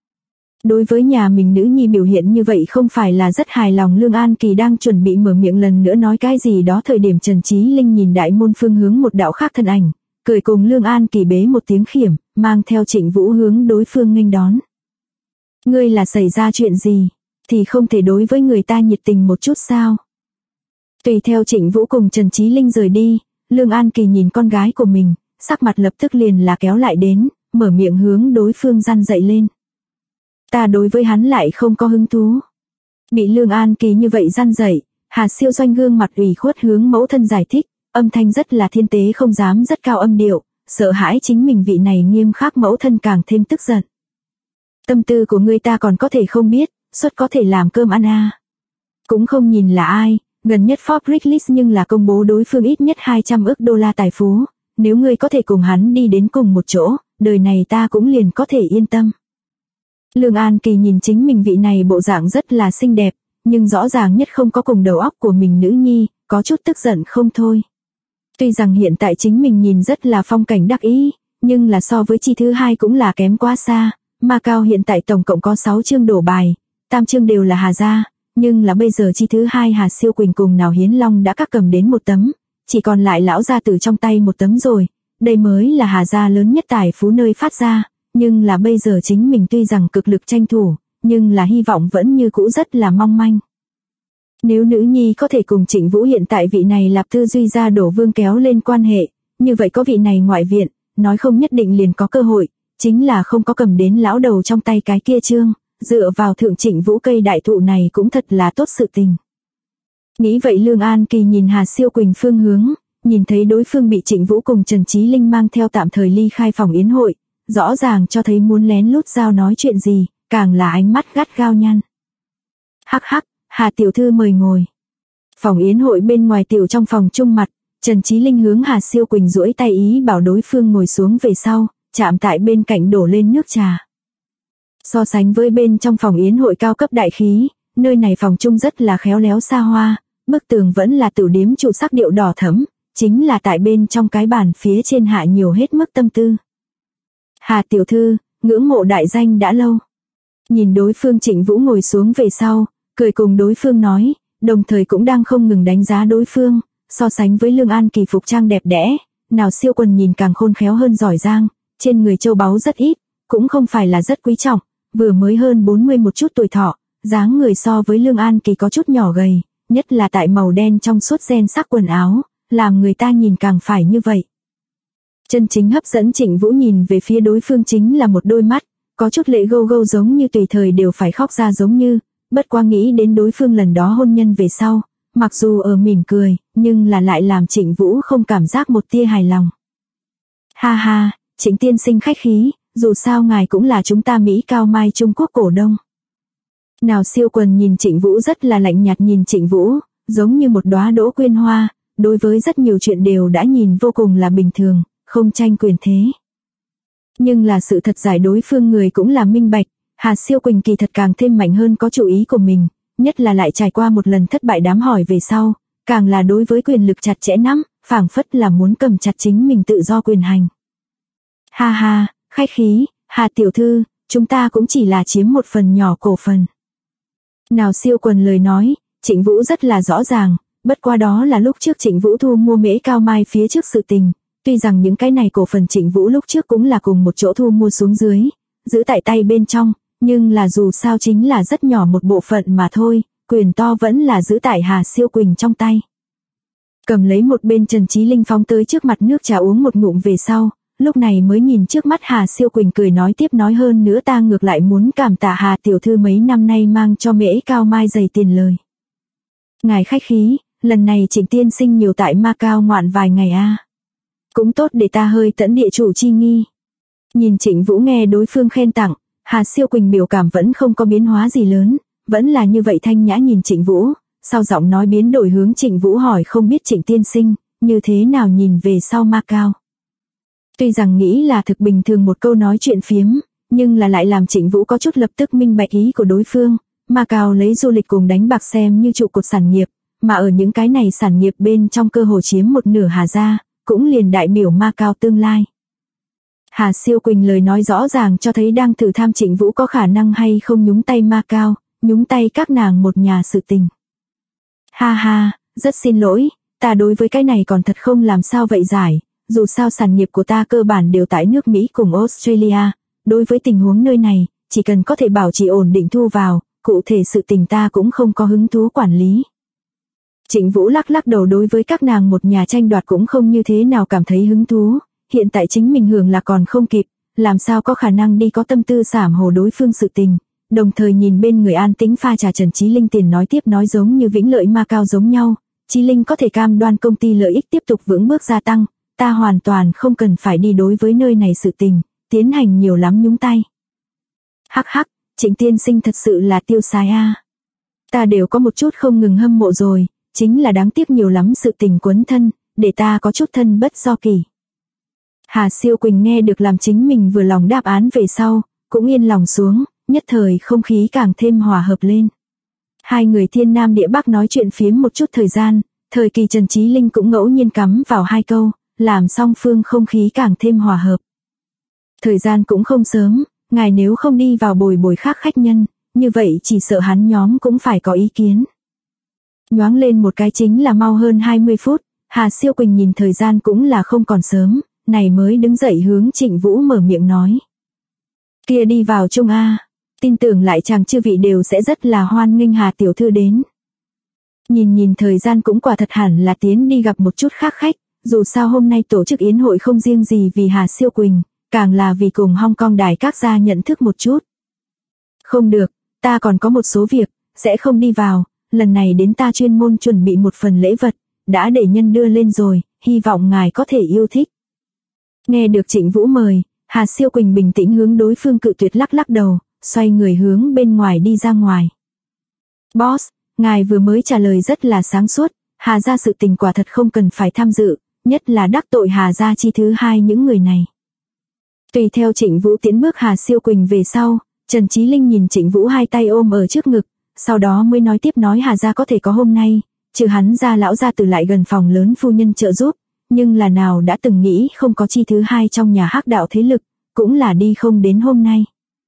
Đối với nhà mình nữ nhi biểu hiện như vậy không phải là rất hài lòng. Lương An Kỳ đang chuẩn bị mở miệng lần nữa nói cái gì đó thời điểm Trần Chí Linh nhìn đại môn phương hướng một đạo khác thân ảnh, cười cùng Lương An Kỳ bế một tiếng khiểm, mang theo Trịnh Vũ hướng đối phương nghênh đón. Ngươi là xảy ra chuyện gì, thì không thể đối với người ta nhiệt tình một chút sao? Tùy theo Trịnh Vũ cùng Trần Chí Linh rời đi, Lương An Kỳ nhìn con gái của mình, sắc mặt lập tức liền là kéo lại đến, mở miệng hướng đối phương răn dậy lên. Ta đối với hắn lại không có hứng thú. Bị Lương An Kỳ như vậy răn dậy, Hà Siêu Doanh gương mặt ủy khuất hướng mẫu thân giải thích, âm thanh rất là thiên tế không dám rất cao âm điệu, sợ hãi chính mình vị này nghiêm khắc mẫu thân càng thêm tức giận. Tâm tư của người ta còn có thể không biết, suất có thể làm cơm ăn à. Cũng không nhìn là ai, gần nhất Forbes list nhưng là công bố đối phương ít nhất 200 ức đô la tài phú, nếu ngươi có thể cùng hắn đi đến cùng một chỗ, đời này ta cũng liền có thể yên tâm. Lương An Kỳ nhìn chính mình vị này bộ dạng rất là xinh đẹp, nhưng rõ ràng nhất không có cùng đầu óc của mình nữ nhi, có chút tức giận không thôi. Tuy rằng hiện tại chính mình nhìn rất là phong cảnh đắc ý, nhưng là so với chi thứ hai cũng là kém quá xa. Macau hiện tại tổng cộng có 6 chương đổ bài, 3 chương đều là Hà gia, nhưng là bây giờ chi thứ hai Hà Siêu Quỳnh cùng Nào Hiến Long đã các cầm đến một tấm, chỉ còn lại lão gia tử trong tay một tấm rồi, đây mới là Hà gia lớn nhất tài phú nơi phát ra, nhưng là bây giờ chính mình tuy rằng cực lực tranh thủ, nhưng là hy vọng vẫn như cũ rất là mong manh. Nếu nữ nhi có thể cùng Trịnh Vũ hiện tại vị này Lạp Tư Duy gia đổ vương kéo lên quan hệ, như vậy có vị này ngoại viện, nói không nhất định liền có cơ hội, chính là không có cầm đến lão đầu trong tay cái kia chương, dựa vào thượng Trịnh Vũ cây đại thụ này cũng thật là tốt sự tình. Nghĩ vậy Lương An Kỳ nhìn Hà Siêu Quỳnh phương hướng, nhìn thấy đối phương bị Trịnh Vũ cùng Trần Chí Linh mang theo tạm thời ly khai phòng yến hội, rõ ràng cho thấy muốn lén lút giao nói chuyện gì, càng là ánh mắt gắt gao nhăn. Hắc hắc, Hà tiểu thư mời ngồi. Phòng yến hội bên ngoài tiểu trong phòng chung mặt, Trần Chí Linh hướng Hà Siêu Quỳnh duỗi tay ý bảo đối phương ngồi xuống về sau, chạm tại bên cạnh đổ lên nước trà. So sánh với bên trong phòng yến hội cao cấp đại khí, nơi này phòng chung rất là khéo léo xa hoa, bức tường vẫn là tử điếm trụ sắc điệu đỏ thẫm, chính là tại bên trong cái bàn phía trên hạ nhiều hết mức tâm tư. Hà tiểu thư, ngưỡng mộ đại danh đã lâu. Nhìn đối phương Trịnh Vũ ngồi xuống về sau, cười cùng đối phương nói, đồng thời cũng đang không ngừng đánh giá đối phương, so sánh với Lương An Kỳ phục trang đẹp đẽ, Nào Siêu Quần nhìn càng khôn khéo hơn giỏi giang, trên người châu báu rất ít, cũng không phải là rất quý trọng, vừa mới hơn 40 một chút tuổi thọ, dáng người so với Lương An Kỳ có chút nhỏ gầy, nhất là tại màu đen trong suốt ren sắc quần áo, làm người ta nhìn càng phải như vậy. Chân chính hấp dẫn Trịnh Vũ nhìn về phía đối phương chính là một đôi mắt, có chút lệ gâu gâu giống như tùy thời đều phải khóc ra giống như, bất quá nghĩ đến đối phương lần đó hôn nhân về sau, mặc dù ở mỉm cười, nhưng là lại làm Trịnh Vũ không cảm giác một tia hài lòng. Ha ha, Trịnh tiên sinh khách khí, dù sao ngài cũng là chúng ta Mỹ Cao Mai Trung Quốc cổ đông. Nào Siêu Quần nhìn Trịnh Vũ rất là lạnh nhạt nhìn Trịnh Vũ, giống như một đóa đỗ quyên hoa, đối với rất nhiều chuyện đều đã nhìn vô cùng là bình thường, không tranh quyền thế. Nhưng là sự thật giải đối phương người cũng là minh bạch, Hà Siêu Quỳnh kỳ thật càng thêm mạnh hơn có chủ ý của mình, nhất là lại trải qua một lần thất bại đám hỏi về sau, càng là đối với quyền lực chặt chẽ nắm, phảng phất là muốn cầm chặt chính mình tự do quyền hành. Ha ha, khách khí, Hà tiểu thư, chúng ta cũng chỉ là chiếm một phần nhỏ cổ phần. Nào Siêu Quần lời nói, Trịnh Vũ rất là rõ ràng, bất qua đó là lúc trước Trịnh Vũ thu mua Mễ Cao Mai phía trước sự tình, tuy rằng những cái này cổ phần Trịnh Vũ lúc trước cũng là cùng một chỗ thu mua xuống dưới, giữ tại tay bên trong, nhưng là dù sao chính là rất nhỏ một bộ phận mà thôi, quyền to vẫn là giữ tại Hà Siêu Quỳnh trong tay. Cầm lấy một bên Trần Chí Linh phóng tới trước mặt nước trà uống một ngụm về sau, lúc này mới nhìn trước mắt Hà Siêu Quỳnh cười nói tiếp nói hơn nữa ta ngược lại muốn cảm tạ Hà tiểu thư mấy năm nay mang cho Mễ Cao Mai dày tiền lời. Ngài khách khí, lần này Trịnh tiên sinh nhiều tại Macau ngoạn vài ngày a. Cũng tốt để ta hơi tẫn địa chủ chi nghi. Nhìn Trịnh Vũ nghe đối phương khen tặng, Hà Siêu Quỳnh biểu cảm vẫn không có biến hóa gì lớn, vẫn là như vậy thanh nhã nhìn Trịnh Vũ, sau giọng nói biến đổi hướng Trịnh Vũ hỏi không biết Trịnh tiên sinh, như thế nào nhìn về sau Macau. Tuy rằng nghĩ là thực bình thường một câu nói chuyện phiếm, nhưng là lại làm Trịnh Vũ có chút lập tức minh bạch ý của đối phương, Macau lấy du lịch cùng đánh bạc xem như trụ cột sản nghiệp, mà ở những cái này sản nghiệp bên trong cơ hồ chiếm một nửa Hà gia, cũng liền đại biểu Macau tương lai. Hà Siêu Quỳnh lời nói rõ ràng cho thấy đang thử tham Trịnh Vũ có khả năng hay không nhúng tay Macau, nhúng tay các nàng một nhà sự tình. Ha ha, rất xin lỗi, ta đối với cái này còn thật không làm sao vậy giải, dù sao sản nghiệp của ta cơ bản đều tại nước Mỹ cùng Australia, đối với tình huống nơi này, chỉ cần có thể bảo trì ổn định thu vào, cụ thể sự tình ta cũng không có hứng thú quản lý. Trịnh Vũ lắc lắc đầu đối với các nàng một nhà tranh đoạt cũng không như thế nào cảm thấy hứng thú, hiện tại chính mình hưởng là còn không kịp, làm sao có khả năng đi có tâm tư sảm hồ đối phương sự tình, đồng thời nhìn bên người an tĩnh pha trà Trần Chí Linh tiền nói tiếp nói giống như Vĩnh Lợi Macau giống nhau, Chí Linh có thể cam đoan công ty lợi ích tiếp tục vững bước gia tăng, ta hoàn toàn không cần phải đi đối với nơi này sự tình, tiến hành nhiều lắm nhúng tay. Hắc hắc, Trịnh tiên sinh thật sự là tiêu sái a. Ta đều có một chút không ngừng hâm mộ rồi, chính là đáng tiếc nhiều lắm sự tình quấn thân, để ta có chút thân bất do kỳ. Hà Siêu Quỳnh nghe được làm chính mình vừa lòng đáp án về sau, cũng yên lòng xuống, nhất thời không khí càng thêm hòa hợp lên. Hai người thiên nam địa bắc nói chuyện phiếm một chút thời gian, thời kỳ Trần Chí Linh cũng ngẫu nhiên cắm vào hai câu, làm song phương không khí càng thêm hòa hợp. Thời gian cũng không sớm, ngài nếu không đi vào bồi khác khách nhân, như vậy chỉ sợ hắn nhóm cũng phải có ý kiến. Nhoáng lên một cái chính là mau hơn 20 phút, Hà Siêu Quỳnh nhìn thời gian cũng là không còn sớm, này mới đứng dậy hướng Trịnh Vũ mở miệng nói. Kia đi vào chung a, tin tưởng lại chàng chư vị đều sẽ rất là hoan nghênh Hà tiểu thư đến. Nhìn thời gian cũng quả thật hẳn là tiến đi gặp một chút khác khách, dù sao hôm nay tổ chức yến hội không riêng gì vì Hà Siêu Quỳnh, càng là vì cùng Hong Kong đài các gia nhận thức một chút. Không được, ta còn có một số việc, sẽ không đi vào, lần này đến ta chuyên môn chuẩn bị một phần lễ vật, đã để nhân đưa lên rồi, hy vọng ngài có thể yêu thích. Nghe được Trịnh Vũ mời, Hà Siêu Quỳnh bình tĩnh hướng đối phương cự tuyệt lắc lắc đầu, xoay người hướng bên ngoài đi ra ngoài. Boss, ngài vừa mới trả lời rất là sáng suốt, Hà gia sự tình quả thật không cần phải tham dự, nhất là đắc tội Hà gia chi thứ hai những người này. Tùy theo Trịnh Vũ tiến bước Hà Siêu Quỳnh về sau, Trần Chí Linh nhìn Trịnh Vũ hai tay ôm ở trước ngực, sau đó mới nói tiếp nói Hà gia có thể có hôm nay, trừ hắn gia lão gia từ lại gần phòng lớn phu nhân trợ giúp, nhưng là nào đã từng nghĩ không có chi thứ hai trong nhà hắc đạo thế lực, cũng là đi không đến hôm nay.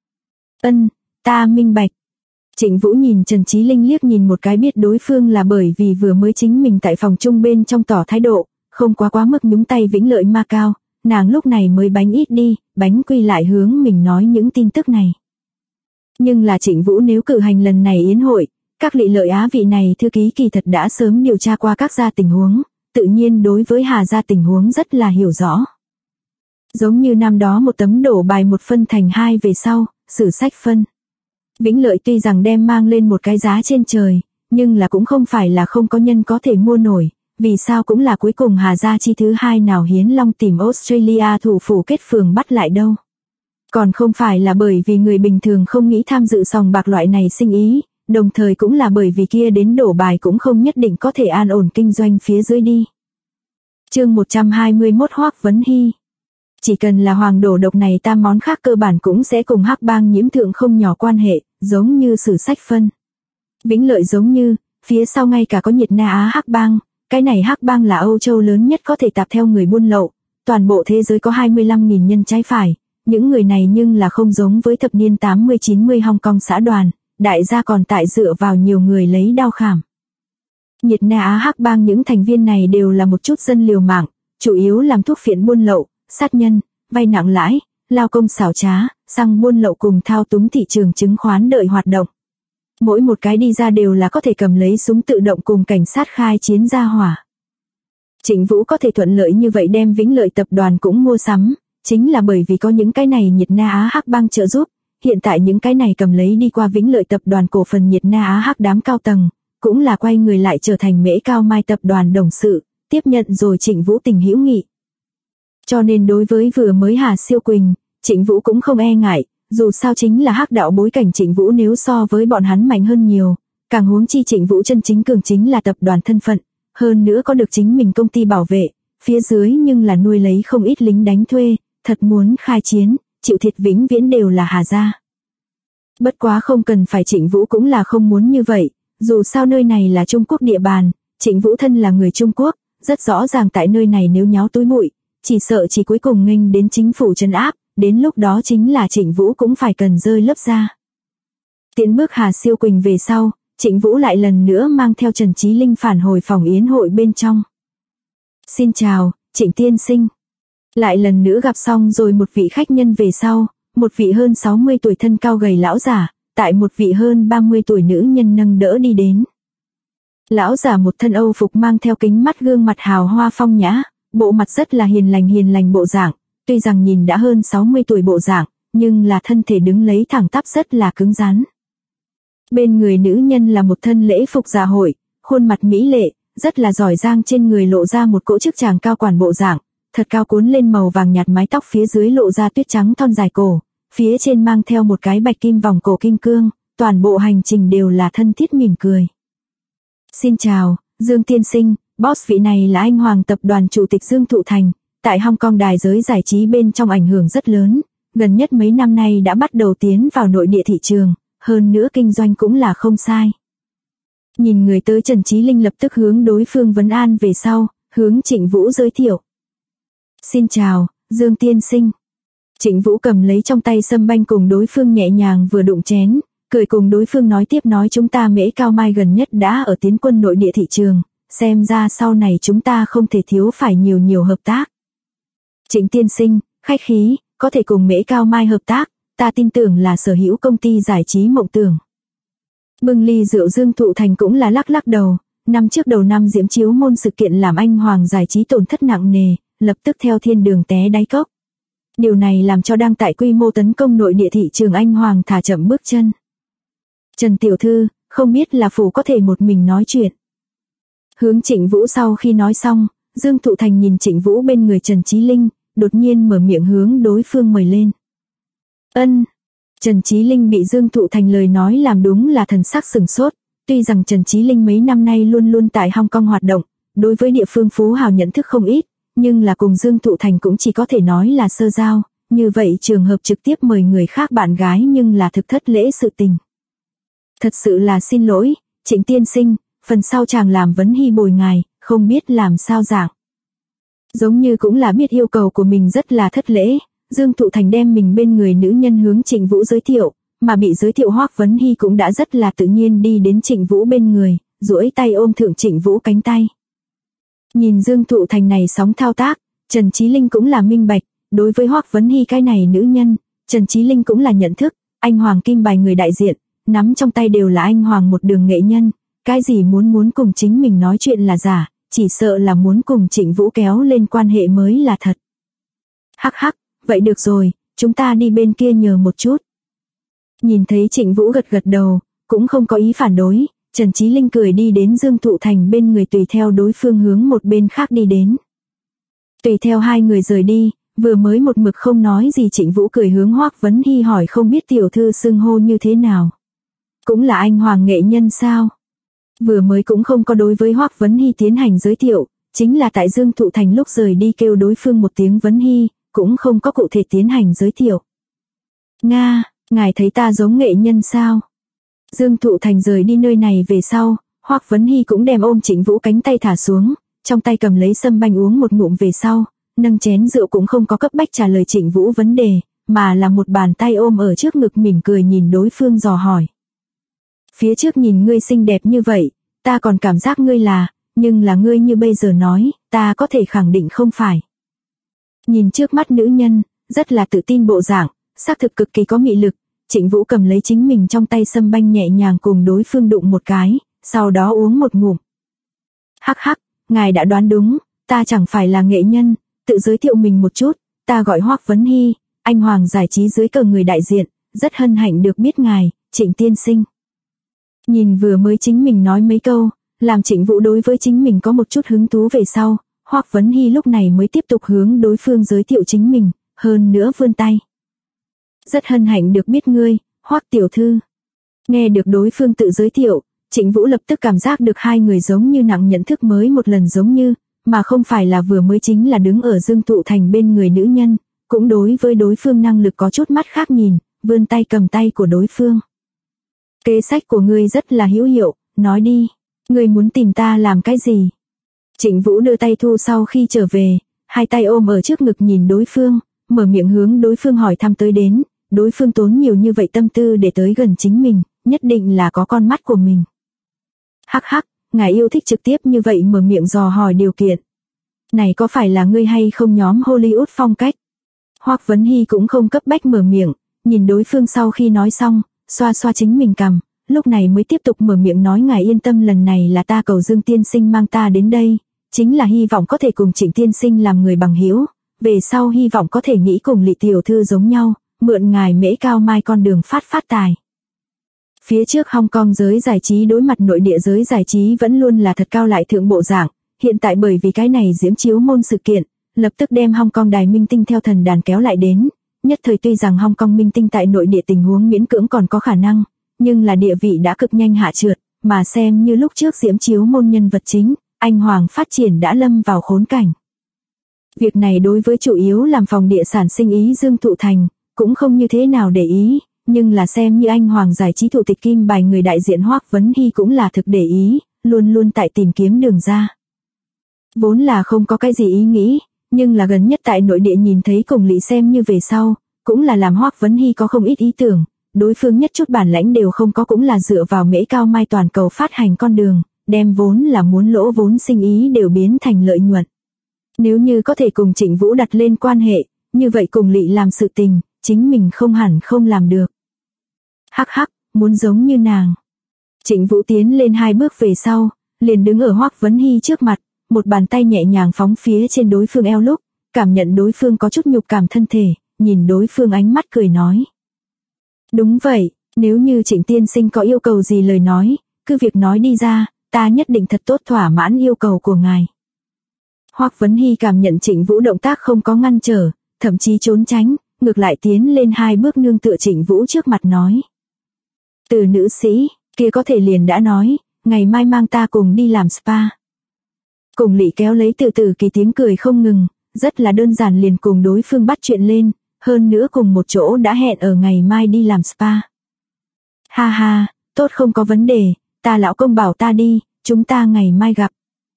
Ta minh bạch. Trịnh Vũ nhìn Trần Chí Linh liếc nhìn một cái biết đối phương là bởi vì vừa mới chính mình tại phòng chung bên trong tỏ thái độ, không quá mức nhúng tay Vĩnh Lợi Macau, nàng lúc này mới bánh ít đi, bánh quy lại hướng mình nói những tin tức này. Nhưng là Trịnh Vũ nếu cử hành lần này yến hội, các Lị Lợi Á vị này thư ký kỳ thật đã sớm điều tra qua các gia tình huống, tự nhiên đối với Hà gia tình huống rất là hiểu rõ. Giống như năm đó một tấm đổ bài một phân thành hai về sau, sử sách phân. Vĩnh Lợi tuy rằng đem mang lên một cái giá trên trời, nhưng là cũng không phải là không có nhân có thể mua nổi, vì sao cũng là cuối cùng Hà gia chi thứ hai nào hiến long tìm Australia thủ phủ kết phường bắt lại đâu. Còn không phải là bởi vì người bình thường không nghĩ tham dự sòng bạc loại này sinh ý, đồng thời cũng là bởi vì kia đến đổ bài cũng không nhất định có thể an ổn kinh doanh phía dưới đi. Chương 121 Hoắc Vấn Hy Chỉ cần là hoàng đổ độc này tam món khác cơ bản cũng sẽ cùng hắc bang nhiễm thượng không nhỏ quan hệ, giống như sử sách phân. Vĩnh Lợi giống như, phía sau ngay cả có Nhiệt Na Á hắc bang, cái này hắc bang là Âu Châu lớn nhất có thể tạp theo người buôn lậu, toàn bộ thế giới có 25.000 nhân trái phải, những người này nhưng là không giống với thập niên 80-90 Hong Kong xã đoàn, đại gia còn tại dựa vào nhiều người lấy đao khảm. Nhiệt Na Á hắc bang những thành viên này đều là một chút dân liều mạng, chủ yếu làm thuốc phiện buôn lậu, sát nhân, vay nặng lãi, lao công xảo trá, xăng buôn lậu cùng thao túng thị trường chứng khoán đợi hoạt động. Mỗi một cái đi ra đều là có thể cầm lấy súng tự động cùng cảnh sát khai chiến ra hỏa. Trịnh Vũ có thể thuận lợi như vậy đem Vĩnh Lợi tập đoàn cũng mua sắm, chính là bởi vì có những cái này Nhiệt Na Á hắc bang trợ giúp, hiện tại những cái này cầm lấy đi qua Vĩnh Lợi tập đoàn cổ phần Nhiệt Na Á hắc đám cao tầng, cũng là quay người lại trở thành Mễ Cao Mai tập đoàn đồng sự, tiếp nhận rồi Trịnh Vũ tình hữu nghị. Cho nên đối với vừa mới Hà Siêu Quỳnh, Trịnh Vũ cũng không e ngại, dù sao chính là hắc đạo bối cảnh Trịnh Vũ nếu so với bọn hắn mạnh hơn nhiều, càng huống chi Trịnh Vũ chân chính cường chính là tập đoàn thân phận, hơn nữa có được chính mình công ty bảo vệ, phía dưới nhưng là nuôi lấy không ít lính đánh thuê, thật muốn khai chiến, chịu thiệt vĩnh viễn đều là Hà gia. Bất quá không cần phải Trịnh Vũ cũng là không muốn như vậy, dù sao nơi này là Trung Quốc địa bàn, Trịnh Vũ thân là người Trung Quốc, rất rõ ràng tại nơi này nếu nháo túi bụi, chỉ sợ chỉ cuối cùng nghênh đến chính phủ trấn áp, đến lúc đó chính là Trịnh Vũ cũng phải cần rơi lớp ra. Tiến bước Hà Siêu Quỳnh về sau, Trịnh Vũ lại lần nữa mang theo Trần Chí Linh phản hồi phòng yến hội bên trong. Xin chào, Trịnh tiên sinh. Lại lần nữa gặp xong rồi một vị khách nhân về sau, một vị hơn 60 tuổi thân cao gầy lão giả, tại một vị hơn 30 tuổi nữ nhân nâng đỡ đi đến. Lão giả một thân Âu phục mang theo kính mắt gương mặt hào hoa phong nhã, bộ mặt rất là hiền lành bộ dạng, tuy rằng nhìn đã hơn 60 tuổi bộ dạng, nhưng là thân thể đứng lấy thẳng tắp rất là cứng rắn. Bên người nữ nhân là một thân lễ phục dạ hội, khuôn mặt mỹ lệ, rất là giỏi giang, trên người lộ ra một cỗ chức chàng cao quản bộ dạng, thật cao cuốn lên màu vàng nhạt mái tóc phía dưới lộ ra tuyết trắng thon dài cổ, phía trên mang theo một cái bạch kim vòng cổ kim cương, toàn bộ hành trình đều là thân thiết mỉm cười. Xin chào, Dương tiên sinh, boss vị này là anh Hoàng tập đoàn chủ tịch Dương Thụ Thành, tại Hong Kong đài giới giải trí bên trong ảnh hưởng rất lớn, gần nhất mấy năm nay đã bắt đầu tiến vào nội địa thị trường, hơn nữa kinh doanh cũng là không sai. Nhìn người tới, Trần Chí Linh lập tức hướng đối phương vấn an về sau, hướng Trịnh Vũ giới thiệu. Xin chào, Dương tiên sinh. Trịnh Vũ cầm lấy trong tay sâm banh cùng đối phương nhẹ nhàng vừa đụng chén, cười cùng đối phương nói tiếp nói chúng ta Mễ Cao Mai gần nhất đã ở tiến quân nội địa thị trường, xem ra sau này chúng ta không thể thiếu phải nhiều hợp tác. Trịnh tiên sinh, khách khí, có thể cùng Mễ Cao Mai hợp tác, ta tin tưởng là sở hữu công ty giải trí mộng tưởng. Bưng ly rượu Dương Thụ Thành cũng là lắc đầu, năm trước đầu năm diễm chiếu môn sự kiện làm anh Hoàng giải trí tổn thất nặng nề, lập tức theo thiên đường té đáy cốc. Điều này làm cho đang tại quy mô tấn công nội địa thị trường anh Hoàng thả chậm bước chân. Trần tiểu thư, không biết là phủ có thể một mình nói chuyện. Hướng Trịnh Vũ sau khi nói xong, Dương Thụ Thành nhìn Trịnh Vũ bên người Trần Chí Linh, đột nhiên mở miệng hướng đối phương mời lên. Ân. Trần Chí Linh bị Dương Thụ Thành lời nói làm đúng là thần sắc sửng sốt, tuy rằng Trần Chí Linh mấy năm nay luôn luôn tại Hong Kong hoạt động, đối với địa phương phú hào nhận thức không ít, nhưng là cùng Dương Thụ Thành cũng chỉ có thể nói là sơ giao, như vậy trường hợp trực tiếp mời người khác bạn gái nhưng là thực thất lễ sự tình. Thật sự là xin lỗi, Trịnh tiên sinh, phần sau chàng làm vấn hy bồi ngài, không biết làm sao dạng. Giống như cũng là biết yêu cầu của mình rất là thất lễ, Dương Thụ Thành đem mình bên người nữ nhân hướng Trịnh Vũ giới thiệu, mà bị giới thiệu Hoắc Vấn Hy cũng đã rất là tự nhiên đi đến Trịnh Vũ bên người, duỗi tay ôm thượng Trịnh Vũ cánh tay. Nhìn Dương Thụ Thành này sóng thao tác, Trần Chí Linh cũng là minh bạch, đối với Hoắc Vấn Hy cái này nữ nhân, Trần Chí Linh cũng là nhận thức, anh Hoàng kim bài người đại diện, nắm trong tay đều là anh Hoàng một đường nghệ nhân, cái gì muốn cùng chính mình nói chuyện là giả, chỉ sợ là muốn cùng Trịnh Vũ kéo lên quan hệ mới là thật. Hắc, vậy được rồi, chúng ta đi bên kia nhờ một chút. Nhìn thấy Trịnh Vũ gật đầu, cũng không có ý phản đối, Trần Chí Linh cười đi đến Dương Thụ Thành bên người tùy theo đối phương hướng một bên khác đi đến. Tùy theo hai người rời đi, vừa mới một mực không nói gì Trịnh Vũ cười hướng Hoắc Vấn Hy hỏi không biết tiểu thư xưng hô như thế nào. Cũng là anh Hoàng nghệ nhân sao? Vừa mới cũng không có đối với Hoắc Vấn Hy tiến hành giới thiệu, chính là tại Dương Thụ Thành lúc rời đi kêu đối phương một tiếng Vấn Hy, cũng không có cụ thể tiến hành giới thiệu. Nga, ngài thấy ta giống nghệ nhân sao? Dương Thụ Thành rời đi nơi này về sau, Hoắc Vấn Hy cũng đem ôm Trịnh Vũ cánh tay thả xuống, trong tay cầm lấy sâm banh uống một ngụm về sau, nâng chén rượu cũng không có cấp bách trả lời Trịnh Vũ vấn đề, mà là một bàn tay ôm ở trước ngực mỉm cười nhìn đối phương dò hỏi. Phía trước nhìn ngươi xinh đẹp như vậy, ta còn cảm giác ngươi là, nhưng là ngươi như bây giờ nói, ta có thể khẳng định không phải. Nhìn trước mắt nữ nhân, rất là tự tin bộ dạng, xác thực cực kỳ có mị lực, Trịnh Vũ cầm lấy chính mình trong tay sâm banh nhẹ nhàng cùng đối phương đụng một cái, sau đó uống một ngụm. Hắc hắc, ngài đã đoán đúng, ta chẳng phải là nghệ nhân, tự giới thiệu mình một chút, ta gọi Hoắc Vấn Hy, anh Hoàng giải trí dưới cờ người đại diện, rất hân hạnh được biết ngài, Trịnh tiên sinh. Nhìn vừa mới chính mình nói mấy câu, làm Trịnh Vũ đối với chính mình có một chút hứng thú về sau, Hoắc Vấn Hy lúc này mới tiếp tục hướng đối phương giới thiệu chính mình, hơn nữa vươn tay. Rất hân hạnh được biết ngươi, Hoắc tiểu thư. Nghe được đối phương tự giới thiệu, Trịnh Vũ lập tức cảm giác được hai người giống như nặng nhận thức mới một lần giống như, mà không phải là vừa mới chính là đứng ở Dương Thụ Thành bên người nữ nhân, cũng đối với đối phương năng lực có chút mắt khác nhìn, vươn tay cầm tay của đối phương. Kế sách của ngươi rất là hữu hiệu, nói đi, ngươi muốn tìm ta làm cái gì? Trịnh Vũ đưa tay thu sau khi trở về, hai tay ôm ở trước ngực nhìn đối phương, mở miệng hướng đối phương hỏi thăm tới đến, đối phương tốn nhiều như vậy tâm tư để tới gần chính mình, nhất định là có con mắt của mình. Hắc hắc, ngài yêu thích trực tiếp như vậy mở miệng dò hỏi điều kiện. Này có phải là ngươi hay không nhóm Hollywood phong cách? Hoắc Vấn Hy cũng không cấp bách mở miệng, nhìn đối phương sau khi nói xong, xoa xoa chính mình cằm, lúc này mới tiếp tục mở miệng nói ngài yên tâm lần này là ta cầu Dương tiên sinh mang ta đến đây, chính là hy vọng có thể cùng Trịnh tiên sinh làm người bằng hữu, về sau hy vọng có thể nghĩ cùng Lý tiểu thư giống nhau, mượn ngài Mễ Cao Mai con đường phát tài. Phía trước Hong Kong giới giải trí đối mặt nội địa giới giải trí vẫn luôn là thật cao lại thượng bộ dạng, hiện tại bởi vì cái này diễm chiếu môn sự kiện, lập tức đem Hong Kong đài minh tinh theo thần đàn kéo lại đến, nhất thời tuy rằng Hong Kong minh tinh tại nội địa tình huống miễn cưỡng còn có khả năng, nhưng là địa vị đã cực nhanh hạ trượt, mà xem như lúc trước diễm chiếu môn nhân vật chính, anh Hoàng phát triển đã lâm vào khốn cảnh. Việc này đối với chủ yếu làm phòng địa sản sinh ý Dương Thụ Thành, cũng không như thế nào để ý, nhưng là xem như anh Hoàng giải trí thủ tịch kim bài người đại diện Hoắc Vấn Hy cũng là thực để ý, luôn luôn tại tìm kiếm đường ra. Vốn là không có cái gì ý nghĩ, nhưng là gần nhất tại nội địa nhìn thấy cùng Lý xem như về sau, cũng là làm Hoắc Vấn Hy có không ít ý tưởng, đối phương nhất chút bản lãnh đều không có cũng là dựa vào Mễ Cao Mai toàn cầu phát hành con đường, đem vốn là muốn lỗ vốn sinh ý đều biến thành lợi nhuận. Nếu như có thể cùng Trịnh Vũ đặt lên quan hệ, như vậy cùng Lý làm sự tình, chính mình không hẳn không làm được. Hắc hắc, muốn giống như nàng. Trịnh Vũ tiến lên 2 bước về sau, liền đứng ở Hoắc Vấn Hy trước mặt, một bàn tay nhẹ nhàng phóng phía trên đối phương eo lúc, cảm nhận đối phương có chút nhục cảm thân thể, nhìn đối phương ánh mắt cười nói. Đúng vậy, nếu như Trịnh tiên sinh có yêu cầu gì lời nói, cứ việc nói đi ra, ta nhất định thật tốt thỏa mãn yêu cầu của ngài. Hoắc Vấn Hy cảm nhận Trịnh Vũ động tác không có ngăn trở, thậm chí trốn tránh, ngược lại tiến lên 2 bước nương tựa Trịnh Vũ trước mặt nói. Từ nữ sĩ, kia có thể liền đã nói, ngày mai mang ta cùng đi làm spa. Cùng Lý kéo lấy từ từ kỳ tiếng cười không ngừng, rất là đơn giản liền cùng đối phương bắt chuyện lên, hơn nữa cùng một chỗ đã hẹn ở ngày mai đi làm spa. Ha ha, tốt không có vấn đề, ta lão công bảo ta đi, chúng ta ngày mai gặp.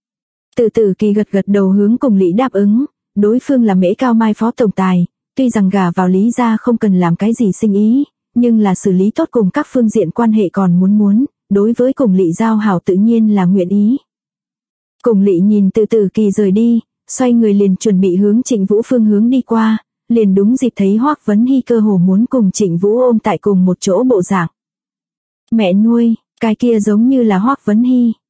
Từ từ kỳ gật gật đầu hướng cùng Lý đáp ứng, đối phương là Mễ Cao Mai phó tổng tài, tuy rằng gả vào Lý gia không cần làm cái gì sinh ý, nhưng là xử lý tốt cùng các phương diện quan hệ còn muốn, đối với cùng Lý giao hảo tự nhiên là nguyện ý. Cùng Lý nhìn từ từ kỳ rời đi, xoay người liền chuẩn bị hướng Trịnh Vũ phương hướng đi qua, liền đúng dịp thấy Hoắc Vấn Hy cơ hồ muốn cùng Trịnh Vũ ôm tại cùng một chỗ bộ dạng. Mẹ nuôi, cái kia giống như là Hoắc Vấn Hy.